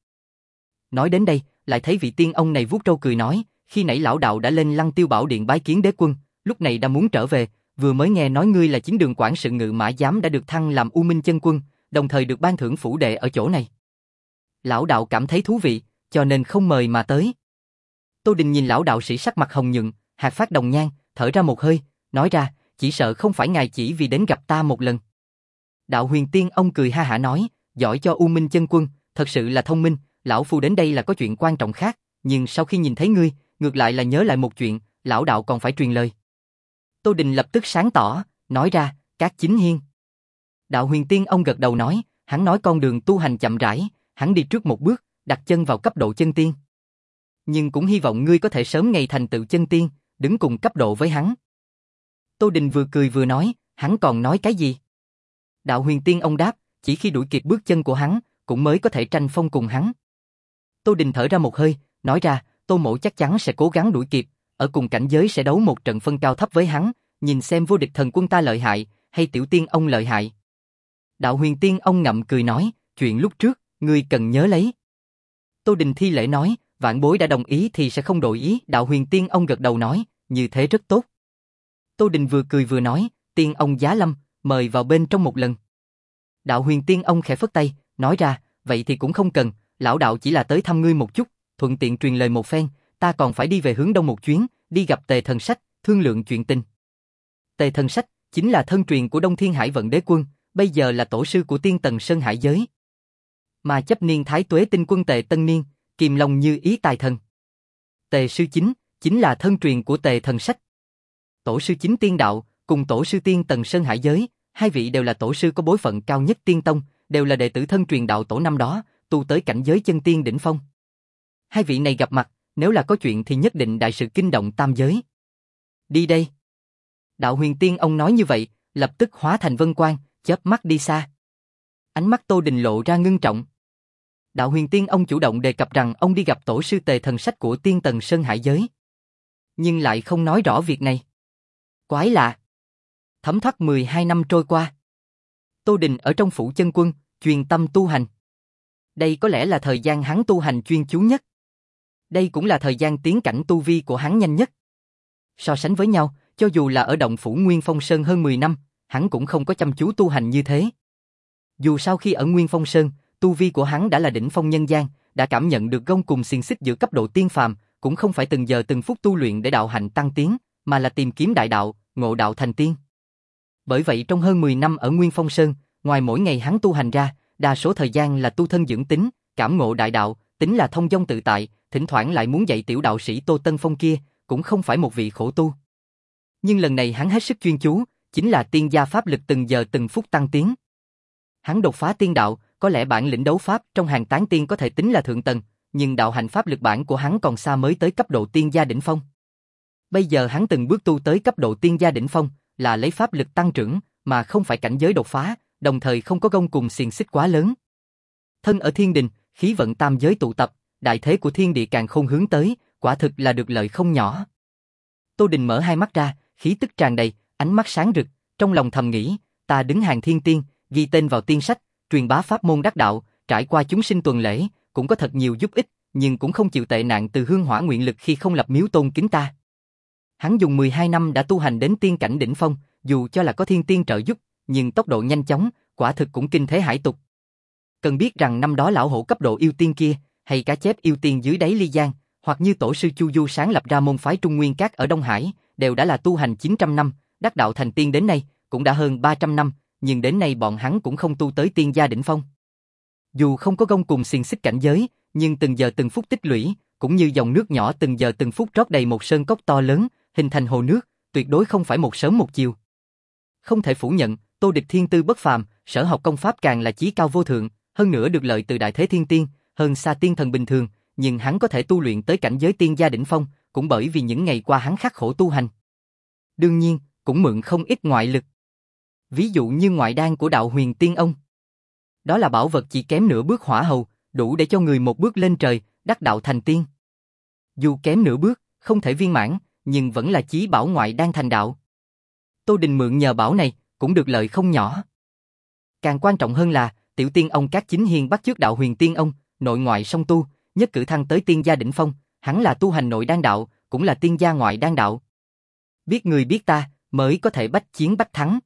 Nói đến đây, lại thấy vị tiên ông này vuốt râu cười nói, khi nãy lão đạo đã lên Lăng Tiêu Bảo Điện bái kiến đế quân, lúc này đã muốn trở về, vừa mới nghe nói ngươi là chính đường quản sự ngự mã giám đã được thăng làm U Minh chân quân, đồng thời được ban thưởng phủ đệ ở chỗ này. Lão đạo cảm thấy thú vị, cho nên không mời mà tới. Tô Đình nhìn lão đạo sĩ sắc mặt hồng nhuận, hạt phát đồng nhan, thở ra một hơi, nói ra, chỉ sợ không phải ngài chỉ vì đến gặp ta một lần. Đạo Huyền tiên ông cười ha hả nói, giỏi cho U Minh chân quân, thật sự là thông minh, lão phu đến đây là có chuyện quan trọng khác, nhưng sau khi nhìn thấy ngươi, ngược lại là nhớ lại một chuyện, lão đạo còn phải truyền lời. Tô Đình lập tức sáng tỏ, nói ra, Cát Chính Hiên. Đạo Huyền tiên ông gật đầu nói, hắn nói con đường tu hành chậm rãi, hắn đi trước một bước, đặt chân vào cấp độ chân tiên. Nhưng cũng hy vọng ngươi có thể sớm ngày thành tựu chân tiên, đứng cùng cấp độ với hắn. Tô Đình vừa cười vừa nói, hắn còn nói cái gì? Đạo Huyền tiên ông đáp, chỉ khi đuổi kịp bước chân của hắn, cũng mới có thể tranh phong cùng hắn. Tô Đình thở ra một hơi, nói ra, Tô Mỗ chắc chắn sẽ cố gắng đuổi kịp, ở cùng cảnh giới sẽ đấu một trận phân cao thấp với hắn, nhìn xem vô địch thần quân ta lợi hại, hay tiểu tiên ông lợi hại. Đạo Huyền tiên ông ngậm cười nói, chuyện lúc trước, ngươi cần nhớ lấy. Tô Đình thi lễ nói, vạn bối đã đồng ý thì sẽ không đổi ý. Đạo Huyền tiên ông gật đầu nói, như thế rất tốt. Tô Đình vừa cười vừa nói, tiên ông giá lâm, mời vào bên trong một lần. Đạo Huyền tiên ông khẽ phất tay, nói ra, vậy thì cũng không cần, lão đạo chỉ là tới thăm ngươi một chút, thuận tiện truyền lời một phen, ta còn phải đi về hướng đông một chuyến, đi gặp Tề Thần Sách, thương lượng chuyện tình. Tề Thần Sách chính là thân truyền của Đông Thiên Hải Vận Đế Quân, bây giờ là tổ sư của Tiên Tần Sơn Hải Giới. Mà chấp niên Thái Tuế Tinh Quân Tề Tân Niên, kiềm lòng như ý tài thần. Tề sư chính chính là thân truyền của Tề Thần Sách. Tổ sư chính tiên đạo cùng tổ sư Tiên Tần Sơn Hải Giới, hai vị đều là tổ sư có bối phận cao nhất Tiên Tông, đều là đệ tử thân truyền đạo tổ năm đó, tu tới cảnh giới chân tiên đỉnh phong. Hai vị này gặp mặt, nếu là có chuyện thì nhất định đại sự kinh động tam giới. Đi đây. Đạo Huyền tiên ông nói như vậy, lập tức hóa thành vân quang, chớp mắt đi xa. Ánh mắt Tô Đình lộ ra ngưng trọng. Đạo Huyền tiên ông chủ động đề cập rằng ông đi gặp tổ sư Tề Thần Sách của Tiên Tần Sơn Hải Giới, nhưng lại không nói rõ việc này. Quái lạ. Thấm thoát mười hai năm trôi qua, Tô Đình ở trong phủ chân quân, chuyên tâm tu hành. Đây có lẽ là thời gian hắn tu hành chuyên chú nhất. Đây cũng là thời gian tiến cảnh tu vi của hắn nhanh nhất. So sánh với nhau, cho dù là ở động phủ Nguyên Phong Sơn hơn mười năm, hắn cũng không có chăm chú tu hành như thế. Dù sau khi ở Nguyên Phong Sơn, tu vi của hắn đã là đỉnh phong nhân gian, đã cảm nhận được gông cùng xiềng xích giữa cấp độ tiên phàm, cũng không phải từng giờ từng phút tu luyện để đạo hạnh tăng tiến, mà là tìm kiếm đại đạo, ngộ đạo thành tiên. Bởi vậy trong hơn mười năm ở Nguyên Phong Sơn, ngoài mỗi ngày hắn tu hành ra, đa số thời gian là tu thân dưỡng tính, cảm ngộ đại đạo, tính là thông dong tự tại, thỉnh thoảng lại muốn dạy tiểu đạo sĩ Tô Tân Phong kia, cũng không phải một vị khổ tu. Nhưng lần này hắn hết sức chuyên chú, chính là tiên gia pháp lực từng giờ từng phút tăng tiến. Hắn đột phá tiên đạo, có lẽ bản lĩnh đấu pháp trong hàng tán tiên có thể tính là thượng tầng, nhưng đạo hành pháp lực bản của hắn còn xa mới tới cấp độ tiên gia đỉnh phong. Bây giờ hắn từng bước tu tới cấp độ tiên gia đỉnh phong, là lấy pháp lực tăng trưởng, mà không phải cảnh giới đột phá, đồng thời không có gông cùng xiềng xích quá lớn. Thân ở thiên đình, khí vận tam giới tụ tập, đại thế của thiên địa càng không hướng tới, quả thực là được lợi không nhỏ. Tô Đình mở hai mắt ra, khí tức tràn đầy, ánh mắt sáng rực, trong lòng thầm nghĩ, ta đứng hàng thiên tiên, ghi tên vào tiên sách, truyền bá pháp môn đắc đạo, trải qua chúng sinh tuần lễ, cũng có thật nhiều giúp ích, nhưng cũng không chịu tệ nạn từ hương hỏa nguyện lực khi không lập miếu tôn kính ta. Hắn dùng mười hai năm đã tu hành đến tiên cảnh đỉnh phong, dù cho là có thiên tiên trợ giúp, nhưng tốc độ nhanh chóng, quả thực cũng kinh thế hải tục. Cần biết rằng năm đó lão hổ cấp độ yêu tiên kia, hay cá chép yêu tiên dưới đáy ly giang, hoặc như tổ sư Chu Du sáng lập ra môn phái Trung Nguyên Các ở Đông Hải, đều đã là tu hành chín trăm năm, đắc đạo thành tiên đến nay, cũng đã hơn ba trăm năm, nhưng đến nay bọn hắn cũng không tu tới tiên gia đỉnh phong. Dù không có gông cùng xiềng xích cảnh giới, nhưng từng giờ từng phút tích lũy, cũng như dòng nước nhỏ từng giờ từng phút rót đầy một sơn cốc to lớn, hình thành hồ nước, tuyệt đối không phải một sớm một chiều. Không thể phủ nhận, Tô Địch thiên tư bất phàm, sở học công pháp càng là chí cao vô thượng, hơn nữa được lợi từ đại thế thiên tiên, hơn xa tiên thần bình thường, nhưng hắn có thể tu luyện tới cảnh giới tiên gia đỉnh phong, cũng bởi vì những ngày qua hắn khắc khổ tu hành. Đương nhiên, cũng mượn không ít ngoại lực. Ví dụ như ngoại đan của đạo Huyền tiên ông. Đó là bảo vật chỉ kém nửa bước hỏa hầu, đủ để cho người một bước lên trời, đắc đạo thành tiên. Dù kém nửa bước, không thể viên mãn, nhưng vẫn là chí bảo ngoại đan thành đạo. Tô Đình mượn nhờ bảo này, cũng được lợi không nhỏ. Càng quan trọng hơn là, tiểu tiên ông Cát Chính Hiên bắt chước đạo huyền tiên ông, nội ngoại song tu, nhất cử thăng tới tiên gia đỉnh phong, hắn là tu hành nội đan đạo, cũng là tiên gia ngoại đan đạo. Biết người biết ta, mới có thể bách chiến bách thắng.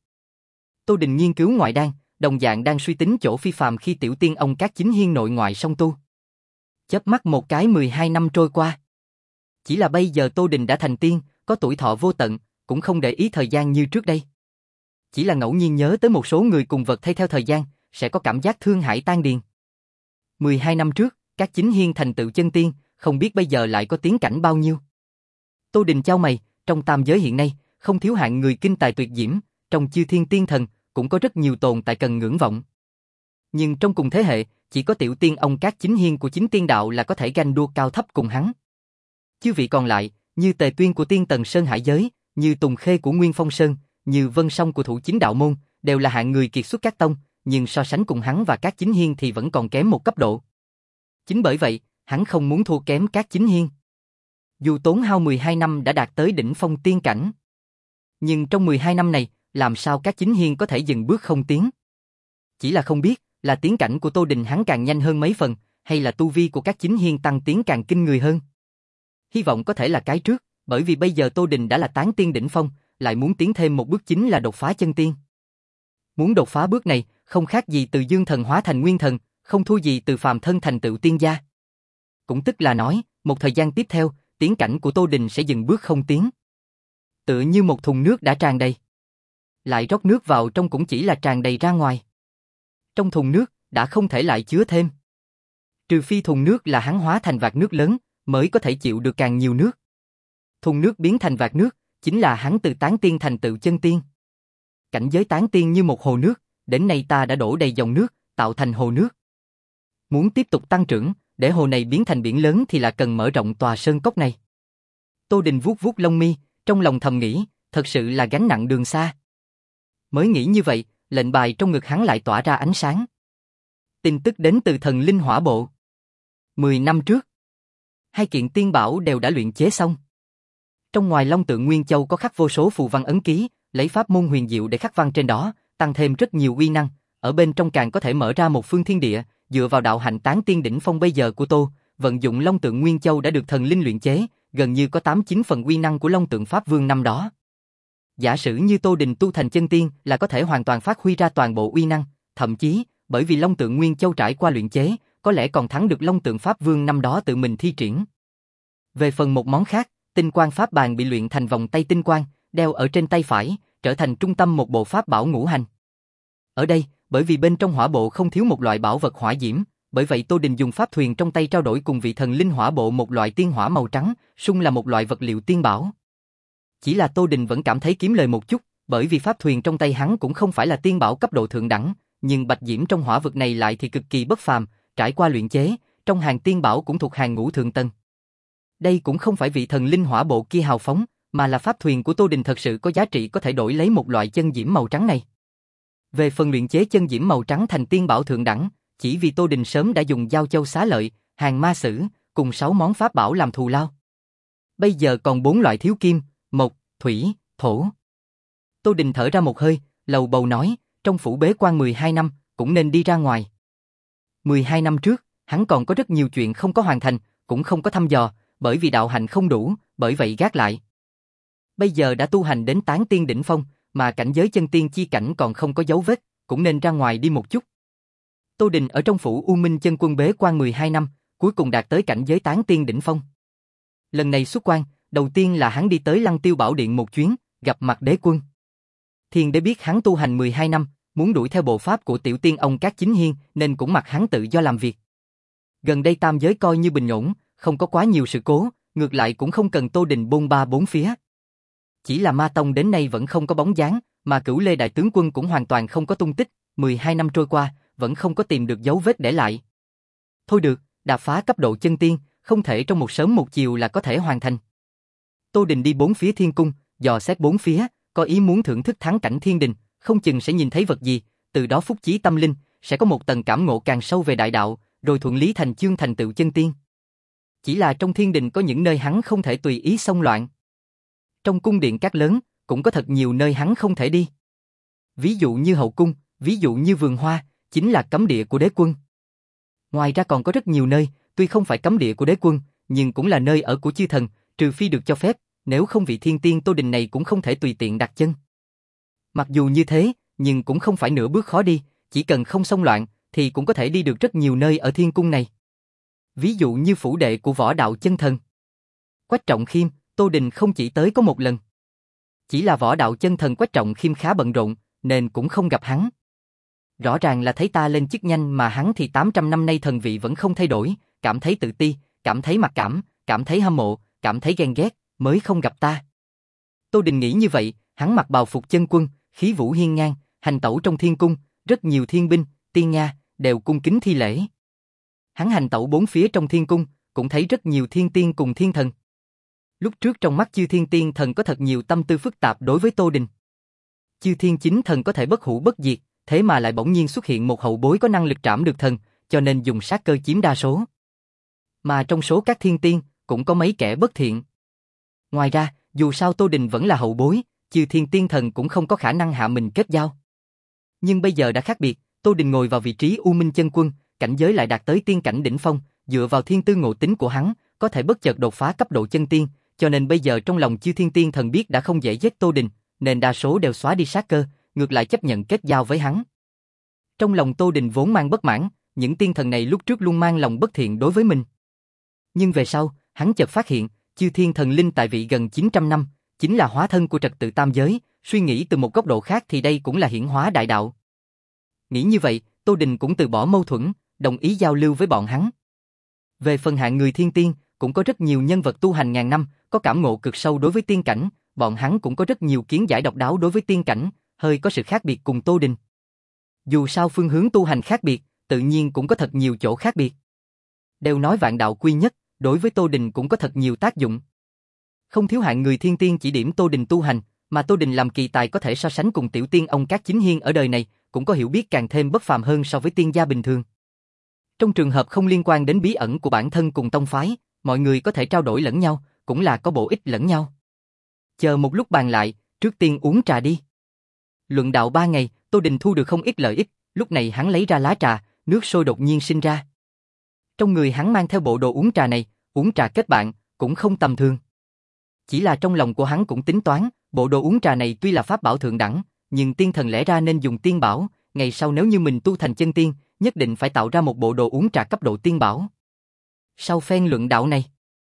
Tô Đình nghiên cứu ngoại đan, đồng dạng đang suy tính chỗ phi phàm khi tiểu tiên ông Cát Chính Hiên nội ngoại song tu. Chớp mắt một cái mười hai năm trôi qua. Chỉ là bây giờ Tô Đình đã thành tiên, có tuổi thọ vô tận, cũng không để ý thời gian như trước đây. Chỉ là ngẫu nhiên nhớ tới một số người cùng vật thay theo thời gian, sẽ có cảm giác thương hại tan điền. mười hai năm trước, Cát Chính Hiên thành tựu chân tiên, không biết bây giờ lại có tiến cảnh bao nhiêu. Tô Đình chau mày, trong tam giới hiện nay, không thiếu hạng người kinh tài tuyệt diễm, trong chư thiên tiên thần, cũng có rất nhiều tồn tại cần ngưỡng vọng. Nhưng trong cùng thế hệ, chỉ có tiểu tiên ông Cát Chính Hiên của chính tiên đạo là có thể ganh đua cao thấp cùng hắn. Chư vị còn lại, như Tề Tuyên của Tiên Tần Sơn Hải Giới, như Tùng Khê của Nguyên Phong Sơn, như Vân Song của Thủ Chính Đạo Môn, đều là hạng người kiệt xuất các tông, nhưng so sánh cùng hắn và Cát Chính Hiên thì vẫn còn kém một cấp độ. Chính bởi vậy, hắn không muốn thua kém Cát Chính Hiên. Dù tốn hao mười hai năm đã đạt tới đỉnh phong tiên cảnh, nhưng trong mười hai năm này, làm sao Cát Chính Hiên có thể dừng bước không tiến? Chỉ là không biết, là tiến cảnh của Tô Đình hắn càng nhanh hơn mấy phần, hay là tu vi của Cát Chính Hiên tăng tiến càng kinh người hơn. Hy vọng có thể là cái trước, bởi vì bây giờ Tô Đình đã là tán tiên đỉnh phong, lại muốn tiến thêm một bước chính là đột phá chân tiên. Muốn đột phá bước này, không khác gì từ dương thần hóa thành nguyên thần, không thua gì từ phàm thân thành tựu tiên gia. Cũng tức là nói, một thời gian tiếp theo, tiến cảnh của Tô Đình sẽ dừng bước không tiến. Tựa như một thùng nước đã tràn đầy. Lại rót nước vào trong cũng chỉ là tràn đầy ra ngoài. Trong thùng nước, đã không thể lại chứa thêm. Trừ phi thùng nước là hắn hóa thành vạc nước lớn, mới có thể chịu được càng nhiều nước. Thùng nước biến thành vạc nước, chính là hắn từ tán tiên thành tựu chân tiên. Cảnh giới tán tiên như một hồ nước, đến nay ta đã đổ đầy dòng nước, tạo thành hồ nước. Muốn tiếp tục tăng trưởng, để hồ này biến thành biển lớn thì là cần mở rộng tòa sơn cốc này. Tô Đình vuốt vuốt lông mi, trong lòng thầm nghĩ, thật sự là gánh nặng đường xa. Mới nghĩ như vậy, lệnh bài trong ngực hắn lại tỏa ra ánh sáng. Tin tức đến từ thần linh hỏa bộ. Mười năm trước, hai kiện tiên bảo đều đã luyện chế xong. Trong ngoài long tượng Nguyên Châu có khắc vô số phù văn ấn ký, lấy pháp môn huyền diệu để khắc văn trên đó, tăng thêm rất nhiều uy năng. Ở bên trong càng có thể mở ra một phương thiên địa, dựa vào đạo hạnh tán tiên đỉnh phong bây giờ của Tô, vận dụng long tượng Nguyên Châu đã được thần linh luyện chế, gần như có tám chín phần uy năng của long tượng Pháp Vương năm đó. Giả sử như Tô Đình tu thành chân tiên là có thể hoàn toàn phát huy ra toàn bộ uy năng, thậm chí, bởi vì long tượng Nguyên Châu trải qua luyện chế, có lẽ còn thắng được long tượng Pháp Vương năm đó tự mình thi triển. Về phần một món khác, tinh quang pháp bàn bị luyện thành vòng tay tinh quang, đeo ở trên tay phải, trở thành trung tâm một bộ pháp bảo ngũ hành. Ở đây, bởi vì bên trong hỏa bộ không thiếu một loại bảo vật hỏa diễm, bởi vậy Tô Đình dùng pháp thuyền trong tay trao đổi cùng vị thần linh hỏa bộ một loại tiên hỏa màu trắng, sung là một loại vật liệu tiên bảo. Chỉ là Tô Đình vẫn cảm thấy kiếm lời một chút, bởi vì pháp thuyền trong tay hắn cũng không phải là tiên bảo cấp độ thượng đẳng, nhưng bạch diễm trong hỏa vực này lại thì cực kỳ bất phàm, trải qua luyện chế, trong hàng tiên bảo cũng thuộc hàng ngũ thượng tầng. Đây cũng không phải vị thần linh hỏa bộ kia hào phóng, mà là pháp thuyền của Tô Đình thật sự có giá trị có thể đổi lấy một loại chân diễm màu trắng này. Về phần luyện chế chân diễm màu trắng thành tiên bảo thượng đẳng, chỉ vì Tô Đình sớm đã dùng giao châu xá lợi, hàng ma sử, cùng sáu món pháp bảo làm thù lao. Bây giờ còn bốn loại thiếu kim, mộc, thủy, thổ. Tô Đình thở ra một hơi, lầu bầu nói, trong phủ bế quan mười hai năm, cũng nên đi ra ngoài. mười hai năm trước, hắn còn có rất nhiều chuyện không có hoàn thành, cũng không có thăm dò, bởi vì đạo hạnh không đủ, bởi vậy gác lại. Bây giờ đã tu hành đến tán tiên đỉnh phong, mà cảnh giới chân tiên chi cảnh còn không có dấu vết, cũng nên ra ngoài đi một chút. Tô Đình ở trong phủ U Minh Chân Quân bế quan mười hai năm, cuối cùng đạt tới cảnh giới tán tiên đỉnh phong. Lần này xuất quan, đầu tiên là hắn đi tới Lăng Tiêu Bảo Điện một chuyến, gặp mặt đế quân. Thiên đế biết hắn tu hành mười hai năm, muốn đuổi theo bộ pháp của tiểu tiên ông Cát Chính Hiên, nên cũng mặc hắn tự do làm việc. Gần đây tam giới coi như bình ổn, không có quá nhiều sự cố, ngược lại cũng không cần Tô Đình bôn ba bốn phía. Chỉ là Ma Tông đến nay vẫn không có bóng dáng, mà Cửu Lê đại tướng quân cũng hoàn toàn không có tung tích, mười hai năm trôi qua, vẫn không có tìm được dấu vết để lại. Thôi được, đạp phá cấp độ chân tiên, không thể trong một sớm một chiều là có thể hoàn thành. Tô Đình đi bốn phía thiên cung, dò xét bốn phía, có ý muốn thưởng thức thắng cảnh thiên đình, không chừng sẽ nhìn thấy vật gì, từ đó phúc chí tâm linh, sẽ có một tầng cảm ngộ càng sâu về đại đạo, rồi thuận lý thành chương thành tựu chân tiên. Chỉ là trong thiên đình có những nơi hắn không thể tùy ý xông loạn. Trong cung điện các lớn, cũng có thật nhiều nơi hắn không thể đi. Ví dụ như hậu cung, ví dụ như vườn hoa, chính là cấm địa của đế quân. Ngoài ra còn có rất nhiều nơi, tuy không phải cấm địa của đế quân, nhưng cũng là nơi ở của chư thần, trừ phi được cho phép, nếu không vị thiên tiên Tô Đình này cũng không thể tùy tiện đặt chân. Mặc dù như thế, nhưng cũng không phải nửa bước khó đi, chỉ cần không xông loạn, thì cũng có thể đi được rất nhiều nơi ở thiên cung này. Ví dụ như phủ đệ của võ đạo chân thần. Quách Trọng Khiêm, Tô Đình không chỉ tới có một lần. Chỉ là võ đạo chân thần Quách Trọng Khiêm khá bận rộn, nên cũng không gặp hắn. Rõ ràng là thấy ta lên chức nhanh mà hắn thì tám trăm năm nay thần vị vẫn không thay đổi, cảm thấy tự ti, cảm thấy mặc cảm, cảm thấy hâm mộ, cảm thấy ghen ghét, mới không gặp ta. Tô Đình nghĩ như vậy, hắn mặc bào phục chân quân, khí vũ hiên ngang, hành tẩu trong thiên cung, rất nhiều thiên binh, tiên nha, đều cung kính thi lễ. Hắn hành tẩu bốn phía trong thiên cung, cũng thấy rất nhiều thiên tiên cùng thiên thần. Lúc trước trong mắt chư thiên tiên thần có thật nhiều tâm tư phức tạp đối với Tô Đình. Chư thiên chính thần có thể bất hủ bất diệt, thế mà lại bỗng nhiên xuất hiện một hậu bối có năng lực trảm được thần, cho nên dùng sát cơ chiếm đa số. Mà trong số các thiên tiên, cũng có mấy kẻ bất thiện. Ngoài ra, dù sao Tô Đình vẫn là hậu bối, chư thiên tiên thần cũng không có khả năng hạ mình kết giao. Nhưng bây giờ đã khác biệt, Tô Đình ngồi vào vị trí U Minh chân quân, cảnh giới lại đạt tới tiên cảnh đỉnh phong, dựa vào thiên tư ngộ tính của hắn, có thể bất chợt đột phá cấp độ chân tiên, cho nên bây giờ trong lòng chư thiên tiên thần biết đã không dễ giết Tô Đình, nên đa số đều xóa đi sát cơ, ngược lại chấp nhận kết giao với hắn. Trong lòng Tô Đình vốn mang bất mãn, những tiên thần này lúc trước luôn mang lòng bất thiện đối với mình. Nhưng về sau, hắn chợt phát hiện, chư thiên thần linh tại vị gần chín trăm năm, chính là hóa thân của trật tự tam giới, suy nghĩ từ một góc độ khác thì đây cũng là hiển hóa đại đạo. Nghĩ như vậy, Tô Đình cũng từ bỏ mâu thuẫn, đồng ý giao lưu với bọn hắn. Về phần hạng người thiên tiên, cũng có rất nhiều nhân vật tu hành ngàn năm, có cảm ngộ cực sâu đối với tiên cảnh, bọn hắn cũng có rất nhiều kiến giải độc đáo đối với tiên cảnh, hơi có sự khác biệt cùng Tô Đình. Dù sao phương hướng tu hành khác biệt, tự nhiên cũng có thật nhiều chỗ khác biệt. Đều nói vạn đạo quy nhất, đối với Tô Đình cũng có thật nhiều tác dụng. Không thiếu hạng người thiên tiên chỉ điểm Tô Đình tu hành, mà Tô Đình làm kỳ tài có thể so sánh cùng tiểu tiên ông các chính hiên ở đời này, cũng có hiểu biết càng thêm bất phàm hơn so với tiên gia bình thường. Trong trường hợp không liên quan đến bí ẩn của bản thân cùng tông phái, mọi người có thể trao đổi lẫn nhau, cũng là có bổ ích lẫn nhau. Chờ một lúc bàn lại, trước tiên uống trà đi. Luận đạo ba ngày, Tô Đình thu được không ít lợi ích, lúc này hắn lấy ra lá trà, nước sôi đột nhiên sinh ra. Trong người hắn mang theo bộ đồ uống trà này, uống trà kết bạn, cũng không tầm thường. Chỉ là trong lòng của hắn cũng tính toán, bộ đồ uống trà này tuy là pháp bảo thượng đẳng, nhưng tiên thần lẽ ra nên dùng tiên bảo, ngày sau nếu như mình tu thành chân tiên, nhất định phải tạo ra một bộ đồ uống trà cấp độ tiên bảo. Sau phen luận đạo này,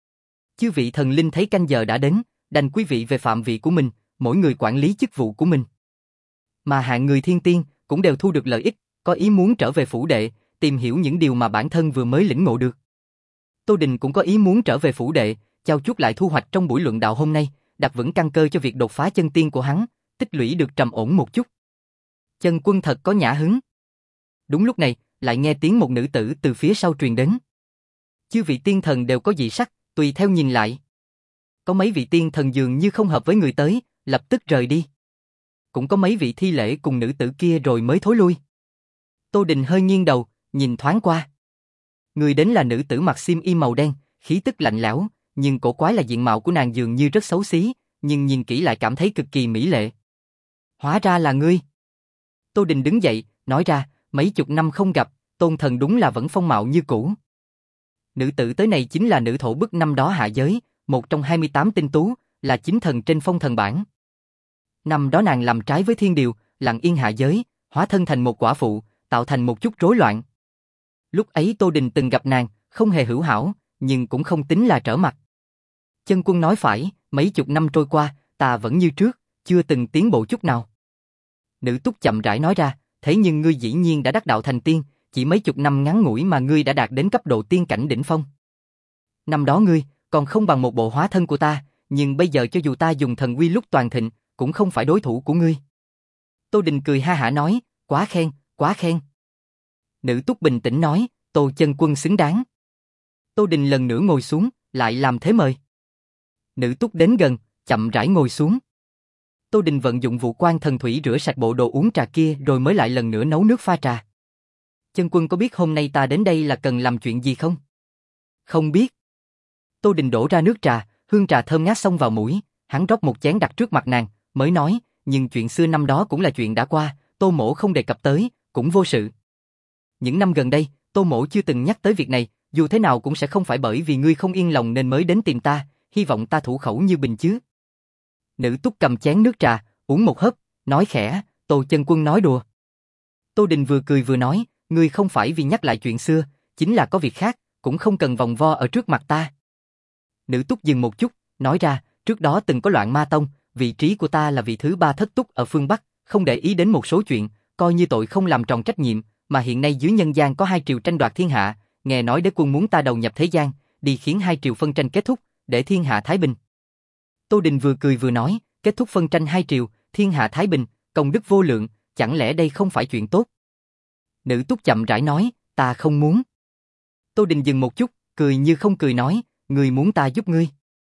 chư vị thần linh thấy canh giờ đã đến, đành quý vị về phạm vị của mình, mỗi người quản lý chức vụ của mình. Mà hạng người thiên tiên cũng đều thu được lợi ích, có ý muốn trở về phủ đệ, tìm hiểu những điều mà bản thân vừa mới lĩnh ngộ được. Tô Đình cũng có ý muốn trở về phủ đệ, trao chuốt lại thu hoạch trong buổi luận đạo hôm nay, đặt vững căn cơ cho việc đột phá chân tiên của hắn, tích lũy được trầm ổn một chút. Chân quân thật có nhã hứng. Đúng lúc này, lại nghe tiếng một nữ tử từ phía sau truyền đến. Chư vị tiên thần đều có dị sắc, tùy theo nhìn lại. Có mấy vị tiên thần dường như không hợp với người tới, lập tức rời đi. Cũng có mấy vị thi lễ cùng nữ tử kia rồi mới thối lui. Tô Đình hơi nghiêng đầu, nhìn thoáng qua. Người đến là nữ tử mặc xiêm y màu đen, khí tức lạnh lẽo, nhưng cổ quái là diện mạo của nàng dường như rất xấu xí, nhưng nhìn kỹ lại cảm thấy cực kỳ mỹ lệ. Hóa ra là ngươi. Tô Đình đứng dậy, nói ra, mấy chục năm không gặp, Tôn thần đúng là vẫn phong mạo như cũ. Nữ tử tới này chính là nữ thổ bức năm đó hạ giới, một trong hai mươi tám tinh tú, là chính thần trên phong thần bảng. Năm đó nàng làm trái với thiên điều, lặng yên hạ giới, hóa thân thành một quả phụ, tạo thành một chút rối loạn. Lúc ấy Tô Đình từng gặp nàng, không hề hữu hảo, nhưng cũng không tính là trở mặt. Chân quân nói phải, mấy chục năm trôi qua, ta vẫn như trước, chưa từng tiến bộ chút nào. Nữ túc chậm rãi nói ra, thế nhưng ngươi dĩ nhiên đã đắc đạo thành tiên, chỉ mấy chục năm ngắn ngủi mà ngươi đã đạt đến cấp độ tiên cảnh đỉnh phong. Năm đó ngươi, còn không bằng một bộ hóa thân của ta, nhưng bây giờ cho dù ta dùng thần uy lúc toàn thịnh, cũng không phải đối thủ của ngươi. Tô Đình cười ha hả nói, quá khen, quá khen. Nữ túc bình tĩnh nói, Tô chân quân xứng đáng. Tô Đình lần nữa ngồi xuống, lại làm thế mời. Nữ túc đến gần, chậm rãi ngồi xuống. Tô Đình vận dụng vụ quan thần thủy rửa sạch bộ đồ uống trà kia rồi mới lại lần nữa nấu nước pha trà. Chân quân có biết hôm nay ta đến đây là cần làm chuyện gì không? Không biết. Tô Đình đổ ra nước trà, hương trà thơm ngát xông vào mũi, hắn rót một chén đặt trước mặt nàng, mới nói, nhưng chuyện xưa năm đó cũng là chuyện đã qua, Tô mỗ không đề cập tới, cũng vô sự. Những năm gần đây, Tô mỗ chưa từng nhắc tới việc này, dù thế nào cũng sẽ không phải bởi vì ngươi không yên lòng nên mới đến tìm ta, hy vọng ta thủ khẩu như bình chứ. Nữ túc cầm chén nước trà, uống một hớp, nói khẽ, Tô chân quân nói đùa. Tô Đình vừa cười vừa nói, ngươi không phải vì nhắc lại chuyện xưa, chính là có việc khác, cũng không cần vòng vo ở trước mặt ta. Nữ túc dừng một chút, nói ra, trước đó từng có loạn ma tông, vị trí của ta là vị thứ ba thất túc ở phương Bắc, không để ý đến một số chuyện, coi như tội không làm tròn trách nhiệm, mà hiện nay dưới nhân gian có hai triều tranh đoạt thiên hạ, nghe nói đế quân muốn ta đầu nhập thế gian, đi khiến hai triều phân tranh kết thúc, để thiên hạ thái bình. Tô Đình vừa cười vừa nói, kết thúc phân tranh hai triều, thiên hạ thái bình, công đức vô lượng, chẳng lẽ đây không phải chuyện tốt? Nữ túc chậm rãi nói, ta không muốn. Tô Đình dừng một chút, cười như không cười nói, ngươi muốn ta giúp ngươi.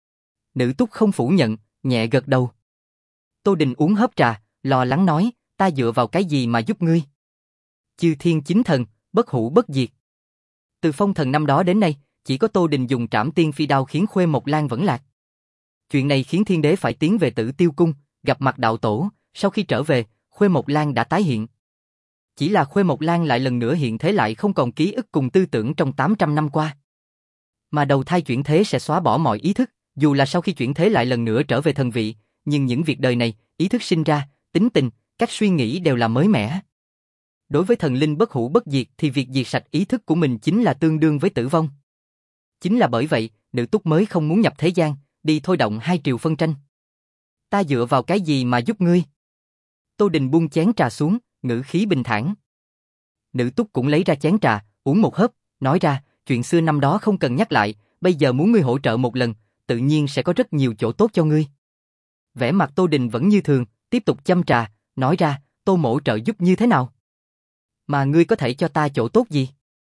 Nữ túc không phủ nhận, nhẹ gật đầu. Tô Đình uống hớp trà, lo lắng nói, ta dựa vào cái gì mà giúp ngươi? Chư thiên chính thần, bất hủ bất diệt. Từ phong thần năm đó đến nay, chỉ có Tô Đình dùng trảm tiên phi đao khiến Khuê Mộc Lan vẫn lạc. Chuyện này khiến thiên đế phải tiến về Tử Tiêu Cung, gặp mặt đạo tổ, sau khi trở về, Khuê Mộc Lan đã tái hiện. Chỉ là Khuê Mộc Lan lại lần nữa hiện thế lại không còn ký ức cùng tư tưởng trong tám trăm năm qua. Mà đầu thai chuyển thế sẽ xóa bỏ mọi ý thức, dù là sau khi chuyển thế lại lần nữa trở về thần vị, nhưng những việc đời này, ý thức sinh ra, tính tình, cách suy nghĩ đều là mới mẻ. Đối với thần linh bất hủ bất diệt thì việc diệt sạch ý thức của mình chính là tương đương với tử vong. Chính là bởi vậy, nữ túc mới không muốn nhập thế gian, đi thôi động hai triều phân tranh. Ta dựa vào cái gì mà giúp ngươi? Tô Đình buông chén trà xuống, ngữ khí bình thản. Nữ túc cũng lấy ra chén trà, uống một hớp, nói ra, chuyện xưa năm đó không cần nhắc lại, bây giờ muốn ngươi hỗ trợ một lần, tự nhiên sẽ có rất nhiều chỗ tốt cho ngươi. Vẻ mặt Tô Đình vẫn như thường, tiếp tục châm trà, nói ra, Tô mỗ trợ giúp như thế nào? Mà ngươi có thể cho ta chỗ tốt gì?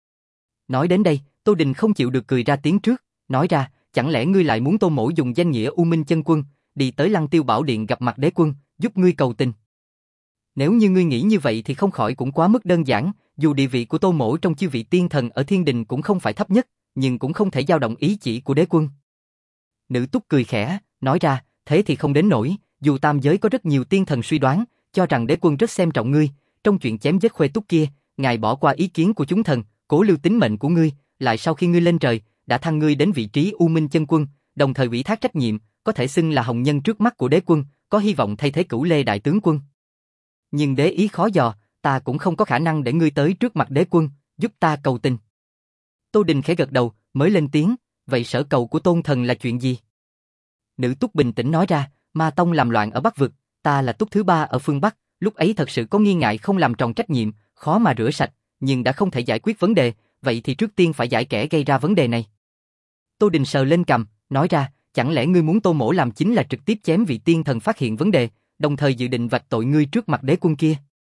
Nói đến đây, Tô Đình không chịu được cười ra tiếng trước, nói ra, chẳng lẽ ngươi lại muốn Tô mỗ dùng danh nghĩa U Minh Chân Quân, đi tới Lăng Tiêu Bảo Điện gặp mặt đế quân, giúp ngươi cầu tình? Nếu như ngươi nghĩ như vậy thì không khỏi cũng quá mức đơn giản, dù địa vị của Tô mỗ trong chư vị tiên thần ở thiên đình cũng không phải thấp nhất, nhưng cũng không thể dao động ý chỉ của đế quân. Nữ túc cười khẽ, nói ra, thế thì không đến nỗi, dù tam giới có rất nhiều tiên thần suy đoán, cho rằng đế quân rất xem trọng ngươi, trong chuyện chém giết Khuê Túc kia, ngài bỏ qua ý kiến của chúng thần, cố lưu tính mệnh của ngươi, lại sau khi ngươi lên trời, đã thăng ngươi đến vị trí U Minh Chân Quân, đồng thời ủy thác trách nhiệm, có thể xưng là hồng nhân trước mắt của đế quân, có hy vọng thay thế Cửu Lê đại tướng quân. Nhưng đế ý khó dò, ta cũng không có khả năng để ngươi tới trước mặt đế quân, giúp ta cầu tình. Tô Đình khẽ gật đầu, mới lên tiếng, vậy sở cầu của tôn thần là chuyện gì? Nữ túc bình tĩnh nói ra, Ma Tông làm loạn ở Bắc Vực, ta là túc thứ ba ở phương Bắc, lúc ấy thật sự có nghi ngại không làm tròn trách nhiệm, khó mà rửa sạch, nhưng đã không thể giải quyết vấn đề, vậy thì trước tiên phải giải kẻ gây ra vấn đề này. Tô Đình sờ lên cằm, nói ra, chẳng lẽ ngươi muốn Tô mỗ làm chính là trực tiếp chém vị tiên thần phát hiện vấn đề, đồng thời dự định vạch tội ngươi trước mặt đế quân kia?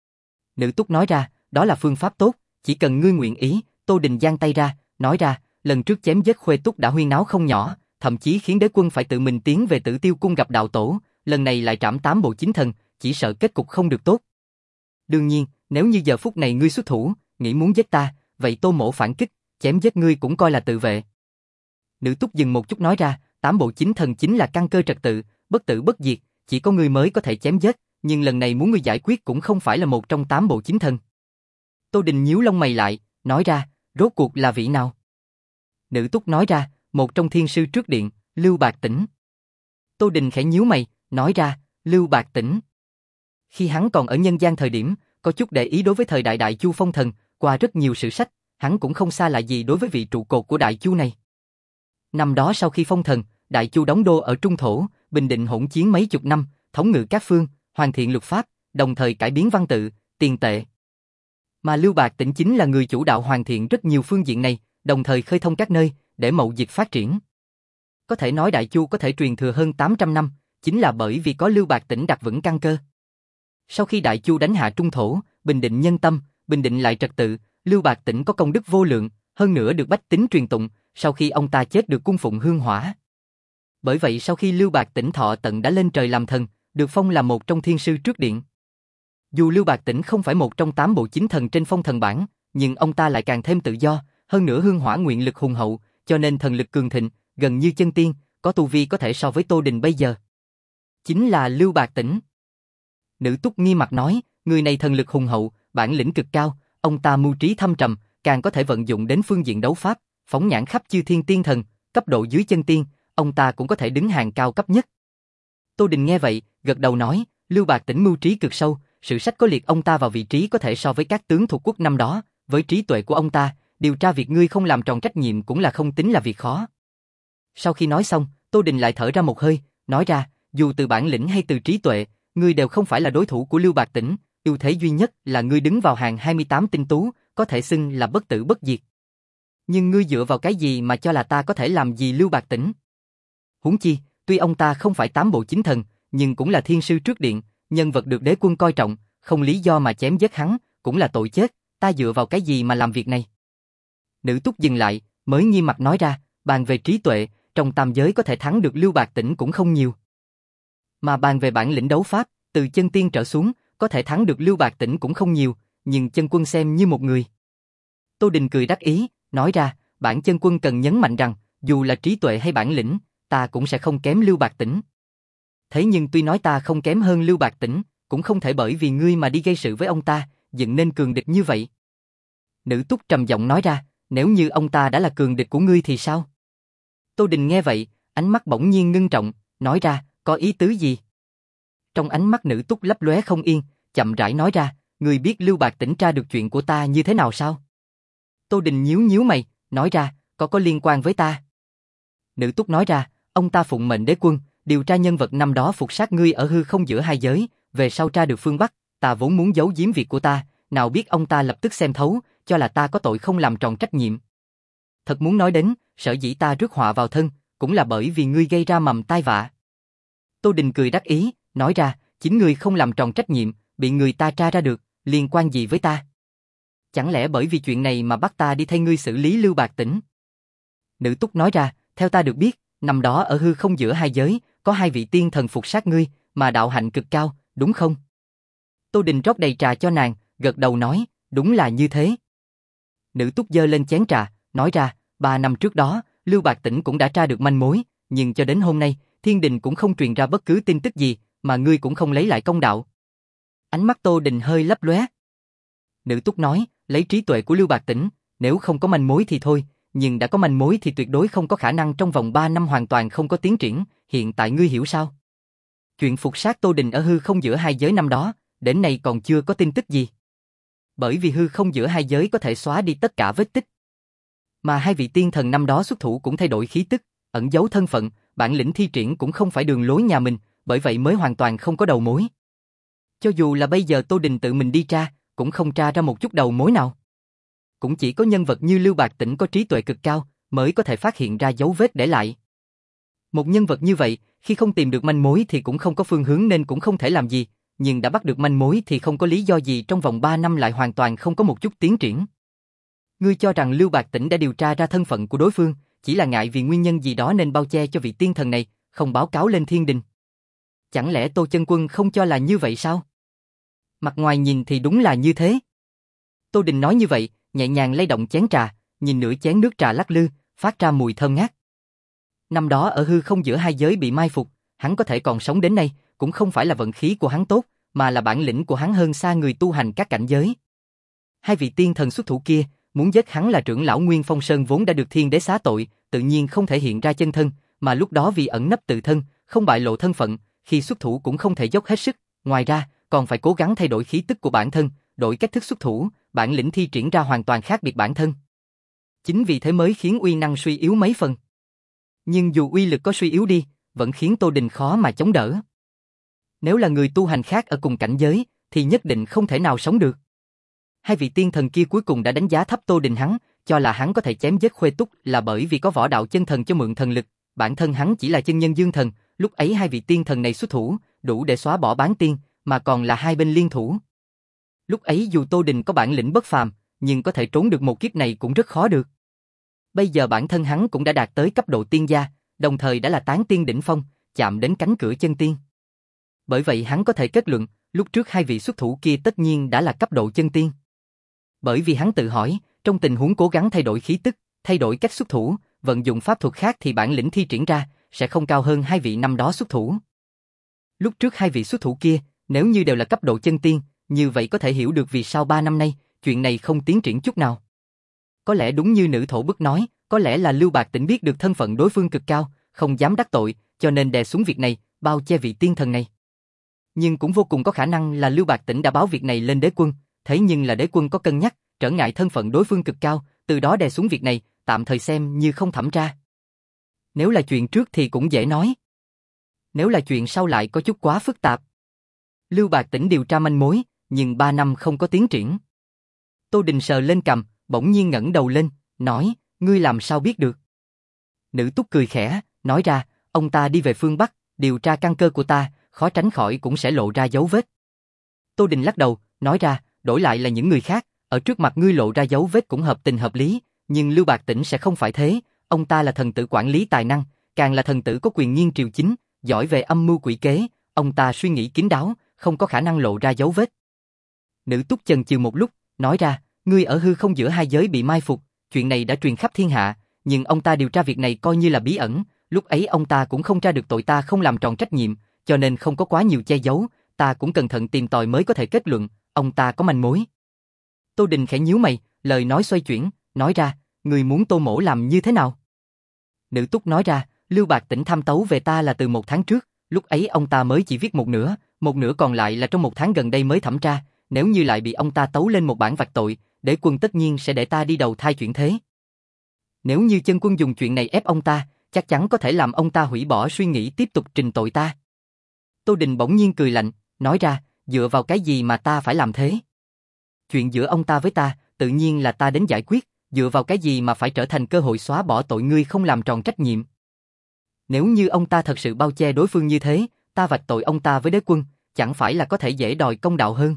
Nữ túc nói ra, đó là phương pháp tốt, chỉ cần ngươi nguyện ý. Tô Đình giang tay ra, nói ra, lần trước chém giết Khuê Túc đã huyên náo không nhỏ, thậm chí khiến đế quân phải tự mình tiến về Tử Tiêu Cung gặp đạo tổ, lần này lại trảm tám bộ chính thần, chỉ sợ kết cục không được tốt. Đương nhiên, nếu như giờ phút này ngươi xuất thủ, nghĩ muốn giết ta, vậy Tô mỗ phản kích, chém giết ngươi cũng coi là tự vệ. Nữ túc dừng một chút nói ra, tám bộ chính thần chính là căn cơ trật tự, bất tử bất diệt, chỉ có ngươi mới có thể chém giết, nhưng lần này muốn ngươi giải quyết cũng không phải là một trong tám bộ chính thần. Tô Đình nhíu lông mày lại, nói ra, rốt cuộc là vị nào? Nữ túc nói ra, một trong thiên sư trước điện, Lưu Bạc Tĩnh. Tô Đình khẽ nhíu mày, nói ra, Lưu Bạc Tĩnh. Khi hắn còn ở nhân gian thời điểm, có chút để ý đối với thời đại Đại Chu phong thần, qua rất nhiều sử sách, hắn cũng không xa lạ gì đối với vị trụ cột của Đại Chu này. Năm đó sau khi phong thần, Đại Chu đóng đô ở Trung Thổ, bình định hỗn chiến mấy chục năm, thống ngự các phương, hoàn thiện luật pháp, đồng thời cải biến văn tự, tiền tệ. Mà Lưu Bạc Tĩnh chính là người chủ đạo hoàn thiện rất nhiều phương diện này, đồng thời khơi thông các nơi, để mậu dịch phát triển. Có thể nói Đại Chu có thể truyền thừa hơn tám trăm năm, chính là bởi vì có Lưu Bạc Tĩnh đặt vững căn cơ. Sau khi Đại Chu đánh hạ Trung Thổ, bình định nhân tâm, bình định lại trật tự, Lưu Bạc Tĩnh có công đức vô lượng, hơn nữa được bách tính truyền tụng, sau khi ông ta chết được cung phụng hương hỏa. Bởi vậy sau khi Lưu Bạc Tĩnh thọ tận đã lên trời làm thần, được phong là một trong thiên sư trước điện. Dù Lưu Bạc Tĩnh không phải một trong tám bộ chính thần trên phong thần bảng, nhưng ông ta lại càng thêm tự do, hơn nữa hương hỏa nguyện lực hùng hậu, cho nên thần lực cường thịnh, gần như chân tiên, có tu vi có thể so với Tô Đình bây giờ. Chính là Lưu Bạc Tĩnh. Nữ túc nghi mặt nói, người này thần lực hùng hậu, bản lĩnh cực cao, ông ta mưu trí thâm trầm, càng có thể vận dụng đến phương diện đấu pháp, phóng nhãn khắp chư thiên tiên thần, cấp độ dưới chân tiên, ông ta cũng có thể đứng hàng cao cấp nhất. Tô Đình nghe vậy, gật đầu nói, Lưu Bạc Tĩnh mưu trí cực sâu, sử sách có liệt ông ta vào vị trí có thể so với các tướng thuộc quốc năm đó, với trí tuệ của ông ta, điều tra việc ngươi không làm tròn trách nhiệm cũng là không tính là việc khó. Sau khi nói xong, Tô Đình lại thở ra một hơi, nói ra, dù từ bản lĩnh hay từ trí tuệ, ngươi đều không phải là đối thủ của Lưu Bạc Tĩnh, ưu thế duy nhất là ngươi đứng vào hàng hai mươi tám tinh tú, có thể xưng là bất tử bất diệt. Nhưng ngươi dựa vào cái gì mà cho là ta có thể làm gì Lưu Bạc Tĩnh? Huống chi, tuy ông ta không phải tám bộ chính thần, nhưng cũng là thiên sư trước điện, nhân vật được đế quân coi trọng, không lý do mà chém giết hắn, cũng là tội chết, ta dựa vào cái gì mà làm việc này? Nữ túc dừng lại, mới nghiêm mặt nói ra, bàn về trí tuệ, trong tam giới có thể thắng được Lưu Bạc Tĩnh cũng không nhiều. Mà bàn về bản lĩnh đấu pháp, từ chân tiên trở xuống, có thể thắng được Lưu Bạc Tĩnh cũng không nhiều, nhưng chân quân xem như một người. Tô Đình cười đắc ý, nói ra, bản chân quân cần nhấn mạnh rằng, dù là trí tuệ hay bản lĩnh, ta cũng sẽ không kém Lưu Bạc Tĩnh. Thế nhưng tuy nói ta không kém hơn Lưu Bạc Tĩnh, cũng không thể bởi vì ngươi mà đi gây sự với ông ta, dựng nên cường địch như vậy. Nữ túc trầm giọng nói ra, nếu như ông ta đã là cường địch của ngươi thì sao? Tô Đình nghe vậy, ánh mắt bỗng nhiên ngưng trọng, nói ra, có ý tứ gì? Trong ánh mắt nữ túc lấp lóe không yên, chậm rãi nói ra, ngươi biết Lưu Bạc Tĩnh tra được chuyện của ta như thế nào sao? Tô Đình nhíu nhíu mày, nói ra, có có liên quan với ta? Nữ túc nói ra, ông ta phụng mệnh đế quân, điều tra nhân vật năm đó phục sát ngươi ở hư không giữa hai giới, về sau tra được phương Bắc, ta vốn muốn giấu giếm việc của ta, nào biết ông ta lập tức xem thấu, cho là ta có tội không làm tròn trách nhiệm. Thật muốn nói đến, sở dĩ ta rước họa vào thân, cũng là bởi vì ngươi gây ra mầm tai vạ. Tô Đình cười đắc ý, nói ra, chính ngươi không làm tròn trách nhiệm, bị người ta tra ra được, liên quan gì với ta? Chẳng lẽ bởi vì chuyện này mà bắt ta đi thay ngươi xử lý Lưu Bạc Tĩnh? Nữ túc nói ra, theo ta được biết, năm đó ở hư không giữa hai giới, có hai vị tiên thần phục sát ngươi, mà đạo hạnh cực cao, đúng không? Tô Đình rót đầy trà cho nàng, gật đầu nói, đúng là như thế. Nữ túc giơ lên chén trà, nói ra, ba năm trước đó, Lưu Bạc Tĩnh cũng đã tra được manh mối, nhưng cho đến hôm nay, thiên đình cũng không truyền ra bất cứ tin tức gì, mà ngươi cũng không lấy lại công đạo. Ánh mắt Tô Đình hơi lấp lóe. Nữ túc nói, lấy trí tuệ của Lưu Bạc Tĩnh, nếu không có manh mối thì thôi, nhưng đã có manh mối thì tuyệt đối không có khả năng trong vòng ba năm hoàn toàn không có tiến triển, hiện tại ngươi hiểu sao? Chuyện phục sát Tô Đình ở hư không giữa hai giới năm đó, đến nay còn chưa có tin tức gì. Bởi vì hư không giữa hai giới có thể xóa đi tất cả vết tích. Mà hai vị tiên thần năm đó xuất thủ cũng thay đổi khí tức, ẩn giấu thân phận, bản lĩnh thi triển cũng không phải đường lối nhà mình, bởi vậy mới hoàn toàn không có đầu mối. Cho dù là bây giờ Tô Đình tự mình đi tra, cũng không tra ra một chút đầu mối nào. Cũng chỉ có nhân vật như Lưu Bạc Tĩnh có trí tuệ cực cao, mới có thể phát hiện ra dấu vết để lại. Một nhân vật như vậy, khi không tìm được manh mối thì cũng không có phương hướng nên cũng không thể làm gì, nhưng đã bắt được manh mối thì không có lý do gì trong vòng ba năm lại hoàn toàn không có một chút tiến triển. Ngươi cho rằng Lưu Bạc Tĩnh đã điều tra ra thân phận của đối phương, chỉ là ngại vì nguyên nhân gì đó nên bao che cho vị tiên thần này, không báo cáo lên thiên đình. Chẳng lẽ Tô Chân Quân không cho là như vậy sao? Mặt ngoài nhìn thì đúng là như thế. Tô Đình nói như vậy, nhẹ nhàng lay động chén trà, nhìn nửa chén nước trà lắc lư, phát ra mùi thơm ngát. Năm đó ở hư không giữa hai giới bị mai phục, hắn có thể còn sống đến nay, cũng không phải là vận khí của hắn tốt, mà là bản lĩnh của hắn hơn xa người tu hành các cảnh giới. Hai vị tiên thần xuất thủ kia, muốn giết hắn là trưởng lão Nguyên Phong Sơn vốn đã được thiên đế xá tội, tự nhiên không thể hiện ra chân thân, mà lúc đó vì ẩn nấp tự thân, không bại lộ thân phận, khi xuất thủ cũng không thể dốc hết sức, ngoài ra, còn phải cố gắng thay đổi khí tức của bản thân, đổi cách thức xuất thủ, bản lĩnh thi triển ra hoàn toàn khác biệt bản thân. Chính vì thế mới khiến uy năng suy yếu mấy phần. Nhưng dù uy lực có suy yếu đi, vẫn khiến Tô Đình khó mà chống đỡ. Nếu là người tu hành khác ở cùng cảnh giới, thì nhất định không thể nào sống được. Hai vị tiên thần kia cuối cùng đã đánh giá thấp Tô Đình hắn, cho là hắn có thể chém giết Khuê Túc là bởi vì có võ đạo chân thần cho mượn thần lực, bản thân hắn chỉ là chân nhân dương thần, lúc ấy hai vị tiên thần này xuất thủ, đủ để xóa bỏ bán tiên, mà còn là hai bên liên thủ. Lúc ấy dù Tô Đình có bản lĩnh bất phàm, nhưng có thể trốn được một kiếp này cũng rất khó được. Bây giờ bản thân hắn cũng đã đạt tới cấp độ tiên gia, đồng thời đã là tán tiên đỉnh phong, chạm đến cánh cửa chân tiên. Bởi vậy hắn có thể kết luận, lúc trước hai vị xuất thủ kia tất nhiên đã là cấp độ chân tiên. Bởi vì hắn tự hỏi, trong tình huống cố gắng thay đổi khí tức, thay đổi cách xuất thủ, vận dụng pháp thuật khác thì bản lĩnh thi triển ra sẽ không cao hơn hai vị năm đó xuất thủ. Lúc trước hai vị xuất thủ kia, nếu như đều là cấp độ chân tiên, như vậy có thể hiểu được vì sao ba năm nay, chuyện này không tiến triển chút nào. Có lẽ đúng như nữ thổ bức nói, có lẽ là Lưu Bạc Tỉnh biết được thân phận đối phương cực cao, không dám đắc tội, cho nên đè xuống việc này, bao che vị tiên thần này. Nhưng cũng vô cùng có khả năng là Lưu Bạc Tỉnh đã báo việc này lên đế quân, thế nhưng là đế quân có cân nhắc, trở ngại thân phận đối phương cực cao, từ đó đè xuống việc này, tạm thời xem như không thẩm tra. Nếu là chuyện trước thì cũng dễ nói. Nếu là chuyện sau lại có chút quá phức tạp. Lưu Bạc Tỉnh điều tra manh mối, nhưng ba năm không có tiến triển. Tô Đình sờ lên cằm, bỗng nhiên ngẩng đầu lên, nói, ngươi làm sao biết được? Nữ túc cười khẽ, nói ra, ông ta đi về phương Bắc, điều tra căn cơ của ta, khó tránh khỏi cũng sẽ lộ ra dấu vết. Tô Đình lắc đầu, nói ra, đổi lại là những người khác, ở trước mặt ngươi lộ ra dấu vết cũng hợp tình hợp lý, nhưng Lưu Bạc Tỉnh sẽ không phải thế, ông ta là thần tử quản lý tài năng, càng là thần tử có quyền nghiêng triều chính, giỏi về âm mưu quỷ kế, ông ta suy nghĩ kín đáo, không có khả năng lộ ra dấu vết. Nữ túc chần chừ một lúc, nói ra, ngươi ở hư không giữa hai giới bị mai phục, chuyện này đã truyền khắp thiên hạ, nhưng ông ta điều tra việc này coi như là bí ẩn, lúc ấy ông ta cũng không tra được tội ta không làm tròn trách nhiệm, cho nên không có quá nhiều che giấu, ta cũng cẩn thận tìm tòi mới có thể kết luận, ông ta có manh mối. Tô Đình khẽ nhíu mày, lời nói xoay chuyển, nói ra, ngươi muốn Tô mỗ làm như thế nào? Nữ túc nói ra, Lưu Bạc Tỉnh tham tấu về ta là từ một tháng trước, lúc ấy ông ta mới chỉ viết một nửa, một nửa còn lại là trong một tháng gần đây mới thẩm tra, nếu như lại bị ông ta tấu lên một bản vạch tội, đế quân tất nhiên sẽ để ta đi đầu thai chuyển thế. Nếu như chân quân dùng chuyện này ép ông ta, chắc chắn có thể làm ông ta hủy bỏ suy nghĩ tiếp tục trình tội ta. Tô Đình bỗng nhiên cười lạnh, nói ra, dựa vào cái gì mà ta phải làm thế? Chuyện giữa ông ta với ta, tự nhiên là ta đến giải quyết, dựa vào cái gì mà phải trở thành cơ hội xóa bỏ tội ngươi không làm tròn trách nhiệm? Nếu như ông ta thật sự bao che đối phương như thế, ta vạch tội ông ta với đế quân, chẳng phải là có thể dễ đòi công đạo hơn?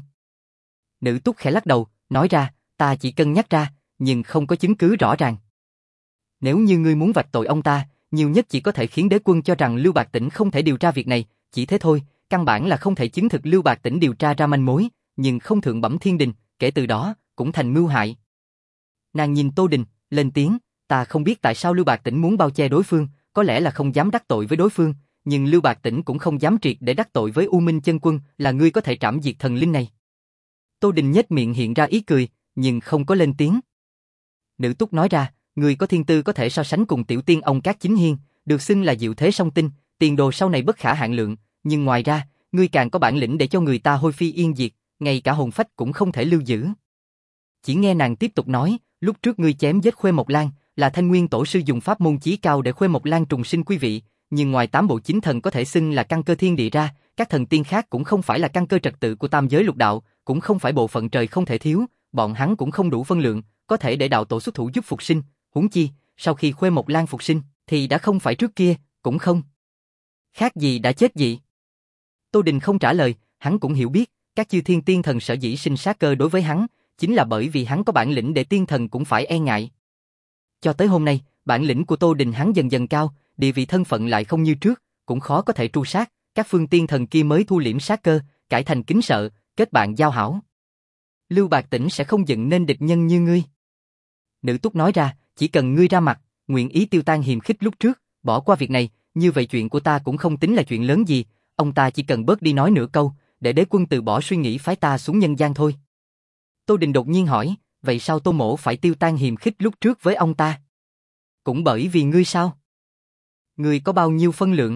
Nữ túc khẽ lắc đầu, nói ra, ta chỉ cân nhắc ra, nhưng không có chứng cứ rõ ràng. Nếu như ngươi muốn vạch tội ông ta, nhiều nhất chỉ có thể khiến đế quân cho rằng Lưu Bạc Tỉnh không thể điều tra việc này, chỉ thế thôi, căn bản là không thể chứng thực Lưu Bạc Tỉnh điều tra ra manh mối, nhưng không thượng bẩm thiên đình, kể từ đó, cũng thành mưu hại. Nàng nhìn Tô Đình, lên tiếng, ta không biết tại sao Lưu Bạc Tỉnh muốn bao che đối phương, có lẽ là không dám đắc tội với đối phương, nhưng Lưu Bạc Tỉnh cũng không dám triệt để đắc tội với U Minh Chân Quân, là ngươi có thể trảm diệt thần linh này. Tô Đình nhếch miệng hiện ra ý cười, nhưng không có lên tiếng. Nữ túc nói ra, ngươi có thiên tư có thể so sánh cùng tiểu tiên ông Cát Chính Hiên, được xưng là diệu thế song tinh, tiền đồ sau này bất khả hạn lượng, nhưng ngoài ra, ngươi càng có bản lĩnh để cho người ta hôi phi yên diệt, ngay cả hồn phách cũng không thể lưu giữ. Chỉ nghe nàng tiếp tục nói, lúc trước ngươi chém giết Khuê Mộc Lan, là Thanh Nguyên tổ sư dùng pháp môn chí cao để Khuê Mộc Lan trùng sinh quý vị, nhưng ngoài tám bộ chính thần có thể xưng là căn cơ thiên địa ra, các thần tiên khác cũng không phải là căn cơ trật tự của tam giới lục đạo, cũng không phải bộ phận trời không thể thiếu, bọn hắn cũng không đủ phân lượng, có thể để đạo tổ xuất thủ giúp phục sinh, huống chi, sau khi Khuê Mộc Lan phục sinh, thì đã không phải trước kia, cũng không khác gì đã chết vậy. Tô Đình không trả lời, hắn cũng hiểu biết, các chư thiên tiên thần sở dĩ sinh sát cơ đối với hắn, chính là bởi vì hắn có bản lĩnh để tiên thần cũng phải e ngại. Cho tới hôm nay, bản lĩnh của Tô Đình hắn dần dần cao, địa vị thân phận lại không như trước, cũng khó có thể tru sát, các phương tiên thần kia mới thu liễm sát cơ, cải thành kính sợ, kết bạn giao hảo. Lưu Bạc Tỉnh sẽ không dựng nên địch nhân như ngươi. Nữ túc nói ra, chỉ cần ngươi ra mặt, nguyện ý tiêu tan hiềm khích lúc trước, bỏ qua việc này, như vậy chuyện của ta cũng không tính là chuyện lớn gì, ông ta chỉ cần bớt đi nói nửa câu, để đế quân từ bỏ suy nghĩ phái ta xuống nhân gian thôi. Tô Đình đột nhiên hỏi, vậy sao Tô mỗ phải tiêu tan hiềm khích lúc trước với ông ta? Cũng bởi vì ngươi sao? Ngươi có bao nhiêu phân lượng?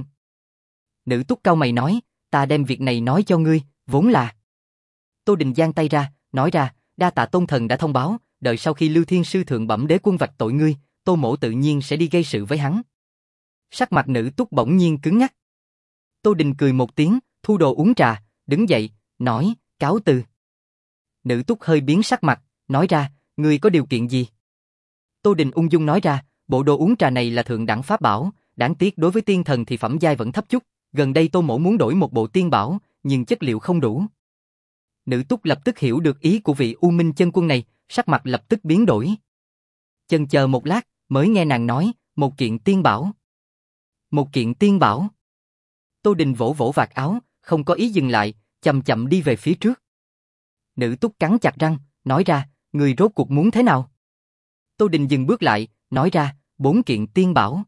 Nữ túc cau mày nói, ta đem việc này nói cho ngươi, vốn là. Tô Đình giang tay ra, nói ra, đa tạ Tôn thần đã thông báo, đợi sau khi Lưu Thiên Sư thượng bẩm đế quân vạch tội ngươi, Tô mỗ tự nhiên sẽ đi gây sự với hắn. Sắc mặt nữ túc bỗng nhiên cứng ngắc. Tô Đình cười một tiếng, thu đồ uống trà, đứng dậy, nói, cáo từ. Nữ túc hơi biến sắc mặt, nói ra, ngươi có điều kiện gì? Tô Đình ung dung nói ra, bộ đồ uống trà này là thượng đẳng pháp bảo, đáng tiếc đối với tiên thần thì phẩm giai vẫn thấp chút, gần đây Tô mỗ muốn đổi một bộ tiên bảo, nhưng chất liệu không đủ. Nữ túc lập tức hiểu được ý của vị U Minh Chân Quân này, sắc mặt lập tức biến đổi. Chần chờ một lát, mới nghe nàng nói, một kiện tiên bảo. Một kiện tiên bảo. Tô Đình vỗ vỗ vạt áo, không có ý dừng lại, chậm chậm đi về phía trước. Nữ túc cắn chặt răng, nói ra, người rốt cuộc muốn thế nào? Tô Đình dừng bước lại, nói ra, Bốn kiện tiên bảo.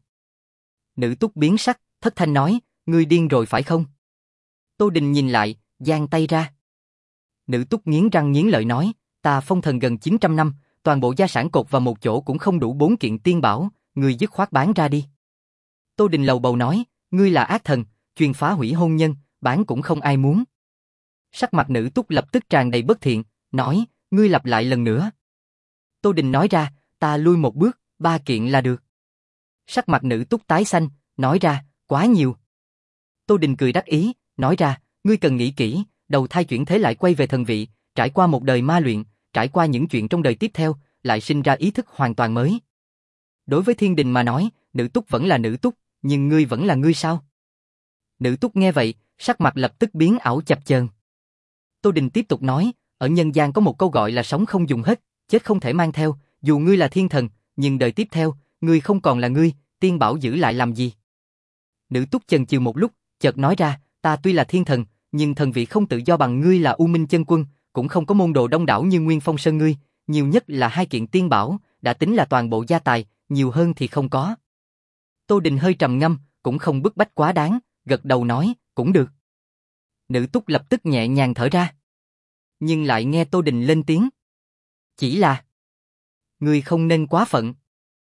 Nữ túc biến sắc, thất thanh nói, ngươi điên rồi phải không? Tô Đình nhìn lại, giang tay ra. Nữ túc nghiến răng nghiến lợi nói, ta phong thần gần chín trăm năm, toàn bộ gia sản cột vào một chỗ cũng không đủ bốn kiện tiên bảo, ngươi dứt khoát bán ra đi. Tô Đình lầu bầu nói, ngươi là ác thần, chuyên phá hủy hôn nhân, bán cũng không ai muốn. Sắc mặt nữ túc lập tức tràn đầy bất thiện, nói, ngươi lặp lại lần nữa. Tô Đình nói ra, ta lui một bước, ba kiện là được. Sắc mặt nữ túc tái xanh, nói ra, quá nhiều. Tô Đình cười đắc ý, nói ra, ngươi cần nghĩ kỹ, đầu thai chuyển thế lại quay về thần vị, trải qua một đời ma luyện, trải qua những chuyện trong đời tiếp theo, lại sinh ra ý thức hoàn toàn mới. Đối với thiên đình mà nói, nữ túc vẫn là nữ túc, nhưng ngươi vẫn là ngươi sao? Nữ túc nghe vậy, sắc mặt lập tức biến ảo chập chờn. Tô Đình tiếp tục nói, ở nhân gian có một câu gọi là sống không dùng hết, chết không thể mang theo, dù ngươi là thiên thần, nhưng đời tiếp theo, ngươi không còn là ngươi, tiên bảo giữ lại làm gì? Nữ túc chần chừ một lúc, chợt nói ra, ta tuy là thiên thần, nhưng thần vị không tự do bằng ngươi là U Minh Chân Quân, cũng không có môn đồ đông đảo như Nguyên Phong Sơn ngươi, nhiều nhất là hai kiện tiên bảo, đã tính là toàn bộ gia tài, nhiều hơn thì không có. Tô Đình hơi trầm ngâm, cũng không bức bách quá đáng, gật đầu nói, cũng được. Nữ túc lập tức nhẹ nhàng thở ra. Nhưng lại nghe Tô Đình lên tiếng. Chỉ là, ngươi không nên quá phận.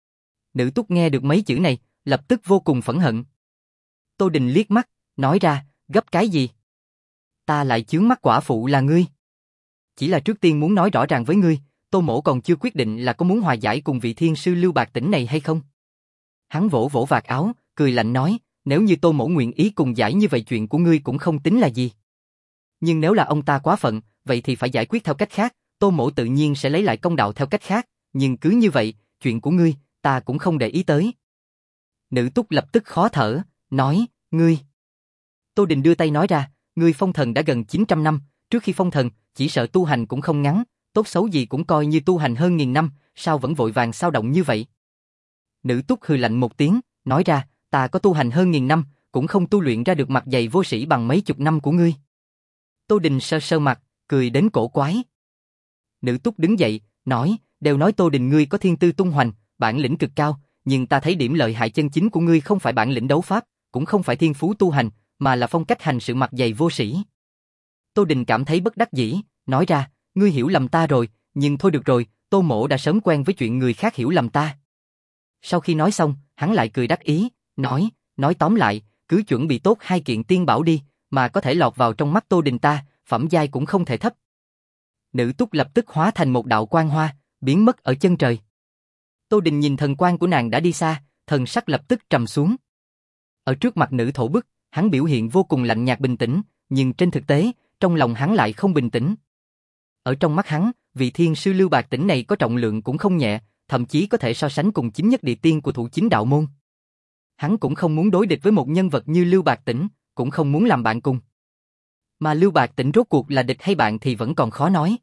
Nữ túc nghe được mấy chữ này, lập tức vô cùng phẫn hận. Tô Đình liếc mắt, nói ra, gấp cái gì? Ta lại chướng mắt quả phụ là ngươi. Chỉ là trước tiên muốn nói rõ ràng với ngươi, Tô mỗ còn chưa quyết định là có muốn hòa giải cùng vị thiên sư Lưu Bạc Tỉnh này hay không. Hắn vỗ vỗ vạt áo, cười lạnh nói, nếu như Tô mỗ nguyện ý cùng giải như vậy chuyện của ngươi cũng không tính là gì. Nhưng nếu là ông ta quá phận, vậy thì phải giải quyết theo cách khác, Tô mỗ tự nhiên sẽ lấy lại công đạo theo cách khác, nhưng cứ như vậy, chuyện của ngươi, ta cũng không để ý tới. Nữ túc lập tức khó thở, nói, ngươi. Tô Đình đưa tay nói ra, ngươi phong thần đã gần chín trăm năm, trước khi phong thần, chỉ sợ tu hành cũng không ngắn, tốt xấu gì cũng coi như tu hành hơn nghìn năm, sao vẫn vội vàng sao động như vậy? Nữ túc hừ lạnh một tiếng, nói ra, ta có tu hành hơn nghìn năm, cũng không tu luyện ra được mặt dày vô sĩ bằng mấy chục năm của ngươi. Tô Đình sơ sơ mặt, cười đến cổ quái. Nữ túc đứng dậy, nói, đều nói Tô Đình ngươi có thiên tư tung hoành, bản lĩnh cực cao, nhưng ta thấy điểm lợi hại chân chính của ngươi không phải bản lĩnh đấu pháp, cũng không phải thiên phú tu hành, mà là phong cách hành sự mặt dày vô sĩ. Tô Đình cảm thấy bất đắc dĩ, nói ra, ngươi hiểu lầm ta rồi, nhưng thôi được rồi, Tô mỗ đã sớm quen với chuyện người khác hiểu lầm ta. Sau khi nói xong, hắn lại cười đắc ý, nói, nói tóm lại, cứ chuẩn bị tốt hai kiện tiên bảo đi, mà có thể lọt vào trong mắt Tô Đình ta, phẩm giai cũng không thể thấp. Nữ túc lập tức hóa thành một đạo quang hoa, biến mất ở chân trời. Tô Đình nhìn thần quang của nàng đã đi xa, thần sắc lập tức trầm xuống. Ở trước mặt nữ thổ bức, hắn biểu hiện vô cùng lạnh nhạt bình tĩnh, nhưng trên thực tế, trong lòng hắn lại không bình tĩnh. Ở trong mắt hắn, vị thiên sư Lưu Bạc Tỉnh này có trọng lượng cũng không nhẹ, thậm chí có thể so sánh cùng chính nhất địa tiên của thủ chính đạo môn. Hắn cũng không muốn đối địch với một nhân vật như Lưu Bạc Tỉnh, cũng không muốn làm bạn cùng. Mà Lưu Bạc Tỉnh rốt cuộc là địch hay bạn thì vẫn còn khó nói.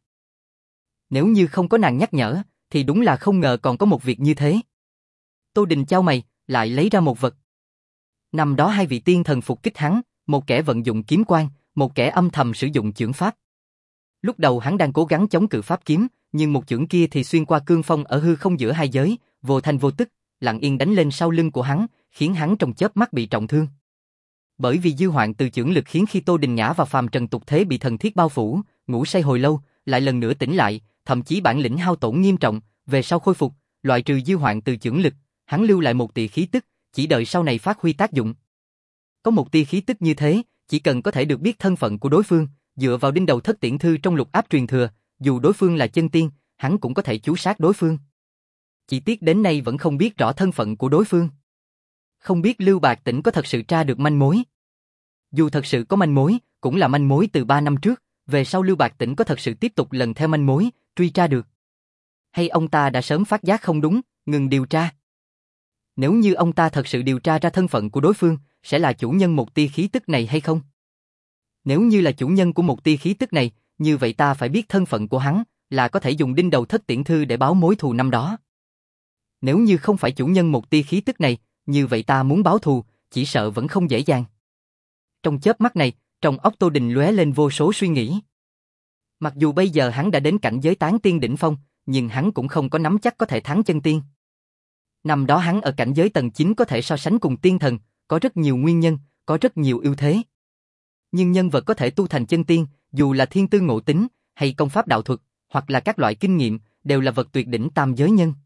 Nếu như không có nàng nhắc nhở, thì đúng là không ngờ còn có một việc như thế. Tô Đình chau mày, lại lấy ra một vật. Năm đó hai vị tiên thần phục kích hắn, một kẻ vận dụng kiếm quang, một kẻ âm thầm sử dụng chưởng pháp. Lúc đầu hắn đang cố gắng chống cự pháp kiếm, nhưng một chưởng kia thì xuyên qua cương phong ở hư không giữa hai giới, vô thanh vô tức, lặng yên đánh lên sau lưng của hắn, khiến hắn trong chớp mắt bị trọng thương. Bởi vì dư hoạn từ chưởng lực khiến khi Tô Đình ngã vào phàm trần tục thế bị thần thiết bao phủ, ngủ say hồi lâu, lại lần nữa tỉnh lại, thậm chí bản lĩnh hao tổn nghiêm trọng, về sau khôi phục, loại trừ dư hoạn từ chưởng lực, hắn lưu lại một tia khí tức, chỉ đợi sau này phát huy tác dụng. Có một tia khí tức như thế, chỉ cần có thể được biết thân phận của đối phương, dựa vào đinh đầu thất tiễn thư trong lục áp truyền thừa, dù đối phương là chân tiên, hắn cũng có thể chú sát đối phương. Chỉ tiếc đến nay vẫn không biết rõ thân phận của đối phương. Không biết Lưu Bạc Tỉnh có thật sự tra được manh mối. Dù thật sự có manh mối, cũng là manh mối từ ba năm trước, về sau Lưu Bạc Tỉnh có thật sự tiếp tục lần theo manh mối, truy tra được. Hay ông ta đã sớm phát giác không đúng, ngừng điều tra. Nếu như ông ta thật sự điều tra ra thân phận của đối phương, sẽ là chủ nhân một tia khí tức này hay không? Nếu như là chủ nhân của một tia khí tức này, như vậy ta phải biết thân phận của hắn, là có thể dùng đinh đầu thất tiễn thư để báo mối thù năm đó. Nếu như không phải chủ nhân một tia khí tức này, như vậy ta muốn báo thù, chỉ sợ vẫn không dễ dàng. Trong chớp mắt này, trong óc Tô Đình lóe lên vô số suy nghĩ. Mặc dù bây giờ hắn đã đến cảnh giới tán tiên đỉnh phong, nhưng hắn cũng không có nắm chắc có thể thắng chân tiên. Năm đó hắn ở cảnh giới tầng chín có thể so sánh cùng tiên thần, có rất nhiều nguyên nhân, có rất nhiều ưu thế. Nhưng nhân vật có thể tu thành chân tiên, dù là thiên tư ngộ tính, hay công pháp đạo thuật, hoặc là các loại kinh nghiệm, đều là vật tuyệt đỉnh tam giới nhân.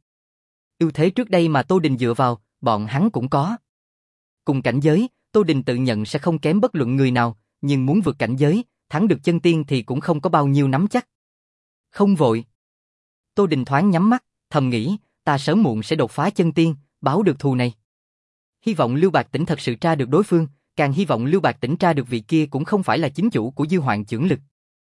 Ưu thế trước đây mà Tô Đình dựa vào, bọn hắn cũng có. Cùng cảnh giới, Tô Đình tự nhận sẽ không kém bất luận người nào, nhưng muốn vượt cảnh giới, thắng được chân tiên thì cũng không có bao nhiêu nắm chắc. Không vội. Tô Đình thoáng nhắm mắt, thầm nghĩ, ta sớm muộn sẽ đột phá chân tiên, báo được thù này. Hy vọng Lưu Bạc Tỉnh thật sự tra được đối phương, càng hy vọng Lưu Bạc Tỉnh tra được vị kia cũng không phải là chính chủ của Dư Hoạn chưởng lực.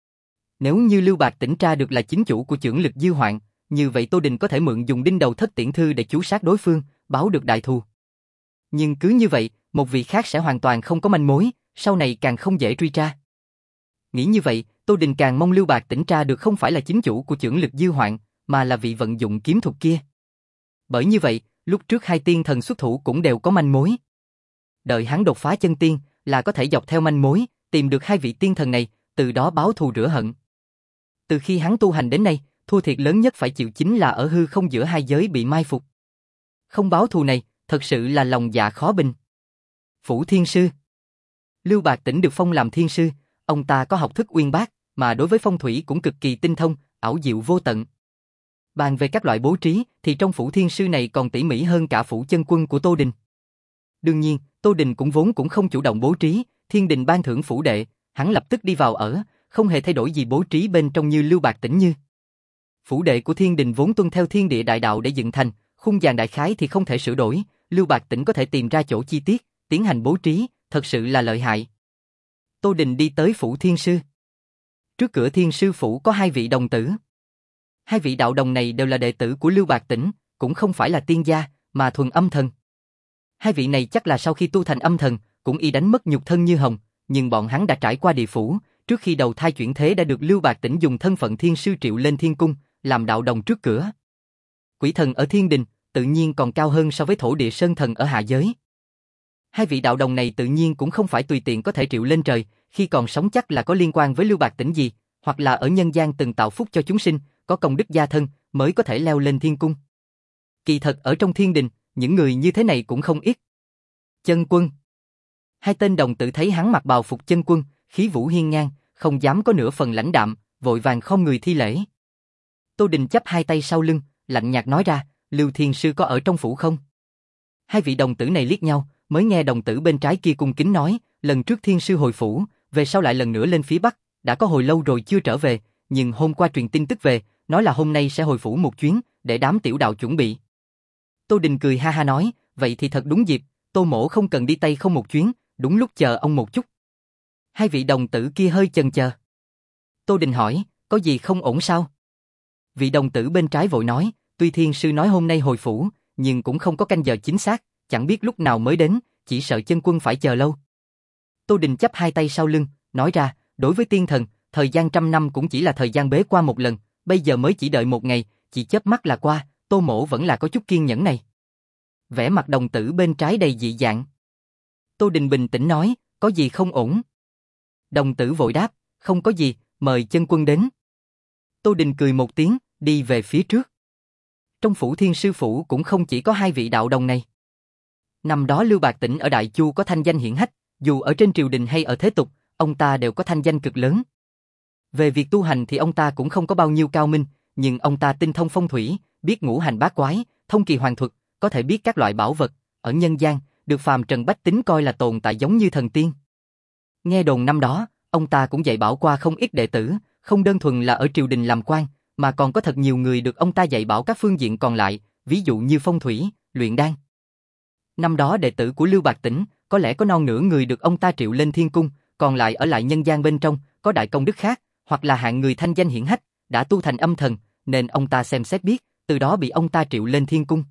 Nếu như Lưu Bạc Tỉnh tra được là chính chủ của chưởng lực Dư Hoạn, như vậy Tô Đình có thể mượn dùng đinh đầu thất tiễn thư để chú sát đối phương, báo được đại thù. Nhưng cứ như vậy, một vị khác sẽ hoàn toàn không có manh mối, sau này càng không dễ truy tra. Nghĩ như vậy, Tô Đình càng mong Lưu Bạc Tỉnh tra được không phải là chính chủ của chưởng lực Dư Hoạn, mà là vị vận dụng kiếm thuật kia. Bởi như vậy, lúc trước hai tiên thần xuất thủ cũng đều có manh mối. Đợi hắn đột phá chân tiên, là có thể dọc theo manh mối, tìm được hai vị tiên thần này, từ đó báo thù rửa hận. Từ khi hắn tu hành đến nay, thua thiệt lớn nhất phải chịu chính là ở hư không giữa hai giới bị mai phục. Không báo thù này, thật sự là lòng dạ khó bình. Phủ Thiên Sư. Lưu Bạc Tỉnh được phong làm thiên sư, ông ta có học thức uyên bác, mà đối với phong thủy cũng cực kỳ tinh thông, ảo diệu vô tận. Bàn về các loại bố trí, thì trong Phủ Thiên Sư này còn tỉ mỉ hơn cả Phủ Chân Quân của Tô Đình. Đương nhiên, Tô Đình cũng vốn cũng không chủ động bố trí, thiên đình ban thưởng phủ đệ, hắn lập tức đi vào ở, không hề thay đổi gì bố trí bên trong như Lưu Bạc Tỉnh như. Phủ đệ của thiên đình vốn tuân theo thiên địa đại đạo để dựng thành, khung dàn đại khái thì không thể sửa đổi, Lưu Bạc Tỉnh có thể tìm ra chỗ chi tiết, tiến hành bố trí, thật sự là lợi hại. Tô Đình đi tới Phủ Thiên Sư. Trước cửa Thiên Sư Phủ có hai vị đồng tử. Hai vị đạo đồng này đều là đệ tử của Lưu Bạc Tỉnh, cũng không phải là tiên gia, mà thuần âm thần. Hai vị này chắc là sau khi tu thành âm thần, cũng y đánh mất nhục thân như hồng, nhưng bọn hắn đã trải qua địa phủ, trước khi đầu thai chuyển thế đã được Lưu Bạc Tỉnh dùng thân phận thiên sư triệu lên thiên cung, làm đạo đồng trước cửa. Quỷ thần ở thiên đình, tự nhiên còn cao hơn so với thổ địa sơn thần ở hạ giới. Hai vị đạo đồng này tự nhiên cũng không phải tùy tiện có thể triệu lên trời, khi còn sống chắc là có liên quan với Lưu Bạc Tỉnh gì, hoặc là ở nhân gian từng tạo phúc cho chúng sinh, có công đức gia thân, mới có thể leo lên thiên cung. Kỳ thật ở trong thiên đình, những người như thế này cũng không ít. Chân Quân. Hai tên đồng tử thấy hắn mặc bào phục chân quân, khí vũ hiên ngang, không dám có nửa phần lãnh đạm, vội vàng khom người thi lễ. Tô Đình chắp hai tay sau lưng, lạnh nhạt nói ra, Lưu Thiên Sư có ở trong phủ không? Hai vị đồng tử này liếc nhau, mới nghe đồng tử bên trái kia cung kính nói, lần trước Thiên Sư hồi phủ, về sau lại lần nữa lên phía Bắc, đã có hồi lâu rồi chưa trở về, nhưng hôm qua truyền tin tức về, nói là hôm nay sẽ hồi phủ một chuyến, để đám tiểu đạo chuẩn bị. Tô Đình cười ha ha nói, vậy thì thật đúng dịp, Tô Mỗ không cần đi tay không một chuyến, đúng lúc chờ ông một chút. Hai vị đồng tử kia hơi chần chờ. Tô Đình hỏi, có gì không ổn sao? Vị đồng tử bên trái vội nói, tuy Thiên Sư nói hôm nay hồi phủ, nhưng cũng không có canh giờ chính xác, chẳng biết lúc nào mới đến, chỉ sợ Chân Quân phải chờ lâu. Tô Đình chắp hai tay sau lưng, nói ra, đối với tiên thần, thời gian trăm năm cũng chỉ là thời gian bế qua một lần, bây giờ mới chỉ đợi một ngày, chỉ chớp mắt là qua, Tô Mỗ vẫn là có chút kiên nhẫn này. Vẻ mặt đồng tử bên trái đầy dị dạng. Tô Đình bình tĩnh nói, có gì không ổn? Đồng tử vội đáp, không có gì, mời Chân Quân đến. Tô Đình cười một tiếng, đi về phía trước. Trong Phủ Thiên Sư Phủ cũng không chỉ có hai vị đạo đồng này. Năm đó Lưu Bạc Tỉnh ở Đại Chu có thanh danh hiển hách, dù ở trên triều đình hay ở thế tục, ông ta đều có thanh danh cực lớn. Về việc tu hành thì ông ta cũng không có bao nhiêu cao minh, nhưng ông ta tinh thông phong thủy, biết ngũ hành bát quái, thông kỳ hoàng thuật, có thể biết các loại bảo vật, ở nhân gian, được phàm trần bách tính coi là tồn tại giống như thần tiên. Nghe đồn năm đó, ông ta cũng dạy bảo qua không ít đệ tử, không đơn thuần là ở triều đình làm quan, mà còn có thật nhiều người được ông ta dạy bảo các phương diện còn lại, ví dụ như phong thủy, luyện đan. Năm đó đệ tử của Lưu Bạc Tỉnh, có lẽ có non nửa người được ông ta triệu lên thiên cung, còn lại ở lại nhân gian bên trong, có đại công đức khác, hoặc là hạng người thanh danh hiển hách, đã tu thành âm thần, nên ông ta xem xét biết, từ đó bị ông ta triệu lên thiên cung.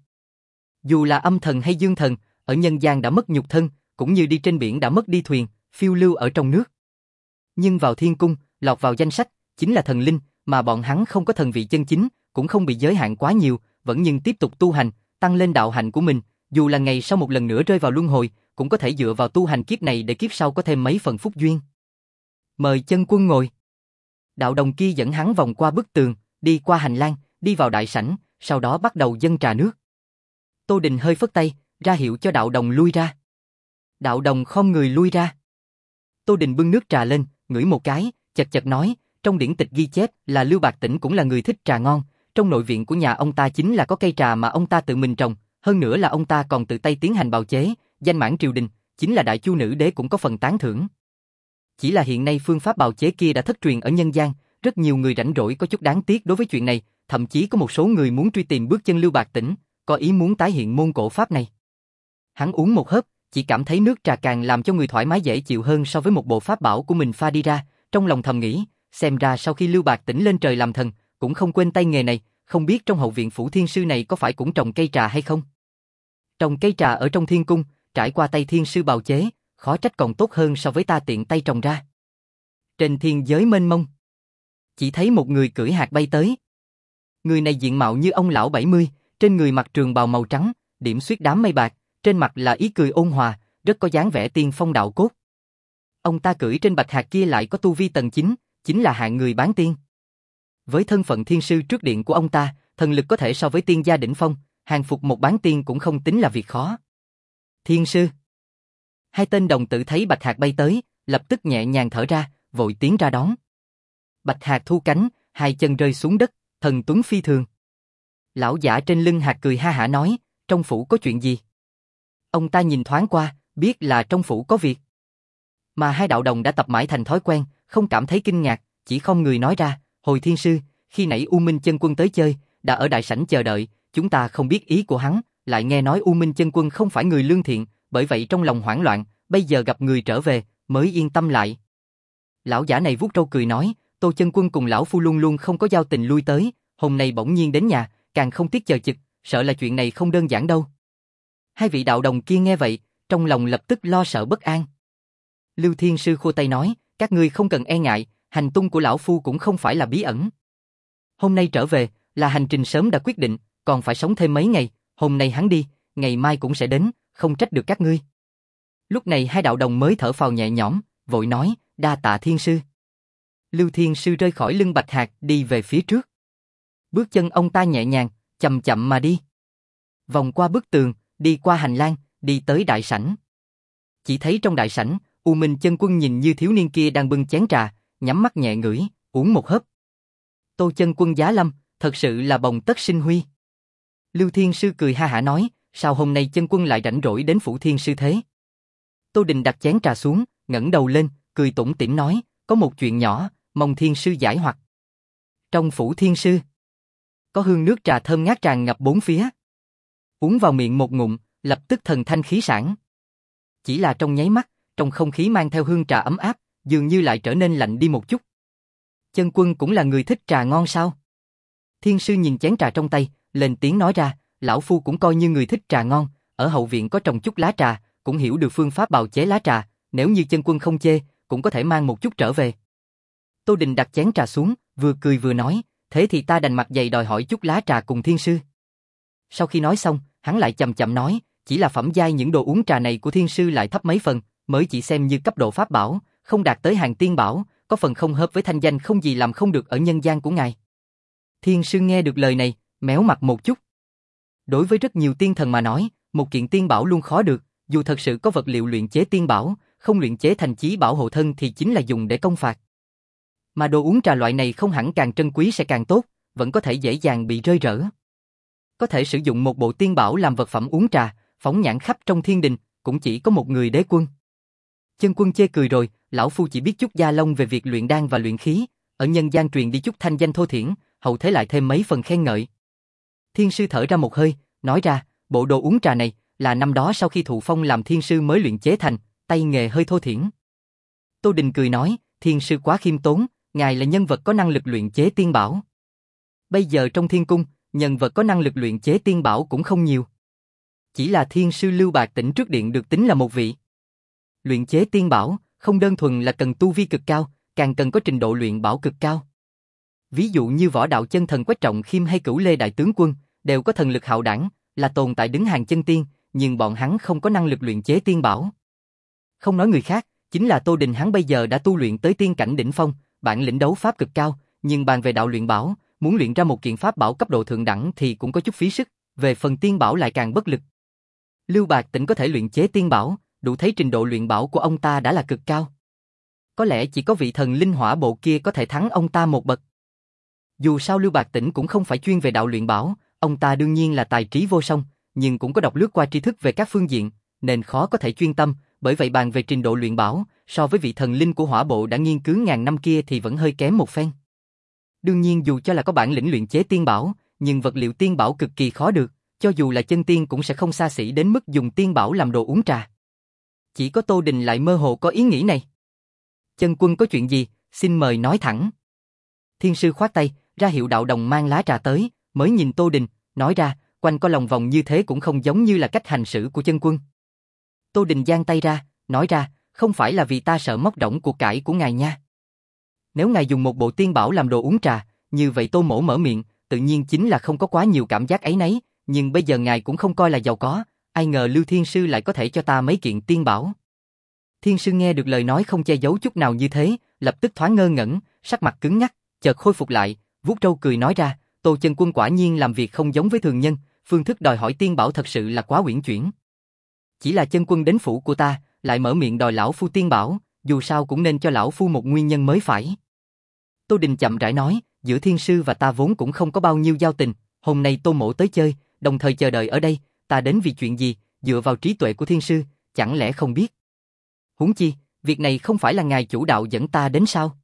Dù là âm thần hay dương thần, ở nhân gian đã mất nhục thân, cũng như đi trên biển đã mất đi thuyền, phiêu lưu ở trong nước. Nhưng vào thiên cung, lọt vào danh sách, chính là thần linh, mà bọn hắn không có thần vị chân chính, cũng không bị giới hạn quá nhiều, vẫn nhưng tiếp tục tu hành, tăng lên đạo hạnh của mình, dù là ngày sau một lần nữa rơi vào luân hồi, cũng có thể dựa vào tu hành kiếp này để kiếp sau có thêm mấy phần phúc duyên. Mời Chân Quân ngồi. Đạo đồng kia dẫn hắn vòng qua bức tường, đi qua hành lang, đi vào đại sảnh, sau đó bắt đầu dâng trà nước. Tô Đình hơi phất tay, ra hiệu cho đạo đồng lui ra. Đạo đồng khom người lui ra. Tô Đình bưng nước trà lên, ngửi một cái, chật chật nói, trong điển tịch ghi chép là Lưu Bạc Tỉnh cũng là người thích trà ngon, trong nội viện của nhà ông ta chính là có cây trà mà ông ta tự mình trồng, hơn nữa là ông ta còn tự tay tiến hành bào chế, danh mãn triều đình, chính là đại chu nữ đế cũng có phần tán thưởng. Chỉ là hiện nay phương pháp bào chế kia đã thất truyền ở nhân gian, rất nhiều người rảnh rỗi có chút đáng tiếc đối với chuyện này, thậm chí có một số người muốn truy tìm bước chân Lưu Bạc Tỉnh, có ý muốn tái hiện môn cổ pháp này. Hắn uống một hớp, chỉ cảm thấy nước trà càng làm cho người thoải mái dễ chịu hơn so với một bộ pháp bảo của mình pha đi ra, trong lòng thầm nghĩ, xem ra sau khi Lưu Bạc Tỉnh lên trời làm thần, cũng không quên tay nghề này, không biết trong hậu viện phủ thiên sư này có phải cũng trồng cây trà hay không. Trồng cây trà ở trong thiên cung, trải qua tay thiên sư bào chế, khó trách còn tốt hơn so với ta tiện tay trồng ra. Trên thiên giới mênh mông, chỉ thấy một người cưỡi hạc bay tới. Người này diện mạo như ông lão bảy mươi, trên người mặc trường bào màu trắng, điểm xuyết đám mây bạc, trên mặt là ý cười ôn hòa, rất có dáng vẻ tiên phong đạo cốt. Ông ta cưỡi trên bạch hạc kia lại có tu vi tầng chín, chính là hạng người bán tiên. Với thân phận thiên sư trước điện của ông ta, thần lực có thể so với tiên gia đỉnh phong, hàng phục một bán tiên cũng không tính là việc khó. Thiên sư. Hai tên đồng tử thấy bạch hạc bay tới, lập tức nhẹ nhàng thở ra, vội tiến ra đón. Bạch hạc thu cánh, hai chân rơi xuống đất, thần tuấn phi thường. Lão giả trên lưng hạc cười ha hả nói, trong phủ có chuyện gì? Ông ta nhìn thoáng qua, biết là trong phủ có việc. Mà hai đạo đồng đã tập mãi thành thói quen, không cảm thấy kinh ngạc, chỉ không người nói ra, hồi thiên sư, khi nãy U Minh Chân Quân tới chơi, đã ở đại sảnh chờ đợi, chúng ta không biết ý của hắn, lại nghe nói U Minh Chân Quân không phải người lương thiện, bởi vậy trong lòng hoảng loạn, bây giờ gặp người trở về, mới yên tâm lại. Lão giả này vuốt râu cười nói, Tô Chân Quân cùng lão phu luôn luôn không có giao tình lui tới, hôm nay bỗng nhiên đến nhà, càng không tiếc chờ chực, sợ là chuyện này không đơn giản đâu. Hai vị đạo đồng kia nghe vậy, trong lòng lập tức lo sợ bất an. Lưu Thiên Sư khua tay nói, các ngươi không cần e ngại, hành tung của lão phu cũng không phải là bí ẩn. Hôm nay trở về, là hành trình sớm đã quyết định, còn phải sống thêm mấy ngày, hôm nay hắn đi, ngày mai cũng sẽ đến, không trách được các ngươi. Lúc này hai đạo đồng mới thở phào nhẹ nhõm, vội nói, đa tạ Thiên Sư. Lưu Thiên Sư rơi khỏi lưng bạch hạc, đi về phía trước. Bước chân ông ta nhẹ nhàng, chậm chậm mà đi. Vòng qua bức tường, đi qua hành lang, đi tới đại sảnh. Chỉ thấy trong đại sảnh, U Minh Chân Quân nhìn như thiếu niên kia đang bưng chén trà, nhắm mắt nhẹ ngửi, uống một hớp. Tô Chân Quân giá lâm, thật sự là bồng tất sinh huy. Lưu Thiên Sư cười ha hả nói, sao hôm nay Chân Quân lại rảnh rỗi đến phủ Thiên Sư thế? Tô Đình đặt chén trà xuống, ngẩng đầu lên, cười tủm tỉm nói, có một chuyện nhỏ, mong Thiên Sư giải hoặc. Trong phủ Thiên Sư, có hương nước trà thơm ngát tràn ngập bốn phía. Uống vào miệng một ngụm, lập tức thần thanh khí sảng. Chỉ là trong nháy mắt, trong không khí mang theo hương trà ấm áp, dường như lại trở nên lạnh đi một chút. Chân Quân cũng là người thích trà ngon sao? Thiên Sư nhìn chén trà trong tay, lên tiếng nói ra, lão phu cũng coi như người thích trà ngon, ở hậu viện có trồng chút lá trà, cũng hiểu được phương pháp bào chế lá trà, nếu như Chân Quân không chê, cũng có thể mang một chút trở về. Tô Đình đặt chén trà xuống, vừa cười vừa nói, thế thì ta đành mặt dày đòi hỏi chút lá trà cùng Thiên Sư. Sau khi nói xong, hắn lại chậm chậm nói, chỉ là phẩm giai những đồ uống trà này của Thiên Sư lại thấp mấy phần, mới chỉ xem như cấp độ pháp bảo, không đạt tới hàng tiên bảo, có phần không hợp với thanh danh không gì làm không được ở nhân gian của ngài. Thiên Sư nghe được lời này, méo mặt một chút. Đối với rất nhiều tiên thần mà nói, một kiện tiên bảo luôn khó được, dù thật sự có vật liệu luyện chế tiên bảo, không luyện chế thành chí bảo hộ thân thì chính là dùng để công phạt. Mà đồ uống trà loại này không hẳn càng trân quý sẽ càng tốt, vẫn có thể dễ dàng bị rơi rỡ. Có thể sử dụng một bộ tiên bảo làm vật phẩm uống trà, phóng nhãn khắp trong thiên đình, cũng chỉ có một người Đế Quân. Chân Quân chê cười rồi, lão phu chỉ biết chút gia lông về việc luyện đan và luyện khí, ở nhân gian truyền đi chút thanh danh thô thiển, hậu thế lại thêm mấy phần khen ngợi. Thiên Sư thở ra một hơi, nói ra, bộ đồ uống trà này là năm đó sau khi thụ phong làm Thiên Sư mới luyện chế thành, tay nghề hơi thô thiển. Tô Đình cười nói, Thiên Sư quá khiêm tốn, ngài là nhân vật có năng lực luyện chế tiên bảo. Bây giờ trong thiên cung, nhân vật có năng lực luyện chế tiên bảo cũng không nhiều. Chỉ là Thiên Sư Lưu Bạc Tỉnh trước điện được tính là một vị. Luyện chế tiên bảo, không đơn thuần là cần tu vi cực cao, càng cần có trình độ luyện bảo cực cao. Ví dụ như võ đạo chân thần Quách Trọng Khiêm hay Cửu Lê Đại Tướng Quân, đều có thần lực hạo đẳng, là tồn tại đứng hàng chân tiên, nhưng bọn hắn không có năng lực luyện chế tiên bảo. Không nói người khác, chính là Tô Đình hắn bây giờ đã tu luyện tới tiên cảnh đỉnh phong, bản lĩnh đấu pháp cực cao, nhưng bàn về đạo luyện bảo, muốn luyện ra một kiện pháp bảo cấp độ thượng đẳng thì cũng có chút phí sức, Về phần tiên bảo lại càng bất lực. Lưu Bạc Tĩnh có thể luyện chế tiên bảo, đủ thấy trình độ luyện bảo của ông ta đã là cực cao. Có lẽ chỉ có vị thần linh hỏa bộ kia có thể thắng ông ta một bậc. Dù sao Lưu Bạc Tĩnh cũng không phải chuyên về đạo luyện bảo, ông ta đương nhiên là tài trí vô song, nhưng cũng có đọc lướt qua tri thức về các phương diện, nên khó có thể chuyên tâm, bởi vậy bàn về trình độ luyện bảo, so với vị thần linh của hỏa bộ đã nghiên cứu ngàn năm kia thì vẫn hơi kém một phen. Đương nhiên dù cho là có bản lĩnh luyện chế tiên bảo, nhưng vật liệu tiên bảo cực kỳ khó được, cho dù là chân tiên cũng sẽ không xa xỉ đến mức dùng tiên bảo làm đồ uống trà. Chỉ có Tô Đình lại mơ hồ có ý nghĩ này. Chân quân có chuyện gì, xin mời nói thẳng. Thiên sư khoát tay, ra hiệu đạo đồng mang lá trà tới, mới nhìn Tô Đình, nói ra, quanh co lòng vòng như thế cũng không giống như là cách hành xử của chân quân. Tô Đình giang tay ra, nói ra, không phải là vì ta sợ móc rỗng cuộc cải của ngài nha. Nếu ngài dùng một bộ tiên bảo làm đồ uống trà, như vậy Tô Mỗ mở miệng, tự nhiên chính là không có quá nhiều cảm giác ấy nấy, nhưng bây giờ ngài cũng không coi là giàu có, ai ngờ Lưu Thiên Sư lại có thể cho ta mấy kiện tiên bảo. Thiên Sư nghe được lời nói không che giấu chút nào như thế, lập tức thoáng ngơ ngẩn, sắc mặt cứng ngắc, chợt khôi phục lại, vuốt râu cười nói ra, Tô chân quân quả nhiên làm việc không giống với thường nhân, phương thức đòi hỏi tiên bảo thật sự là quá uyển chuyển. Chỉ là chân quân đến phủ của ta, lại mở miệng đòi lão phu tiên bảo, dù sao cũng nên cho lão phu một nguyên nhân mới phải. Tô Đình chậm rãi nói, giữa Thiên Sư và ta vốn cũng không có bao nhiêu giao tình, hôm nay Tô Mỗ tới chơi, đồng thời chờ đợi ở đây, ta đến vì chuyện gì, dựa vào trí tuệ của Thiên Sư, chẳng lẽ không biết. Huống chi, việc này không phải là ngài chủ đạo dẫn ta đến sao?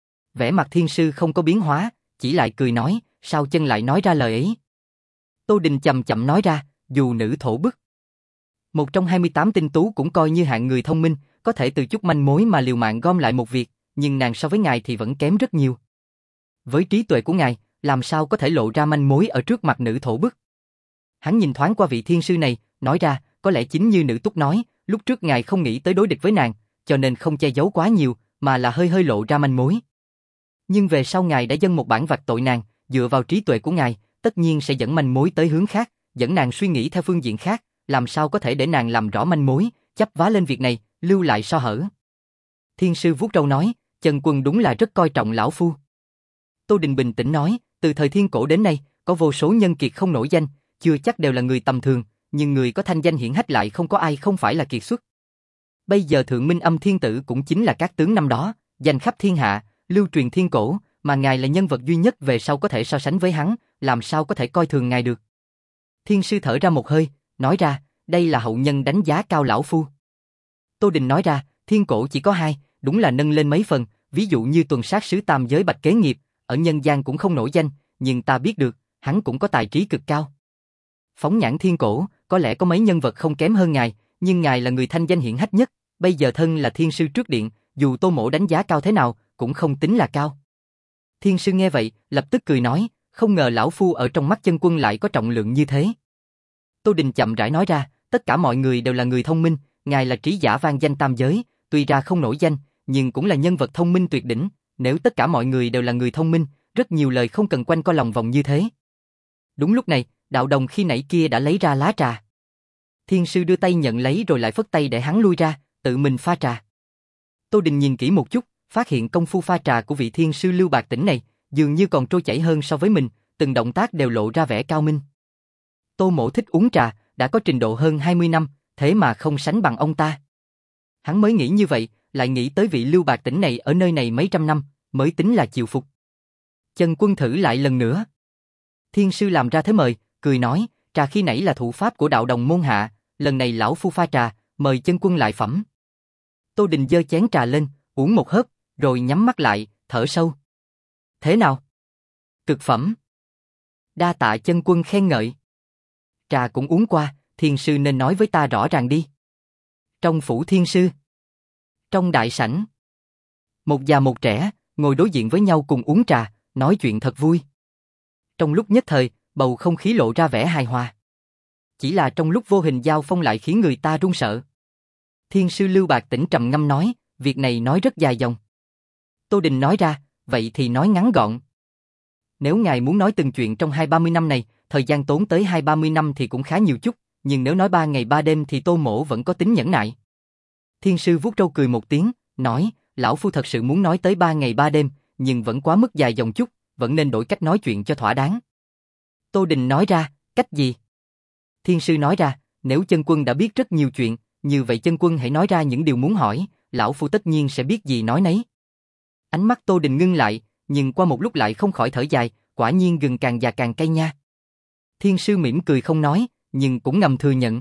Vẻ mặt Thiên Sư không có biến hóa, chỉ lại cười nói, sao chân lại nói ra lời ấy. Tô Đình chậm chậm nói ra, dù nữ thổ bức. Một trong hai mươi tám tinh tú cũng coi như hạng người thông minh, có thể từ chút manh mối mà liều mạng gom lại một việc, nhưng nàng so với ngài thì vẫn kém rất nhiều. Với trí tuệ của ngài, làm sao có thể lộ ra manh mối ở trước mặt nữ thổ bức. Hắn nhìn thoáng qua vị Thiên Sư này, nói ra, có lẽ chính như nữ túc nói, lúc trước ngài không nghĩ tới đối địch với nàng, cho nên không che giấu quá nhiều, mà là hơi hơi lộ ra manh mối. Nhưng về sau ngài đã dâng một bản vạch tội nàng, dựa vào trí tuệ của ngài, tất nhiên sẽ dẫn manh mối tới hướng khác, dẫn nàng suy nghĩ theo phương diện khác, làm sao có thể để nàng làm rõ manh mối, chấp vá lên việc này, lưu lại so hở. Thiên Sư vuốt râu nói, chân quân đúng là rất coi trọng lão phu. Tô Đình bình tĩnh nói, từ thời thiên cổ đến nay, có vô số nhân kiệt không nổi danh, chưa chắc đều là người tầm thường, nhưng người có thanh danh hiển hách lại không có ai không phải là kiệt xuất. Bây giờ Thượng Minh Âm Thiên Tử cũng chính là các tướng năm đó, danh khắp thiên hạ, lưu truyền thiên cổ, mà ngài là nhân vật duy nhất về sau có thể so sánh với hắn, làm sao có thể coi thường ngài được. Thiên Sư thở ra một hơi, nói ra, đây là hậu nhân đánh giá cao lão phu. Tô Đình nói ra, thiên cổ chỉ có hai, đúng là nâng lên mấy phần, ví dụ như tuần sát sứ tam giới Bạch Kế Nghiệp, ở nhân gian cũng không nổi danh, nhưng ta biết được, hắn cũng có tài trí cực cao. Phóng nhãn thiên cổ, có lẽ có mấy nhân vật không kém hơn ngài, nhưng ngài là người thanh danh hiển hách nhất, bây giờ thân là Thiên Sư trước điện, dù Tô Mỗ đánh giá cao thế nào, cũng không tính là cao. Thiên Sư nghe vậy, lập tức cười nói, không ngờ lão phu ở trong mắt chân quân lại có trọng lượng như thế. Tô Đình chậm rãi nói ra, tất cả mọi người đều là người thông minh, ngài là trí giả vang danh tam giới, tuy ra không nổi danh, nhưng cũng là nhân vật thông minh tuyệt đỉnh, nếu tất cả mọi người đều là người thông minh, rất nhiều lời không cần quanh co lòng vòng như thế. Đúng lúc này, đạo đồng khi nãy kia đã lấy ra lá trà. Thiên Sư đưa tay nhận lấy rồi lại phất tay để hắn lui ra, tự mình pha trà. Tô Đình nhìn kỹ một chút, phát hiện công phu pha trà của vị Thiên Sư Lưu Bạc Tĩnh này, dường như còn trôi chảy hơn so với mình, từng động tác đều lộ ra vẻ cao minh. Tô Mỗ thích uống trà, đã có trình độ hơn hai mươi năm, thế mà không sánh bằng ông ta. Hắn mới nghĩ như vậy, lại nghĩ tới vị Lưu Bạc Tĩnh này ở nơi này mấy trăm năm, mới tính là chịu phục. Chân quân thử lại lần nữa. Thiên Sư làm ra thế mời, cười nói, trà khi nãy là thủ pháp của đạo đồng môn hạ, lần này lão phu pha trà, mời chân quân lại phẩm. Tô Đình giơ chén trà lên, uống một hớp, rồi nhắm mắt lại, thở sâu. Thế nào? Cực phẩm. Đa tạ chân quân khen ngợi. Trà cũng uống qua, Thiên Sư nên nói với ta rõ ràng đi. Trong phủ Thiên Sư. Trong đại sảnh. Một già một trẻ, ngồi đối diện với nhau cùng uống trà, nói chuyện thật vui. Trong lúc nhất thời, bầu không khí lộ ra vẻ hài hòa. Chỉ là trong lúc vô hình giao phong lại khiến người ta run sợ. Thiên Sư Lưu Bạc Tĩnh trầm ngâm nói, việc này nói rất dài dòng. Tô Đình nói ra, vậy thì nói ngắn gọn. Nếu ngài muốn nói từng chuyện trong hai ba mươi năm này, thời gian tốn tới hai ba mươi năm thì cũng khá nhiều chút, nhưng nếu nói ba ngày ba đêm thì Tô Mỗ vẫn có tính nhẫn nại. Thiên Sư vuốt râu cười một tiếng, nói, lão phu thật sự muốn nói tới ba ngày ba đêm, nhưng vẫn quá mức dài dòng chút, vẫn nên đổi cách nói chuyện cho thỏa đáng. Tô Đình nói ra, cách gì? Thiên sư nói ra, nếu chân quân đã biết rất nhiều chuyện, như vậy chân quân hãy nói ra những điều muốn hỏi, lão phu tất nhiên sẽ biết gì nói nấy. Ánh mắt Tô Đình ngưng lại, nhưng qua một lúc lại không khỏi thở dài, quả nhiên gừng càng già càng cay nha. Thiên sư mỉm cười không nói, nhưng cũng ngầm thừa nhận.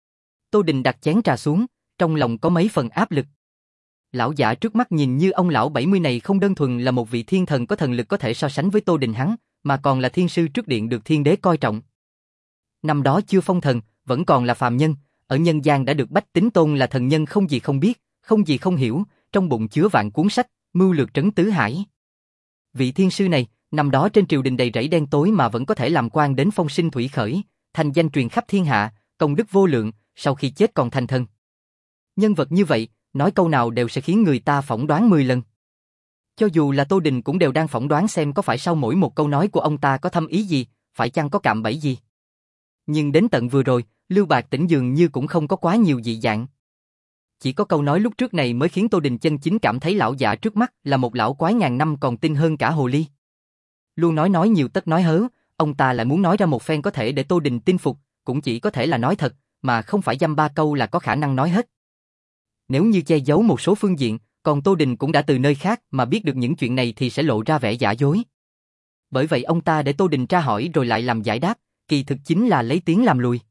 Tô Đình đặt chén trà xuống, trong lòng có mấy phần áp lực. Lão giả trước mắt nhìn như ông lão bảy mươi này không đơn thuần là một vị thiên thần có thần lực có thể so sánh với Tô Đình hắn, mà còn là thiên sư trước điện được thiên đế coi trọng. Năm đó chưa phong thần, vẫn còn là phàm nhân, ở nhân gian đã được bách tính tôn là thần nhân không gì không biết, không gì không hiểu, trong bụng chứa vạn cuốn sách, mưu lược trấn tứ hải. Vị thiên sư này, năm đó trên triều đình đầy rẫy đen tối mà vẫn có thể làm quan đến phong sinh thủy khởi, thành danh truyền khắp thiên hạ, công đức vô lượng, sau khi chết còn thành thần. Nhân vật như vậy, nói câu nào đều sẽ khiến người ta phỏng đoán mười lần. Cho dù là Tô Đình cũng đều đang phỏng đoán xem có phải sau mỗi một câu nói của ông ta có thâm ý gì, phải chăng có cạm bẫy gì. Nhưng đến tận vừa rồi, Lưu Bạc Tĩnh dường như cũng không có quá nhiều dị dạng. Chỉ có câu nói lúc trước này mới khiến Tô Đình chân chính cảm thấy lão giả trước mắt là một lão quái ngàn năm còn tinh hơn cả hồ ly. Luôn nói nói nhiều tất nói hớ, ông ta lại muốn nói ra một phen có thể để Tô Đình tin phục, cũng chỉ có thể là nói thật, mà không phải dăm ba câu là có khả năng nói hết. Nếu như che giấu một số phương diện, còn Tô Đình cũng đã từ nơi khác mà biết được những chuyện này thì sẽ lộ ra vẻ giả dối. Bởi vậy ông ta để Tô Đình tra hỏi rồi lại làm giải đáp, kỳ thực chính là lấy tiếng làm lùi.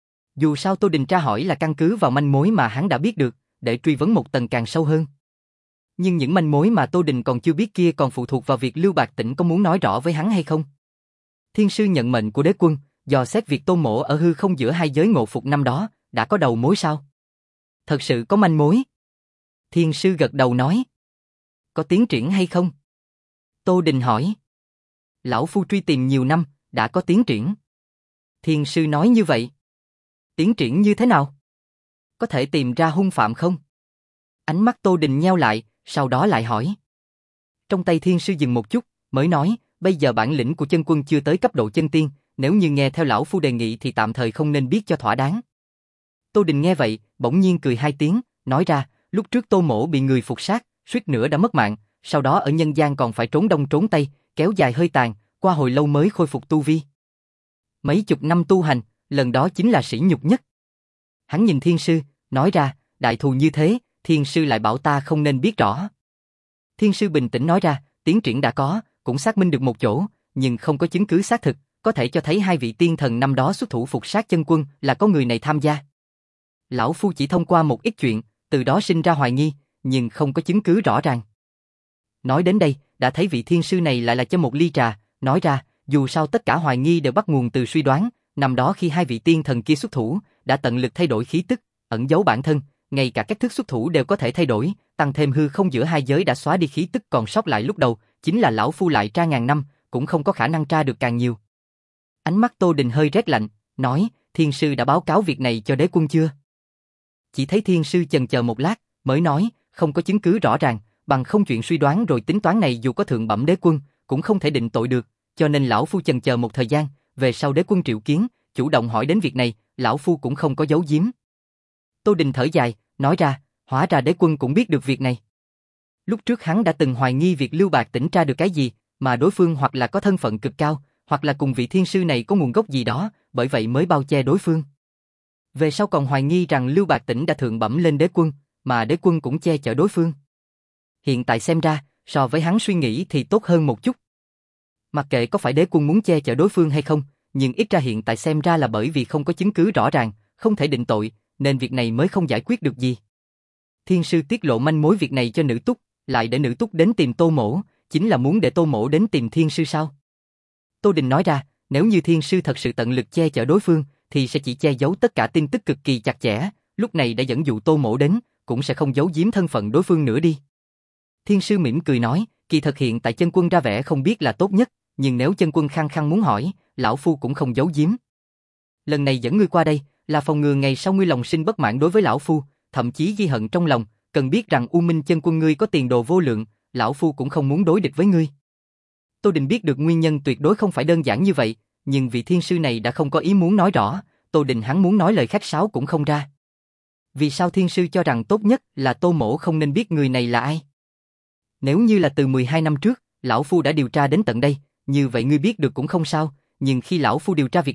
Dù sao Tô Đình tra hỏi là căn cứ vào manh mối mà hắn đã biết được, để truy vấn một tầng càng sâu hơn. Nhưng những manh mối mà Tô Đình còn chưa biết kia còn phụ thuộc vào việc Lưu Bạc Tĩnh có muốn nói rõ với hắn hay không. Thiên sư nhận mệnh của đế quân, dò xét việc Tô Mỗ ở hư không giữa hai giới ngộ phục năm đó, đã có đầu mối sao? Thật sự có manh mối? Thiên sư gật đầu nói. Có tiến triển hay không? Tô Đình hỏi. Lão phu truy tìm nhiều năm, đã có tiến triển. Thiên sư nói như vậy. Tiến triển như thế nào? Có thể tìm ra hung phạm không? Ánh mắt Tô Đình nheo lại, sau đó lại hỏi. Trong tay thiên sư dừng một chút, mới nói, bây giờ bản lĩnh của chân quân chưa tới cấp độ chân tiên, nếu như nghe theo lão phu đề nghị thì tạm thời không nên biết cho thỏa đáng. Tô Đình nghe vậy, bỗng nhiên cười hai tiếng, nói ra, lúc trước Tô Mỗ bị người phục sát, suýt nữa đã mất mạng, sau đó ở nhân gian còn phải trốn đông trốn tây, kéo dài hơi tàn, qua hồi lâu mới khôi phục tu vi. Mấy chục năm tu hành, lần đó chính là sỉ nhục nhất. Hắn nhìn thiên sư, nói ra, đại thù như thế, thiên sư lại bảo ta không nên biết rõ. Thiên sư bình tĩnh nói ra, tiến triển đã có, cũng xác minh được một chỗ, nhưng không có chứng cứ xác thực, có thể cho thấy hai vị tiên thần năm đó xuất thủ phục sát chân quân là có người này tham gia. Lão phu chỉ thông qua một ít chuyện, từ đó sinh ra hoài nghi, nhưng không có chứng cứ rõ ràng. Nói đến đây, đã thấy vị thiên sư này lại là cho một ly trà, nói ra, dù sao tất cả hoài nghi đều bắt nguồn từ suy đoán, năm đó khi hai vị tiên thần kia xuất thủ, đã tận lực thay đổi khí tức, ẩn giấu bản thân, ngay cả cách thức xuất thủ đều có thể thay đổi, tăng thêm hư không giữa hai giới đã xóa đi khí tức còn sót lại lúc đầu, chính là lão phu lại tra ngàn năm, cũng không có khả năng tra được càng nhiều. Ánh mắt Tô Đình hơi rét lạnh, nói, thiên sư đã báo cáo việc này cho đế quân chưa? Chỉ thấy thiên sư chần chờ một lát, mới nói, không có chứng cứ rõ ràng, bằng không chuyện suy đoán rồi tính toán này dù có thượng bẩm đế quân, cũng không thể định tội được, cho nên lão phu chần chờ một thời gian, về sau đế quân triệu kiến, chủ động hỏi đến việc này, lão phu cũng không có giấu giếm. Tô Đình thở dài, nói ra, hóa ra đế quân cũng biết được việc này. Lúc trước hắn đã từng hoài nghi việc Lưu Bạc Tĩnh tra được cái gì, mà đối phương hoặc là có thân phận cực cao, hoặc là cùng vị thiên sư này có nguồn gốc gì đó, bởi vậy mới bao che đối phương. Về sau còn hoài nghi rằng Lưu Bạc Tĩnh đã thượng bẩm lên đế quân, mà đế quân cũng che chở đối phương. Hiện tại xem ra, so với hắn suy nghĩ thì tốt hơn một chút. Mặc kệ có phải đế quân muốn che chở đối phương hay không, nhưng ít ra hiện tại xem ra là bởi vì không có chứng cứ rõ ràng, không thể định tội, nên việc này mới không giải quyết được gì. Thiên sư tiết lộ manh mối việc này cho nữ túc, lại để nữ túc đến tìm Tô Mỗ, chính là muốn để Tô Mỗ đến tìm thiên sư sao? Tô Đình nói ra, nếu như thiên sư thật sự tận lực che chở đối phương, thì sẽ chỉ che giấu tất cả tin tức cực kỳ chặt chẽ, lúc này đã dẫn dụ Tô Mỗ đến, cũng sẽ không giấu giếm thân phận đối phương nữa đi. Thiên sư mỉm cười nói, kỳ thực hiện tại chân quân ra vẻ không biết là tốt nhất, nhưng nếu chân quân khăng khăng muốn hỏi, lão phu cũng không giấu giếm. Lần này dẫn ngươi qua đây, là phòng ngừa ngày sau ngươi lòng sinh bất mãn đối với lão phu, thậm chí ghi hận trong lòng, cần biết rằng U Minh chân quân ngươi có tiền đồ vô lượng, lão phu cũng không muốn đối địch với ngươi. Tô Đình biết được nguyên nhân tuyệt đối không phải đơn giản như vậy, nhưng vị thiên sư này đã không có ý muốn nói rõ, Tô Đình hắn muốn nói lời khách sáo cũng không ra. Vì sao thiên sư cho rằng tốt nhất là Tô Mỗ không nên biết người này là ai? Nếu như là từ mười hai năm trước, lão phu đã điều tra đến tận đây, như vậy ngươi biết được cũng không sao, nhưng khi lão phu điều tra việc này,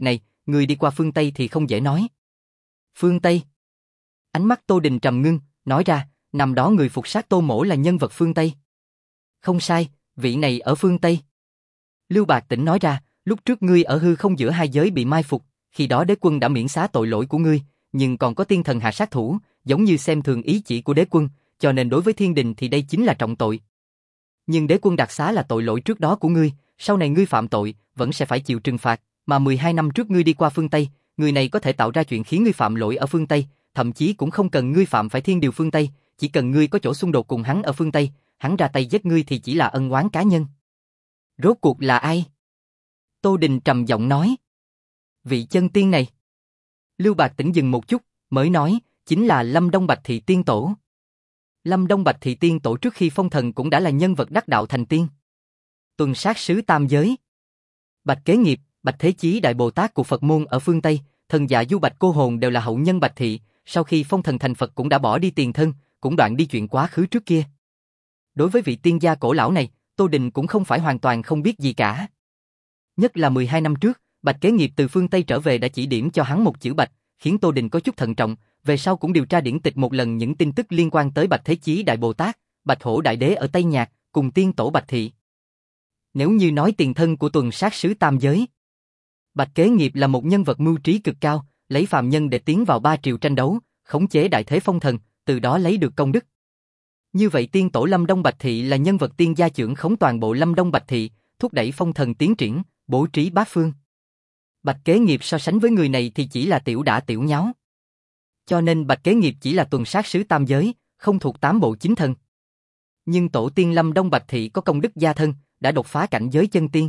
người đi qua phương Tây thì không dễ nói. Phương Tây? Ánh mắt Tô Đình trầm ngưng, nói ra, năm đó người phục sát Tô Mỗ là nhân vật phương Tây. Không sai, vị này ở phương Tây. Lưu Bạc Tĩnh nói ra, lúc trước ngươi ở hư không giữa hai giới bị mai phục, khi đó đế quân đã miễn xá tội lỗi của ngươi, nhưng còn có tiên thần hạ sát thủ, giống như xem thường ý chỉ của đế quân, cho nên đối với thiên đình thì đây chính là trọng tội. Nhưng đế quân đặc xá là tội lỗi trước đó của ngươi, sau này ngươi phạm tội, vẫn sẽ phải chịu trừng phạt, mà mười hai năm trước ngươi đi qua phương Tây, người này có thể tạo ra chuyện khiến ngươi phạm lỗi ở phương Tây, thậm chí cũng không cần ngươi phạm phải thiên điều phương Tây, chỉ cần ngươi có chỗ xung đột cùng hắn ở phương Tây, hắn ra tay giết ngươi thì chỉ là ân oán cá nhân. Rốt cuộc là ai? Tô Đình trầm giọng nói. Vị chân tiên này. Lưu Bạc Tĩnh dừng một chút, mới nói, chính là Lâm Đông Bạch Thị Tiên Tổ. Lâm Đông Bạch Thị Tiên Tổ trước khi phong thần cũng đã là nhân vật đắc đạo thành tiên. Tuần sát sứ tam giới. Bạch Kế Nghiệp, Bạch Thế Chí Đại Bồ Tát của Phật môn ở phương Tây, thần dạ Du Bạch Cô Hồn đều là hậu nhân Bạch Thị, sau khi phong thần thành Phật cũng đã bỏ đi tiền thân, cũng đoạn đi chuyện quá khứ trước kia. Đối với vị tiên gia cổ lão này, Tô Đình cũng không phải hoàn toàn không biết gì cả. Nhất là mười hai năm trước, Bạch Kế Nghiệp từ phương Tây trở về đã chỉ điểm cho hắn một chữ Bạch, khiến Tô Đình có chút thận trọng, về sau cũng điều tra điển tịch một lần những tin tức liên quan tới Bạch Thế Chí Đại Bồ Tát, Bạch Hổ Đại Đế ở Tây Nhạc, cùng tiên tổ Bạch Thị. Nếu như nói tiền thân của tuần sát sứ tam giới, Bạch Kế Nghiệp là một nhân vật mưu trí cực cao, lấy phàm nhân để tiến vào ba triều tranh đấu, khống chế đại thế phong thần, từ đó lấy được công đức. Như vậy tiên tổ Lâm Đông Bạch Thị là nhân vật tiên gia trưởng khống toàn bộ Lâm Đông Bạch Thị, thúc đẩy phong thần tiến triển, bố trí bát phương. Bạch Kế Nghiệp so sánh với người này thì chỉ là tiểu đả tiểu nháo. Cho nên Bạch Kế Nghiệp chỉ là tuần sát sứ tam giới, không thuộc tám bộ chính thần. Nhưng tổ tiên Lâm Đông Bạch Thị có công đức gia thân, đã đột phá cảnh giới chân tiên.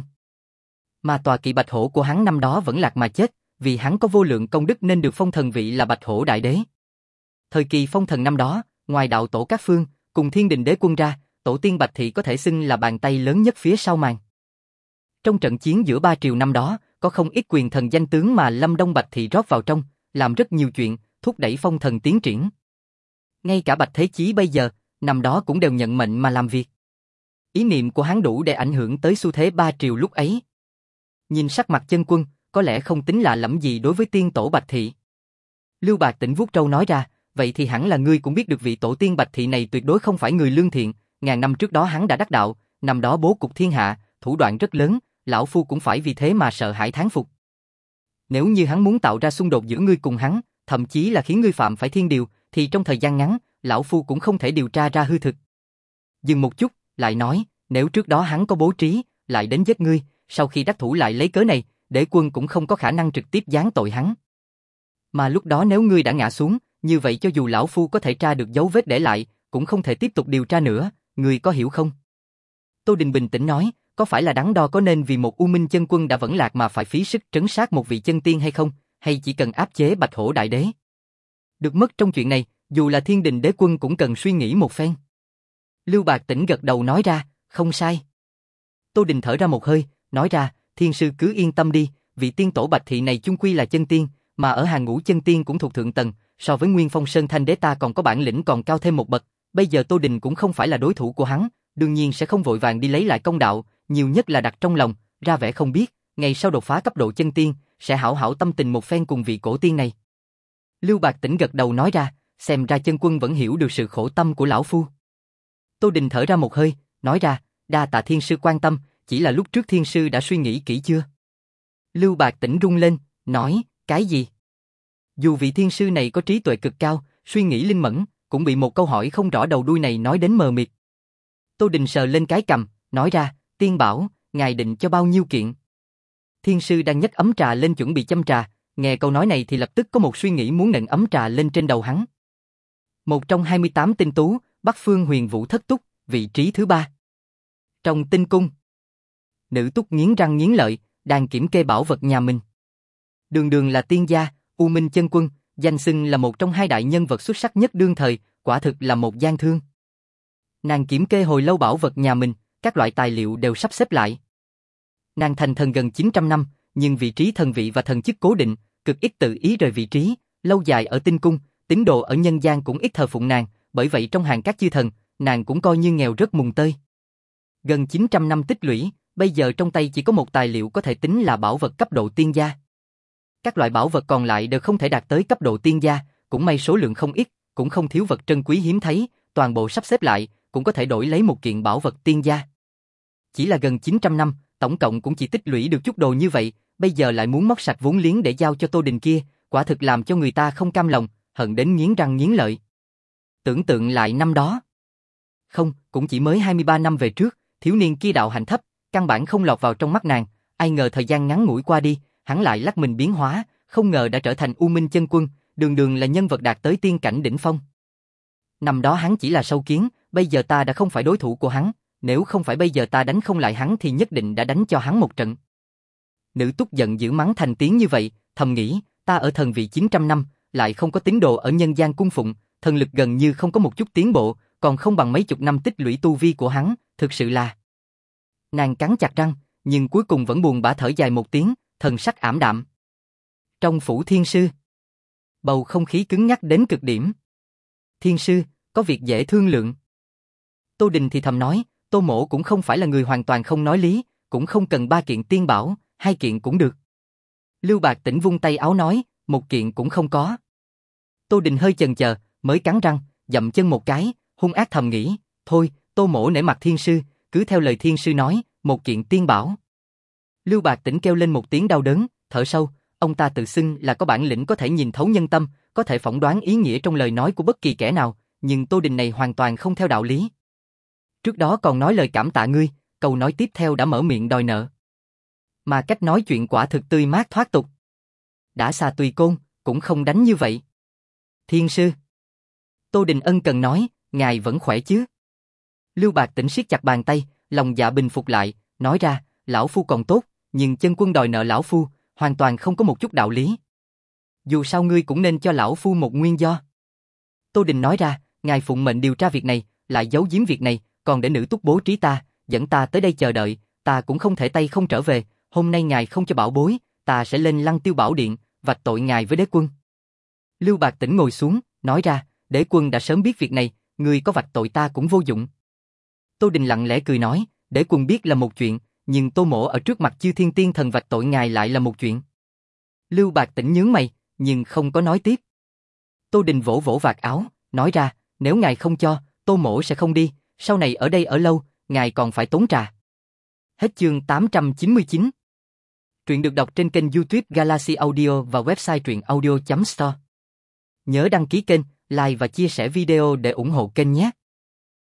Mà tòa kỵ Bạch Hổ của hắn năm đó vẫn lạc mà chết, vì hắn có vô lượng công đức nên được phong thần vị là Bạch Hổ Đại Đế. Thời kỳ phong thần năm đó, ngoài đạo tổ các phương, cùng thiên đình đế quân ra, tổ tiên Bạch Thị có thể xưng là bàn tay lớn nhất phía sau màn. Trong trận chiến giữa ba triều năm đó, có không ít quyền thần danh tướng mà Lâm Đông Bạch Thị rót vào trong, làm rất nhiều chuyện, thúc đẩy phong thần tiến triển. Ngay cả Bạch Thế Chí bây giờ, năm đó cũng đều nhận mệnh mà làm việc. Ý niệm của hắn đủ để ảnh hưởng tới xu thế ba triều lúc ấy. Nhìn sắc mặt chân quân, có lẽ không tính lạ lẫm gì đối với tiên tổ Bạch Thị. Lưu Bạc Tĩnh vuốt râu nói ra, vậy thì hẳn là ngươi cũng biết được vị tổ tiên Bạch Thị này tuyệt đối không phải người lương thiện, ngàn năm trước đó hắn đã đắc đạo, năm đó bố cục thiên hạ, thủ đoạn rất lớn, lão phu cũng phải vì thế mà sợ hãi thán phục. Nếu như hắn muốn tạo ra xung đột giữa ngươi cùng hắn, thậm chí là khiến ngươi phạm phải thiên điều, thì trong thời gian ngắn, lão phu cũng không thể điều tra ra hư thực. Dừng một chút, lại nói, nếu trước đó hắn có bố trí, lại đến giết ngươi, sau khi đắc thủ lại lấy cớ này, đế quân cũng không có khả năng trực tiếp giáng tội hắn. Mà lúc đó nếu ngươi đã ngã xuống, như vậy cho dù lão phu có thể tra được dấu vết để lại, cũng không thể tiếp tục điều tra nữa, ngươi có hiểu không? Tô Đình bình tĩnh nói, có phải là đắn đo có nên vì một U Minh chân quân đã vẫn lạc mà phải phí sức trấn sát một vị chân tiên hay không, hay chỉ cần áp chế Bạch Hổ Đại Đế? Được mất trong chuyện này, dù là thiên đình đế quân cũng cần suy nghĩ một phen. Lưu Bạc Tĩnh gật đầu nói ra, không sai. Tô Đình thở ra một hơi, nói ra, thiên sư cứ yên tâm đi, vị tiên tổ Bạch Thị này chung quy là chân tiên, mà ở hàng ngũ chân tiên cũng thuộc thượng tầng, so với Nguyên Phong Sơn Thanh Đế ta còn có bản lĩnh còn cao thêm một bậc, bây giờ Tô Đình cũng không phải là đối thủ của hắn, đương nhiên sẽ không vội vàng đi lấy lại công đạo, nhiều nhất là đặt trong lòng, ra vẻ không biết, ngày sau đột phá cấp độ chân tiên, sẽ hảo hảo tâm tình một phen cùng vị cổ tiên này. Lưu Bạc Tĩnh gật đầu nói ra, xem ra chân quân vẫn hiểu được sự khổ tâm của lão phu. Tô Đình thở ra một hơi, nói ra, đa tạ thiên sư quan tâm, chỉ là lúc trước thiên sư đã suy nghĩ kỹ chưa? Lưu Bạc Tĩnh rung lên, nói, cái gì? Dù vị thiên sư này có trí tuệ cực cao, suy nghĩ linh mẫn, cũng bị một câu hỏi không rõ đầu đuôi này nói đến mờ mịt. Tô Đình sờ lên cái cằm, nói ra, tiên bảo, ngài định cho bao nhiêu kiện? Thiên sư đang nhấc ấm trà lên chuẩn bị châm trà, nghe câu nói này thì lập tức có một suy nghĩ muốn nện ấm trà lên trên đầu hắn. Một trong hai mươi tám tinh tú, Bắc Phương Huyền Vũ Thất Túc, vị trí thứ ba. Trong tinh cung, nữ túc nghiến răng nghiến lợi, đang kiểm kê bảo vật nhà mình. Đường đường là tiên gia, U Minh chân quân, danh xưng là một trong hai đại nhân vật xuất sắc nhất đương thời, quả thực là một gian thương. Nàng kiểm kê hồi lâu bảo vật nhà mình, các loại tài liệu đều sắp xếp lại. Nàng thành thần gần chín trăm năm, nhưng vị trí thần vị và thần chức cố định, cực ít tự ý rời vị trí, lâu dài ở tinh cung, tín đồ ở nhân gian cũng ít thờ phụng nàng, bởi vậy trong hàng các chư thần, nàng cũng coi như nghèo rất mùng tơi. Gần chín trăm năm tích lũy, bây giờ trong tay chỉ có một tài liệu có thể tính là bảo vật cấp độ tiên gia. Các loại bảo vật còn lại đều không thể đạt tới cấp độ tiên gia, cũng may số lượng không ít, cũng không thiếu vật trân quý hiếm thấy, toàn bộ sắp xếp lại, cũng có thể đổi lấy một kiện bảo vật tiên gia. Chỉ là gần chín trăm năm, tổng cộng cũng chỉ tích lũy được chút đồ như vậy, bây giờ lại muốn móc sạch vốn liếng để giao cho Tô Đình kia, quả thực làm cho người ta không cam lòng, hận đến nghiến răng nghiến lợi. Tưởng tượng lại năm đó. Không, cũng chỉ mới hai mươi ba năm về trước, thiếu niên kia đạo hạnh thấp, căn bản không lọt vào trong mắt nàng, ai ngờ thời gian ngắn ngủi qua đi, hắn lại lắc mình biến hóa, không ngờ đã trở thành U Minh Chân Quân, đường đường là nhân vật đạt tới tiên cảnh đỉnh phong. Năm đó hắn chỉ là sâu kiến, bây giờ ta đã không phải đối thủ của hắn, nếu không phải bây giờ ta đánh không lại hắn thì nhất định đã đánh cho hắn một trận. Nữ túc giận dữ mắng thành tiếng như vậy, thầm nghĩ, ta ở thần vị chín trăm năm, lại không có tín đồ ở nhân gian cung phụng, thần lực gần như không có một chút tiến bộ, còn không bằng mấy chục năm tích lũy tu vi của hắn, thực sự là... Nàng cắn chặt răng, nhưng cuối cùng vẫn buồn bã thở dài một tiếng, thần sắc ảm đạm. Trong phủ thiên sư, bầu không khí cứng nhắc đến cực điểm. Thiên sư, có việc dễ thương lượng. Tô Đình thì thầm nói, Tô Mỗ cũng không phải là người hoàn toàn không nói lý, cũng không cần ba kiện tiên bảo, hai kiện cũng được. Lưu Bạc Tĩnh vung tay áo nói, một kiện cũng không có. Tô Đình hơi chần chờ, mới cắn răng, dậm chân một cái, hung ác thầm nghĩ, thôi, Tô Mỗ nể mặt thiên sư, cứ theo lời thiên sư nói, một kiện tiên bảo. Lưu Bạc Tĩnh kêu lên một tiếng đau đớn, thở sâu, ông ta tự xưng là có bản lĩnh có thể nhìn thấu nhân tâm, có thể phỏng đoán ý nghĩa trong lời nói của bất kỳ kẻ nào, nhưng Tô Đình này hoàn toàn không theo đạo lý. Trước đó còn nói lời cảm tạ ngươi, câu nói tiếp theo đã mở miệng đòi nợ. Mà cách nói chuyện quả thực tươi mát thoát tục. Đã xa tùy côn, cũng không đánh như vậy. Thiên sư. Tô Đình ân cần nói, ngài vẫn khỏe chứ? Lưu Bạc Tĩnh siết chặt bàn tay, lòng dạ bình phục lại, nói ra, lão phu còn tốt, nhưng chân quân đòi nợ lão phu, hoàn toàn không có một chút đạo lý. Dù sao ngươi cũng nên cho lão phu một nguyên do. Tô Đình nói ra, ngài phụng mệnh điều tra việc này, lại giấu giếm việc này, còn để nữ túc bố trí ta, dẫn ta tới đây chờ đợi, ta cũng không thể tay không trở về, hôm nay ngài không cho bảo bối, ta sẽ lên Lăng Tiêu Bảo Điện, vạch tội ngài với đế quân. Lưu Bạc Tĩnh ngồi xuống, nói ra, đế quân đã sớm biết việc này, ngươi có vạch tội ta cũng vô dụng. Tô Đình lặng lẽ cười nói, đế quân biết là một chuyện, nhưng Tô Mỗ ở trước mặt chư thiên tiên thần vạch tội ngài lại là một chuyện. Lưu Bạc Tĩnh nhướng mày, nhưng không có nói tiếp. Tô Đình vỗ vỗ vạt áo, nói ra, nếu ngài không cho, Tô Mỗ sẽ không đi, sau này ở đây ở lâu, ngài còn phải tốn trà. Hết chương tám trăm chín mươi chín. Truyện được đọc trên kênh YouTube Galaxy Audio và website truyện audio chấm store. Nhớ đăng ký kênh, like và chia sẻ video để ủng hộ kênh nhé.